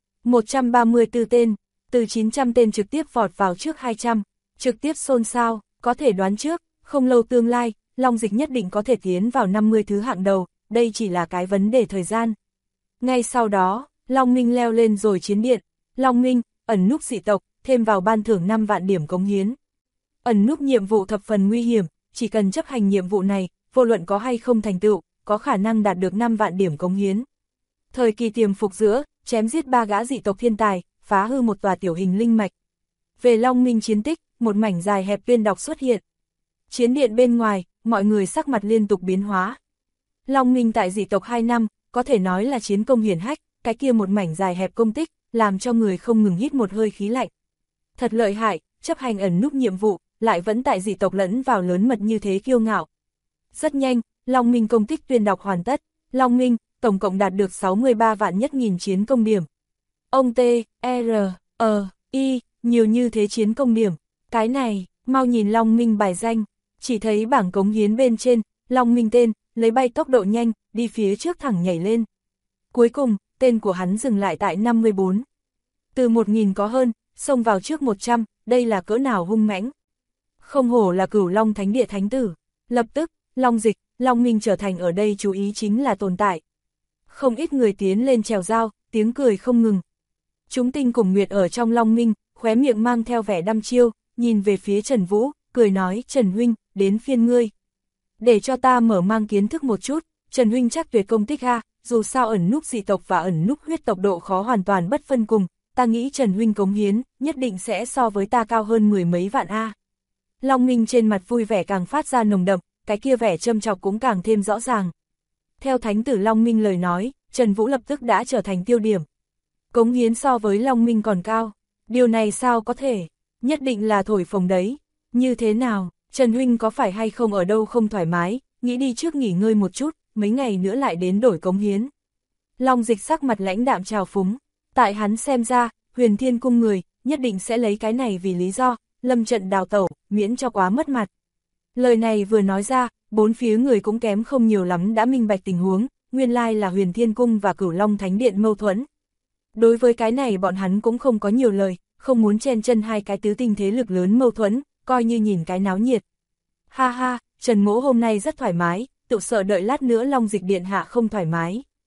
134 tên, từ 900 tên trực tiếp vọt vào trước 200, trực tiếp xôn xao, có thể đoán trước, không lâu tương lai, Long Dịch nhất định có thể tiến vào 50 thứ hạng đầu, đây chỉ là cái vấn đề thời gian. Ngay sau đó, Long Minh leo lên rồi chiến điện, Long Minh, ẩn núp dị tộc, thêm vào ban thưởng 5 vạn điểm cống hiến. Ẩn núp nhiệm vụ thập phần nguy hiểm, chỉ cần chấp hành nhiệm vụ này, vô luận có hay không thành tựu, có khả năng đạt được 5 vạn điểm cống hiến. Thời kỳ tiềm phục giữa, chém giết 3 gã dị tộc thiên tài, phá hư một tòa tiểu hình linh mạch. Về Long Minh chiến tích, một mảnh dài hẹp tuyên đọc xuất hiện. Chiến điện bên ngoài, mọi người sắc mặt liên tục biến hóa. Long Minh tại dị tộc 2 năm, có thể nói là chiến công hiển hách, cái kia một mảnh dài hẹp công tích, làm cho người không ngừng hít một hơi khí lạnh. Thật lợi hại, chấp hành ẩn núp nhiệm vụ, lại vẫn tại dị tộc lẫn vào lớn mật như thế kiêu ngạo. Rất nhanh, Long Minh công tích tuyên đọc hoàn tất, Long Minh, tổng cộng đạt được 63 vạn nhất nghìn chiến công điểm. Ông T, R, I, nhiều như thế chiến công điểm, cái này, mau nhìn Long Minh bài danh, chỉ thấy bảng cống hiến bên trên, Long Minh tên, lấy bay tốc độ nhanh, đi phía trước thẳng nhảy lên. Cuối cùng, tên của hắn dừng lại tại 54. Từ 1.000 có hơn, xông vào trước 100, đây là cỡ nào hung mãnh. Không hổ là Cửu Long Thánh Địa Thánh Tử, lập tức, Long Dịch, Long Minh trở thành ở đây chú ý chính là tồn tại. Không ít người tiến lên chèo dao, tiếng cười không ngừng. Chúng tinh cùng nguyệt ở trong Long Minh, khóe miệng mang theo vẻ đăm chiêu, nhìn về phía Trần Vũ, cười nói, Trần Huynh, đến phiên ngươi. Để cho ta mở mang kiến thức một chút, Trần Huynh chắc tuyệt công tích ha, dù sao ẩn núp dị tộc và ẩn núp huyết tộc độ khó hoàn toàn bất phân cùng, ta nghĩ Trần Huynh cống hiến, nhất định sẽ so với ta cao hơn 10 mấy vạn a. Long Minh trên mặt vui vẻ càng phát ra nồng đậm, cái kia vẻ châm chọc cũng càng thêm rõ ràng. Theo Thánh tử Long Minh lời nói, Trần Vũ lập tức đã trở thành tiêu điểm. Cống hiến so với Long Minh còn cao, điều này sao có thể, nhất định là thổi phồng đấy. Như thế nào, Trần Huynh có phải hay không ở đâu không thoải mái, nghĩ đi trước nghỉ ngơi một chút, mấy ngày nữa lại đến đổi cống hiến. Long Dịch sắc mặt lãnh đạm trào phúng, tại hắn xem ra, Huyền Thiên Cung người, nhất định sẽ lấy cái này vì lý do, lâm trận đào tẩu, miễn cho quá mất mặt. Lời này vừa nói ra, bốn phía người cũng kém không nhiều lắm đã minh bạch tình huống, nguyên lai là Huyền Thiên Cung và Cửu Long Thánh Điện mâu thuẫn. Đối với cái này bọn hắn cũng không có nhiều lời, không muốn chen chân hai cái tứ tinh thế lực lớn mâu thuẫn, coi như nhìn cái náo nhiệt. Ha ha, Trần Mỗ hôm nay rất thoải mái, tự sợ đợi lát nữa Long Dịch điện hạ không thoải mái.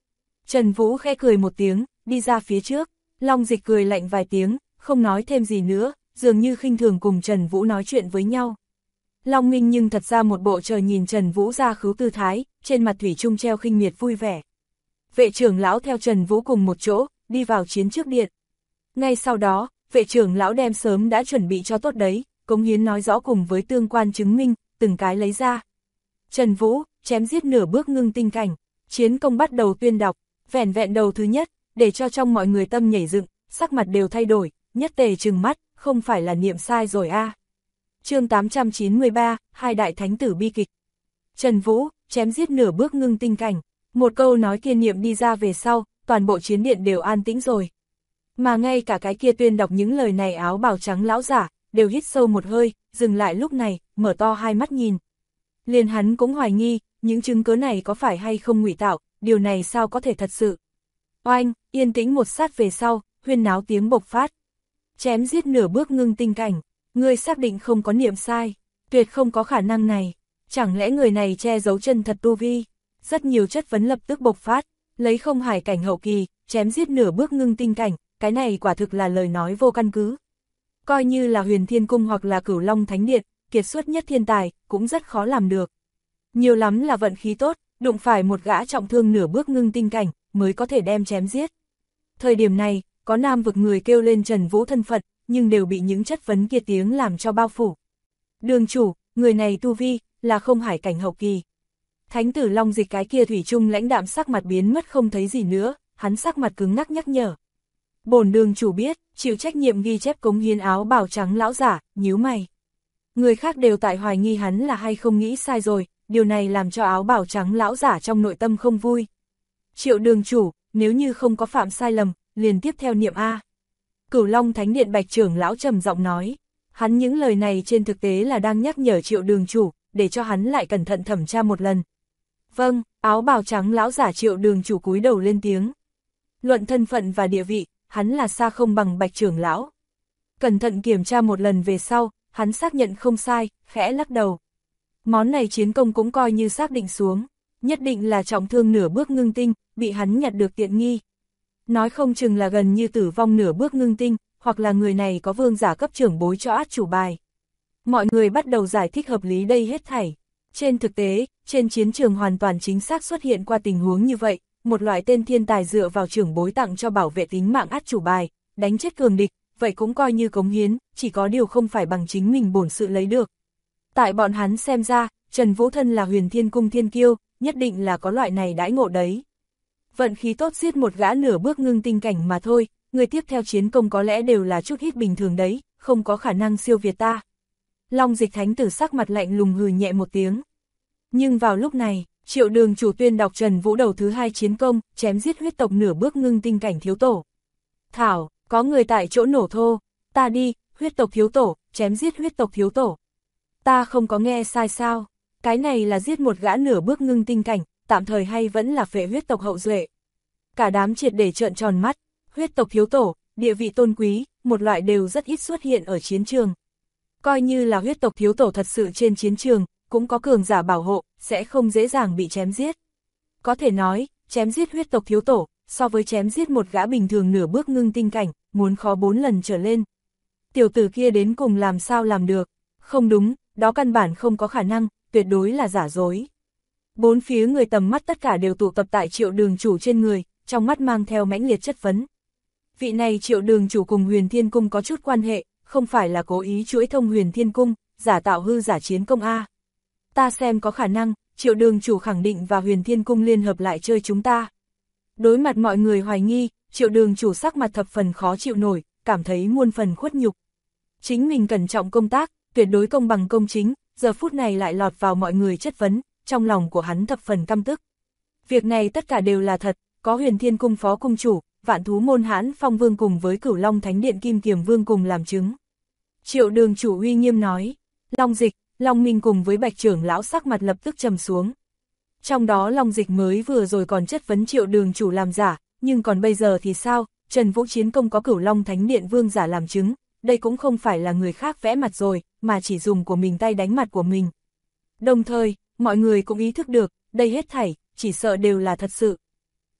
Trần Vũ khẽ cười một tiếng, đi ra phía trước. Long Dịch cười lạnh vài tiếng, không nói thêm gì nữa, dường như khinh thường cùng Trần Vũ nói chuyện với nhau. Long Minh nhưng thật ra một bộ chờ nhìn Trần Vũ ra khứu tư thái, trên mặt thủy chung treo khinh miệt vui vẻ. Vệ trưởng lão theo Trần Vũ cùng một chỗ, đi vào chiến trước điện. Ngay sau đó, vệ trưởng lão đem sớm đã chuẩn bị cho tốt đấy, cống hiến nói rõ cùng với tương quan chứng minh, từng cái lấy ra. Trần Vũ, chém giết nửa bước ngưng tinh cảnh, chiến công bắt đầu tuyên đọc, vẻn vẹn đầu thứ nhất, để cho trong mọi người tâm nhảy dựng, sắc mặt đều thay đổi, nhất tề trừng mắt, không phải là niệm sai rồi a. Chương 893, hai đại thánh tử bi kịch. Trần Vũ, chém giết nửa bước ngưng tinh cảnh, một câu nói kia niệm đi ra về sau, toàn bộ chiến điện đều an tĩnh rồi. Mà ngay cả cái kia tuyên đọc những lời này áo bào trắng lão giả, đều hít sâu một hơi, dừng lại lúc này, mở to hai mắt nhìn. Liền hắn cũng hoài nghi, những chứng cứ này có phải hay không ngụy tạo, điều này sao có thể thật sự. Oanh, yên tĩnh một sát về sau, huyên náo tiếng bộc phát. Chém giết nửa bước ngưng tinh cảnh, ngươi xác định không có niệm sai, tuyệt không có khả năng này. Chẳng lẽ người này che giấu chân thật tu vi? Rất nhiều chất vấn lập tức bộc phát, lấy không hải cảnh hậu kỳ, chém giết nửa bước ngưng tinh cảnh, cái này quả thực là lời nói vô căn cứ. Coi như là Huyền Thiên Cung hoặc là Cửu Long Thánh Điện, kiệt xuất nhất thiên tài, cũng rất khó làm được. Nhiều lắm là vận khí tốt, đụng phải một gã trọng thương nửa bước ngưng tinh cảnh, mới có thể đem chém giết. Thời điểm này, có nam vực người kêu lên Trần Vũ thân phận, nhưng đều bị những chất vấn kia tiếng làm cho bao phủ. Đường chủ, người này tu vi, là không hải cảnh hậu kỳ. Thánh tử Long Dịch cái kia thủy chung lãnh đạm sắc mặt biến mất không thấy gì nữa, hắn sắc mặt cứng ngắc nhắc nhở. Bổn đường chủ biết, chịu trách nhiệm ghi chép cống hiến áo bào trắng lão giả, nhíu mày. Người khác đều tại hoài nghi hắn là hay không nghĩ sai rồi, điều này làm cho áo bào trắng lão giả trong nội tâm không vui. Triệu đường chủ, nếu như không có phạm sai lầm, liền tiếp theo niệm A. Cửu Long Thánh Điện Bạch trưởng lão trầm giọng nói, hắn những lời này trên thực tế là đang nhắc nhở Triệu đường chủ, để cho hắn lại cẩn thận thẩm tra một lần. Vâng, áo bào trắng lão giả Triệu đường chủ cúi đầu lên tiếng. Luận thân phận và địa vị, hắn là xa không bằng Bạch trưởng lão. Cẩn thận kiểm tra một lần về sau, hắn xác nhận không sai, khẽ lắc đầu. Món này chiến công cũng coi như xác định xuống, nhất định là trọng thương nửa bước ngưng tinh, bị hắn nhặt được tiện nghi. Nói không chừng là gần như tử vong nửa bước ngưng tinh, hoặc là người này có vương giả cấp trưởng bối cho át chủ bài. Mọi người bắt đầu giải thích hợp lý đây hết thảy. Trên thực tế, trên chiến trường hoàn toàn chính xác xuất hiện qua tình huống như vậy, một loại tên thiên tài dựa vào trưởng bối tặng cho bảo vệ tính mạng át chủ bài, đánh chết cường địch, vậy cũng coi như cống hiến, chỉ có điều không phải bằng chính mình bổn sự lấy được. Tại bọn hắn xem ra, Trần Vũ thân là Huyền Thiên Cung thiên kiêu, nhất định là có loại này đãi ngộ đấy. Vận khí tốt giết một gã nửa bước ngưng tinh cảnh mà thôi, người tiếp theo chiến công có lẽ đều là chút ít bình thường đấy, không có khả năng siêu việt ta. Long Dịch thánh tử sắc mặt lạnh lùng hừ nhẹ một tiếng. Nhưng vào lúc này, Triệu đường chủ tuyên đọc Trần Vũ đầu thứ hai chiến công, chém giết huyết tộc nửa bước ngưng tinh cảnh thiếu tổ. Thảo, có người tại chỗ nổ thô, ta đi, huyết tộc thiếu tổ, chém giết huyết tộc thiếu tổ. Ta không có nghe sai sao, cái này là giết một gã nửa bước ngưng tinh cảnh, tạm thời hay vẫn là phệ huyết tộc hậu duệ. Cả đám triệt để trợn tròn mắt, huyết tộc thiếu tổ, địa vị tôn quý, một loại đều rất ít xuất hiện ở chiến trường. Coi như là huyết tộc thiếu tổ thật sự trên chiến trường, cũng có cường giả bảo hộ, sẽ không dễ dàng bị chém giết. Có thể nói, chém giết huyết tộc thiếu tổ, so với chém giết một gã bình thường nửa bước ngưng tinh cảnh, muốn khó 4 lần trở lên. Tiểu tử kia đến cùng làm sao làm được? Không đúng, đó căn bản không có khả năng, tuyệt đối là giả dối. Bốn phía người tầm mắt tất cả đều tụ tập tại Triệu đường chủ trên người, trong mắt mang theo mãnh liệt chất vấn. Vị này Triệu đường chủ cùng Huyền Thiên Cung có chút quan hệ, không phải là cố ý chuỗi thông Huyền Thiên Cung, giả tạo hư giả chiến công A. Ta xem có khả năng, Triệu đường chủ khẳng định và Huyền Thiên Cung liên hợp lại chơi chúng ta. Đối mặt mọi người hoài nghi, Triệu đường chủ sắc mặt thập phần khó chịu nổi, cảm thấy muôn phần khuất nhục. Chính mình cẩn trọng công tác, tuyệt đối công bằng công chính, giờ phút này lại lọt vào mọi người chất vấn, trong lòng của hắn thập phần căm tức. Việc này tất cả đều là thật, có Huyền Thiên Cung phó cung chủ, Vạn Thú Môn Hãn Phong Vương cùng với Cửu Long Thánh Điện Kim Kiềm Vương cùng làm chứng. Triệu đường chủ uy nghiêm nói, Long Dịch, Long Minh cùng với Bạch trưởng lão sắc mặt lập tức trầm xuống. Trong đó Long Dịch mới vừa rồi còn chất vấn Triệu đường chủ làm giả, nhưng còn bây giờ thì sao, Trần Vũ chiến công có Cửu Long Thánh Điện Vương giả làm chứng, đây cũng không phải là người khác vẽ mặt rồi, mà chỉ dùng của mình tay đánh mặt của mình. Đồng thời, mọi người cũng ý thức được, đây hết thảy, chỉ sợ đều là thật sự.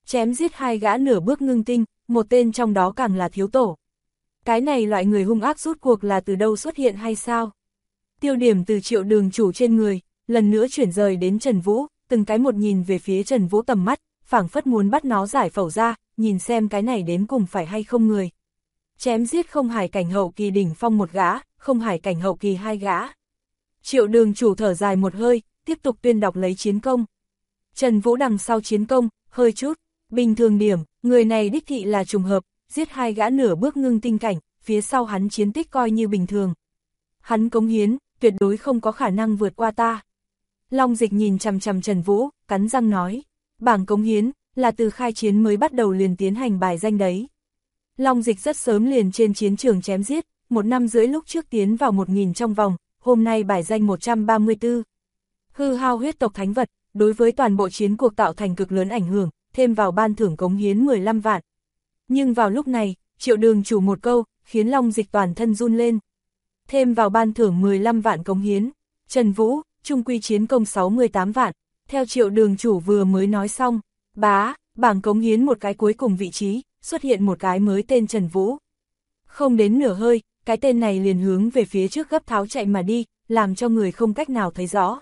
chém giết 2 gã nửa bước ngưng tinh, một tên trong đó càng là thiếu tổ. Cái này loại người hung ác rút cuộc là từ đâu xuất hiện hay sao? Tiêu điểm từ Triệu Đường chủ trên người, lần nữa chuyển rời đến Trần Vũ, từng cái một nhìn về phía Trần Vũ tầm mắt, phảng phất muốn bắt nó giải phẫu ra, nhìn xem cái này đến cùng phải hay không người. Chém giết không hải cảnh hậu kỳ đỉnh phong 1 gã, không hải cảnh hậu kỳ 2 gã. Triệu Đường chủ thở dài một hơi, tiếp tục tuyên đọc lấy chiến công. Trần Vũ đằng sau chiến công, hơi chút, bình thường điểm, người này đích thị là trùng hợp, giết 2 gã nửa bước ngưng tinh cảnh, phía sau hắn chiến tích coi như bình thường. Hắn cống hiến, tuyệt đối không có khả năng vượt qua ta. Long Dịch nhìn chằm chằm Trần Vũ, cắn răng nói, bảng cống hiến, là từ khai chiến mới bắt đầu liền tiến hành bài danh đấy. Long Dịch rất sớm liền trên chiến trường chém giết, 1 năm rưỡi lúc trước tiến vào 1000 trong vòng, hôm nay bài danh 134. Hư hao huyết tộc thánh vật, đối với toàn bộ chiến cuộc tạo thành cực lớn ảnh hưởng, thêm vào ban thưởng cống hiến 15 vạn. Nhưng vào lúc này, Triệu Đường chủ một câu, khiến Long Dịch toàn thân run lên. Thêm vào ban thưởng 15 vạn cống hiến, Trần Vũ, trung quy chiến công 68 vạn, theo Triệu Đường chủ vừa mới nói xong, bảng cống hiến một cái cuối cùng vị trí, xuất hiện một cái mới tên Trần Vũ. Không đến nửa hơi, cái tên này liền hướng về phía trước gấp tháo chạy mà đi, làm cho người không cách nào thấy rõ.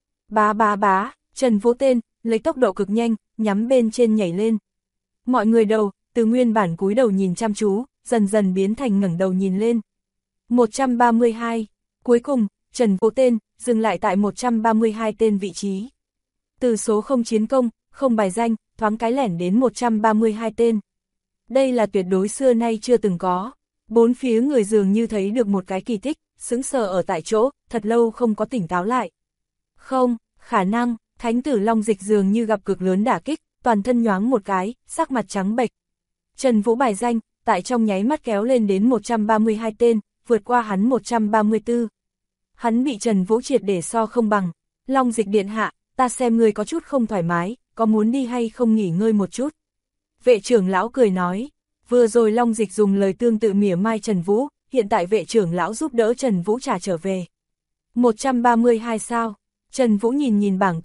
Trần Vũ tên, lấy tốc độ cực nhanh, nhắm bên trên nhảy lên. Mọi người đầu, từ nguyên bản cúi đầu nhìn chăm chú, dần dần biến thành ngẩng đầu nhìn lên. 132, cuối cùng, Trần Vũ tên, dừng lại tại 132 tên vị trí. Từ số không chiến công, không bài danh, thoáng cái lẻn đến 132 tên. Đây là tuyệt đối xưa nay chưa từng có. Bốn phía người dường như thấy được một cái kỳ tích, sững sờ ở tại chỗ, thật lâu không có tỉnh táo lại. Không, khả năng, Thánh tử Long Dịch dường như gặp cực lớn đả kích, toàn thân nhoáng một cái, sắc mặt trắng bệch. Trần Vũ bài danh, tại trong nháy mắt kéo lên đến 132 tên, vượt qua hắn 134. Hắn bị Trần Vũ triệt để so không bằng. Long Dịch điện hạ, ta xem ngươi có chút không thoải mái, có muốn đi hay không nghỉ ngơi một chút. Vệ trưởng lão cười nói, vừa rồi Long Dịch dùng lời tương tự mỉa mai Trần Vũ, hiện tại vệ trưởng lão giúp đỡ Trần Vũ trả trở về. 132 sao? Trần Vũ nhìn bảng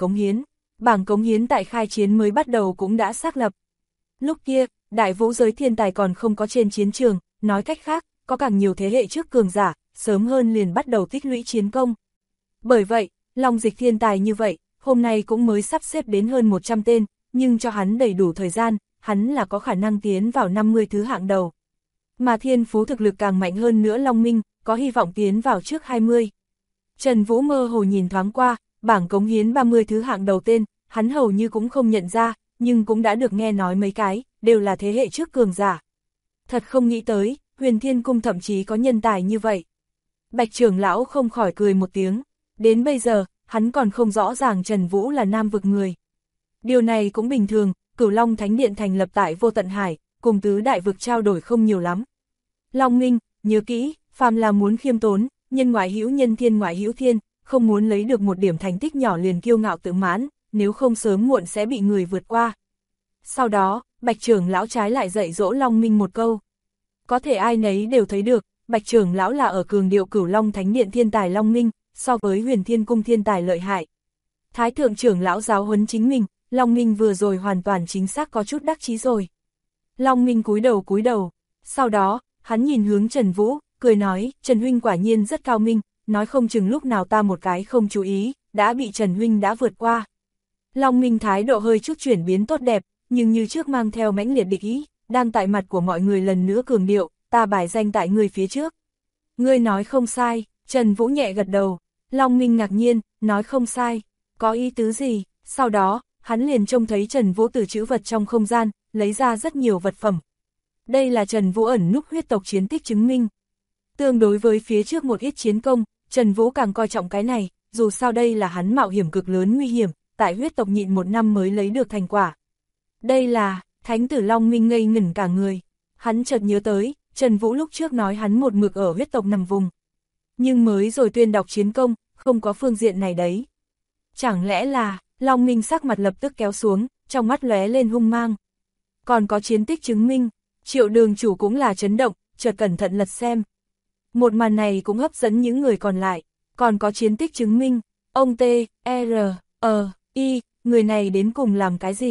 cống hiến tại khai chiến mới bắt đầu cũng đã xác lập. Lúc kia, đại vũ giới thiên tài còn không có trên chiến trường, nói cách khác, có càng nhiều thế hệ trước cường giả, sớm hơn liền bắt đầu tích lũy chiến công. Bởi vậy, Long Dịch thiên tài như vậy, hôm nay cũng mới sắp xếp đến hơn 100 tên, nhưng cho hắn đầy đủ thời gian, hắn là có khả năng tiến vào 50 thứ hạng đầu. Mà thiên phú thực lực càng mạnh hơn nữa Long Minh, có hy vọng tiến vào trước 20. Trần Vũ mơ hồ nhìn thoáng qua, bảng cống hiến 30 thứ hạng đầu tên, hắn hầu như cũng không nhận ra, nhưng cũng đã được nghe nói mấy cái, đều là thế hệ trước cường giả. Thật không nghĩ tới, Huyền Thiên Cung thậm chí có nhân tài như vậy. Bạch trưởng lão không khỏi cười một tiếng, đến bây giờ, hắn còn không rõ ràng Trần Vũ là nam vực người. Điều này cũng bình thường, Cửu Long Thánh Điện thành lập tại Vô Tận Hải, cùng tứ đại vực trao đổi không nhiều lắm. Long Minh, nhớ kỹ, phàm là muốn khiêm tốn, nhân ngoại hữu nhân thiên ngoại hữu thiên, không muốn lấy được một điểm thành tích nhỏ liền kiêu ngạo tự mãn, nếu không sớm muộn sẽ bị người vượt qua. Sau đó, Bạch trưởng lão trái lại dạy dỗ Long Minh một câu. Có thể ai nấy đều thấy được, Bạch trưởng lão là ở cường điệu Cửu Long Thánh Điện thiên tài Long Minh, so với Huyền Thiên Cung thiên tài lợi hại. Thái thượng trưởng lão giáo huấn chính mình, Long Minh vừa rồi hoàn toàn chính xác có chút đắc chí rồi. Long Minh cúi đầu, sau đó, hắn nhìn hướng Trần Vũ, cười nói, Trần Huynh quả nhiên rất cao minh, nói không chừng lúc nào ta một cái không chú ý, đã bị Trần Huynh đã vượt qua. Long Minh thái độ hơi chút chuyển biến tốt đẹp, nhưng như trước mang theo mãnh liệt địch ý, đang tại mặt của mọi người lần nữa cường điệu, ta bài danh tại người phía trước. Ngươi nói không sai, Trần Vũ nhẹ gật đầu, Long Minh ngạc nhiên, nói không sai, có ý tứ gì, sau đó, hắn liền trông thấy Trần Vũ từ trữ vật trong không gian, lấy ra rất nhiều vật phẩm. Đây là Trần Vũ ẩn núp huyết tộc chiến tích chứng minh. Tương đối với phía trước một ít chiến công, Trần Vũ càng coi trọng cái này, dù sao đây là hắn mạo hiểm cực lớn nguy hiểm, tại huyết tộc nhịn 1 năm mới lấy được thành quả. Đây là, Thánh tử Long Minh ngây ngẩn cả người. Hắn chợt nhớ tới, Trần Vũ lúc trước nói hắn một mực ở huyết tộc nằm vùng. Nhưng mới rồi tuyên đọc chiến công, không có phương diện này đấy. Chẳng lẽ là, Long Minh sắc mặt lập tức kéo xuống, trong mắt lóe lên hung mang. Còn có chiến tích chứng minh, Triệu Đường chủ cũng là chấn động, chợt cẩn thận lật xem. Một màn này cũng hấp dẫn những người còn lại, còn có chiến tích chứng minh, ông T, R, I, người này đến cùng làm cái gì?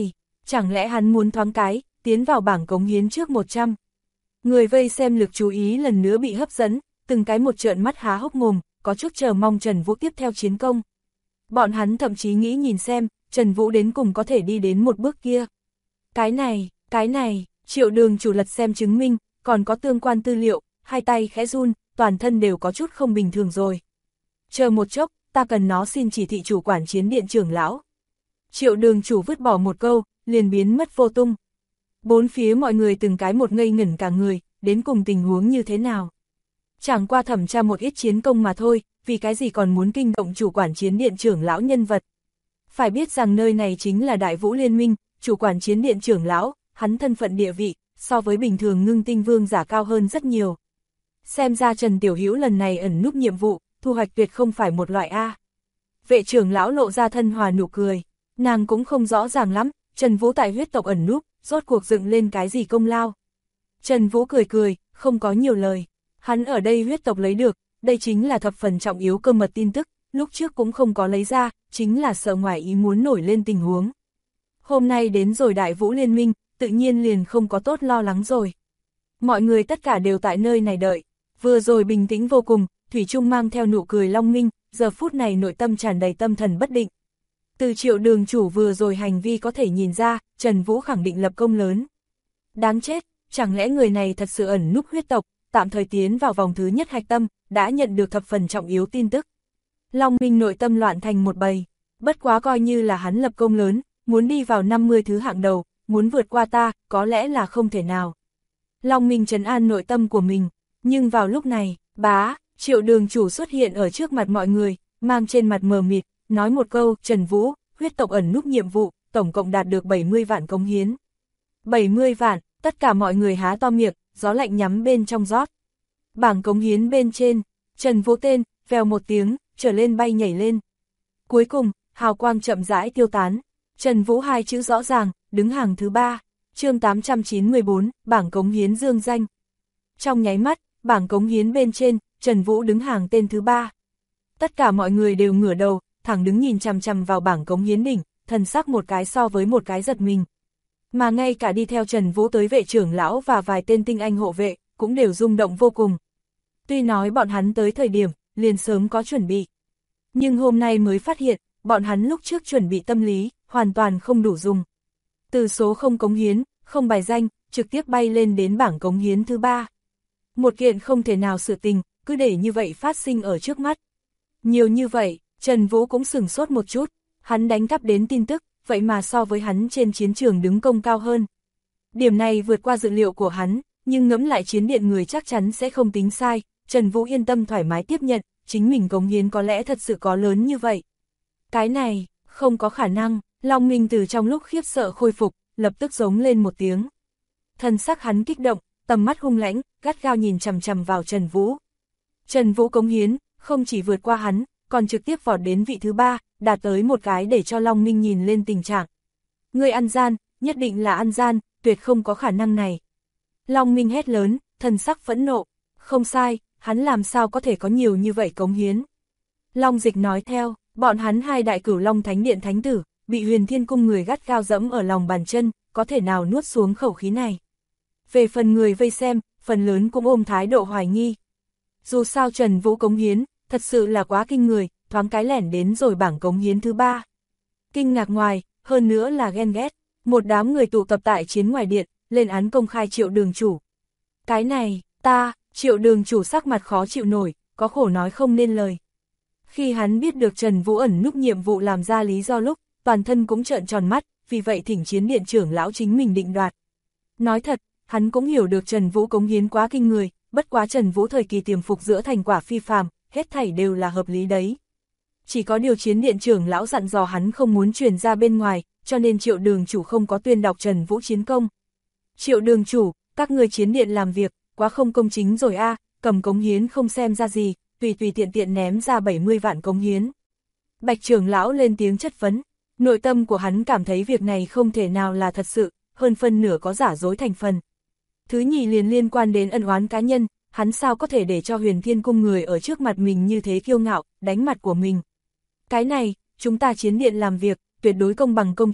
Chẳng lẽ hắn muốn thoáng cái, tiến vào bảng cống hiến trước 100. Người vây xem lực chú ý lần nữa bị hấp dẫn, từng cái một trợn mắt há hốc mồm, có chút chờ mong Trần Vũ tiếp theo chiến công. Bọn hắn thậm chí nghĩ nhìn xem, Trần Vũ đến cùng có thể đi đến một bước kia. Cái này, Triệu Đường chủ lật xem chứng minh, còn có tương quan tư liệu, hai tay khẽ run, toàn thân đều có chút không bình thường rồi. Chờ một chốc, ta cần nó xin chỉ thị chủ quản chiến điện trưởng lão. Triệu Đường chủ vứt bỏ một câu, liền biến mất vô tung. Bốn phía mọi người từng cái một ngây ngẩn cả người, đến cùng tình huống như thế nào. Chẳng qua thẩm tra một ít chiến công mà thôi, vì cái gì còn muốn kinh động chủ quản chiến điện trưởng lão nhân vật. Phải biết rằng nơi này chính là Đại Vũ Liên minh, chủ quản chiến điện trưởng lão, hắn thân phận địa vị, so với bình thường ngưng tinh vương giả cao hơn rất nhiều. Xem ra Trần Tiểu Hữu lần này ẩn núp nhiệm vụ, thu hoạch tuyệt không phải một loại A. Vệ trưởng lão lộ ra thân hòa nụ cười, nàng cũng không rõ ràng lắm, Trần Vũ tại huyết tộc ẩn núp, rốt cuộc dựng lên cái gì công lao. Trần Vũ cười cười, không có nhiều lời, hắn ở đây huyết tộc lấy được, đây chính là thập phần trọng yếu cơ mật tin tức, lúc trước cũng không có lấy ra, chính là sợ ngoài ý muốn nổi lên tình huống. Hôm nay đến rồi Đại Vũ Liên minh, tự nhiên liền không có tốt lo lắng rồi. Mọi người tất cả đều tại nơi này đợi, vừa rồi bình tĩnh vô cùng, Thủy Trung mang theo nụ cười long minh, giờ phút này nội tâm tràn đầy tâm thần bất định. Từ Triệu Đường chủ vừa rồi hành vi có thể nhìn ra, Trần Vũ khẳng định lập công lớn. Đáng chết, chẳng lẽ người này thật sự ẩn núp huyết tộc, tạm thời tiến vào vòng thứ nhất hạch tâm, đã nhận được thập phần trọng yếu tin tức. Long Minh nội tâm loạn thành một bầy, bất quá coi như là hắn lập công lớn, muốn đi vào 50 thứ hạng đầu, muốn vượt qua ta, có lẽ là không thể nào. Long Minh trấn an nội tâm của mình, nhưng vào lúc này, Triệu Đường chủ xuất hiện ở trước mặt mọi người, mang trên mặt mờ mịt, nói một câu, Trần Vũ, huyết tộc ẩn núp nhiệm vụ, tổng cộng đạt được 70 vạn cống hiến. 70 vạn, tất cả mọi người há to miệng, gió lạnh nhắm bên trong rót. Bảng cống hiến bên trên, Trần Vũ tên, vèo một tiếng, trở lên bay nhảy lên. Cuối cùng, hào quang chậm rãi tiêu tán, Trần Vũ hai chữ rõ ràng, đứng hàng thứ 3, chương 894, bảng cống hiến dương danh. Trong nháy mắt, bảng cống hiến bên trên, Trần Vũ đứng hàng tên thứ 3. Tất cả mọi người đều ngửa đầu, thẳng đứng nhìn chằm chằm vào bảng cống hiến đỉnh, thần sắc một cái so với một cái giật mình. Mà ngay cả đi theo Trần Vũ tới vệ trưởng lão và vài tên tinh anh hộ vệ, cũng đều rung động vô cùng. Tuy nói bọn hắn tới thời điểm, liền sớm có chuẩn bị. Nhưng hôm nay mới phát hiện, bọn hắn lúc trước chuẩn bị tâm lý, hoàn toàn không đủ dùng. Từ số không cống hiến, không bài danh, trực tiếp bay lên đến bảng cống hiến thứ 3. Một kiện không thể nào sự tình, cứ để như vậy phát sinh ở trước mắt. Nhiều như vậy, Trần Vũ cũng sửng sốt một chút, hắn đánh cắp đến tin tức, vậy mà so với hắn trên chiến trường đứng công cao hơn. Điểm này vượt qua dự liệu của hắn, nhưng ngẫm lại chiến điện người chắc chắn sẽ không tính sai, Trần Vũ yên tâm thoải mái tiếp nhận, chính mình cống hiến có lẽ thật sự có lớn như vậy. Cái này, không có khả năng, Long Minh từ trong lúc khiếp sợ khôi phục, lập tức giống lên một tiếng. Thân sắc hắn kích động, tầm mắt hung lãnh, gắt gao nhìn chằm chằm vào Trần Vũ. Trần Vũ cống hiến, không chỉ vượt qua hắn, còn trực tiếp vọt đến vị thứ 3, đạt tới một cái để cho Long Minh nhìn lên tình trạng. Người ăn gian, nhất định là ăn gian, tuyệt không có khả năng này. Long Minh hét lớn, thần sắc phẫn nộ. Không sai, hắn làm sao có thể có nhiều như vậy cống hiến. Long Dịch nói theo, bọn hắn hai đại cửu Long Thánh Điện Thánh Tử, bị Huyền Thiên Cung người gắt gao dẫm ở lòng bàn chân, có thể nào nuốt xuống khẩu khí này. Về phần người vây xem, phần lớn cũng ôm thái độ hoài nghi. Dù sao Trần Vũ cống hiến, thật sự là quá kinh người, thoáng cái lẻn đến rồi bảng cống hiến thứ 3. Kinh ngạc ngoài, hơn nữa là ghen ghét, một đám người tụ tập tại chiến ngoài điện, lên án công khai Triệu Đường chủ. Cái này, Triệu Đường chủ sắc mặt khó chịu nổi, có khổ nói không nên lời. Khi hắn biết được Trần Vũ ẩn núp nhiệm vụ làm ra lý do lúc, toàn thân cũng trợn tròn mắt, vì vậy thỉnh chiến điện trưởng lão chính mình định đoạt. Nói thật, hắn cũng hiểu được Trần Vũ cống hiến quá kinh người, bất quá Trần Vũ thời kỳ tiềm phục giữa thành quả phi phàm, hết thảy đều là hợp lý đấy. Chỉ có điều chiến điện trưởng lão dặn dò hắn không muốn truyền ra bên ngoài, cho nên Triệu Đường chủ không có tuyên đọc Trần Vũ chiến công. Triệu Đường chủ, các người chiến điện làm việc, quá không công chính rồi a, cầm cống hiến không xem ra gì, tùy tiện tiện ném ra 70 vạn cống hiến. Bạch trưởng lão lên tiếng chất vấn, nội tâm của hắn cảm thấy việc này không thể nào là thật sự, hơn phân nửa có giả dối thành phần. Thứ nhì liền liên quan đến ân oán cá nhân, hắn sao có thể để cho Huyền Thiên Cung người ở trước mặt mình như thế kiêu ngạo, đánh mặt của mình. Cái này, chúng ta chiến điện làm việc, tuyệt đối công bằng công chính,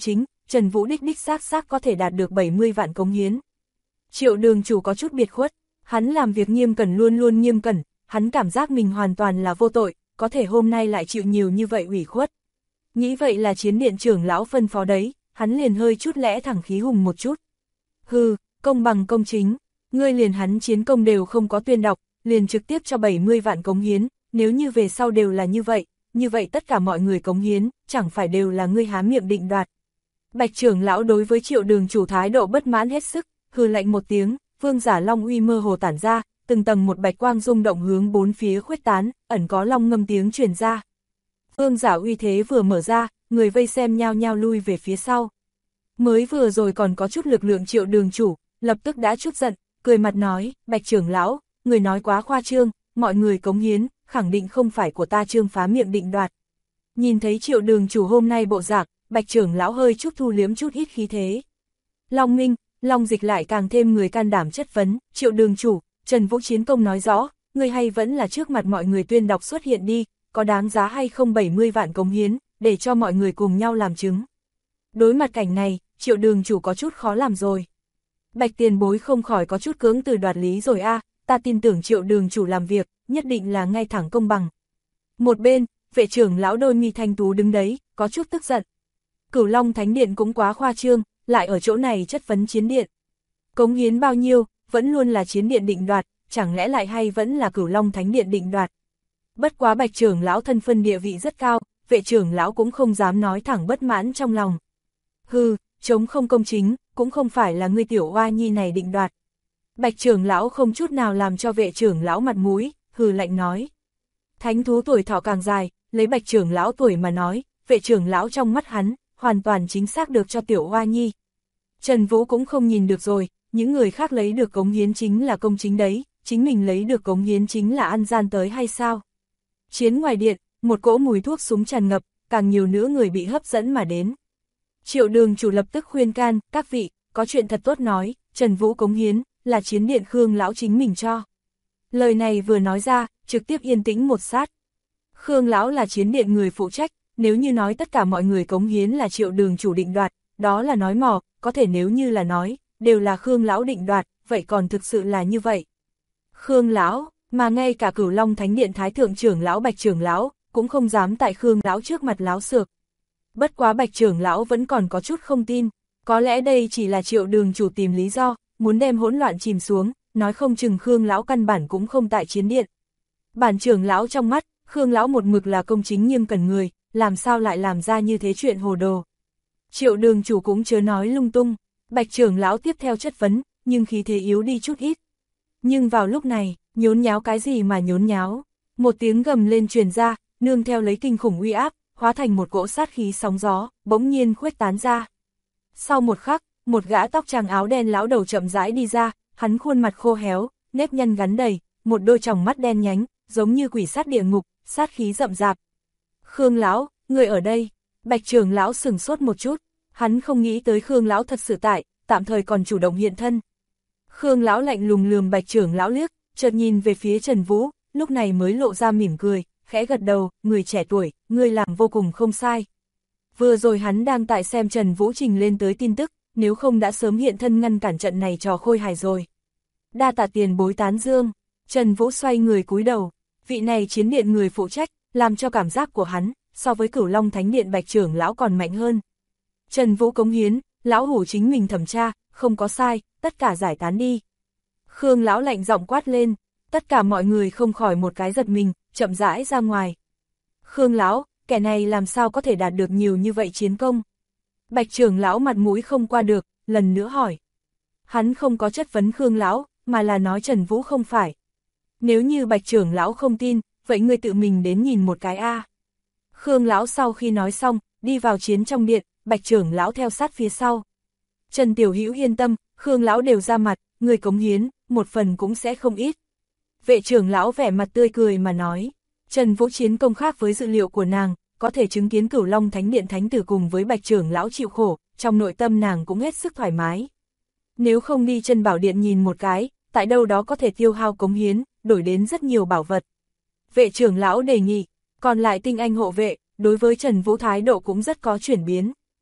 Trần Vũ đích đích xác có thể đạt được 70 vạn cống hiến. Triệu đường chủ có chút biệt khuất, hắn làm việc nghiêm cẩn luôn luôn nghiêm cẩn, hắn cảm giác mình hoàn toàn là vô tội, có thể hôm nay lại chịu nhiều như vậy ủy khuất. Nghĩ vậy là chiến điện trưởng lão phân phó đấy, hắn liền hơi chút lẽ thẳng khí hùng một chút. Hừ, công bằng công chính, ngươi liền hắn chiến công đều không có tuyên đọc, liền trực tiếp cho 70 vạn cống hiến, nếu như về sau đều là như vậy tất cả mọi người cống hiến, chẳng phải đều là ngươi há miệng định đoạt. Bạch trưởng lão đối với Triệu đường chủ thái độ bất mãn hết sức, hừ lạnh một tiếng, vương giả long uy mơ hồ tản ra, từng tầng một bạch quang rung động hướng bốn phía khuếch tán, ẩn có long ngâm tiếng truyền ra. Vương giả uy thế vừa mở ra, người vây xem nhao nhao lui về phía sau. Mới vừa rồi còn có chút lực lượng Triệu đường chủ, lập tức đã chút giận, cười mặt nói, Bạch trưởng lão, người nói quá khoa trương, mọi người cống hiến, khẳng định không phải của ta trương phá miệng định đoạt. Nhìn thấy Triệu đường chủ hôm nay bộ dạng, Bạch trưởng lão hơi chút thu liếm chút ít khí thế. Long Minh, Long Dịch lại càng thêm người can đảm chất vấn, Triệu đường chủ, Trần Vũ chiến công nói rõ, người hay vẫn là trước mặt mọi người tuyên đọc xuất hiện đi, có đáng giá hay không 70 vạn cống hiến, để cho mọi người cùng nhau làm chứng. Đối mặt cảnh này, Triệu đường chủ có chút khó làm rồi. Bạch tiền bối không khỏi có chút cưỡng từ đoạt lý rồi a, ta tin tưởng Triệu đường chủ làm việc, nhất định là ngay thẳng công bằng. Một bên, vệ trưởng lão đôi mi thanh tú đứng đấy, có chút tức giận. Cửu Long Thánh Điện cũng quá khoa trương, lại ở chỗ này chất vấn chiến điện. Cống hiến bao nhiêu, vẫn luôn là chiến điện định đoạt, chẳng lẽ lại hay vẫn là Cửu Long Thánh Điện định đoạt. Bất quá Bạch trưởng lão thân phân địa vị rất cao, vệ trưởng lão cũng không dám nói thẳng bất mãn trong lòng. Hừ, chống không công chính, cũng không phải là ngươi tiểu oa nhi này định đoạt. Bạch trưởng lão không chút nào làm cho vệ trưởng lão mặt mũi, hừ lạnh nói. Thánh thú tuổi thọ càng dài, lấy Bạch trưởng lão tuổi mà nói, vệ trưởng lão trong mắt hắn, hoàn toàn chính xác được cho tiểu oa nhi. Trần Vũ cũng không nhìn được rồi, những người khác lấy được cống hiến chính là công chính đấy, chính mình lấy được cống hiến chính là ăn gian tới hay sao? Chiến ngoài điện, một cỗ mùi thuốc súng tràn ngập, càng nhiều nữa người bị hấp dẫn mà đến. Triệu đường chủ lập tức khuyên can, các vị, có chuyện thật tốt nói, Trần Vũ cống hiến, là chiến điện Khương lão chính mình cho. Lời này vừa nói ra, trực tiếp yên tĩnh một sát. Khương lão là chiến điện người phụ trách, nếu như nói tất cả mọi người cống hiến là Triệu đường chủ định đoạt, đó là nói mò, có thể nếu như là nói, đều là Khương lão định đoạt, vậy còn thực sự là như vậy. Khương lão, mà ngay cả Cửu Long Thánh Điện Thái thượng trưởng lão Bạch trưởng lão, cũng không dám tại Khương lão trước mặt láo xược. Bất quá Bạch trưởng lão vẫn còn có chút không tin, có lẽ đây chỉ là Triệu đường chủ tìm lý do, muốn đem hỗn loạn chìm xuống, nói không chừng Khương lão căn bản cũng không tại chiến điện. Bản trưởng lão trong mắt, Khương lão một mực là công chính nghiêm cẩn người, làm sao lại làm ra như thế chuyện hồ đồ. Triệu đường chủ cũng chớ nói lung tung, Bạch trưởng lão tiếp theo chất vấn, nhưng khí thế yếu đi chút ít. Nhưng vào lúc này, nhốn nháo cái gì mà nhốn nháo, một tiếng gầm lên truyền ra, nương theo lấy kinh khủng uy áp, hóa thành một cỗ sát khí sóng gió, bỗng nhiên khuếch tán ra. Sau một khắc, một gã tóc trắng áo đen lão đầu chậm rãi đi ra, hắn khuôn mặt khô héo, nếp nhăn gắn đầy, một đôi tròng mắt đen nhánh, giống như quỷ sát địa ngục, sát khí rậm rạp. Khương lão, người ở đây? Bạch trưởng lão sửng sốt một chút, hắn không nghĩ tới Khương lão thật sự tại, tạm thời còn chủ động hiện thân. Khương lão lạnh lùng lườm Bạch trưởng lão liếc, chợt nhìn về phía Trần Vũ, lúc này mới lộ ra mỉm cười, khẽ gật đầu, người trẻ tuổi, ngươi làm vô cùng không sai. Vừa rồi hắn đang tại xem Trần Vũ trình lên tới tin tức, nếu không đã sớm hiện thân ngăn cản trận này trò khôi hài rồi. Đa tạ tiền bối tán dương, Trần Vũ xoay người cúi đầu, vị này chiến điện người phụ trách, làm cho cảm giác của hắn, so với Cửu Long Thánh Điện Bạch trưởng lão còn mạnh hơn. Trần Vũ cống hiến, lão hủ chính mình thẩm tra, không có sai, tất cả giải tán đi. Khương lão lạnh giọng quát lên, tất cả mọi người không khỏi một cái giật mình, chậm rãi ra ngoài. Khương lão, kẻ này làm sao có thể đạt được nhiều như vậy chiến công? Bạch trưởng lão mặt mũi không qua được, lần nữa hỏi. Hắn không có chất vấn Khương lão, mà là nói Trần Vũ không phải. Nếu như Bạch trưởng lão không tin, vậy ngươi tự mình đến nhìn một cái a. Khương lão sau khi nói xong, đi vào chiến trong điện, Bạch trưởng lão theo sát phía sau. Trần Tiểu Hữu yên tâm, Khương lão đều ra mặt, người cống hiến, một phần cũng sẽ không ít. Vệ trưởng lão vẻ mặt tươi cười mà nói, Trần Vũ chiến công khác với dự liệu của nàng, có thể chứng kiến Cửu Long Thánh Điện thánh tử cùng với Bạch trưởng lão chịu khổ, trong nội tâm nàng cũng hết sức thoải mái. Nếu không đi Chân Bảo Điện nhìn một cái, tại đâu đó có thể tiêu hao cống hiến, đổi đến rất nhiều bảo vật. Vệ trưởng lão đề nghị, còn lại tinh anh hộ vệ, đối với Trần Vũ thái độ cũng rất có chuyển biến.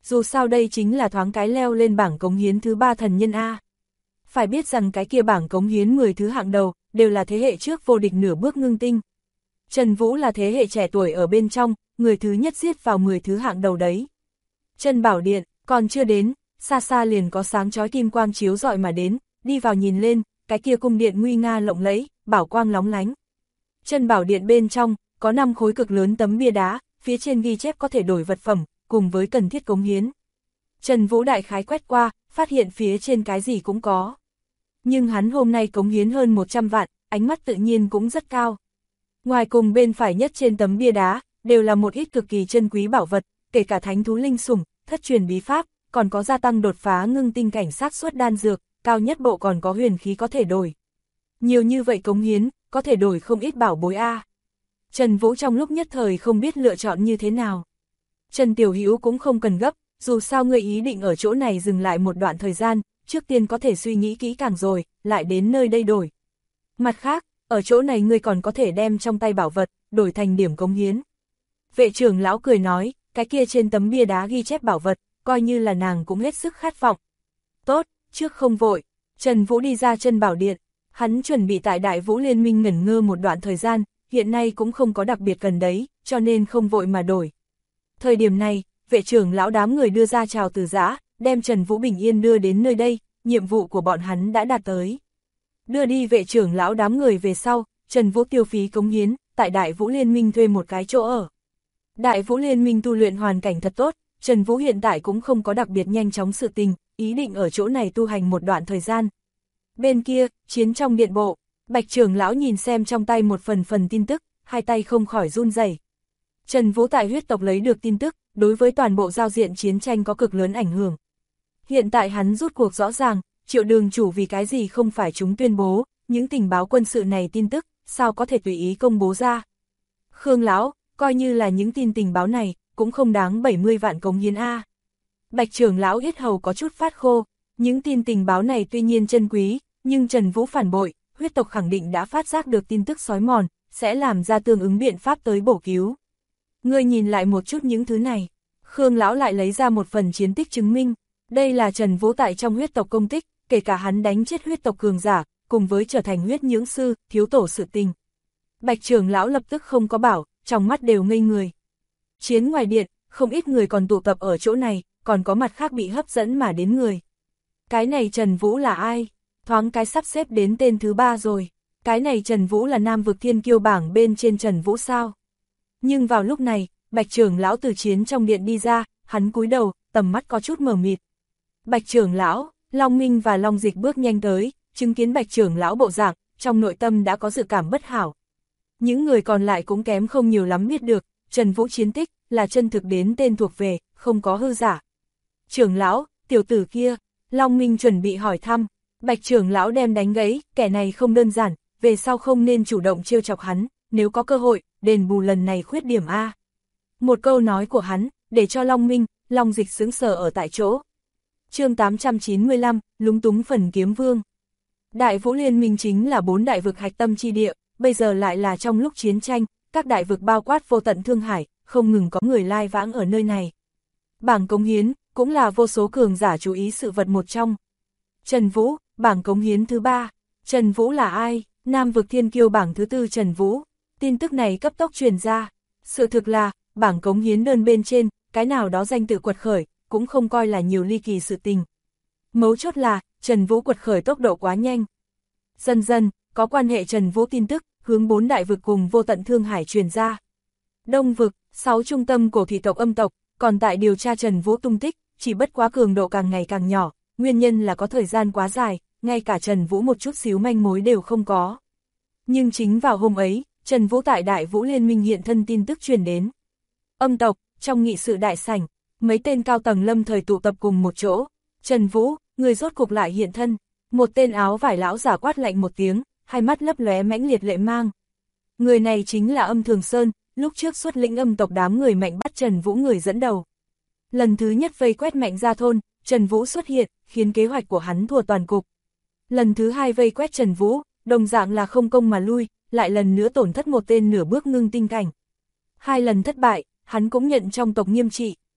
dù sao đây chính là thoáng cái leo lên bảng cống hiến thứ 3 thần nhân A. Phải biết rằng cái kia bảng cống hiến 10 thứ hạng đầu, đều là thế hệ trước vô địch nửa bước ngưng tinh. Trần Vũ là thế hệ trẻ tuổi ở bên trong, người thứ nhất giết vào 10 thứ hạng đầu đấy. Chân Bảo Điện, còn chưa đến, xa xa liền có sáng chói kim quang chiếu rọi mà đến, đi vào nhìn lên, cái kia cung điện nguy nga lộng lẫy, bảo quang lóng lánh. Chân Bảo Điện bên trong, có 5 khối cực lớn tấm bia đá, phía trên ghi chép có thể đổi vật phẩm, cùng với cần thiết cống hiến. Trần Vũ đại khái quét qua, phát hiện phía trên cái gì cũng có. Nhưng hắn hôm nay cống hiến hơn 100 vạn, ánh mắt tự nhiên cũng rất cao. Ngoài cùng bên phải nhất trên tấm bia đá, đều là một ít cực kỳ chân quý bảo vật, kể cả thánh thú linh sủng, thất truyền bí pháp, còn có gia tăng đột phá ngưng tinh cảnh xác suất đan dược, cao nhất bộ còn có huyền khí có thể đổi. Nhiều như vậy cống hiến, có thể đổi không ít bảo bối A. Trần Vũ trong lúc nhất thời không biết lựa chọn như thế nào. Trần Tiểu Hữu cũng không cần gấp, dù sao ngươi ý định ở chỗ này dừng lại một đoạn thời gian, trước tiên có thể suy nghĩ kỹ càng rồi, lại đến nơi đây đổi. Mặt khác, ở chỗ này ngươi còn có thể đem trong tay bảo vật, đổi thành điểm cống hiến. Vệ trưởng lão cười nói, cái kia trên tấm bia đá ghi chép bảo vật, coi như là nàng cũng hết sức khát vọng. Tốt, trước không vội, Trần Vũ đi ra Chân Bảo Điện, hắn chuẩn bị tại Đại Vũ Liên Minh ngẩn ngơ một đoạn thời gian, hiện nay cũng không có đặc biệt cần đấy, cho nên không vội mà đổi. Thời điểm này, vệ trưởng lão đám người đưa ra chào từ giã, đem Trần Vũ bình yên đưa đến nơi đây, nhiệm vụ của bọn hắn đã đạt tới. Đưa đi vệ trưởng lão đám người về sau, Trần Vũ tiêu phí cống hiến, tại Đại Vũ Liên Minh thuê một cái chỗ ở. Đại Vũ Liên Minh tu luyện hoàn cảnh thật tốt, Trần Vũ hiện tại cũng không có đặc biệt nhanh chóng sự tình, ý định ở chỗ này tu hành một đoạn thời gian. Bên kia, chiến trong điện bộ, Bạch trưởng lão nhìn xem trong tay một phần tin tức, hai tay không khỏi run rẩy. Trần Vũ tại huyết tộc lấy được tin tức, đối với toàn bộ giao diện chiến tranh có cực lớn ảnh hưởng. Hiện tại hắn rút cuộc rõ ràng, Triệu Đường chủ vì cái gì không phải chúng tuyên bố, những tình báo quân sự này tin tức, sao có thể tùy ý công bố ra. Khương lão, coi như là những tin tình báo này, cũng không đáng 70 vạn cống hiến A. Bạch trưởng lão yết hầu có chút phát khô, những tin tình báo này tuy nhiên chân quý, nhưng Trần Vũ phản bội, huyết tộc khẳng định đã phát giác được tin tức sói mòn, sẽ làm ra tương ứng biện pháp tới bổ cứu. Ngươi nhìn lại một chút những thứ này, Khương lão lại lấy ra một phần chiến tích chứng minh, đây là Trần Vũ tại trong huyết tộc công tích, kể cả hắn đánh chết huyết tộc cường giả, cùng với trở thành huyết nhưỡng sư, thiếu tổ sự tình. Bạch trưởng lão lập tức không có bảo, trong mắt đều ngây người. Chiến ngoài điện, không ít người còn tụ tập ở chỗ này, còn có mặt khác bị hấp dẫn mà đến người. Cái này Trần Vũ là ai? Thoáng cái sắp xếp đến tên thứ 3 rồi. Cái này Trần Vũ là Nam vực thiên kiêu bảng bên trên Trần Vũ sao? Nhưng vào lúc này, Bạch trưởng lão từ chiến trong điện đi ra, hắn cúi đầu, tầm mắt có chút mờ mịt. Bạch trưởng lão, Long Minh và Long Dịch bước nhanh tới, chứng kiến Bạch trưởng lão bộ dạng, trong nội tâm đã có dự cảm bất hảo. Những người còn lại cũng kém không nhiều lắm biết được, Trần Vũ chiến tích là chân thực đến tên thuộc về, không có hư giả. Trưởng lão, tiểu tử kia, Long Minh chuẩn bị hỏi thăm, Bạch trưởng lão đem đánh gãy, kẻ này không đơn giản, về sau không nên chủ động trêu chọc hắn, nếu có cơ hội, đền bù lần này khuyết điểm A. Một câu nói của hắn, để cho Long Minh, Long Dịch sững sờ ở tại chỗ. Chương 895, lúng túng phần kiếm vương. Đại Vũ Liên Minh chính là 4 đại vực hạch tâm chi địa, bây giờ lại là trong lúc chiến tranh, các đại vực bao quát vô tận Thương Hải, không ngừng có người lai vãng ở nơi này. Bảng cống hiến, cũng là vô số cường giả chú ý sự vật một trong. Trần Vũ, bảng cống hiến thứ 3. Trần Vũ là ai? Nam vực thiên kiêu bảng thứ 4 Trần Vũ. Tin tức này cấp tốc truyền ra. Sự thực là, bảng cống hiến đơn bên trên, cái nào đó danh tự quật khởi, cũng không coi là nhiều ly kỳ sự tình. Mấu chốt là, Trần Vũ quật khởi tốc độ quá nhanh. Dần dần, có quan hệ Trần Vũ tin tức, hướng 4 đại vực cùng vô tận Thương Hải truyền ra. Đông vực, 6 trung tâm cổ thị tộc âm tộc, còn tại điều tra Trần Vũ tung tích, chỉ bất quá cường độ càng ngày càng nhỏ, nguyên nhân là có thời gian quá dài, ngay cả Trần Vũ một chút xíu manh mối đều không có. Nhưng chính vào hôm ấy, Trần Vũ tại Đại Vũ Liên Minh hiện thân tin tức truyền đến. Âm tộc, trong nghị sự đại sảnh, mấy tên cao tầng lâm thời tụ tập cùng một chỗ. Trần Vũ, người rốt cục lại hiện thân. Một tên áo vải lão giả quát lạnh một tiếng, hai mắt lấp lóe mãnh liệt lệ mang. Người này chính là Âm Thường Sơn, lúc trước xuất lĩnh âm tộc đám người mạnh bắt Trần Vũ người dẫn đầu. Lần thứ nhất vây quét Mạnh Gia thôn, Trần Vũ xuất hiện, khiến kế hoạch của hắn thua toàn cục. Lần thứ 2 vây quét Trần Vũ, đồng dạng là không công mà lui, lại lần nữa tổn thất một tên nửa bước ngưng tinh cảnh. 2 lần thất bại, hắn cũng nhận trong tộc nghiêm trị.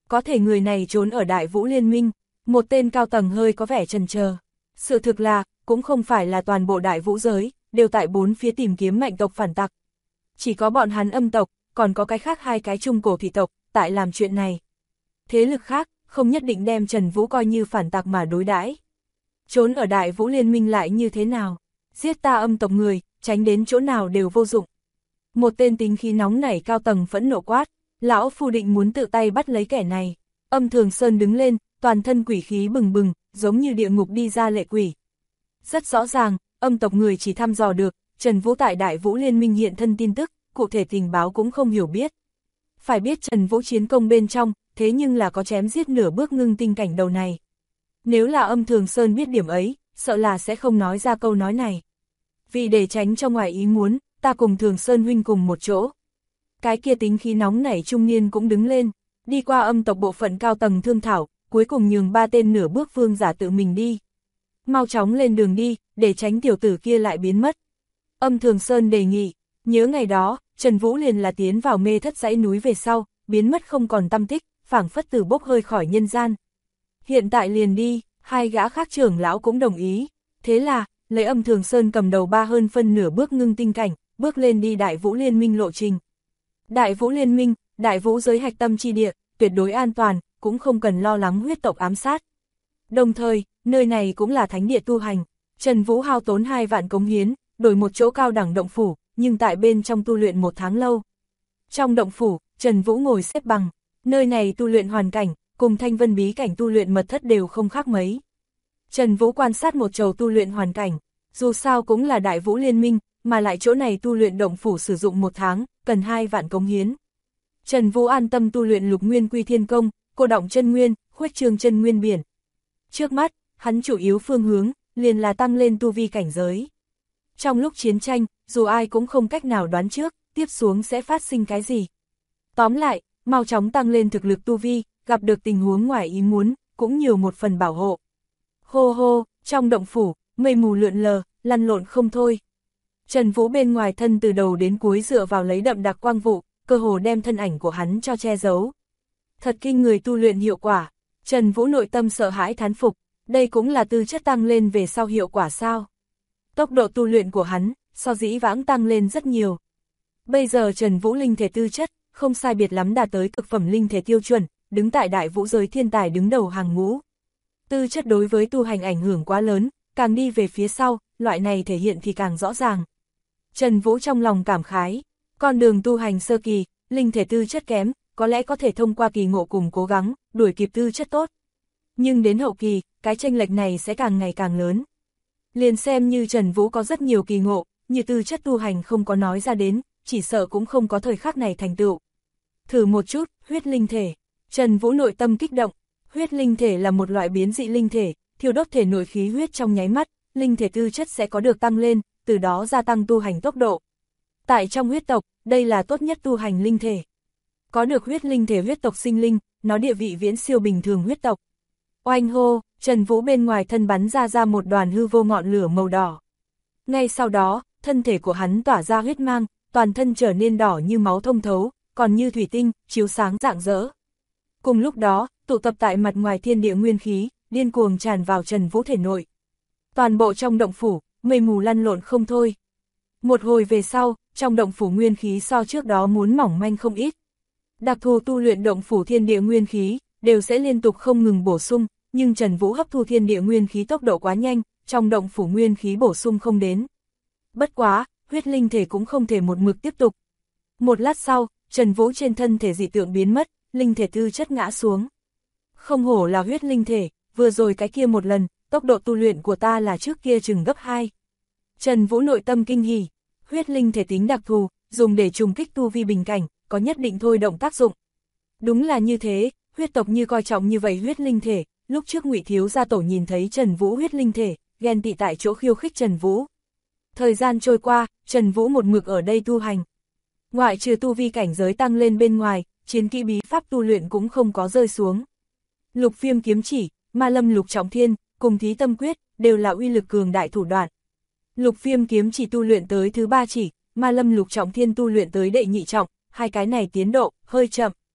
có thể người này trốn ở Đại Vũ Liên Minh, một tên cao tầng hơi có vẻ chần chờ. Sự thực là, cũng không phải là toàn bộ Đại Vũ giới, đều tại bốn phía tìm kiếm mạnh tộc phản tặc. Chỉ có bọn hắn Âm tộc, còn có cái khác hai cái trung cổ thị tộc, tại làm chuyện này. Thế lực khác, không nhất định đem Trần Vũ coi như phản tặc mà đối đãi. Trốn ở Đại Vũ Liên Minh lại như thế nào? Giết ta Âm tộc người, tránh đến chỗ nào đều vô dụng. Một tên tính khí nóng nảy cao tầng phẫn nộ quát, lão phu định muốn tự tay bắt lấy kẻ này. Âm Thường Sơn đứng lên, toàn thân quỷ khí bừng bừng, giống như địa ngục đi ra lệ quỷ. Rất rõ ràng, Âm tộc người chỉ thăm dò được, Trần Vũ tại Đại Vũ Liên Minh hiện thân tin tức, cụ thể tình báo cũng không hiểu biết. Phải biết Trần Vũ chiến công bên trong, thế nhưng là có chém giết nửa bước ngưng tinh cảnh đầu này. Nếu là Âm Thường Sơn biết điểm ấy, sợ là sẽ không nói ra câu nói này. Vì để tránh cho ngoài ý muốn, ta cùng Thường Sơn huynh cùng một chỗ. Cái kia tính khí nóng nảy trung niên cũng đứng lên, đi qua Âm tộc bộ phận cao tầng thương thảo, cuối cùng nhường ba tên nửa bước vương giả tự mình đi. Mau chóng lên đường đi, để tránh tiểu tử kia lại biến mất. Âm Thường Sơn đề nghị, nhớ ngày đó, Trần Vũ liền là tiến vào mê thất dãy núi về sau, biến mất không còn tăm tích, phảng phất từ bốc hơi khỏi nhân gian. Hiện tại liền đi, hai gã khác trưởng lão cũng đồng ý. Thế là, lấy Âm Thường Sơn cầm đầu ba hơn phân nửa bước ngưng tinh cảnh, bước lên đi Đại Vũ Liên Minh lộ trình. Đại Vũ Liên Minh, Đại Vũ giới hạch tâm chi địa, tuyệt đối an toàn, cũng không cần lo lắng huyết tộc ám sát. Đồng thời, nơi này cũng là thánh địa tu hành. Trần Vũ hao tốn 2 vạn cống hiến, đổi một chỗ cao đẳng động phủ, nhưng tại bên trong tu luyện 1 tháng lâu. Trong động phủ, Trần Vũ ngồi xếp bằng, nơi này tu luyện hoàn cảnh, cùng Thanh Vân bí cảnh tu luyện mật thất đều không khác mấy. Trần Vũ quan sát một chầu tu luyện hoàn cảnh, dù sao cũng là Đại Vũ Liên Minh, mà lại chỗ này tu luyện động phủ sử dụng 1 tháng, cần 2 vạn cống hiến. Trần Vũ an tâm tu luyện Lục Nguyên Quy Thiên Công, cô động chân nguyên, khuếch trương chân nguyên biển. Trước mắt, hắn chủ yếu phương hướng, liền là tăng lên tu vi cảnh giới. Trong lúc chiến tranh, dù ai cũng không cách nào đoán trước, tiếp xuống sẽ phát sinh cái gì. Tóm lại, mau chóng tăng lên thực lực tu vi, gặp được tình huống ngoài ý muốn, cũng nhiều một phần bảo hộ. Hô hô, trong động phủ, mây mù lượn lờ, lăn lộn không thôi. Trần Vũ bên ngoài thân từ đầu đến cuối dựa vào lấy đậm đặc quang vụ, cơ hồ đem thân ảnh của hắn cho che giấu. Thật kinh người tu luyện hiệu quả, Trần Vũ nội tâm sợ hãi thán phục, đây cũng là tư chất tăng lên về sau hiệu quả sao. Tốc độ tu luyện của hắn, so dĩ vãng tăng lên rất nhiều. Bây giờ Trần Vũ linh thể tư chất, không sai biệt lắm đạt tới cực phẩm linh thể tiêu chuẩn, đứng tại Đại Vũ giới thiên tài đứng đầu hàng ngũ. Tư chất đối với tu hành ảnh hưởng quá lớn, càng đi về phía sau, loại này thể hiện thì càng rõ ràng. Trần Vũ trong lòng cảm khái, con đường tu hành sơ kỳ, linh thể tư chất kém, có lẽ có thể thông qua kỳ ngộ cùng cố gắng, đuổi kịp tư chất tốt. Nhưng đến hậu kỳ, cái chênh lệch này sẽ càng ngày càng lớn. Liền xem như Trần Vũ có rất nhiều kỳ ngộ, như tư chất tu hành không có nói ra đến, chỉ sợ cũng không có thời khắc này thành tựu. Thử một chút, huyết linh thể. Trần Vũ nội tâm kích động, huyết linh thể là một loại biến dị linh thể, thiêu đốt thể nội khí huyết trong nháy mắt, linh thể tư chất sẽ có được tăng lên, từ đó gia tăng tu hành tốc độ. Tại trong huyết tộc, đây là tốt nhất tu hành linh thể. Có được huyết linh thể huyết tộc sinh linh, nó địa vị viễn siêu bình thường huyết tộc. Oanh hô, Trần Vũ bên ngoài thân bắn ra một đoàn hư vô ngọn lửa màu đỏ. Ngay sau đó, thân thể của hắn tỏa ra huyết mang, toàn thân trở nên đỏ như máu thông thấu, còn như thủy tinh, chiếu sáng rạng rỡ. Cùng lúc đó, tụ tập tại mặt ngoài thiên địa nguyên khí, điên cuồng tràn vào Trần Vũ thể nội. Toàn bộ trong động phủ, mây mù lăn lộn không thôi. Một hồi về sau, trong động phủ nguyên khí so trước đó muốn mỏng manh không ít. Đặc thù tu luyện động phủ thiên địa nguyên khí, đều sẽ liên tục không ngừng bổ sung, nhưng Trần Vũ hấp thu thiên địa nguyên khí tốc độ quá nhanh, trong động phủ nguyên khí bổ sung không đến. Bất quá, huyết linh thể cũng không thể một mực tiếp tục. Một lát sau, Trần Vũ trên thân thể dị tượng biến mất, linh thể tư chất ngã xuống. Không hổ là huyết linh thể, vừa rồi cái kia một lần, tốc độ tu luyện của ta là trước kia chừng gấp 2. Trần Vũ nội tâm kinh hỉ, huyết linh thể tính đặc thù, dùng để trùng kích tu vi bình cảnh, có nhất định thôi động tác dụng. Đúng là như thế, huyết tộc như coi trọng như vậy huyết linh thể, lúc trước Ngụy thiếu gia tổ nhìn thấy Trần Vũ huyết linh thể, ghen tị tại chỗ khiêu khích Trần Vũ. Thời gian trôi qua, Trần Vũ một mực ở đây tu hành. Ngoại trừ tu vi cảnh giới tăng lên bên ngoài, chiến kỹ bí pháp tu luyện cũng không có rơi xuống. Lục Phiêm kiếm chỉ, Ma Lâm Lục Trọng Thiên, cùng Thí Tâm Quyết, đều là uy lực cường đại thủ đoạn. Lục Phiêm kiếm chỉ tu luyện tới thứ 3 chỉ, Ma Lâm Lục Trọng Thiên tu luyện tới đệ nhị trọng, hai cái này tiến độ hơi chậm.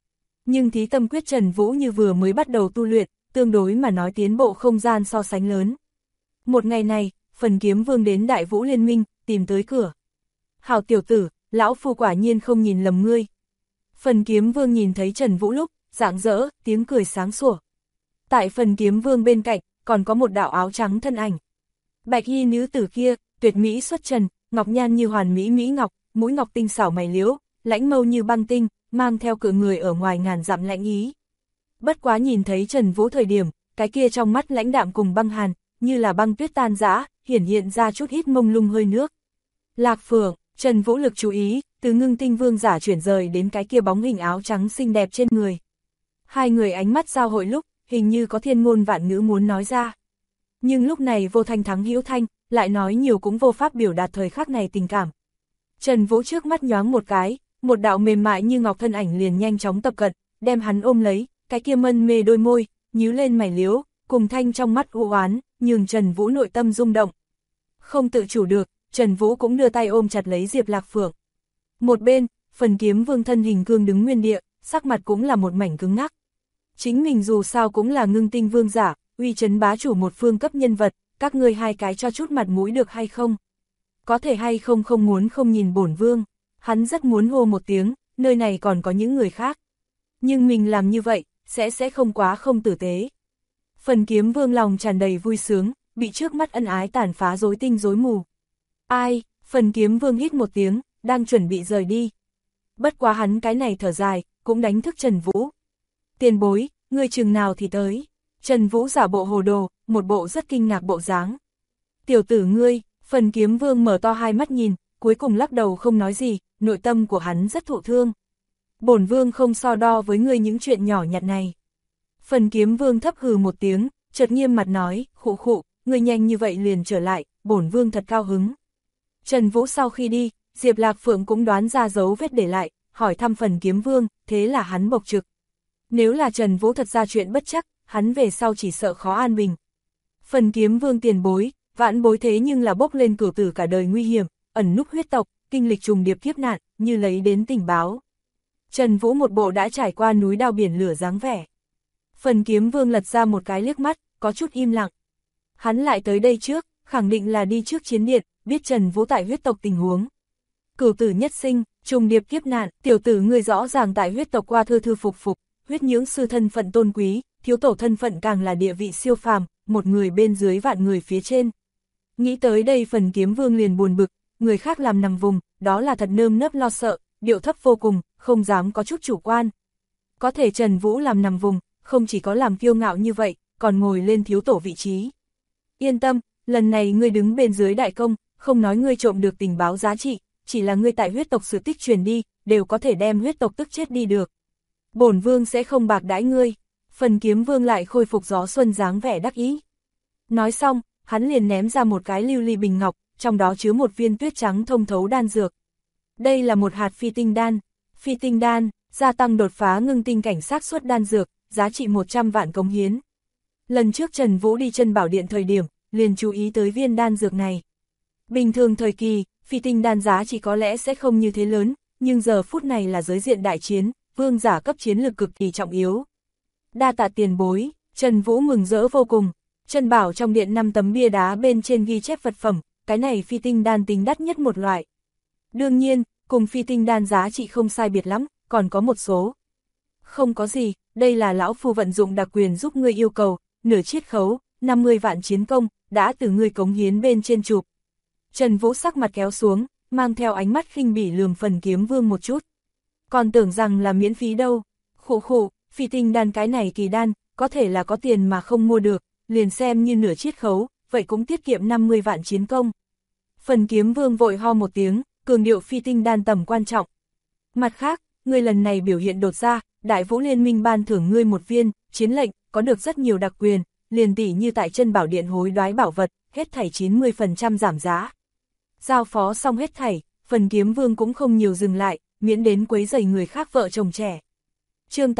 Nhưng thí tâm quyết Trần Vũ như vừa mới bắt đầu tu luyện, tương đối mà nói tiến bộ không gian so sánh lớn. Một ngày này, Phần Kiếm Vương đến Đại Vũ Liên Minh, tìm tới cửa. Hảo tiểu tử, lão phu quả nhiên không nhìn lầm ngươi. Phần Kiếm Vương nhìn thấy Trần Vũ lúc, rạng rỡ, tiếng cười sáng sủa. Tại Phần Kiếm Vương bên cạnh, còn có một đạo áo trắng thân ảnh. Bạch y nữ tử kia, tuyệt mỹ xuất trần, ngọc nhan như hoàn mỹ mỹ ngọc, mũi ngọc tinh xảo mày liễu, lãnh mâu như băng tinh, mang theo cự người ở ngoài ngàn dặm lãnh ý. Bất quá nhìn thấy Trần Vũ thời điểm, cái kia trong mắt lãnh đạm cùng băng hàn, như là băng tuyết tan rã, hiển hiện ra chút ít mông lung hơi nước. Lạc Phượng, Trần Vũ lực chú ý, từ Ngưng Tinh Vương giả chuyển rời đến cái kia bóng hình áo trắng xinh đẹp trên người. Hai người ánh mắt giao hội lúc, hình như có thiên ngôn vạn ngữ muốn nói ra. Nhưng lúc này vô thanh thắng hữu thanh, lại nói nhiều cũng vô pháp biểu đạt thời khắc này tình cảm. Trần Vũ trước mắt nhoáng một cái, một đạo mềm mại như ngọc thân ảnh liền nhanh chóng tập cận, đem hắn ôm lấy, cái kia mân mê đôi môi, nhíu lên mày liếu, cùng thanh trong mắt u oán, nhường Trần Vũ nội tâm rung động. Không tự chủ được, Trần Vũ cũng đưa tay ôm chặt lấy Diệp Lạc Phượng. Một bên, Phần Kiếm Vương thân hình cương đứng nguyên địa, sắc mặt cũng là một mảnh cứng ngắc. Chính mình dù sao cũng là Ngưng Tinh Vương giả, uy chấn bá chủ một phương cấp nhân vật, các ngươi hai cái cho chút mặt mũi được hay không? Có thể hay không không muốn không nhìn bổn vương, hắn rất muốn hô một tiếng, nơi này còn có những người khác. Nhưng mình làm như vậy, sẽ không quá không tử tế. Phần Kiếm Vương lòng tràn đầy vui sướng, bị trước mắt ân ái tàn phá rối tinh rối mù. Ai, Phần Kiếm Vương hít một tiếng, đang chuẩn bị rời đi. Bất quá hắn cái này thở dài, cũng đánh thức Trần Vũ. Tiền bối, ngươi chừng nào thì tới. Trần Vũ giả bộ hồ đồ, một bộ rất kinh ngạc bộ dáng. Tiểu tử ngươi, Phần Kiếm Vương mở to hai mắt nhìn, cuối cùng lắc đầu không nói gì, nội tâm của hắn rất thụ thương. Bổn vương không so đo với ngươi những chuyện nhỏ nhặt này. Phần Kiếm Vương thấp hừ một tiếng, chợt nghiêm mặt nói, khụ khụ, ngươi nhanh như vậy liền trở lại, bổn vương thật cao hứng. Trần Vũ sau khi đi, Diệp Lạc Phượng cũng đoán ra dấu vết để lại, hỏi thăm Phần Kiếm Vương, thế là hắn bộc trực. Nếu là Trần Vũ thật ra chuyện bất chắc, hắn về sau chỉ sợ khó an bình. Phần Kiếm Vương tiền bối, vãn bối thế nhưng là bốc lên cửu tử cả đời nguy hiểm, ẩn núp huyết tộc, kinh lịch trùng điệp kiếp nạn, như lấy đến tình báo. Trần Vũ một bộ đã trải qua núi đao biển lửa dáng vẻ. Phần Kiếm Vương lật ra một cái liếc mắt, có chút im lặng. Hắn lại tới đây trước, khẳng định là đi trước chiến điện, biết Trần Vũ tại huyết tộc tình huống. Cửu tử nhất sinh, trùng điệp kiếp nạn, tiểu tử người rõ ràng tại huyết tộc qua thư thư phục phục, huyết nhưỡng sư thân phận tôn quý, thiếu tổ thân phận càng là địa vị siêu phàm, một người bên dưới vạn người phía trên. Nghĩ tới đây Phần Kiếm Vương liền buồn bực, người khác làm nằm vùng, đó là thật nơm nớp lo sợ, điệu thấp vô cùng, không dám có chút chủ quan. Có thể Trần Vũ làm nằm vùng, không chỉ có làm kiêu ngạo như vậy, còn ngồi lên thiếu tổ vị trí. Yên tâm, lần này ngươi đứng bên dưới đại công, không nói ngươi trộm được tình báo giá trị, chỉ là ngươi tại huyết tộc sự tích truyền đi, đều có thể đem huyết tộc tức chết đi được. Bổn vương sẽ không bạc đãi ngươi. Phần Kiếm Vương lại khôi phục gió xuân dáng vẻ đắc ý. Nói xong, hắn liền ném ra một cái lưu ly bình ngọc, trong đó chứa một viên tuyết trắng thông thấu đan dược. Đây là một hạt phi tinh đan. Phi tinh đan, gia tăng đột phá ngưng tinh cảnh xác suất đan dược, giá trị 100 vạn cống hiến. Lần trước Trần Vũ đi chân bảo điện thời điểm, liền chú ý tới viên đan dược này. Bình thường thời kỳ, phi tinh đan giá trị có lẽ sẽ không như thế lớn, nhưng giờ phút này là giới diện đại chiến, vương giả cấp chiến lực cực kỳ trọng yếu. Đa tạ tiền bối, Trần Vũ mừng rỡ vô cùng. Chân bảo trong điện 5 tấm bia đá bên trên ghi chép vật phẩm, cái này phi tinh đan tính đắt nhất một loại. Đương nhiên, cùng phi tinh đan giá trị không sai biệt lắm, còn có một số. Không có gì, đây là lão phu vận dụng đặc quyền giúp ngươi yêu cầu, nửa chiết khấu, 50 vạn chiến công, đã từ ngươi cống hiến bên trên chụp. Trần Vũ sắc mặt kéo xuống, mang theo ánh mắt khinh bỉ lườm Phần Kiếm Vương một chút. Còn tưởng rằng là miễn phí đâu. Khụ khụ, phi tinh đan cái này kỳ đan, có thể là có tiền mà không mua được, liền xem như nửa chiết khấu, vậy cũng tiết kiệm 50 vạn chiến công. Phần Kiếm Vương vội ho một tiếng, cường điệu phi tinh đan tầm quan trọng. Mặt khác, ngươi lần này biểu hiện đột ra, Đại Vũ Liên Minh ban thưởng ngươi một viên, chiến lệnh, có được rất nhiều đặc quyền, liền tỷ như tại chân bảo điện hối đoái bảo vật, hết thảy 90% giảm giá. Giao phó xong hết thảy, Phần Kiếm Vương cũng không nhiều dừng lại, miễn đến quấy rầy người khác vợ chồng trẻ. Chương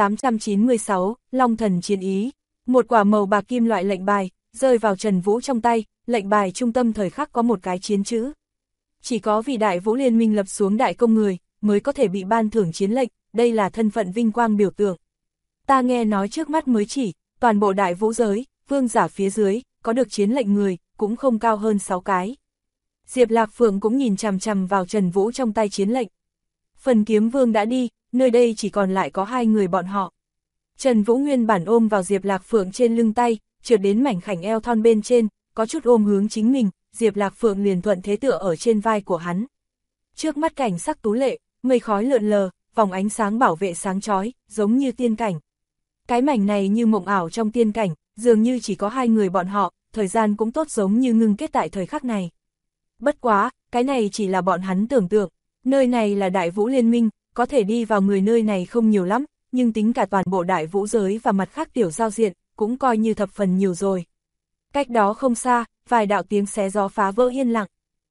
896, Long Thần Chiến Ý. Một quả màu bạc kim loại lệnh bài, rơi vào Trần Vũ trong tay, lệnh bài trung tâm thời khắc có một cái chiến chữ. Chỉ có vì Đại Vũ Liên Minh lập xuống đại công người, mới có thể bị ban thưởng chiến lệnh, đây là thân phận vinh quang biểu tượng. Ta nghe nói trước mắt mới chỉ, toàn bộ đại vũ giới, vương giả phía dưới, có được chiến lệnh người, cũng không cao hơn 6 cái. Diệp Lạc Phượng cũng nhìn chằm chằm vào Trần Vũ trong tay chiến lệnh. Phần kiếm vương đã đi, nơi đây chỉ còn lại có 2 người bọn họ. Trần Vũ nguyên bản ôm vào Diệp Lạc Phượng trên lưng tay, trượt đến mảnh khảnh eo thon bên trên, có chút ôm hướng chính mình, Diệp Lạc Phượng liền thuận thế tựa ở trên vai của hắn. Trước mắt cảnh sắc tú lệ, mây khói lượn lờ, vòng ánh sáng bảo vệ sáng chói, giống như tiên cảnh. Cái mảnh này như mộng ảo trong tiên cảnh, dường như chỉ có 2 người bọn họ, thời gian cũng tốt giống như ngưng kết tại thời khắc này. Bất quá, cái này chỉ là bọn hắn tưởng tượng, nơi này là Đại Vũ Liên Minh, có thể đi vào người nơi này không nhiều lắm, nhưng tính cả toàn bộ Đại Vũ giới và mặt khác tiểu giao diện, cũng coi như thập phần nhiều rồi. Cách đó không xa, vài đạo tiếng xé gió phá vỡ yên lặng.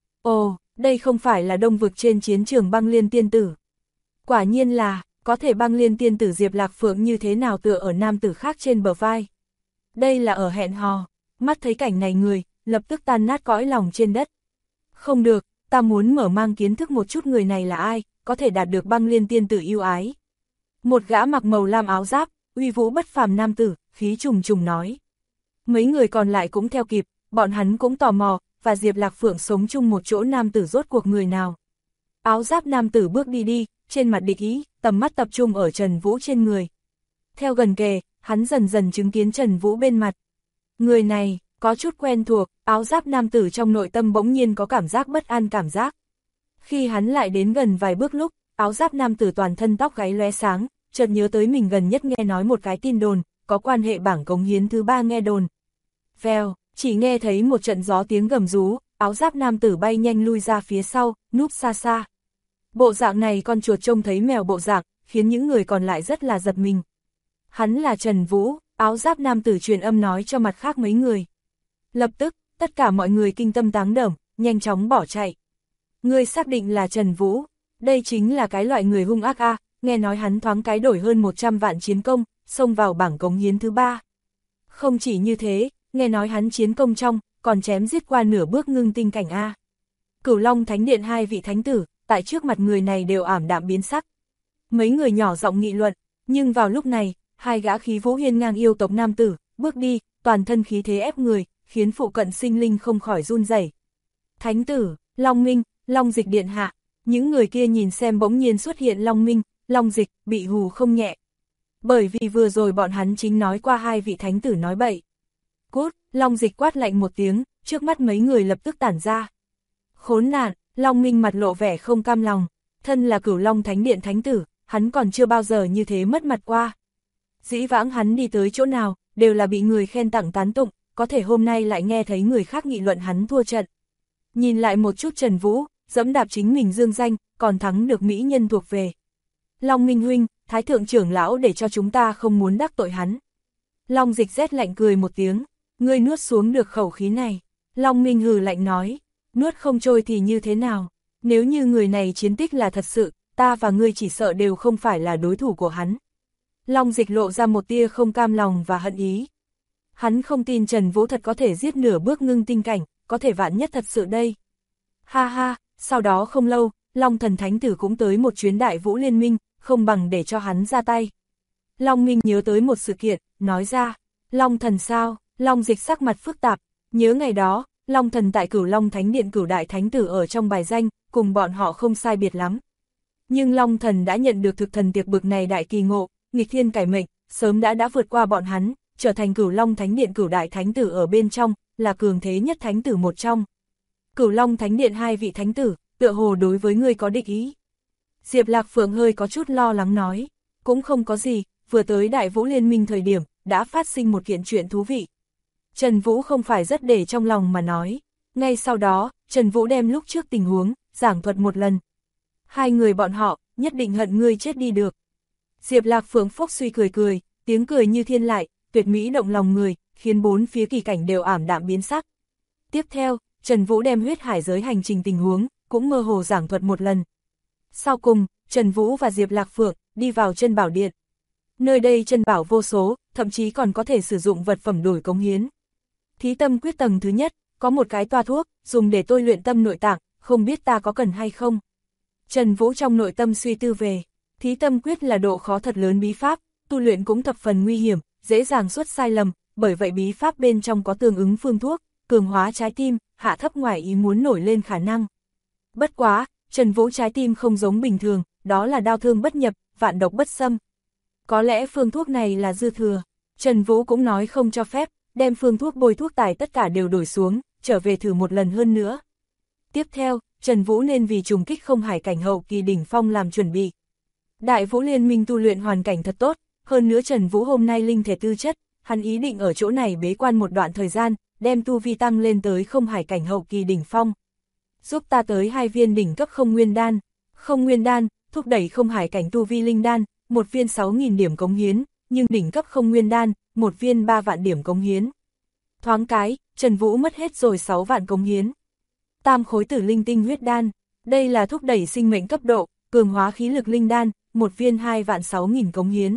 Ồ, đây không phải là Đông vực trên chiến trường Băng Liên tiên tử. Quả nhiên là, có thể Băng Liên tiên tử Diệp Lạc Phượng như thế nào tựa ở nam tử khác trên bờ vai. Đây là ở hẹn hò, mắt thấy cảnh này người, lập tức tan nát cõi lòng trên đất. Không được, ta muốn mở mang kiến thức một chút người này là ai, có thể đạt được Băng Liên tiên tử yêu ái. Một gã mặc màu lam áo giáp, uy vũ bất phàm nam tử, khí trùng trùng nói. Mấy người còn lại cũng theo kịp, bọn hắn cũng tò mò, và Diệp Lạc Phượng sống chung một chỗ nam tử rốt cuộc người nào. Áo giáp nam tử bước đi, trên mặt địch ý, tầm mắt tập trung ở Trần Vũ trên người. Theo gần kề, hắn dần dần chứng kiến Trần Vũ bên mặt. Người này, có chút quen thuộc, áo giáp nam tử trong nội tâm bỗng nhiên có cảm giác bất an cảm giác. Khi hắn lại đến gần vài bước lúc, áo giáp nam tử toàn thân tóc gáy lóe sáng, chợt nhớ tới mình gần nhất nghe nói một cái tin đồn, có quan hệ bảng cống hiến thứ 3 nghe đồn. Vèo, chỉ nghe thấy một trận gió tiếng gầm rú, áo giáp nam tử bay nhanh lui ra phía sau, núp xa xa. Bộ dạng này con chuột trông thấy mèo bộ dạng, khiến những người còn lại rất là giật mình. Hắn là Trần Vũ, áo giáp nam tử truyền âm nói cho mặt khác mấy người. Lập tức, tất cả mọi người kinh tâm táng đẩm, nhanh chóng bỏ chạy. Ngươi xác định là Trần Vũ, đây chính là cái loại người hung ác a, nghe nói hắn thoáng cái đổi hơn 100 vạn chiến công, xông vào bảng cống hiến thứ 3. Không chỉ như thế, nghe nói hắn chiến công trong, còn chém giết qua nửa bước ngưng tinh cảnh a. Cửu Long Thánh Điện 2 vị thánh tử, tại trước mặt người này đều ảm đạm biến sắc. Mấy người nhỏ giọng nghị luận, nhưng vào lúc này, 2 gã khí vũ hiên ngang yêu tộc nam tử, bước đi, toàn thân khí thế ép người, khiến phụ cận sinh linh không khỏi run rẩy. Thánh tử, Long Minh, Long Dịch điện hạ, những người kia nhìn xem bỗng nhiên xuất hiện Long Minh, Long Dịch, bị hù không nhẹ. Bởi vì vừa rồi bọn hắn chính nói qua 2 vị thánh tử nói bậy. Cút, Long Dịch quát lạnh một tiếng, trước mắt mấy người lập tức tản ra. Khốn nạn, Long Minh mặt lộ vẻ không cam lòng, thân là Cửu Long Thánh Điện thánh tử, hắn còn chưa bao giờ như thế mất mặt qua. Dĩ vãng hắn đi tới chỗ nào, đều là bị người khen tặng tán tụng, có thể hôm nay lại nghe thấy người khác nghị luận hắn thua trận. Nhìn lại một chút Trần Vũ, dẫm đạp chính mình dương danh, còn thắng được mỹ nhân thuộc về. Long Minh huynh, Thái thượng trưởng lão để cho chúng ta không muốn đắc tội hắn. Long Dịch rét lạnh cười một tiếng, ngươi nuốt xuống được khẩu khí này. Long Minh hừ lạnh nói, nuốt không trôi thì như thế nào, nếu như người này chiến tích là thật sự, ta và ngươi chỉ sợ đều không phải là đối thủ của hắn. Long Dịch lộ ra một tia không cam lòng và hận ý. Hắn không tin Trần Vũ thật có thể giết nửa bước ngưng tinh cảnh, có thể vạn nhất thật sự đây. Ha ha, sau đó không lâu, Long Thần Thánh Tử cũng tới một chuyến Đại Vũ Liên Minh, không bằng để cho hắn ra tay. Long Minh nhớ tới một sự kiện, nói ra, Long Thần sao? Long Dịch sắc mặt phức tạp, nhớ ngày đó, Long Thần tại Cửu Long Thánh Điện Cửu Đại Thánh Tử ở trong bài danh, cùng bọn họ không sai biệt lắm. Nhưng Long Thần đã nhận được thực thần tiệc bực này đại kỳ ngộ, nghịch thiên cải mệnh, sớm đã vượt qua bọn hắn, trở thành Cửu Long Thánh Điện Cửu Đại Thánh Tử ở bên trong, là cường thế nhất thánh tử một trong. Cửu Long Thánh Điện 2 vị thánh tử, tựa hồ đối với ngươi có địch ý. Diệp Lạc Phượng hơi có chút lo lắng nói, cũng không có gì, vừa tới Đại Vũ Liên Minh thời điểm, đã phát sinh một kiện chuyện thú vị. Trần Vũ không phải rất để trong lòng mà nói. Ngay sau đó, Trần Vũ đem lúc trước tình huống, giảng thuật một lần. 2 người bọn họ, nhất định hận ngươi chết đi được. Diệp Lạc Phượng phốc suy cười, tiếng cười như thiên lại, tuyệt mỹ động lòng người, khiến 4 phía kỳ cảnh đều ảm đạm biến sắc. Tiếp theo, Trần Vũ đem huyết hải giới hành trình tình huống, cũng mơ hồ giảng thuật một lần. Sau cùng, Trần Vũ và Diệp Lạc Phượng đi vào chân bảo điện. Nơi đây chân bảo vô số, thậm chí còn có thể sử dụng vật phẩm đổi cống hiến. Thí tâm quyết tầng thứ nhất, có một cái toa thuốc, dùng để tôi luyện tâm nội tạng, không biết ta có cần hay không. Trần Vũ trong nội tâm suy tư về, thí tâm quyết là độ khó thật lớn bí pháp, tu luyện cũng thập phần nguy hiểm, dễ dàng xuất sai lầm, bởi vậy bí pháp bên trong có tương ứng phương thuốc, cường hóa trái tim, hạ thấp ngoài ý muốn nổi lên khả năng. Bất quá, Trần Vũ trái tim không giống bình thường, đó là đao thương bất nhập, vạn độc bất xâm. Có lẽ phương thuốc này là dư thừa, Trần Vũ cũng nói không cho phép, đem phương thuốc bôi thuốc tài tất cả đều đổi xuống, trở về thử một lần hơn nữa. Tiếp theo, Trần Vũ nên vì trùng kích không hải cảnh hậu kỳ đỉnh phong làm chuẩn bị. Đại Vũ Liên Minh tu luyện hoàn cảnh thật tốt, hơn nữa Trần Vũ hôm nay linh thể tư chất, hắn ý định ở chỗ này bế quan một đoạn thời gian, đem tu vi tăng lên tới không hải cảnh hậu kỳ đỉnh phong. Giúp ta tới 2 viên đỉnh cấp không nguyên đan. Không nguyên đan, thúc đẩy không hải cảnh tu vi linh đan, một viên 6.000 điểm cống hiến, nhưng đỉnh cấp không nguyên đan, một viên 3 vạn điểm cống hiến. Thoáng cái, Trần Vũ mất hết rồi 6 vạn cống hiến. Tam khối tử linh tinh huyết đan, đây là thúc đẩy sinh mệnh cấp độ, cường hóa khí lực linh đan, một viên 2 vạn 6.000 cống hiến.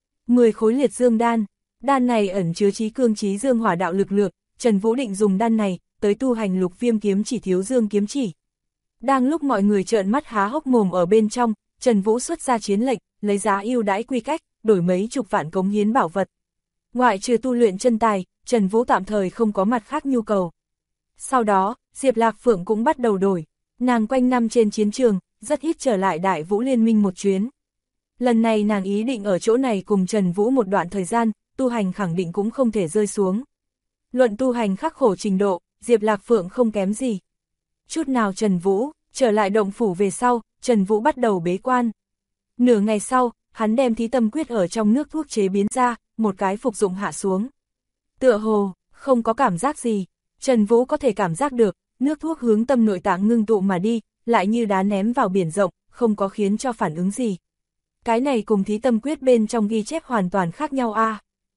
10 khối liệt dương đan, đan này ẩn chứa trí cương trí dương hỏa đạo lực lượng, Trần Vũ định dùng đan này, tới tu hành lục viêm kiếm chỉ thiếu dương kiếm chỉ. Đang lúc mọi người trợn mắt há hốc mồm ở bên trong, Trần Vũ xuất ra chiến lệnh, lấy giá ưu đãi quy cách, đổi mấy chục vạn cống hiến bảo vật. Ngoại trừ tu luyện chân tài, Trần Vũ tạm thời không có mặt khác nhu cầu. Sau đó, Diệp Lạc Phượng cũng bắt đầu đổi, nàng quanh năm trên chiến trường, rất ít trở lại Đại Vũ Liên Minh một chuyến. Lần này nàng ý định ở chỗ này cùng Trần Vũ một đoạn thời gian, tu hành khẳng định cũng không thể rơi xuống. Luận tu hành khắc khổ trình độ, Diệp Lạc Phượng không kém gì. Chút nào Trần Vũ, trở lại động phủ về sau, Trần Vũ bắt đầu bế quan. Nửa ngày sau, hắn đem thí tâm quyết ở trong nước thuốc chế biến ra, một cái phục dụng hạ xuống. Tựa hồ, không có cảm giác gì, Trần Vũ có thể cảm giác được, nước thuốc hướng tâm nội tạng ngưng tụ mà đi, lại như đá ném vào biển rộng, không có khiến cho phản ứng gì. Cái này cùng thí tâm quyết bên trong ghi chép hoàn toàn khác nhau a.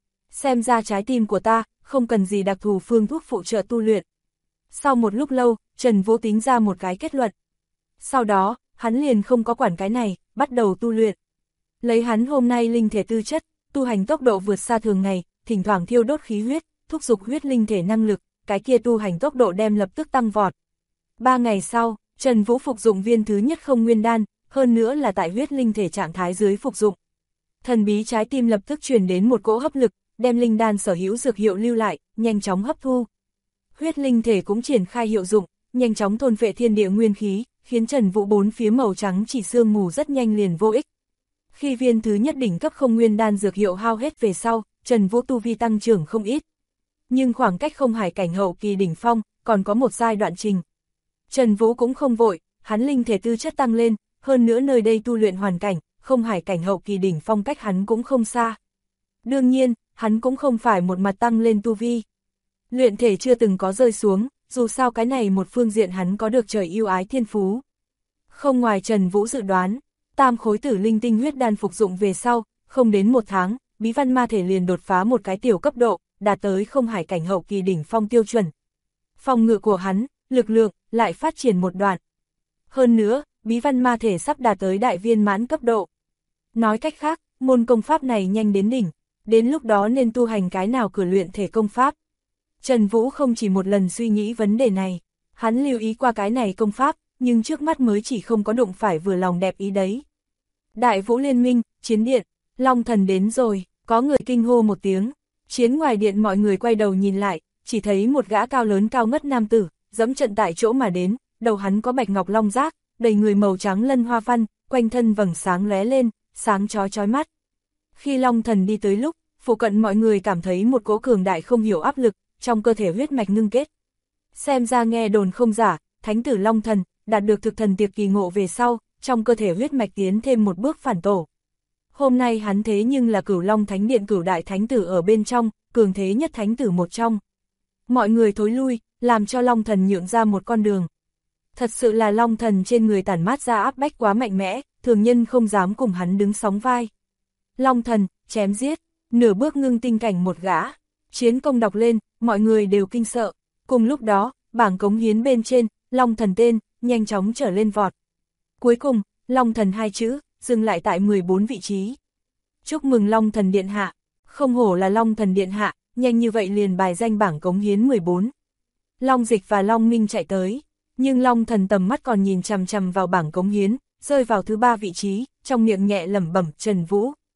Xem ra trái tim của ta, không cần gì đặc thù phương thuốc phụ trợ tu luyện. Sau một lúc lâu, Trần Vũ tính ra một cái kết luận. Sau đó, hắn liền không có quản cái này, bắt đầu tu luyện. Lấy hắn hôm nay linh thể tư chất, tu hành tốc độ vượt xa thường ngày, thỉnh thoảng thiêu đốt khí huyết, thúc giục huyết linh thể năng lực, cái kia tu hành tốc độ đem lập tức tăng vọt. 3 ngày sau, Trần Vũ phục dụng viên thứ nhất không nguyên đan, hơn nữa là tại huyết linh thể trạng thái dưới phục dụng. Thần bí trái tim lập tức truyền đến một cỗ hấp lực, đem linh đan sở hữu dược hiệu lưu lại, nhanh chóng hấp thu. Huyết linh thể cũng triển khai hiệu dụng, nhanh chóng thôn phệ thiên địa nguyên khí, khiến Trần Vũ bốn phía màu trắng chỉ sương mù rất nhanh liền vô ích. Khi viên thứ nhất đỉnh cấp không nguyên đan dược hiệu hao hết về sau, Trần Vũ tu vi tăng trưởng không ít. Nhưng khoảng cách không hải cảnh hậu kỳ đỉnh phong, còn có một giai đoạn trình. Trần Vũ cũng không vội, hắn linh thể tư chất tăng lên, hơn nữa nơi đây tu luyện hoàn cảnh, không hải cảnh hậu kỳ đỉnh phong cách hắn cũng không xa. Đương nhiên, hắn cũng không phải một mặt tăng lên tu vi. Luyện thể chưa từng có rơi xuống, dù sao cái này một phương diện hắn có được trời yêu ái thiên phú. Không ngoài Trần Vũ dự đoán, tam khối tử linh tinh huyết đan phục dụng về sau, không đến 1 tháng, bí văn ma thể liền đột phá một cái tiểu cấp độ, đạt tới không hải cảnh hậu kỳ đỉnh phong tiêu chuẩn. Phòng ngự của hắn, lực lượng, lại phát triển một đoạn. Hơn nữa, bí văn ma thể sắp đạt tới đại viên mãn cấp độ. Nói cách khác, môn công pháp này nhanh đến đỉnh, đến lúc đó nên tu hành cái nào cửa luyện thể công pháp. Trần Vũ không chỉ một lần suy nghĩ vấn đề này, hắn lưu ý qua cái này công pháp, nhưng trước mắt mới chỉ không có đụng phải vừa lòng đẹp ý đấy. Đại Vũ Liên Minh, chiến điện, Long Thần đến rồi, có người kinh hô một tiếng. Chiến ngoài điện mọi người quay đầu nhìn lại, chỉ thấy một gã cao lớn cao ngất nam tử, dẫm trận tại chỗ mà đến, đầu hắn có bạch ngọc long giác, đầy người màu trắng lân hoa văn, quanh thân vầng sáng lóe lên, sáng chói mắt. Khi Long Thần đi tới lúc, phụ cận mọi người cảm thấy một cỗ cường đại không hiểu áp lực, trong cơ thể huyết mạch ngưng kết. Xem ra nghe đồn không giả, thánh tử Long Thần, đạt được thực thần tiệc kỳ ngộ về sau, trong cơ thể huyết mạch tiến thêm một bước phản tổ. Hôm nay hắn thế nhưng là Cửu Long Thánh Điện Cửu Đại Thánh Tử ở bên trong, cường thế nhất Thánh Tử một trong. Mọi người thối lui, làm cho Long Thần nhượng ra một con đường. Thật sự là Long Thần trên người tản mát ra áp bách quá mạnh mẽ, thường nhân không dám cùng hắn đứng sóng vai. Long Thần, chém giết, nửa bước ngưng tinh cảnh một gã. Chiến công đọc lên, mọi người đều kinh sợ. Cùng lúc đó, bảng cống hiến bên trên, Long Thần tên, nhanh chóng trở lên vọt. Cuối cùng, Long Thần 2 chữ, dừng lại tại 14 vị trí. Chúc mừng Long Thần Điện Hạ, không hổ là Long Thần Điện Hạ, nhanh như vậy liền bài danh bảng cống hiến 14. Long Dịch và Long Minh chạy tới, nhưng Long Thần tầm mắt còn nhìn chằm chằm vào bảng cống hiến, rơi vào thứ 3 vị trí, trong miệng nhẹ lẩm bẩm Trần Vũ.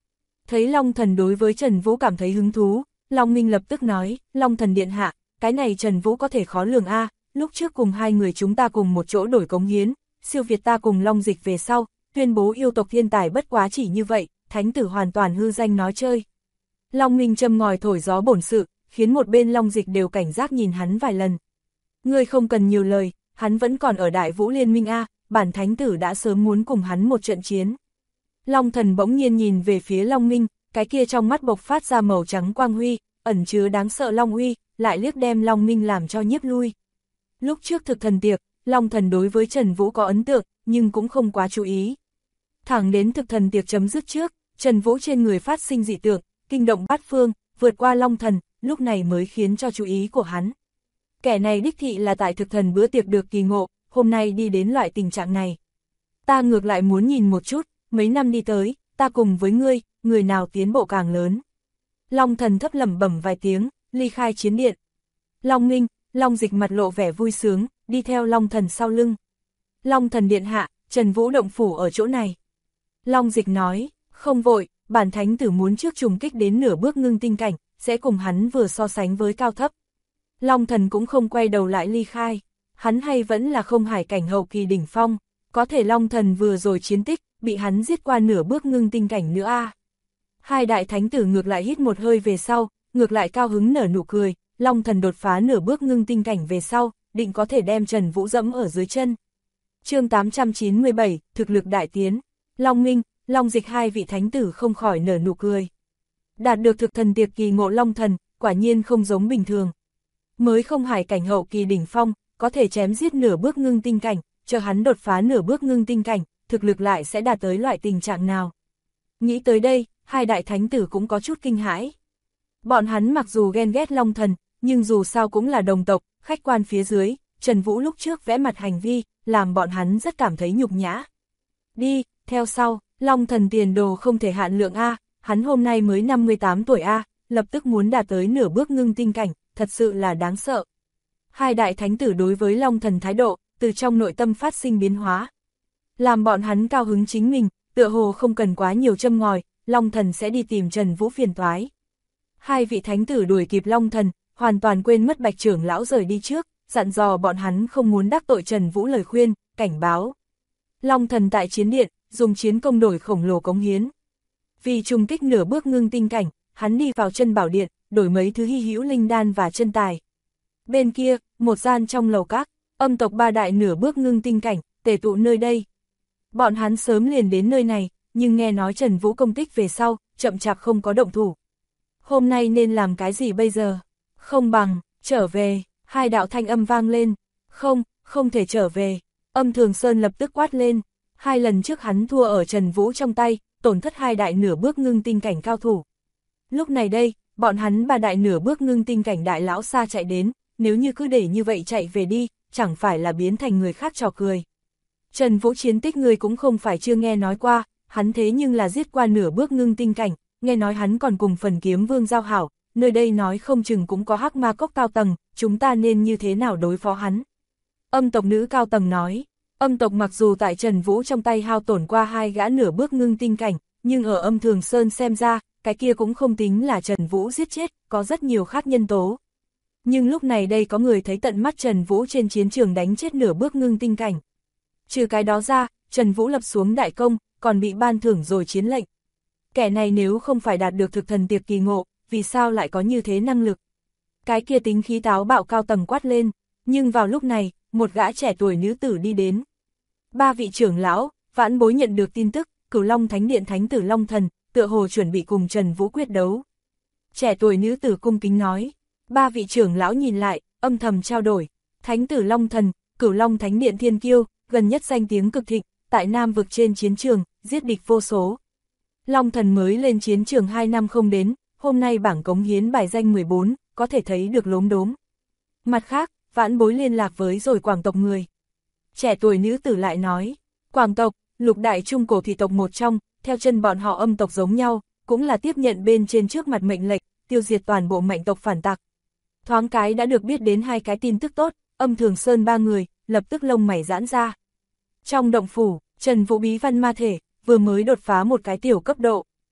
Thấy Long Thần đối với Trần Vũ cảm thấy hứng thú, Long Minh lập tức nói, Long Thần điện hạ, cái này Trần Vũ có thể khó lường a, lúc trước cùng hai người chúng ta cùng một chỗ đổi cống hiến, siêu việt ta cùng Long Dịch về sau, tuyên bố yêu tộc thiên tài bất quá chỉ như vậy, thánh tử hoàn toàn hư danh nói chơi. Long Minh châm ngòi thổi gió bổn sự, khiến một bên Long Dịch đều cảnh giác nhìn hắn vài lần. Ngươi không cần nhiều lời, hắn vẫn còn ở Đại Vũ Liên Minh a, bản thánh tử đã sớm muốn cùng hắn một trận chiến. Long Thần bỗng nhiên nhìn về phía Long Minh, cái kia trong mắt bộc phát ra màu trắng quang huy, ẩn chứa đáng sợ Long uy, lại liếc đem Long Minh làm cho nhiếp lui. Lúc trước thực thần tiệc, Long Thần đối với Trần Vũ có ấn tượng, nhưng cũng không quá chú ý. Thẳng đến thực thần tiệc chấm dứt trước, Trần Vũ trên người phát sinh dị tượng, kinh động bát phương, vượt qua Long Thần, lúc này mới khiến cho chú ý của hắn. Kẻ này đích thị là tại thực thần bữa tiệc được kỳ ngộ, hôm nay đi đến loại tình trạng này. Ta ngược lại muốn nhìn một chút, mấy năm đi tới, ta cùng với ngươi, người nào tiến bộ càng lớn. Long Thần thấp lẩm bẩm vài tiếng, ly khai chiến điện. Long Minh, Long Dịch mặt lộ vẻ vui sướng, đi theo Long Thần sau lưng. Long Thần điện hạ, Trần Vũ động phủ ở chỗ này. Long Dịch nói, không vội, bản thánh tử muốn trước trùng kích đến nửa bước ngưng tinh cảnh, sẽ cùng hắn vừa so sánh với cao thấp. Long Thần cũng không quay đầu lại ly khai, hắn hay vẫn là không hải cảnh hậu kỳ đỉnh phong, có thể Long Thần vừa rồi chiến tích, bị hắn giết qua nửa bước ngưng tinh cảnh nữa a. Hai đại thánh tử ngược lại hít một hơi về sau, ngược lại cao hứng nở nụ cười, Long Thần đột phá nửa bước ngưng tinh cảnh về sau, định có thể đem Trần Vũ dẫm ở dưới chân. Chương 897, thực lực đại tiến. Long Minh, Long Dịch hai vị thánh tử không khỏi nở nụ cười. Đạt được thực thần tiệc kỳ ngộ Long Thần, quả nhiên không giống bình thường. Mới không hải cảnh hậu kỳ đỉnh phong, có thể chém giết nửa bước ngưng tinh cảnh, cho hắn đột phá nửa bước ngưng tinh cảnh, thực lực lại sẽ đạt tới loại tình trạng nào. Nghĩ tới đây, hai đại thánh tử cũng có chút kinh hãi. Bọn hắn mặc dù ghen ghét Long Thần, nhưng dù sao cũng là đồng tộc, khách quan phía dưới, Trần Vũ lúc trước vẽ mặt hành vi, làm bọn hắn rất cảm thấy nhục nhã. Đi, theo sau, Long Thần tiền đồ không thể hạn lượng a, hắn hôm nay mới 58 tuổi a, lập tức muốn đạt tới nửa bước ngưng tinh cảnh, thật sự là đáng sợ. Hai đại thánh tử đối với Long Thần thái độ, từ trong nội tâm phát sinh biến hóa. Làm bọn hắn cao hứng chính mình, tựa hồ không cần quá nhiều châm ngòi, Long Thần sẽ đi tìm Trần Vũ phiền toái. Hai vị thánh tử đuổi kịp Long Thần, hoàn toàn quên mất Bạch trưởng lão rời đi trước, dặn dò bọn hắn không muốn đắc tội Trần Vũ lời khuyên, cảnh báo. Long Thần tại chiến điện, dùng chiến công đổi khổng lồ cống hiến. Vì trùng kích nửa bước ngưng tinh cảnh, hắn đi vào chân bảo điện, đổi mấy thứ hy hữu linh đan và chân tài. Bên kia, một gian trong lầu các, âm tộc ba đại nửa bước ngưng tinh cảnh, tề tụ nơi đây. Bọn hắn sớm liền đến nơi này, nhưng nghe nói Trần Vũ công tích về sau, chậm chạp không có động thủ. Hôm nay nên làm cái gì bây giờ? Không bằng, trở về, hai đạo thanh âm vang lên. Không, không thể trở về. Âm Thường Sơn lập tức quát lên. Hai lần trước hắn thua ở Trần Vũ trong tay, tổn thất hai đại nửa bước ngưng tinh cảnh cao thủ. Lúc này đây, bọn hắn ba đại nửa bước ngưng tinh cảnh đại lão xa chạy đến, nếu như cứ để như vậy chạy về đi, chẳng phải là biến thành người khác trò cười. Trần Vũ chiến tích người cũng không phải chưa nghe nói qua, hắn thế nhưng là giết qua nửa bước ngưng tinh cảnh, nghe nói hắn còn cùng Phần Kiếm Vương giao hảo, nơi đây nói không chừng cũng có hắc ma cốc cao tầng, chúng ta nên như thế nào đối phó hắn. Âm tộc nữ cao tầng nói, âm tộc mặc dù tại Trần Vũ trong tay hao tổn qua hai gã nửa bước ngưng tinh cảnh, nhưng ở Âm Thường Sơn xem ra, cái kia cũng không tính là Trần Vũ giết chết, có rất nhiều khác nhân tố. Nhưng lúc này đây có người thấy tận mắt Trần Vũ trên chiến trường đánh chết nửa bước ngưng tinh cảnh. Trừ cái đó ra, Trần Vũ lập xuống đại công, còn bị ban thưởng rồi chiến lệnh. Kẻ này nếu không phải đạt được thực thần tiệc kỳ ngộ, vì sao lại có như thế năng lực? Cái kia tính khí táo bạo cao tầng quát lên, nhưng vào lúc này, một gã trẻ tuổi nữ tử đi đến. Ba vị trưởng lão, vãn bối nhận được tin tức, Cửu Long Thánh Điện Thánh tử Long Thần, tựa hồ chuẩn bị cùng Trần Vũ quyết đấu. Trẻ tuổi nữ tử cung kính nói, ba vị trưởng lão nhìn lại, âm thầm trao đổi, Thánh tử Long Thần, Cửu Long Thánh Điện Thiên Kiêu, gần nhất danh tiếng cực thịnh, tại Nam vực trên chiến trường, giết địch vô số. Long Thần mới lên chiến trường 2 năm không đến, hôm nay bảng cống hiến bài danh 14, có thể thấy được lốm đốm. Mặt khác, vãn bối liên lạc với rồi Quảng tộc người. Trẻ tuổi nữ tử lại nói, Quảng tộc, lục đại trung cổ thị tộc một trong, theo chân bọn họ âm tộc giống nhau, cũng là tiếp nhận bên trên trước mặt mệnh lệnh, tiêu diệt toàn bộ mạnh tộc phản tặc. Thoáng cái đã được biết đến hai cái tin tức tốt, Âm Thường Sơn ba người, lập tức lông mày giãn ra. Trong động phủ, Trần Vũ bí văn ma thể, vừa mới đột phá một cái tiểu cấp độ.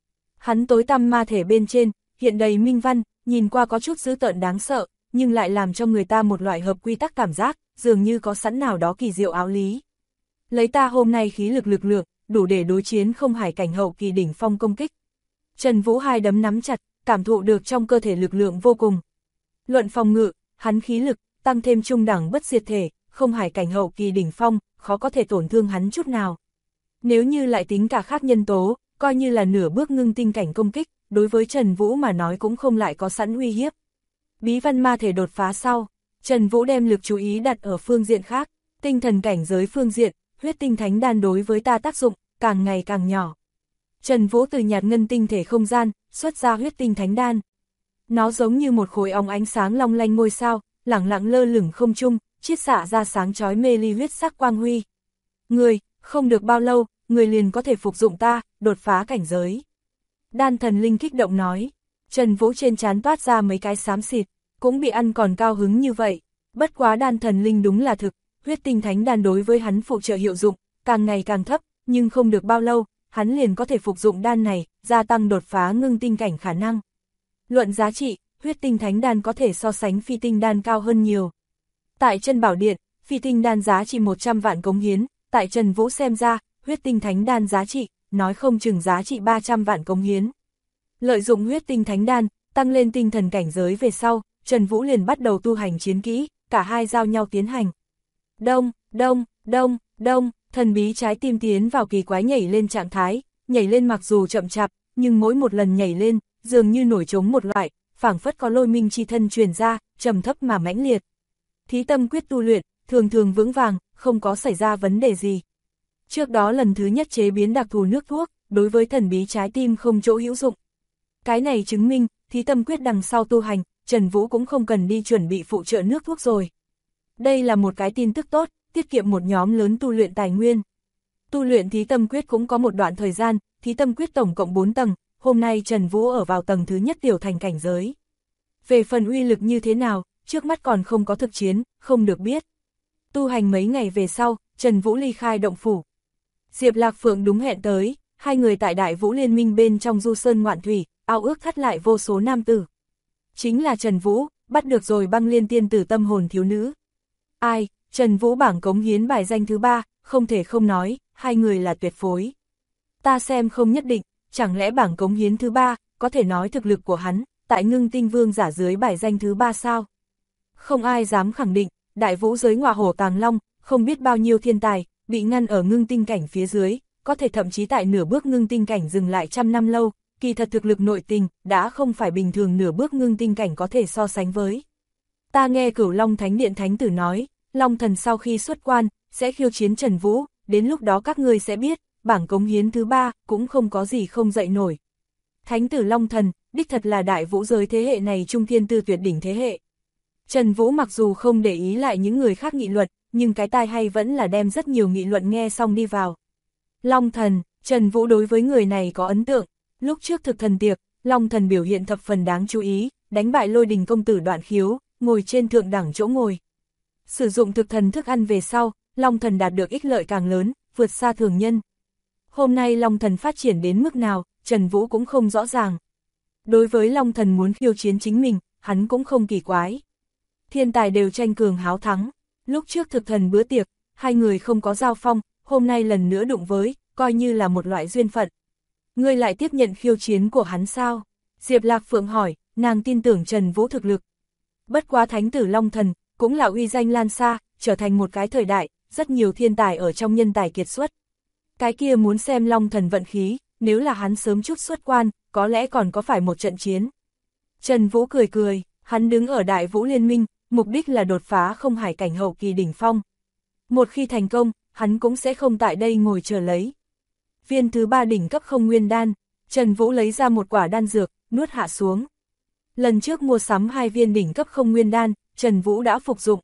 Hắn tối tăm ma thể bên trên, hiện đầy minh văn, nhìn qua có chút dữ tợn đáng sợ, nhưng lại làm cho người ta một loại hợp quy tắc cảm giác, dường như có sẵn nào đó kỳ diệu áo lý. Lấy ta hôm nay khí lực lượng, đủ để đối chiến không hải cảnh hậu kỳ đỉnh phong công kích. Trần Vũ hai đấm nắm chặt, cảm thụ được trong cơ thể lực lượng vô cùng. Luận phòng ngự, hắn khí lực, tăng thêm trung đẳng bất diệt thể, không hải cảnh hậu kỳ đỉnh phong, khó có thể tổn thương hắn chút nào. Nếu như lại tính cả khác nhân tố, coi như là nửa bước ngưng tinh cảnh công kích, đối với Trần Vũ mà nói cũng không lại có sẵn uy hiếp. Bí văn ma thể đột phá sau, Trần Vũ đem lực chú ý đặt ở phương diện khác, tinh thần cảnh giới phương diện, huyết tinh thánh đan đối với ta tác dụng, càng ngày càng nhỏ. Trần Vũ từ nhạt ngân tinh thể không gian, xuất ra huyết tinh thánh đan. Nó giống như một khối óng ánh sáng long lanh ngôi sao, lẳng lặng lơ lửng không trung, chiết xạ ra sáng chói mê ly huyết sắc quang huy. Người, không được bao lâu, người liền có thể phục dụng ta, đột phá cảnh giới. Đan thần linh kích động nói. Trần Vũ trên trán toát ra mấy cái xám xịt, cũng bị ăn còn cao hứng như vậy. Bất quá đan thần linh đúng là thực, huyết tinh thánh đan đối với hắn phụ trợ hiệu dụng, càng ngày càng thấp, nhưng không được bao lâu, hắn liền có thể phục dụng đan này, gia tăng đột phá ngưng tinh cảnh khả năng. Luận giá trị, huyết tinh thánh đan có thể so sánh phi tinh đan cao hơn nhiều. Tại Chân Bảo Điện, phi tinh đan giá trị 100 vạn cống hiến, tại Trần Vũ xem ra, huyết tinh thánh đan giá trị, nói không chừng giá trị 300 vạn cống hiến. Lợi dụng huyết tinh thánh đan, tăng lên tinh thần cảnh giới về sau, Trần Vũ liền bắt đầu tu hành chiến kỹ, cả hai giao nhau tiến hành. Đông, đông, đông, đông, thần bí trái tim tiến vào kỳ quái nhảy lên trạng thái, nhảy lên mặc dù chậm chạp, nhưng mỗi một lần nhảy lên, dường như nổi trống một loại, phảng phất có lôi minh chi thân truyền ra, trầm thấp mà mãnh liệt. Thí tâm quyết tu luyện, thường thường vững vàng, không có xảy ra vấn đề gì. Trước đó lần thứ nhất chế biến đặc thù nước thuốc, đối với thần bí trái tim không chỗ hữu dụng. Cái này chứng minh, thí tâm quyết đằng sau tu hành, Trần Vũ cũng không cần đi chuẩn bị phụ trợ nước thuốc rồi. Đây là một cái tin tức tốt, tiết kiệm một nhóm lớn tu luyện tài nguyên. Tu luyện thí tâm quyết cũng có một đoạn thời gian, thí tâm quyết tổng cộng 4 tầng, hôm nay Trần Vũ ở vào tầng thứ nhất tiểu thành cảnh giới. Về phần uy lực như thế nào, trước mắt còn không có thực chiến, không được biết. Tu hành mấy ngày về sau, Trần Vũ ly khai động phủ. Diệp Lạc Phượng đúng hẹn tới, hai người tại Đại Vũ Liên Minh bên trong du sơn ngoạn thủy, ao ước thắt lại vô số nam tử. Chính là Trần Vũ, bắt được rồi Băng Liên tiên tử tâm hồn thiếu nữ. Ai, Trần Vũ bảng cống hiến bài danh thứ 3, không thể không nói, hai người là tuyệt phối. Ta xem không nhất định, chẳng lẽ bảng cống hiến thứ 3, có thể nói thực lực của hắn, tại Ngưng Tinh Vương giả dưới bài danh thứ 3 sao? Không ai dám khẳng định, Đại Vũ giới Ngọa Hổ Tàng Long, không biết bao nhiêu thiên tài, bị ngăn ở ngưng tinh cảnh phía dưới, có thể thậm chí tại nửa bước ngưng tinh cảnh dừng lại trăm năm lâu, kỳ thật thực lực nội tình, đã không phải bình thường nửa bước ngưng tinh cảnh có thể so sánh với. Ta nghe Cửu Long Thánh Điện Thánh Tử nói, Long Thần sau khi xuất quan, sẽ khiêu chiến Trần Vũ, đến lúc đó các ngươi sẽ biết, bảng cống hiến thứ 3, cũng không có gì không dậy nổi. Thánh Tử Long Thần, đích thật là Đại Vũ giới thế hệ này trung thiên tư tuyệt đỉnh thế hệ. Trần Vũ mặc dù không để ý lại những người khác nghị luận, nhưng cái tai hay vẫn là đem rất nhiều nghị luận nghe xong đi vào. Long Thần, Trần Vũ đối với người này có ấn tượng, lúc trước thực thần tiệc, Long Thần biểu hiện thập phần đáng chú ý, đánh bại Lôi Đình công tử Đoạn Khiếu, ngồi trên thượng đẳng chỗ ngồi. Sử dụng thực thần thức ăn về sau, Long Thần đạt được ích lợi càng lớn, vượt xa thường nhân. Hôm nay Long Thần phát triển đến mức nào, Trần Vũ cũng không rõ ràng. Đối với Long Thần muốn khiêu chiến chính mình, hắn cũng không kỳ quái. Thiên tài đều tranh cường háo thắng, lúc trước thực thần bữa tiệc, hai người không có giao phong, hôm nay lần nữa đụng với, coi như là một loại duyên phận. Ngươi lại tiếp nhận khiêu chiến của hắn sao? Diệp Lạc Phượng hỏi, nàng tin tưởng Trần Vũ thực lực. Bất quá Thánh Tử Long Thần, cũng là uy danh lan xa, trở thành một cái thời đại, rất nhiều thiên tài ở trong nhân tài kiệt xuất. Cái kia muốn xem Long Thần vận khí, nếu là hắn sớm chút xuất quan, có lẽ còn có phải một trận chiến. Trần Vũ cười cười, hắn đứng ở Đại Vũ Liên Minh, mục đích là đột phá không hải cảnh hậu kỳ đỉnh phong. Một khi thành công, hắn cũng sẽ không tại đây ngồi chờ lấy. Viên thứ 3 đỉnh cấp không nguyên đan, Trần Vũ lấy ra một quả đan dược, nuốt hạ xuống. Lần trước mua sắm 2 viên đỉnh cấp không nguyên đan, Trần Vũ đã phục dụng.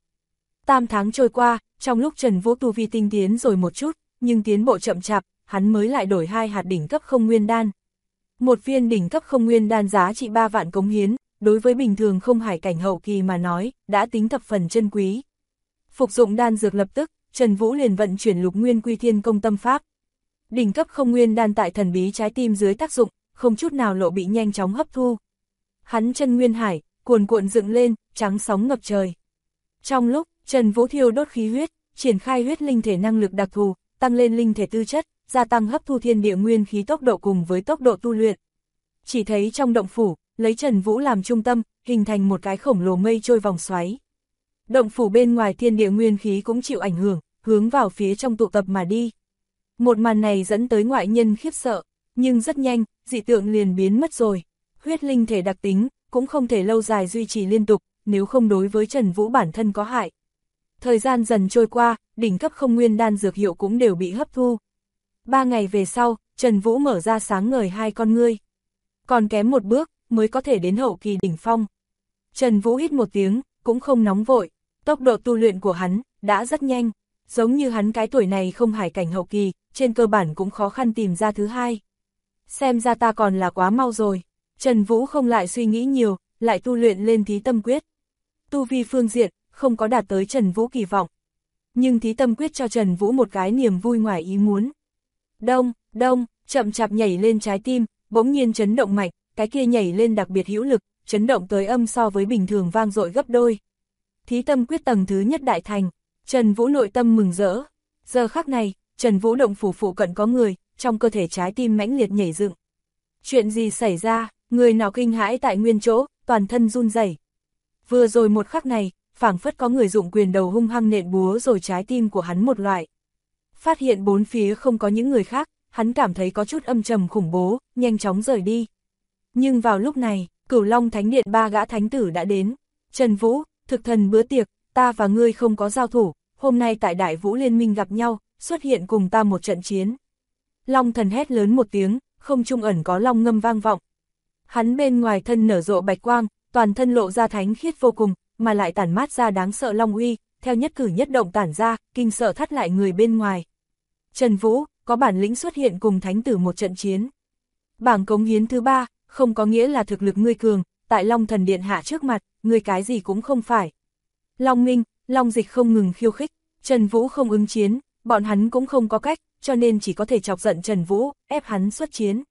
8 tháng trôi qua, trong lúc Trần Vũ tu vi tinh tiến rồi một chút, nhưng tiến bộ chậm chạp, hắn mới lại đổi 2 hạt đỉnh cấp không nguyên đan. Một viên đỉnh cấp không nguyên đan giá trị 3 vạn cống hiến, đối với bình thường không hải cảnh hậu kỳ mà nói, đã tính thập phần chân quý. Phục dụng đan dược lập tức, Trần Vũ liền vận chuyển Lục Nguyên Quy Thiên Công tâm pháp. Đỉnh cấp không nguyên đan tại thần bí trái tim dưới tác dụng, không chút nào lộ bị nhanh chóng hấp thu. Hắn chân nguyên hải, cuồn cuộn dựng lên, trắng sóng ngập trời. Trong lúc, Trần Vũ thiêu đốt khí huyết, triển khai huyết linh thể năng lực đặc thù, tăng lên linh thể tư chất, gia tăng hấp thu thiên địa nguyên khí tốc độ cùng với tốc độ tu luyện. Chỉ thấy trong động phủ, lấy Trần Vũ làm trung tâm, hình thành một cái khổng lồ mây trôi vòng xoáy. Động phủ bên ngoài thiên địa nguyên khí cũng chịu ảnh hưởng, hướng vào phía trong tụ tập mà đi. Một màn này dẫn tới ngoại nhân khiếp sợ, nhưng rất nhanh, dị tượng liền biến mất rồi. Huyết linh thể đặc tính, cũng không thể lâu dài duy trì liên tục, nếu không đối với Trần Vũ bản thân có hại. Thời gian dần trôi qua, đỉnh cấp không nguyên đan dược hiệu cũng đều bị hấp thu. 3 ngày về sau, Trần Vũ mở ra sáng ngời hai con ngươi. Còn kém một bước, mới có thể đến hậu kỳ đỉnh phong. Trần Vũ hít một tiếng, cũng không nóng vội. Tốc độ tu luyện của hắn, đã rất nhanh. Giống như hắn cái tuổi này không hải cảnh hậu kỳ, trên cơ bản cũng khó khăn tìm ra thứ hai. Xem ra ta còn là quá mau rồi. Trần Vũ không lại suy nghĩ nhiều, lại tu luyện lên thí tâm quyết. Tu vi phương diện, không có đạt tới Trần Vũ kỳ vọng. Nhưng thí tâm quyết cho Trần Vũ một cái niềm vui ngoài ý muốn. Đông, đông, chậm chạp nhảy lên trái tim, bỗng nhiên chấn động mạnh, cái kia nhảy lên đặc biệt hữu lực, chấn động tới âm so với bình thường vang dội gấp đôi. Thí tâm quyết tầng thứ nhất đại thành, Trần Vũ nội tâm mừng rỡ. Giờ khắc này, Trần Vũ động phủ phụ cận có người, trong cơ thể trái tim mãnh liệt nhảy dựng. Chuyện gì xảy ra, người nào kinh hãi tại nguyên chỗ, toàn thân run rẩy. Vừa rồi một khắc này, phảng phất có người dụng quyền đầu hung hăng nện búa rồi trái tim của hắn một loại. Phát hiện bốn phía không có những người khác, hắn cảm thấy có chút âm trầm khủng bố, nhanh chóng rời đi. Nhưng vào lúc này, Cửu Long Thánh Điện 3 gã thánh tử đã đến. Trần Vũ, thực thần bữa tiệc, ta và ngươi không có giao thủ, hôm nay tại Đại Vũ Liên Minh gặp nhau, xuất hiện cùng ta một trận chiến. Long thần hét lớn một tiếng, không trung ẩn có long ngâm vang vọng. Hắn bên ngoài thân nở rộ bạch quang, toàn thân lộ ra thánh khiết vô cùng, mà lại tản mát ra đáng sợ long uy, theo nhất cử nhất động tản ra, kinh sợ thắt lại người bên ngoài. Trần Vũ, có bản lĩnh xuất hiện cùng thánh tử một trận chiến. Bảng cống hiến thứ 3, không có nghĩa là thực lực ngươi cường, tại Long Thần Điện hạ trước mặt, ngươi cái gì cũng không phải. Long Minh, Long Dịch không ngừng khiêu khích, Trần Vũ không ứng chiến, bọn hắn cũng không có cách, cho nên chỉ có thể chọc giận Trần Vũ, ép hắn xuất chiến.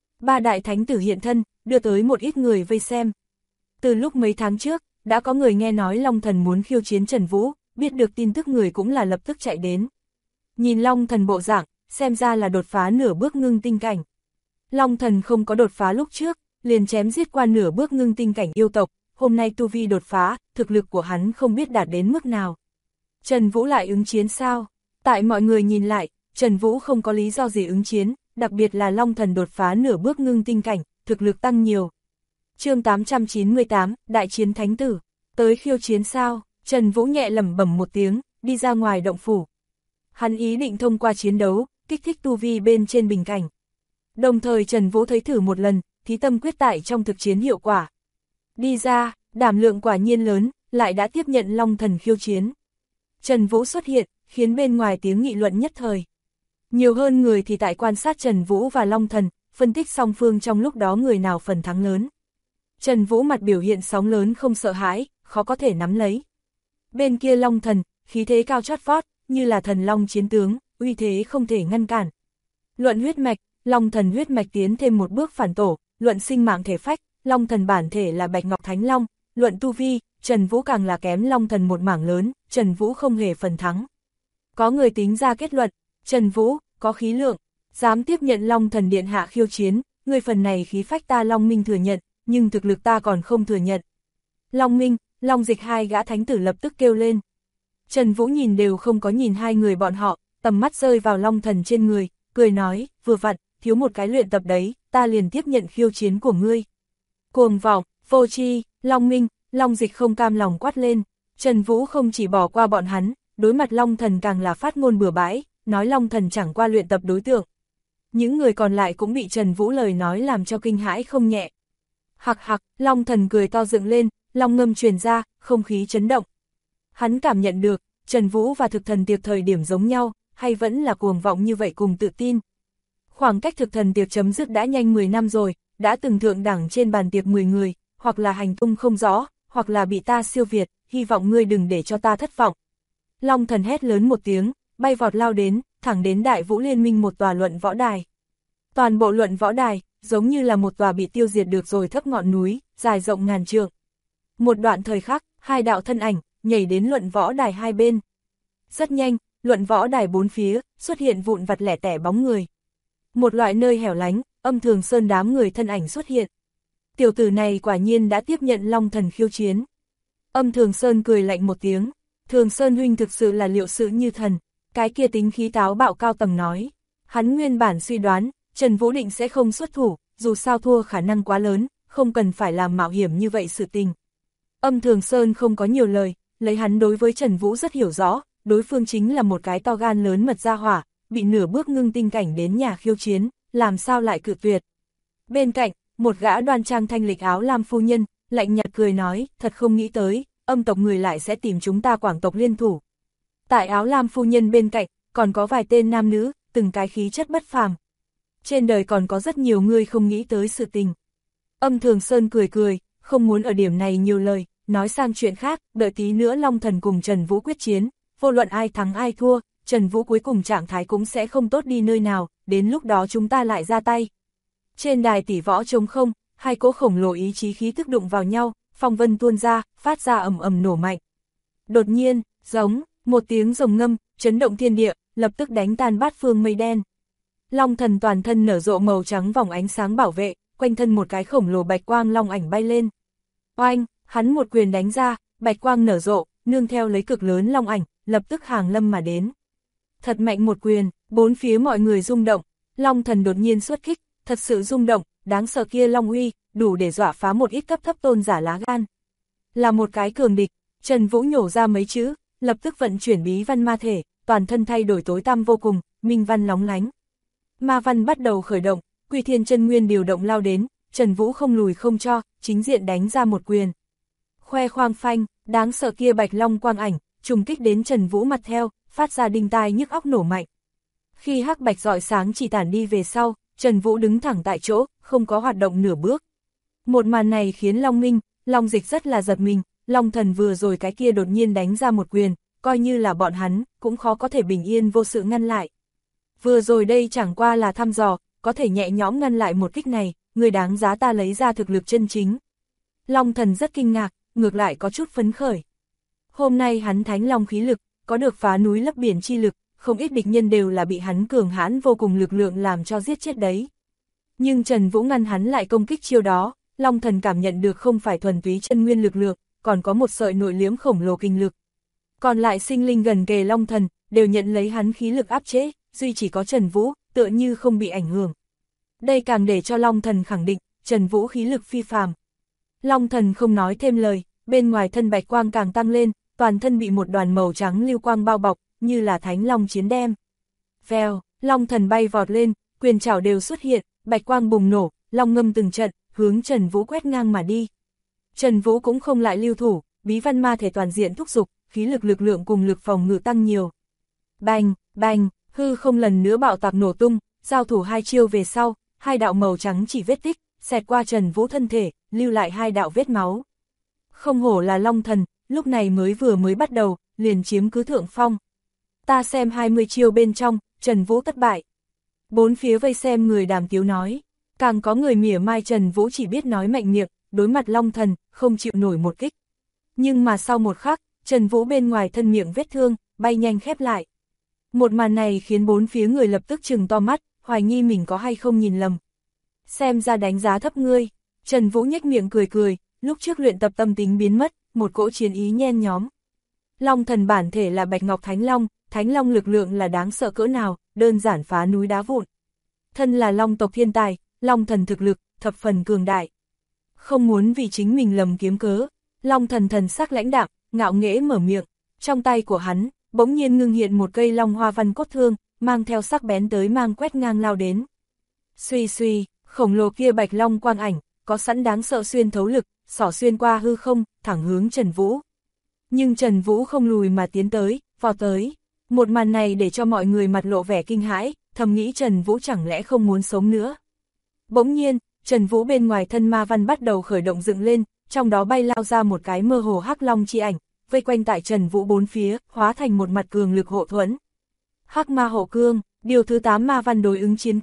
3 đại thánh tử hiện thân, đưa tới một ít người vây xem. Từ lúc mấy tháng trước, đã có người nghe nói Long Thần muốn khiêu chiến Trần Vũ, biết được tin tức người cũng là lập tức chạy đến. Nhìn Long Thần bộ dạng, xem ra là đột phá nửa bước ngưng tinh cảnh. Long Thần không có đột phá lúc trước, liền chém giết qua nửa bước ngưng tinh cảnh yêu tộc, hôm nay tu vi đột phá, thực lực của hắn không biết đạt đến mức nào. Trần Vũ lại ứng chiến sao? Tại mọi người nhìn lại, Trần Vũ không có lý do gì ứng chiến, đặc biệt là Long Thần đột phá nửa bước ngưng tinh cảnh, thực lực tăng nhiều. Chương 898, Đại chiến Thánh tử, tới khiêu chiến sao? Trần Vũ nhẹ lẩm bẩm một tiếng, đi ra ngoài động phủ. Hắn ý định thông qua chiến đấu, kích thích tu vi bên trên bình cảnh. Đồng thời Trần Vũ thấy thử một lần, thí tâm quyết tại trong thực chiến hiệu quả. Đi ra, đảm lượng quả nhiên lớn, lại đã tiếp nhận Long Thần khiêu chiến. Trần Vũ xuất hiện, khiến bên ngoài tiếng nghị luận nhất thời. Nhiều hơn người thì tại quan sát Trần Vũ và Long Thần, phân tích song phương trong lúc đó người nào phần thắng lớn. Trần Vũ mặt biểu hiện sóng lớn không sợ hãi, khó có thể nắm lấy. Bên kia Long Thần, khí thế cao chót vót, như là thần long chiến tướng, uy thế không thể ngăn cản. Luận huyết mạch, Long Thần huyết mạch tiến thêm một bước phản tổ, luận sinh mạng thể phách, Long Thần bản thể là Bạch Ngọc Thánh Long, luận tu vi, Trần Vũ càng là kém Long Thần một mảng lớn, Trần Vũ không hề phần thắng. Có người tính ra kết luận, Trần Vũ, có khí lượng, dám tiếp nhận Long Thần Điện hạ khiêu chiến, người phần này khí phách ta Long Minh thừa nhận, nhưng thực lực ta còn không thừa nhận. Long Minh, Long Dịch hai gã thánh tử lập tức kêu lên. Trần Vũ nhìn đều không có nhìn hai người bọn họ, tầm mắt rơi vào Long Thần trên người, cười nói, vừa vặn, thiếu một cái luyện tập đấy, ta liền tiếp nhận khiêu chiến của ngươi. Cuồng vọng, vô tri, Long Minh, Long Dịch không cam lòng quát lên. Trần Vũ không chỉ bỏ qua bọn hắn, đối mặt Long Thần càng là phát ngôn bừa bãi, nói Long Thần chẳng qua luyện tập đối tượng. Những người còn lại cũng bị Trần Vũ lời nói làm cho kinh hãi không nhẹ. Hặc hặc, Long Thần cười to dựng lên, long ngâm truyền ra, không khí chấn động. Hắn cảm nhận được, Trần Vũ và thực thần tiệc thời điểm giống nhau, hay vẫn là cuồng vọng như vậy cùng tự tin. Khoảng cách thực thần tiệc chấm dứt đã nhanh 10 năm rồi, đã từng thượng đẳng trên bàn tiệc 10 người, hoặc là hành tung không rõ, hoặc là bị ta siêu việt, hy vọng ngươi đừng để cho ta thất vọng. Long Thần hét lớn một tiếng, bay vọt lao đến, thẳng đến Đại Vũ Liên Minh một tòa luận võ đài. Toàn bộ luận võ đài, giống như là một tòa bị tiêu diệt được rồi thấp ngọn núi, dài rộng ngàn trượng. Một đoạn thời khắc, hai đạo thân ảnh, nhảy đến luận võ đài hai bên. Rất nhanh, luận võ đài bốn phía, xuất hiện vụn vặt lẻ tẻ bóng người. Một loại nơi hẻo lánh, Âm Thường Sơn đám người thân ảnh xuất hiện. Tiểu tử này quả nhiên đã tiếp nhận Long Thần khiêu chiến. Âm Thường Sơn cười lạnh một tiếng. Thường Sơn huynh thực sự là liệu sự như thần. Cái kia tính khí táo bạo cao tầng nói. Hắn nguyên bản suy đoán, Trần Vũ định sẽ không xuất thủ, dù sao thua khả năng quá lớn, không cần phải làm mạo hiểm như vậy sự tình. Âm Thường Sơn không có nhiều lời, lấy hắn đối với Trần Vũ rất hiểu rõ, đối phương chính là một cái to gan lớn mật ra hỏa, bị nửa bước ngưng tinh cảnh đến nhà khiêu chiến, làm sao lại cự tuyệt. Bên cạnh, một gã đoan trang thanh lịch áo lam phu nhân, lạnh nhạt cười nói, thật không nghĩ tới, Âm tộc người lại sẽ tìm chúng ta Quảng tộc liên thủ. Tại áo lam phu nhân bên cạnh, còn có vài tên nam nữ, từng cái khí chất bất phàm. Trên đời còn có rất nhiều người không nghĩ tới sự tình. Âm Thường Sơn cười cười, không muốn ở điểm này nhiều lời, nói sang chuyện khác, đợi tí nữa Long Thần cùng Trần Vũ quyết chiến, vô luận ai thắng ai thua, Trần Vũ cuối cùng trạng thái cũng sẽ không tốt đi nơi nào, đến lúc đó chúng ta lại ra tay. Trên đài tỷ võ trống không, hai cỗ khổng lồ ý chí khí tức đụng vào nhau, phong vân tuôn ra, phát ra ầm ầm nổ mạnh. Đột nhiên, giống, một tiếng rồng ngâm, chấn động thiên địa, lập tức đánh tan bát phương mây đen. Long Thần toàn thân nở rộ màu trắng vòng ánh sáng bảo vệ, quanh thân một cái khổng lồ bạch quang long ảnh bay lên. Oanh, hắn một quyền đánh ra, bạch quang nở rộ, nương theo lấy cực lớn long ảnh, lập tức hàng lâm mà đến. Thật mạnh một quyền, bốn phía mọi người rung động, Long Thần đột nhiên xuất kích, thật sự rung động, đáng sợ kia long uy, đủ để dọa phá một ít cấp thấp tôn giả lá gan. Là một cái cường địch, Trần Vũ nhổ ra mấy chữ, lập tức vận chuyển bí văn ma thể, toàn thân thay đổi tối tăm vô cùng, minh văn lóng lánh. Ma văn bắt đầu khởi động, Quy Thiên chân nguyên điều động lao đến, Trần Vũ không lùi không cho, chính diện đánh ra một quyền. Khoe khoang phanh, đáng sợ kia bạch long quang ảnh, trùng kích đến Trần Vũ mặt theo, phát ra đinh tai nhức óc nổ mạnh. Khi hắc bạch rọi sáng chỉ tản đi về sau, Trần Vũ đứng thẳng tại chỗ, không có hoạt động nửa bước. Một màn này khiến Long Minh, Long Dịch rất là giật mình, Long Thần vừa rồi cái kia đột nhiên đánh ra một quyền, coi như là bọn hắn, cũng khó có thể bình yên vô sự ngăn lại. Vừa rồi đây chẳng qua là thăm dò, có thể nhẹ nhõm ngăn lại một kích này, người đáng giá ta lấy ra thực lực chân chính. Long Thần rất kinh ngạc, ngược lại có chút phấn khởi. Hôm nay hắn thánh long khí lực, có được phá núi lấp biển chi lực, không ít địch nhân đều là bị hắn cường hãn vô cùng lực lượng làm cho giết chết đấy. Nhưng Trần Vũ ngăn hắn lại công kích chiêu đó, Long Thần cảm nhận được không phải thuần túy chân nguyên lực lượng, còn có một sợi nội liễm khổng lồ kinh lực. Còn lại sinh linh gần kề Long Thần, đều nhận lấy hắn khí lực áp chế, duy chỉ có Trần Vũ, tựa như không bị ảnh hưởng. Đây càng để cho Long Thần khẳng định, Trần Vũ khí lực phi phàm. Long Thần không nói thêm lời, bên ngoài thân bạch quang càng tăng lên, toàn thân bị một đoàn màu trắng lưu quang bao bọc, như là thánh long chiến đem. Vèo, Long Thần bay vọt lên, quyền trảo đều xuất hiện, bạch quang bùng nổ, long ngâm từng trận, hướng Trần Vũ quét ngang mà đi. Trần Vũ cũng không lại lưu thủ, bí văn ma thể toàn diện thúc giục, khí lực lực lượng cùng lực phòng ngự tăng nhiều. Bành, bành, hư không lần nữa bạo tạc nổ tung, giao thủ hai chiêu về sau, hai đạo màu trắng chỉ vết tích, xẹt qua Trần Vũ thân thể, lưu lại hai đạo vết máu. Không hổ là Long Thần, lúc này mới bắt đầu, liền chiếm cứ thượng phong. Ta xem 20 chiêu bên trong, Trần Vũ thất bại. Bốn phía vây xem người đàm tiếu nói, càng có người mỉa mai Trần Vũ chỉ biết nói mạnh miệng, đối mặt Long Thần, không chịu nổi một kích. Nhưng mà sau một khắc, Trần Vũ bên ngoài thân miệng vết thương, bay nhanh khép lại. Một màn này khiến bốn phía người lập tức trừng to mắt, hoài nghi mình có hay không nhìn lầm. Xem ra đánh giá thấp ngươi, Trần Vũ nhếch miệng cười cười, lúc trước luyện tập tâm tính biến mất, một cỗ chiến ý nhen nhóm. Long Thần bản thể là Bạch Ngọc Thánh Long lực lượng là đáng sợ cỡ nào, đơn giản phá núi đá vụn. Thân là Long tộc thiên tài, Long Thần thực lực, thập phần cường đại. Không muốn vì chính mình lầm kiếm cớ, Long Thần thần sắc lãnh đạm, ngạo nghễ mở miệng, trong tay của hắn, bỗng nhiên ngưng hiện một cây long hoa văn cốt thương, mang theo sắc bén tới mang quét ngang lao đến. Suy suy, khổng lồ kia bạch long quang ảnh, có sẵn đáng sợ xuyên thấu lực, xỏ xuyên qua hư không, thẳng hướng Trần Vũ. Nhưng Trần Vũ không lùi mà tiến tới, vọt tới. Một màn này để cho mọi người mặt lộ vẻ kinh hãi, thầm nghĩ Trần Vũ chẳng lẽ không muốn sống nữa. Bỗng nhiên, Trần Vũ bên ngoài thân ma văn bắt đầu khởi động dựng lên, trong đó bay lao ra một cái mơ hồ hắc long chi ảnh, vây quanh tại Trần Vũ bốn phía, hóa thành một mặt cường lực hộ thuẫn. Hắc ma hộ cương, điều thứ 8 ma văn đối ứng chiến kỹ,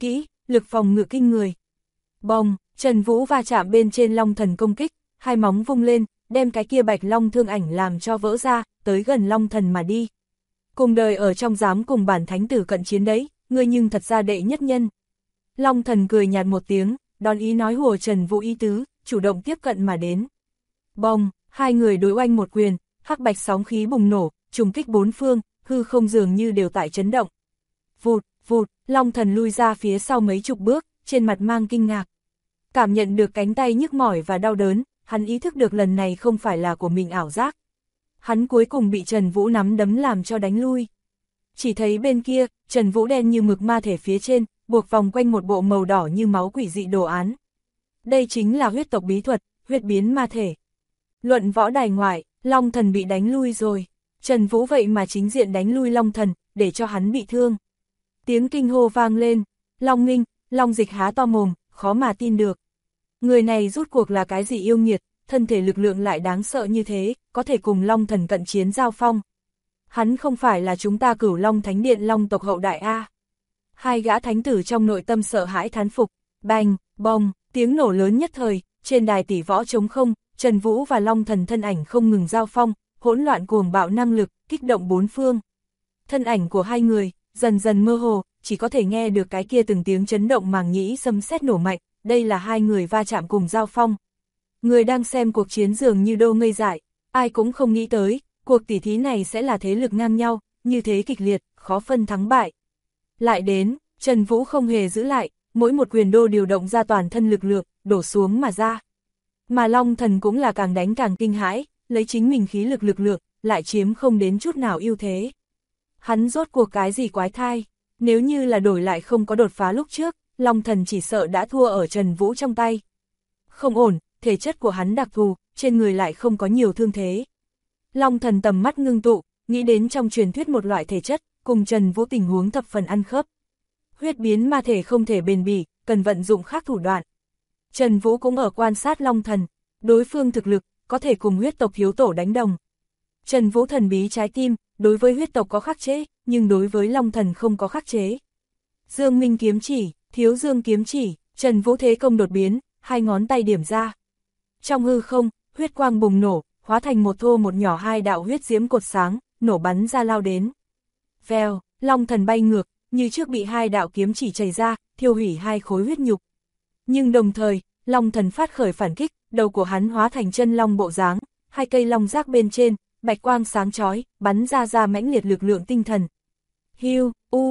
lực phòng ngự kinh người. Bồng, Trần Vũ va chạm bên trên Long Thần công kích, hai móng vung lên, đem cái kia bạch long thương ảnh làm cho vỡ ra, tới gần Long Thần mà đi. Cùng đời ở trong dám cùng bản thánh tử cận chiến đấy, ngươi nhưng thật ra đệ nhất nhân. Long Thần cười nhạt một tiếng, đón ý nói hùa Trần Vũ ý tứ, chủ động tiếp cận mà đến. Bồng, hai người đối oanh một quyền, hắc bạch sóng khí bùng nổ, trùng kích bốn phương, hư không dường như đều tại chấn động. Vụt, vụt, Long Thần lui ra phía sau mấy chục bước, trên mặt mang kinh ngạc. Cảm nhận được cánh tay nhức mỏi và đau đớn, hắn ý thức được lần này không phải là của mình ảo giác. Hắn cuối cùng bị Trần Vũ nắm đấm làm cho đánh lui. Chỉ thấy bên kia, Trần Vũ đen như mực ma thể phía trên, buộc vòng quanh một bộ màu đỏ như máu quỷ dị đồ án. Đây chính là huyết tộc bí thuật, huyết biến ma thể. Luận võ đài ngoại, Long Thần bị đánh lui rồi. Trần Vũ vậy mà chính diện đánh lui Long Thần, để cho hắn bị thương. Tiếng kinh hô vang lên, Long Nghinh, Long Dịch há to mồm, khó mà tin được. Người này rút cuộc là cái gì yêu nghiệt, thân thể lực lượng lại đáng sợ như thế, có thể cùng Long Thần cận chiến giao phong. Hắn không phải là chúng ta Cửu Long Thánh Điện Long tộc hậu đại A. Hai gã thánh tử trong nội tâm sợ hãi thán phục, bành, bong, tiếng nổ lớn nhất thời, trên đài tỷ võ trống không, Trần Vũ và Long Thần thân ảnh không ngừng giao phong, hỗn loạn cuồng bạo năng lực, kích động bốn phương. Thân ảnh của hai người, dần dần mơ hồ, chỉ có thể nghe được cái kia từng tiếng chấn động màng nhĩ sấm sét nổ mạnh, đây là hai người va chạm cùng giao phong. Người đang xem cuộc chiến dường như đô ngây dại, ai cũng không nghĩ tới, cuộc tỉ thí này sẽ là thế lực ngang nhau, như thế kịch liệt, khó phân thắng bại. Lại đến, Trần Vũ không hề giữ lại, mỗi một quyền đô điều động ra toàn thân lực lượng, đổ xuống mà ra. Mà Long Thần cũng là càng đánh càng kinh hãi, lấy chính mình khí lực lượng, lại chiếm không đến chút nào ưu thế. Hắn rốt cuộc cái gì quái thai, nếu như là đổi lại không có đột phá lúc trước, Long Thần chỉ sợ đã thua ở Trần Vũ trong tay. Không ổn, thể chất của hắn đặc thù, trên người lại không có nhiều thương thế. Long Thần tầm mắt ngưng tụ, nghĩ đến trong truyền thuyết một loại thể chất, cùng Trần Vũ tình huống thập phần ăn khớp. Huyết biến ma thể không thể bền bỉ, cần vận dụng khác thủ đoạn. Trần Vũ cũng ở quan sát Long Thần, đối phương thực lực, có thể cùng huyết tộc hiếu tổ đánh đồng. Trần Vũ thần bí trái tim, đối với huyết tộc có khắc chế, nhưng đối với Long Thần không có khắc chế. Dương Minh kiếm chỉ, Thiếu Dương kiếm chỉ, Trần Vũ thế công đột biến, hai ngón tay điểm ra. Trong hư không, huyết quang bùng nổ, hóa thành một thô một nhỏ hai đạo huyết diễm cột sáng, nổ bắn ra lao đến. Vèo, Long Thần bay ngược, như trước bị hai đạo kiếm chỉ chảy ra, thiêu hủy hai khối huyết nhục. Nhưng đồng thời, Long Thần phát khởi phản kích, đầu của hắn hóa thành chân long bộ dáng, hai cây long giác bên trên, bạch quang sáng chói, bắn ra mãnh liệt lực lượng tinh thần. Hiu,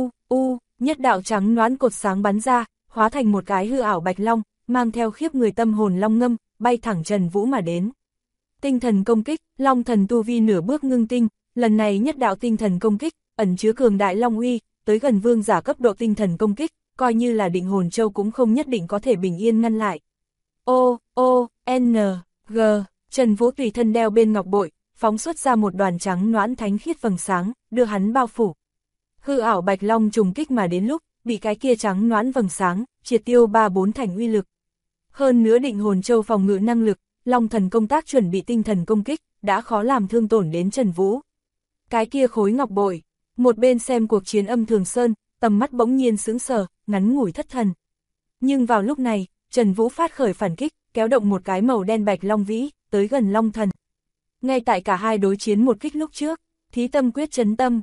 nhất đạo trắng nõn cột sáng bắn ra, hóa thành một cái hư ảo bạch long, mang theo khiếp người tâm hồn long ngâm, bay thẳng Trần Vũ mà đến. Tinh thần công kích, Long Thần tu vi nửa bước ngưng tinh, lần này nhất đạo tinh thần công kích, ẩn chứa cường đại long uy, tới gần vương giả cấp độ tinh thần công kích, coi như là Định Hồn Châu cũng không nhất định có thể bình yên ngăn lại. G, Trần Vũ tùy thân đeo bên ngọc bội, phóng xuất ra một đoàn trắng nõn thánh khiết vầng sáng, đưa hắn bao phủ. Hư ảo bạch long trùng kích mà đến lúc, bị cái kia trắng nõn vầng sáng, triệt tiêu 3-4 thành uy lực. Hơn nữa Định Hồn Châu phòng ngự năng lực, Long Thần công tác chuẩn bị tinh thần công kích, đã khó làm thương tổn đến Trần Vũ. Cái kia khối ngọc bội, một bên xem cuộc chiến Âm Thường Sơn, tầm mắt bỗng nhiên sững sờ, ngắn ngủi thất thần. Nhưng vào lúc này, Trần Vũ phát khởi phản kích, kéo động một cái màu đen bạch long vĩ, tới gần Long Thần. Ngay tại cả hai đối chiến một kích lúc trước, thí tâm quyết chấn tâm,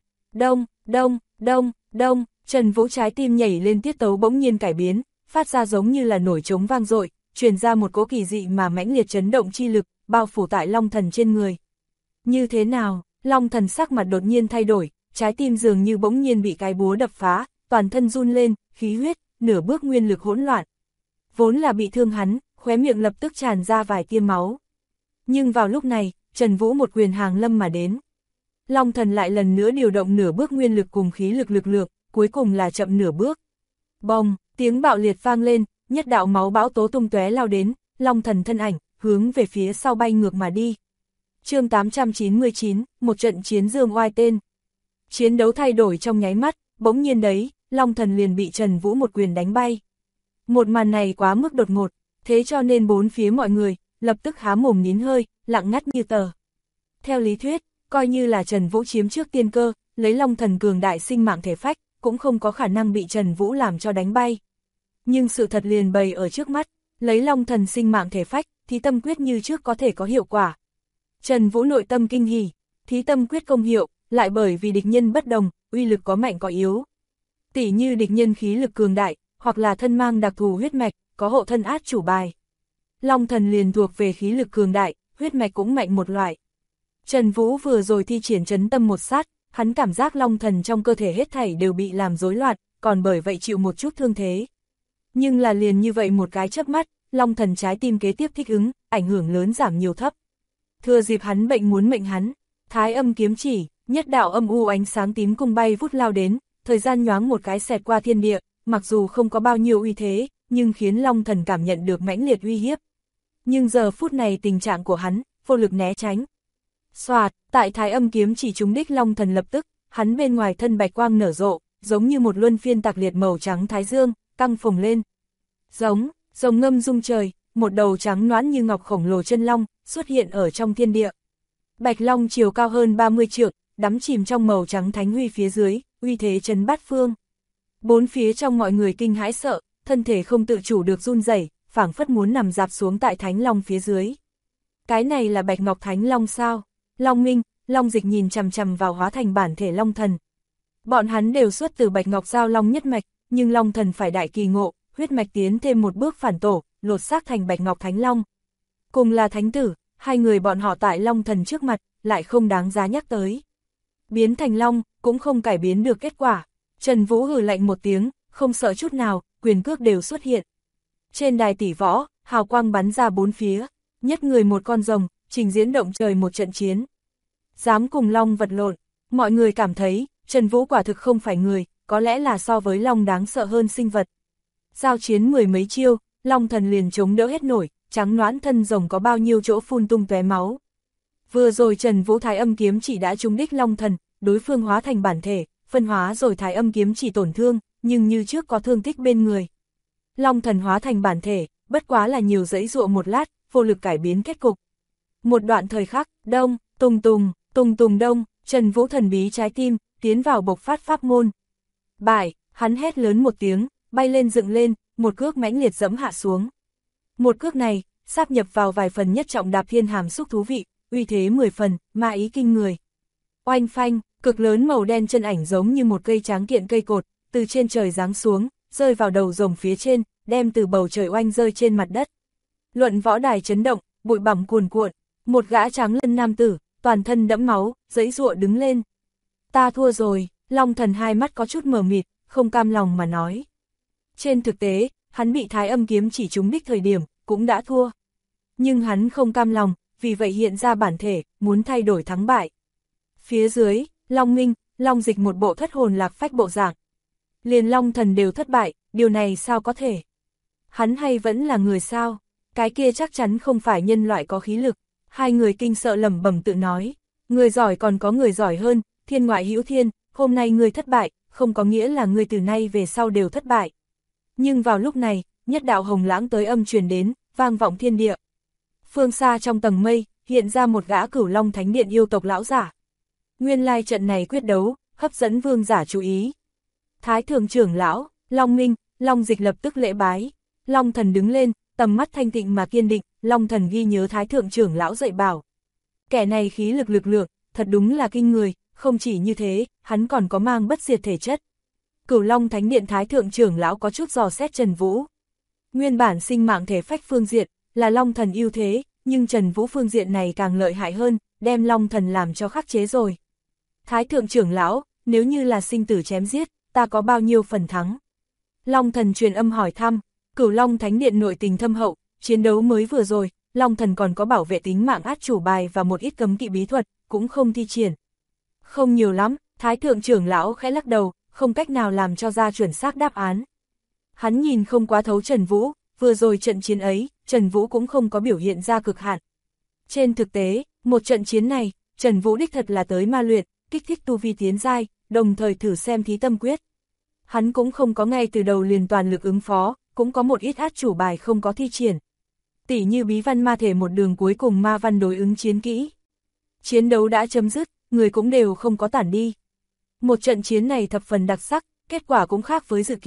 đông, Trần Vũ trái tim nhảy lên tiết tấu bỗng nhiên cải biến, phát ra giống như là nổi trống vang dội, truyền ra một cỗ kỳ dị mà mãnh liệt chấn động chi lực, bao phủ tại Long Thần trên người. Như thế nào? Long Thần sắc mặt đột nhiên thay đổi, trái tim dường như bỗng nhiên bị cái búa đập phá, toàn thân run lên, khí huyết, nửa bước nguyên lực hỗn loạn. Vốn là bị thương hắn, khóe miệng lập tức tràn ra vài tia máu. Nhưng vào lúc này, Trần Vũ một quyền hàng lâm mà đến. Long Thần lại lần nữa điều động nửa bước nguyên lực cùng khí lực lượng, cuối cùng là chậm nửa bước. Bong, tiếng bạo liệt vang lên, nhất đạo máu bão tố tung tóe lao đến, Long Thần thân ảnh, hướng về phía sau bay ngược mà đi. Chương 899, một trận chiến dương oai tên. Chiến đấu thay đổi trong nháy mắt, bỗng nhiên đấy, Long Thần liền bị Trần Vũ một quyền đánh bay. Một màn này quá mức đột ngột, thế cho nên bốn phía mọi người, lập tức há mồm nín hơi, lặng ngắt như tờ. Theo lý thuyết, coi như là Trần Vũ chiếm trước tiên cơ, lấy Long Thần cường đại sinh mạng thể phách, cũng không có khả năng bị Trần Vũ làm cho đánh bay. Nhưng sự thật liền bày ở trước mắt, lấy Long Thần sinh mạng thể phách, Thí Tâm Quyết như trước có thể có hiệu quả. Trần Vũ nội tâm kinh hỉ, Thí Tâm Quyết công hiệu, lại bởi vì địch nhân bất đồng, uy lực có mạnh có yếu. Tỉ như địch nhân khí lực cường đại, hoặc là thân mang đặc thù huyết mạch, có hộ thân át chủ bài. Long Thần liền thuộc về khí lực cường đại, huyết mạch cũng mạnh một loại. Trần Vũ vừa rồi thi triển chấn tâm một sát, hắn cảm giác Long Thần trong cơ thể hết thảy đều bị làm rối loạn, còn bởi vậy chịu một chút thương thế. Nhưng là liền như vậy một cái chớp mắt, Long Thần trái tim kế tiếp thích ứng, ảnh hưởng lớn giảm nhiều thấp. Thừa dịp hắn bệnh muốn mệnh hắn, Thái Âm kiếm chỉ, nhất đạo âm u ánh sáng tím cùng bay vút lao đến, thời gian nhoáng một cái xẹt qua thiên địa, mặc dù không có bao nhiêu uy thế, nhưng khiến Long Thần cảm nhận được mãnh liệt uy hiếp. Nhưng giờ phút này tình trạng của hắn, vô lực né tránh. Xoạt, tại Thái Âm kiếm chỉ trúng đích Long Thần lập tức, hắn bên ngoài thân bạch quang nở rộ, giống như một luân phiên tạc liệt màu trắng thái dương, căng phồng lên. Rồng ngâm rung trời, một đầu trắng nõn như ngọc khổng lồ chân long xuất hiện ở trong thiên địa. Bạch long chiều cao hơn 30 trượng, đắm chìm trong màu trắng thánh huy phía dưới, uy thế trấn bát phương. Bốn phía trong mọi người kinh hãi sợ, thân thể không tự chủ được run rẩy, phảng phất muốn nằm dạp xuống tại thánh long phía dưới. Cái này là Bạch Ngọc Thánh Long sao? Long Minh, Long Dịch nhìn chằm chằm vào hóa thành bản thể Long Thần. Bọn hắn đều xuất từ Bạch Ngọc Giao Long nhất mạch, nhưng Long Thần phải đại kỳ ngộ, huyết mạch tiến thêm một bước phản tổ, lột xác thành Bạch Ngọc Thánh Long. Cùng là thánh tử, hai người bọn họ tại Long Thần trước mặt, lại không đáng giá nhắc tới. Biến thành Long, cũng không cải biến được kết quả. Trần Vũ hừ lạnh một tiếng, không sợ chút nào, quyền cước đều xuất hiện. Trên đài tỷ võ, hào quang bắn ra bốn phía, nhất người một con rồng, trình diễn động trời một trận chiến. Dám cùng Long vật lộn, mọi người cảm thấy, Trần Vũ quả thực không phải người, có lẽ là so với Long đáng sợ hơn sinh vật. Giao chiến mười mấy chiêu, Long Thần liền chống đỡ hết nổi, trắng nõn thân rồng có bao nhiêu chỗ phun tung tóe máu. Vừa rồi Trần Vũ Thái Âm kiếm chỉ đã trúng đích Long Thần, đối phương hóa thành bản thể, phân hóa rồi Thái Âm kiếm chỉ tổn thương, nhưng như trước có thương tích bên người. Long Thần hóa thành bản thể, bất quá là nhiều dãy dụa một lát, vô lực cải biến kết cục. Một đoạn thời khắc, đông, tùng tùng đông, Trần Vũ thần bí trái tim, tiến vào bộc phát pháp môn. Bại, hắn hét lớn một tiếng, bay lên dựng lên, một cước mãnh liệt dẫm hạ xuống. Một cước này, sáp nhập vào vài phần nhất trọng đạp thiên hàm xúc thú vị, uy thế 10 phần, ma ý kinh người. Oanh phanh, cực lớn màu đen chân ảnh giống như một cây tráng kiện cây cột, từ trên trời giáng xuống, rơi vào đầu rồng phía trên, đem từ bầu trời oanh rơi trên mặt đất. Luận võ đài chấn động, bụi bặm cuồn cuộn, một gã trắng lân nam tử, toàn thân đẫm máu, giãy giụa đứng lên. Ta thua rồi, Long Thần hai mắt có chút mờ mịt, không cam lòng mà nói. Trên thực tế, hắn bị Thái Âm kiếm chỉ trúng đích thời điểm, cũng đã thua. Nhưng hắn không cam lòng, vì vậy hiện ra bản thể, muốn thay đổi thắng bại. Phía dưới, Long Minh, Long Dịch một bộ thất hồn lạc phách bộ dạng. Liền Long Thần đều thất bại, điều này sao có thể? Hắn hay vẫn là người sao? Cái kia chắc chắn không phải nhân loại có khí lực. Hai người kinh sợ lẩm bẩm tự nói. Người giỏi còn có người giỏi hơn, thiên ngoại hữu thiên, hôm nay người thất bại, không có nghĩa là người từ nay về sau đều thất bại. Nhưng vào lúc này, nhất đạo hồng lãng tới âm truyền đến, vang vọng thiên địa. Phương xa trong tầng mây, hiện ra một gã Cửu Long Thánh Điện yêu tộc lão giả. Nguyên lai trận này quyết đấu, hấp dẫn vương giả chú ý. Thái Thượng trưởng lão, Long Minh, Long Dịch lập tức lễ bái. Long Thần đứng lên, tầm mắt thanh tịnh mà kiên định, Long Thần ghi nhớ Thái Thượng trưởng lão dạy bảo. Kẻ này khí lực lượng, thật đúng là kinh người, không chỉ như thế, hắn còn có mang bất diệt thể chất. Cửu Long Thánh Điện Thái Thượng trưởng lão có chút dò xét Trần Vũ. Nguyên bản sinh mạng thể phách phương diện, là Long Thần ưu thế, nhưng Trần Vũ phương diện này càng lợi hại hơn, đem Long Thần làm cho khắc chế rồi. Thái Thượng trưởng lão, nếu như là sinh tử chém giết, ta có bao nhiêu phần thắng? Long Thần truyền âm hỏi thăm, Cửu Long Thánh Điện nội tình thâm hậu, chiến đấu mới vừa rồi, Long Thần còn có bảo vệ tính mạng át chủ bài và một ít cấm kỵ bí thuật, cũng không thi triển. Không nhiều lắm, Thái Thượng trưởng lão khẽ lắc đầu, không cách nào làm cho ra chuẩn xác đáp án. Hắn nhìn không quá thấu Trần Vũ, vừa rồi trận chiến ấy, Trần Vũ cũng không có biểu hiện ra cực hạn. Trên thực tế, một trận chiến này, Trần Vũ đích thật là tới ma luyện, kích thích tu vi tiến giai, đồng thời thử xem thí tâm quyết. Hắn cũng không có ngay từ đầu liền toàn lực ứng phó, cũng có một ít át chủ bài không có thi triển. Tỉ như bí văn ma thể một đường cuối cùng ma văn đối ứng chiến kỹ. Chiến đấu đã chấm dứt, người cũng đều không có tản đi. Một trận chiến này thập phần đặc sắc, kết quả cũng khác với dự kiến,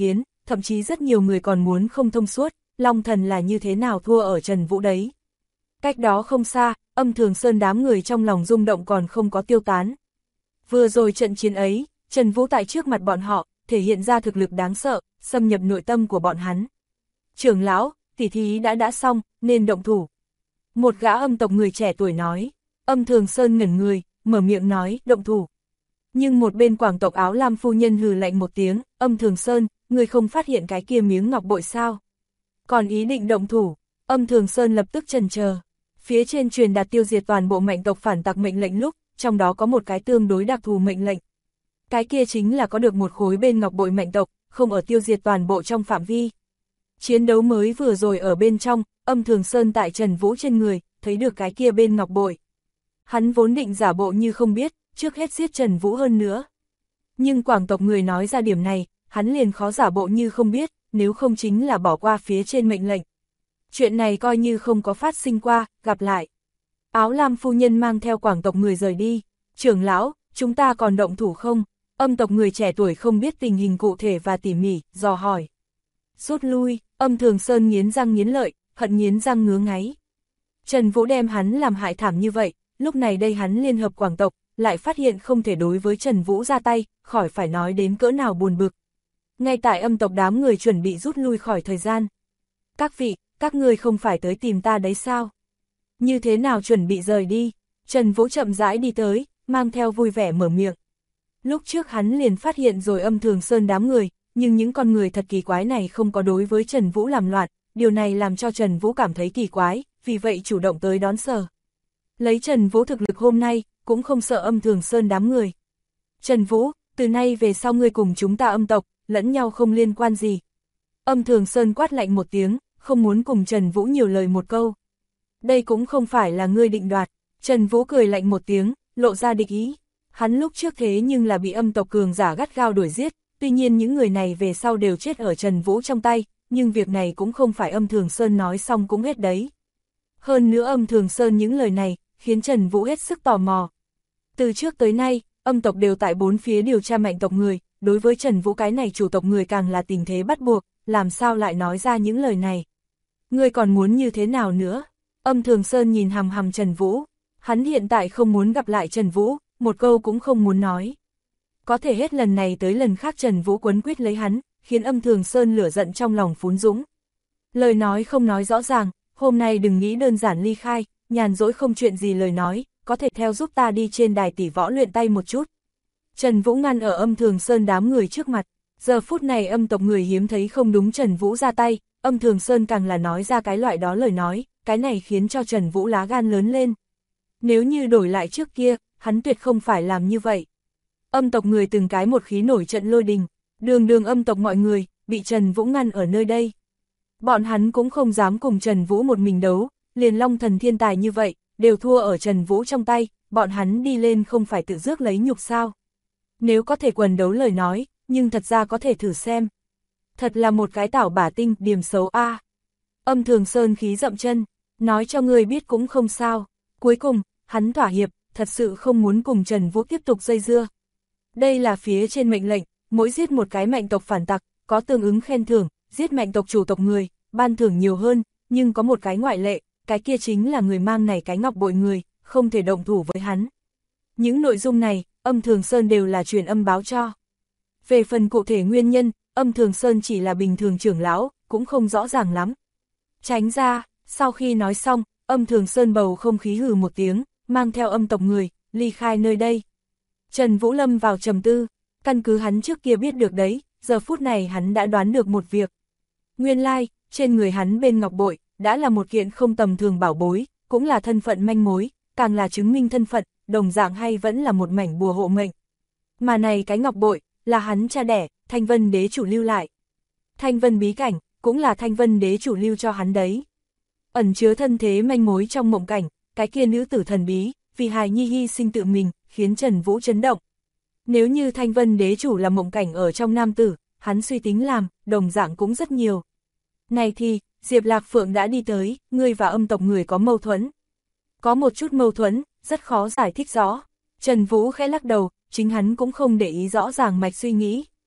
thậm chí rất nhiều người còn muốn không thông suốt, Long Thần là như thế nào thua ở Trần Vũ đấy. Cách đó không xa, Âm Thường Sơn đám người trong lòng rung động còn không có tiêu tán. Vừa rồi trận chiến ấy, Trần Vũ tại trước mặt bọn họ, thể hiện ra thực lực đáng sợ, xâm nhập nội tâm của bọn hắn. Trưởng lão, tỉ thí đã xong, nên động thủ. Một gã âm tộc người trẻ tuổi nói, Âm Thường Sơn ngẩn người, mở miệng nói, động thủ. Nhưng một bên Quảng tộc áo lam phu nhân hừ lạnh một tiếng, Âm Thường Sơn, người không phát hiện cái kia miếng ngọc bội sao? Còn ý định động thủ, Âm Thường Sơn lập tức chần chờ. Phía trên truyền đạt tiêu diệt toàn bộ mạnh tộc phản tặc mệnh lệnh lúc, trong đó có một cái tương đối đặc thù mệnh lệnh. Cái kia chính là có được một khối bên ngọc bội mạnh tộc, không ở tiêu diệt toàn bộ trong phạm vi. Chiến đấu mới vừa rồi ở bên trong, Âm Thường Sơn tại Trần Vũ trên người, thấy được cái kia bên ngọc bội. Hắn vốn định giả bộ như không biết, trước hết giết Trần Vũ hơn nữa. Nhưng Quảng tộc người nói ra điểm này, hắn liền khó giả bộ như không biết, nếu không chính là bỏ qua phía trên mệnh lệnh. Chuyện này coi như không có phát sinh qua, gặp lại. Áo lam phu nhân mang theo Quảng tộc người rời đi. Trưởng lão, chúng ta còn động thủ không? Âm tộc người trẻ tuổi không biết tình hình cụ thể và tỉ mỉ, dò hỏi. Rút lui, Âm Thường Sơn nghiến răng nghiến lợi, hận nghiến răng ngứa ngáy. Trần Vũ đem hắn làm hại thảm như vậy, lúc này đây hắn liên hợp Quảng tộc, lại phát hiện không thể đối với Trần Vũ ra tay, khỏi phải nói đến cỡ nào buồn bực. Ngay tại âm tộc đám người chuẩn bị rút lui khỏi thời gian. Các vị, các người không phải tới tìm ta đấy sao? Như thế nào chuẩn bị rời đi? Trần Vũ chậm rãi đi tới, mang theo vui vẻ mở miệng. Lúc trước hắn liền phát hiện rồi Âm Thường Sơn đám người, nhưng những con người thật kỳ quái này không có đối với Trần Vũ làm loạn, điều này làm cho Trần Vũ cảm thấy kỳ quái, vì vậy chủ động tới đón sở. Lấy Trần Vũ thực lực hôm nay, cũng không sợ Âm Thường Sơn đám người. Trần Vũ, từ nay về sau ngươi cùng chúng ta âm tộc, lẫn nhau không liên quan gì. Âm Thường Sơn quát lạnh một tiếng, không muốn cùng Trần Vũ nhiều lời một câu. Đây cũng không phải là ngươi định đoạt. Trần Vũ cười lạnh một tiếng, lộ ra địch ý. Hắn lúc trước thế nhưng là bị âm tộc cường giả gắt gao đuổi giết, tuy nhiên những người này về sau đều chết ở Trần Vũ trong tay, nhưng việc này cũng không phải Âm Thường Sơn nói xong cũng hết đấy. Hơn nữa Âm Thường Sơn những lời này, khiến Trần Vũ hết sức tò mò. Từ trước tới nay, âm tộc đều tại bốn phía điều tra mạnh tộc người, đối với Trần Vũ cái này chủ tộc người càng là tình thế bắt buộc, làm sao lại nói ra những lời này. Ngươi còn muốn như thế nào nữa? Âm Thường Sơn nhìn hằm hằm Trần Vũ, hắn hiện tại không muốn gặp lại Trần Vũ, một câu cũng không muốn nói. Có thể hết lần này tới lần khác Trần Vũ quấn quýt lấy hắn, khiến Âm Thường Sơn lửa giận trong lòng phún dũng. Lời nói không nói rõ ràng, hôm nay đừng nghĩ đơn giản ly khai, nhàn rỗi không chuyện gì lời nói, có thể theo giúp ta đi trên đài tỷ võ luyện tay một chút. Trần Vũ ngăn ở Âm Thường Sơn đám người trước mặt, giờ phút này âm tộc người hiếm thấy không đúng Trần Vũ ra tay, Âm Thường Sơn càng là nói ra cái loại đó lời nói, cái này khiến cho Trần Vũ lá gan lớn lên. Nếu như đổi lại trước kia, hắn tuyệt không phải làm như vậy. Âm tộc người từng cái một khí nổi trận lôi đình, đường âm tộc mọi người, bị Trần Vũ ngăn ở nơi đây. Bọn hắn cũng không dám cùng Trần Vũ một mình đấu, liền Long Thần thiên tài như vậy, đều thua ở Trần Vũ trong tay, bọn hắn đi lên không phải tự rước lấy nhục sao. Nếu có thể quần đấu lời nói, nhưng thật ra có thể thử xem. Thật là một cái tảo bả tinh, điểm xấu a. Âm Thường Sơn khí dậm chân, nói cho người biết cũng không sao. Cuối cùng, hắn thỏa hiệp, thật sự không muốn cùng Trần Vũ tiếp tục dây dưa. Đây là phía trên mệnh lệnh, mỗi giết một cái mạnh tộc phản tặc, có tương ứng khen thưởng, giết mạnh tộc chủ tộc người, ban thưởng nhiều hơn, nhưng có một cái ngoại lệ, cái kia chính là người mang này cái ngọc bội người, không thể động thủ với hắn. Những nội dung này, Âm Thường Sơn đều là truyền âm báo cho. Về phần cụ thể nguyên nhân, Âm Thường Sơn chỉ là bình thường trưởng lão, cũng không rõ ràng lắm. Tránh ra, sau khi nói xong, Âm Thường Sơn bầu không khí hừ một tiếng, mang theo âm tộc người, ly khai nơi đây. Trần Vũ lâm vào trầm tư, căn cứ hắn trước kia biết được đấy, giờ phút này hắn đã đoán được một việc. Nguyên lai, trên người hắn bên ngọc bội, đã là một kiện không tầm thường bảo bối, cũng là thân phận manh mối, càng là chứng minh thân phận, đồng dạng hay vẫn là một mảnh bùa hộ mệnh. Mà này cái ngọc bội, là hắn cha đẻ, Thanh Vân đế chủ lưu lại. Thanh Vân bí cảnh, cũng là Thanh Vân đế chủ lưu cho hắn đấy. Ẩn chứa thân thế manh mối trong mộng cảnh, cái kia nữ tử thần bí, vì hài nhi hy sinh tự mình, khiến Trần Vũ chấn động. Nếu như Thanh Vân đế chủ là mộng cảnh ở trong nam tử, hắn suy tính làm, đồng dạng cũng rất nhiều. Này thì, Diệp Lạc Phượng đã đi tới, ngươi và âm tộc người có mâu thuẫn. Có một chút mâu thuẫn, rất khó giải thích rõ. Trần Vũ khẽ lắc đầu, chính hắn cũng không để ý rõ ràng mạch suy nghĩ.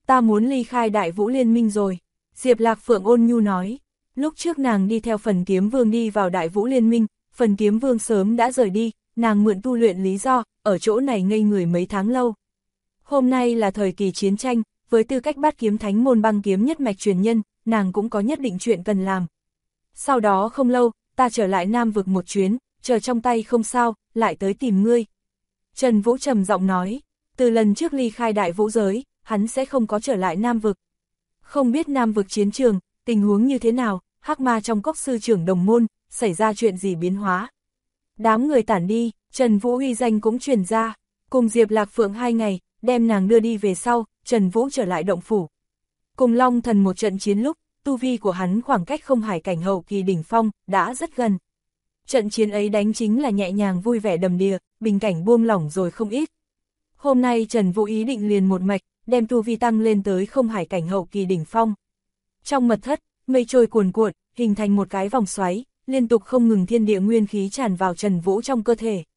ta muốn ly khai Đại Vũ Liên minh rồi. Diệp Lạc Phượng ôn nhu nói, lúc trước nàng đi theo Phần Kiếm Vương đi vào Đại Vũ Liên minh, Phần Kiếm Vương sớm đã rời đi, nàng mượn tu luyện lý do, ở chỗ này ngây người mấy tháng lâu. Hôm nay là thời kỳ chiến tranh, với tư cách Bát Kiếm Thánh môn băng kiếm nhất mạch truyền nhân, nàng cũng có nhất định chuyện cần làm. Sau đó không lâu, ta trở lại Nam vực một chuyến, chờ trong tay không sao, lại tới tìm ngươi. Trần Vũ trầm giọng nói, từ lần trước ly khai Đại Vũ giới, hắn sẽ không có trở lại Nam vực. Không biết Nam vực chiến trường, tình huống như thế nào, Hắc Ma trong cốc sư trưởng đồng môn, xảy ra chuyện gì biến hóa. Đám người tản đi, Trần Vũ uy danh cũng truyền ra, cùng Diệp Lạc Phượng 2 ngày, đem nàng đưa đi về sau, Trần Vũ trở lại động phủ. Cùng Long Thần một trận chiến lúc, tu vi của hắn khoảng cách không hải cảnh hậu kỳ đỉnh phong, đã rất gần. Trận chiến ấy đánh chính là nhẹ nhàng vui vẻ đầm đìa, bình cảnh buông lỏng rồi không ít. Hôm nay Trần Vũ ý định liền một mạch, đem tu vi tăng lên tới không hải cảnh hậu kỳ đỉnh phong. Trong mật thất, mây trôi cuồn cuộn, hình thành một cái vòng xoáy, liên tục không ngừng thiên địa nguyên khí tràn vào Trần Vũ trong cơ thể.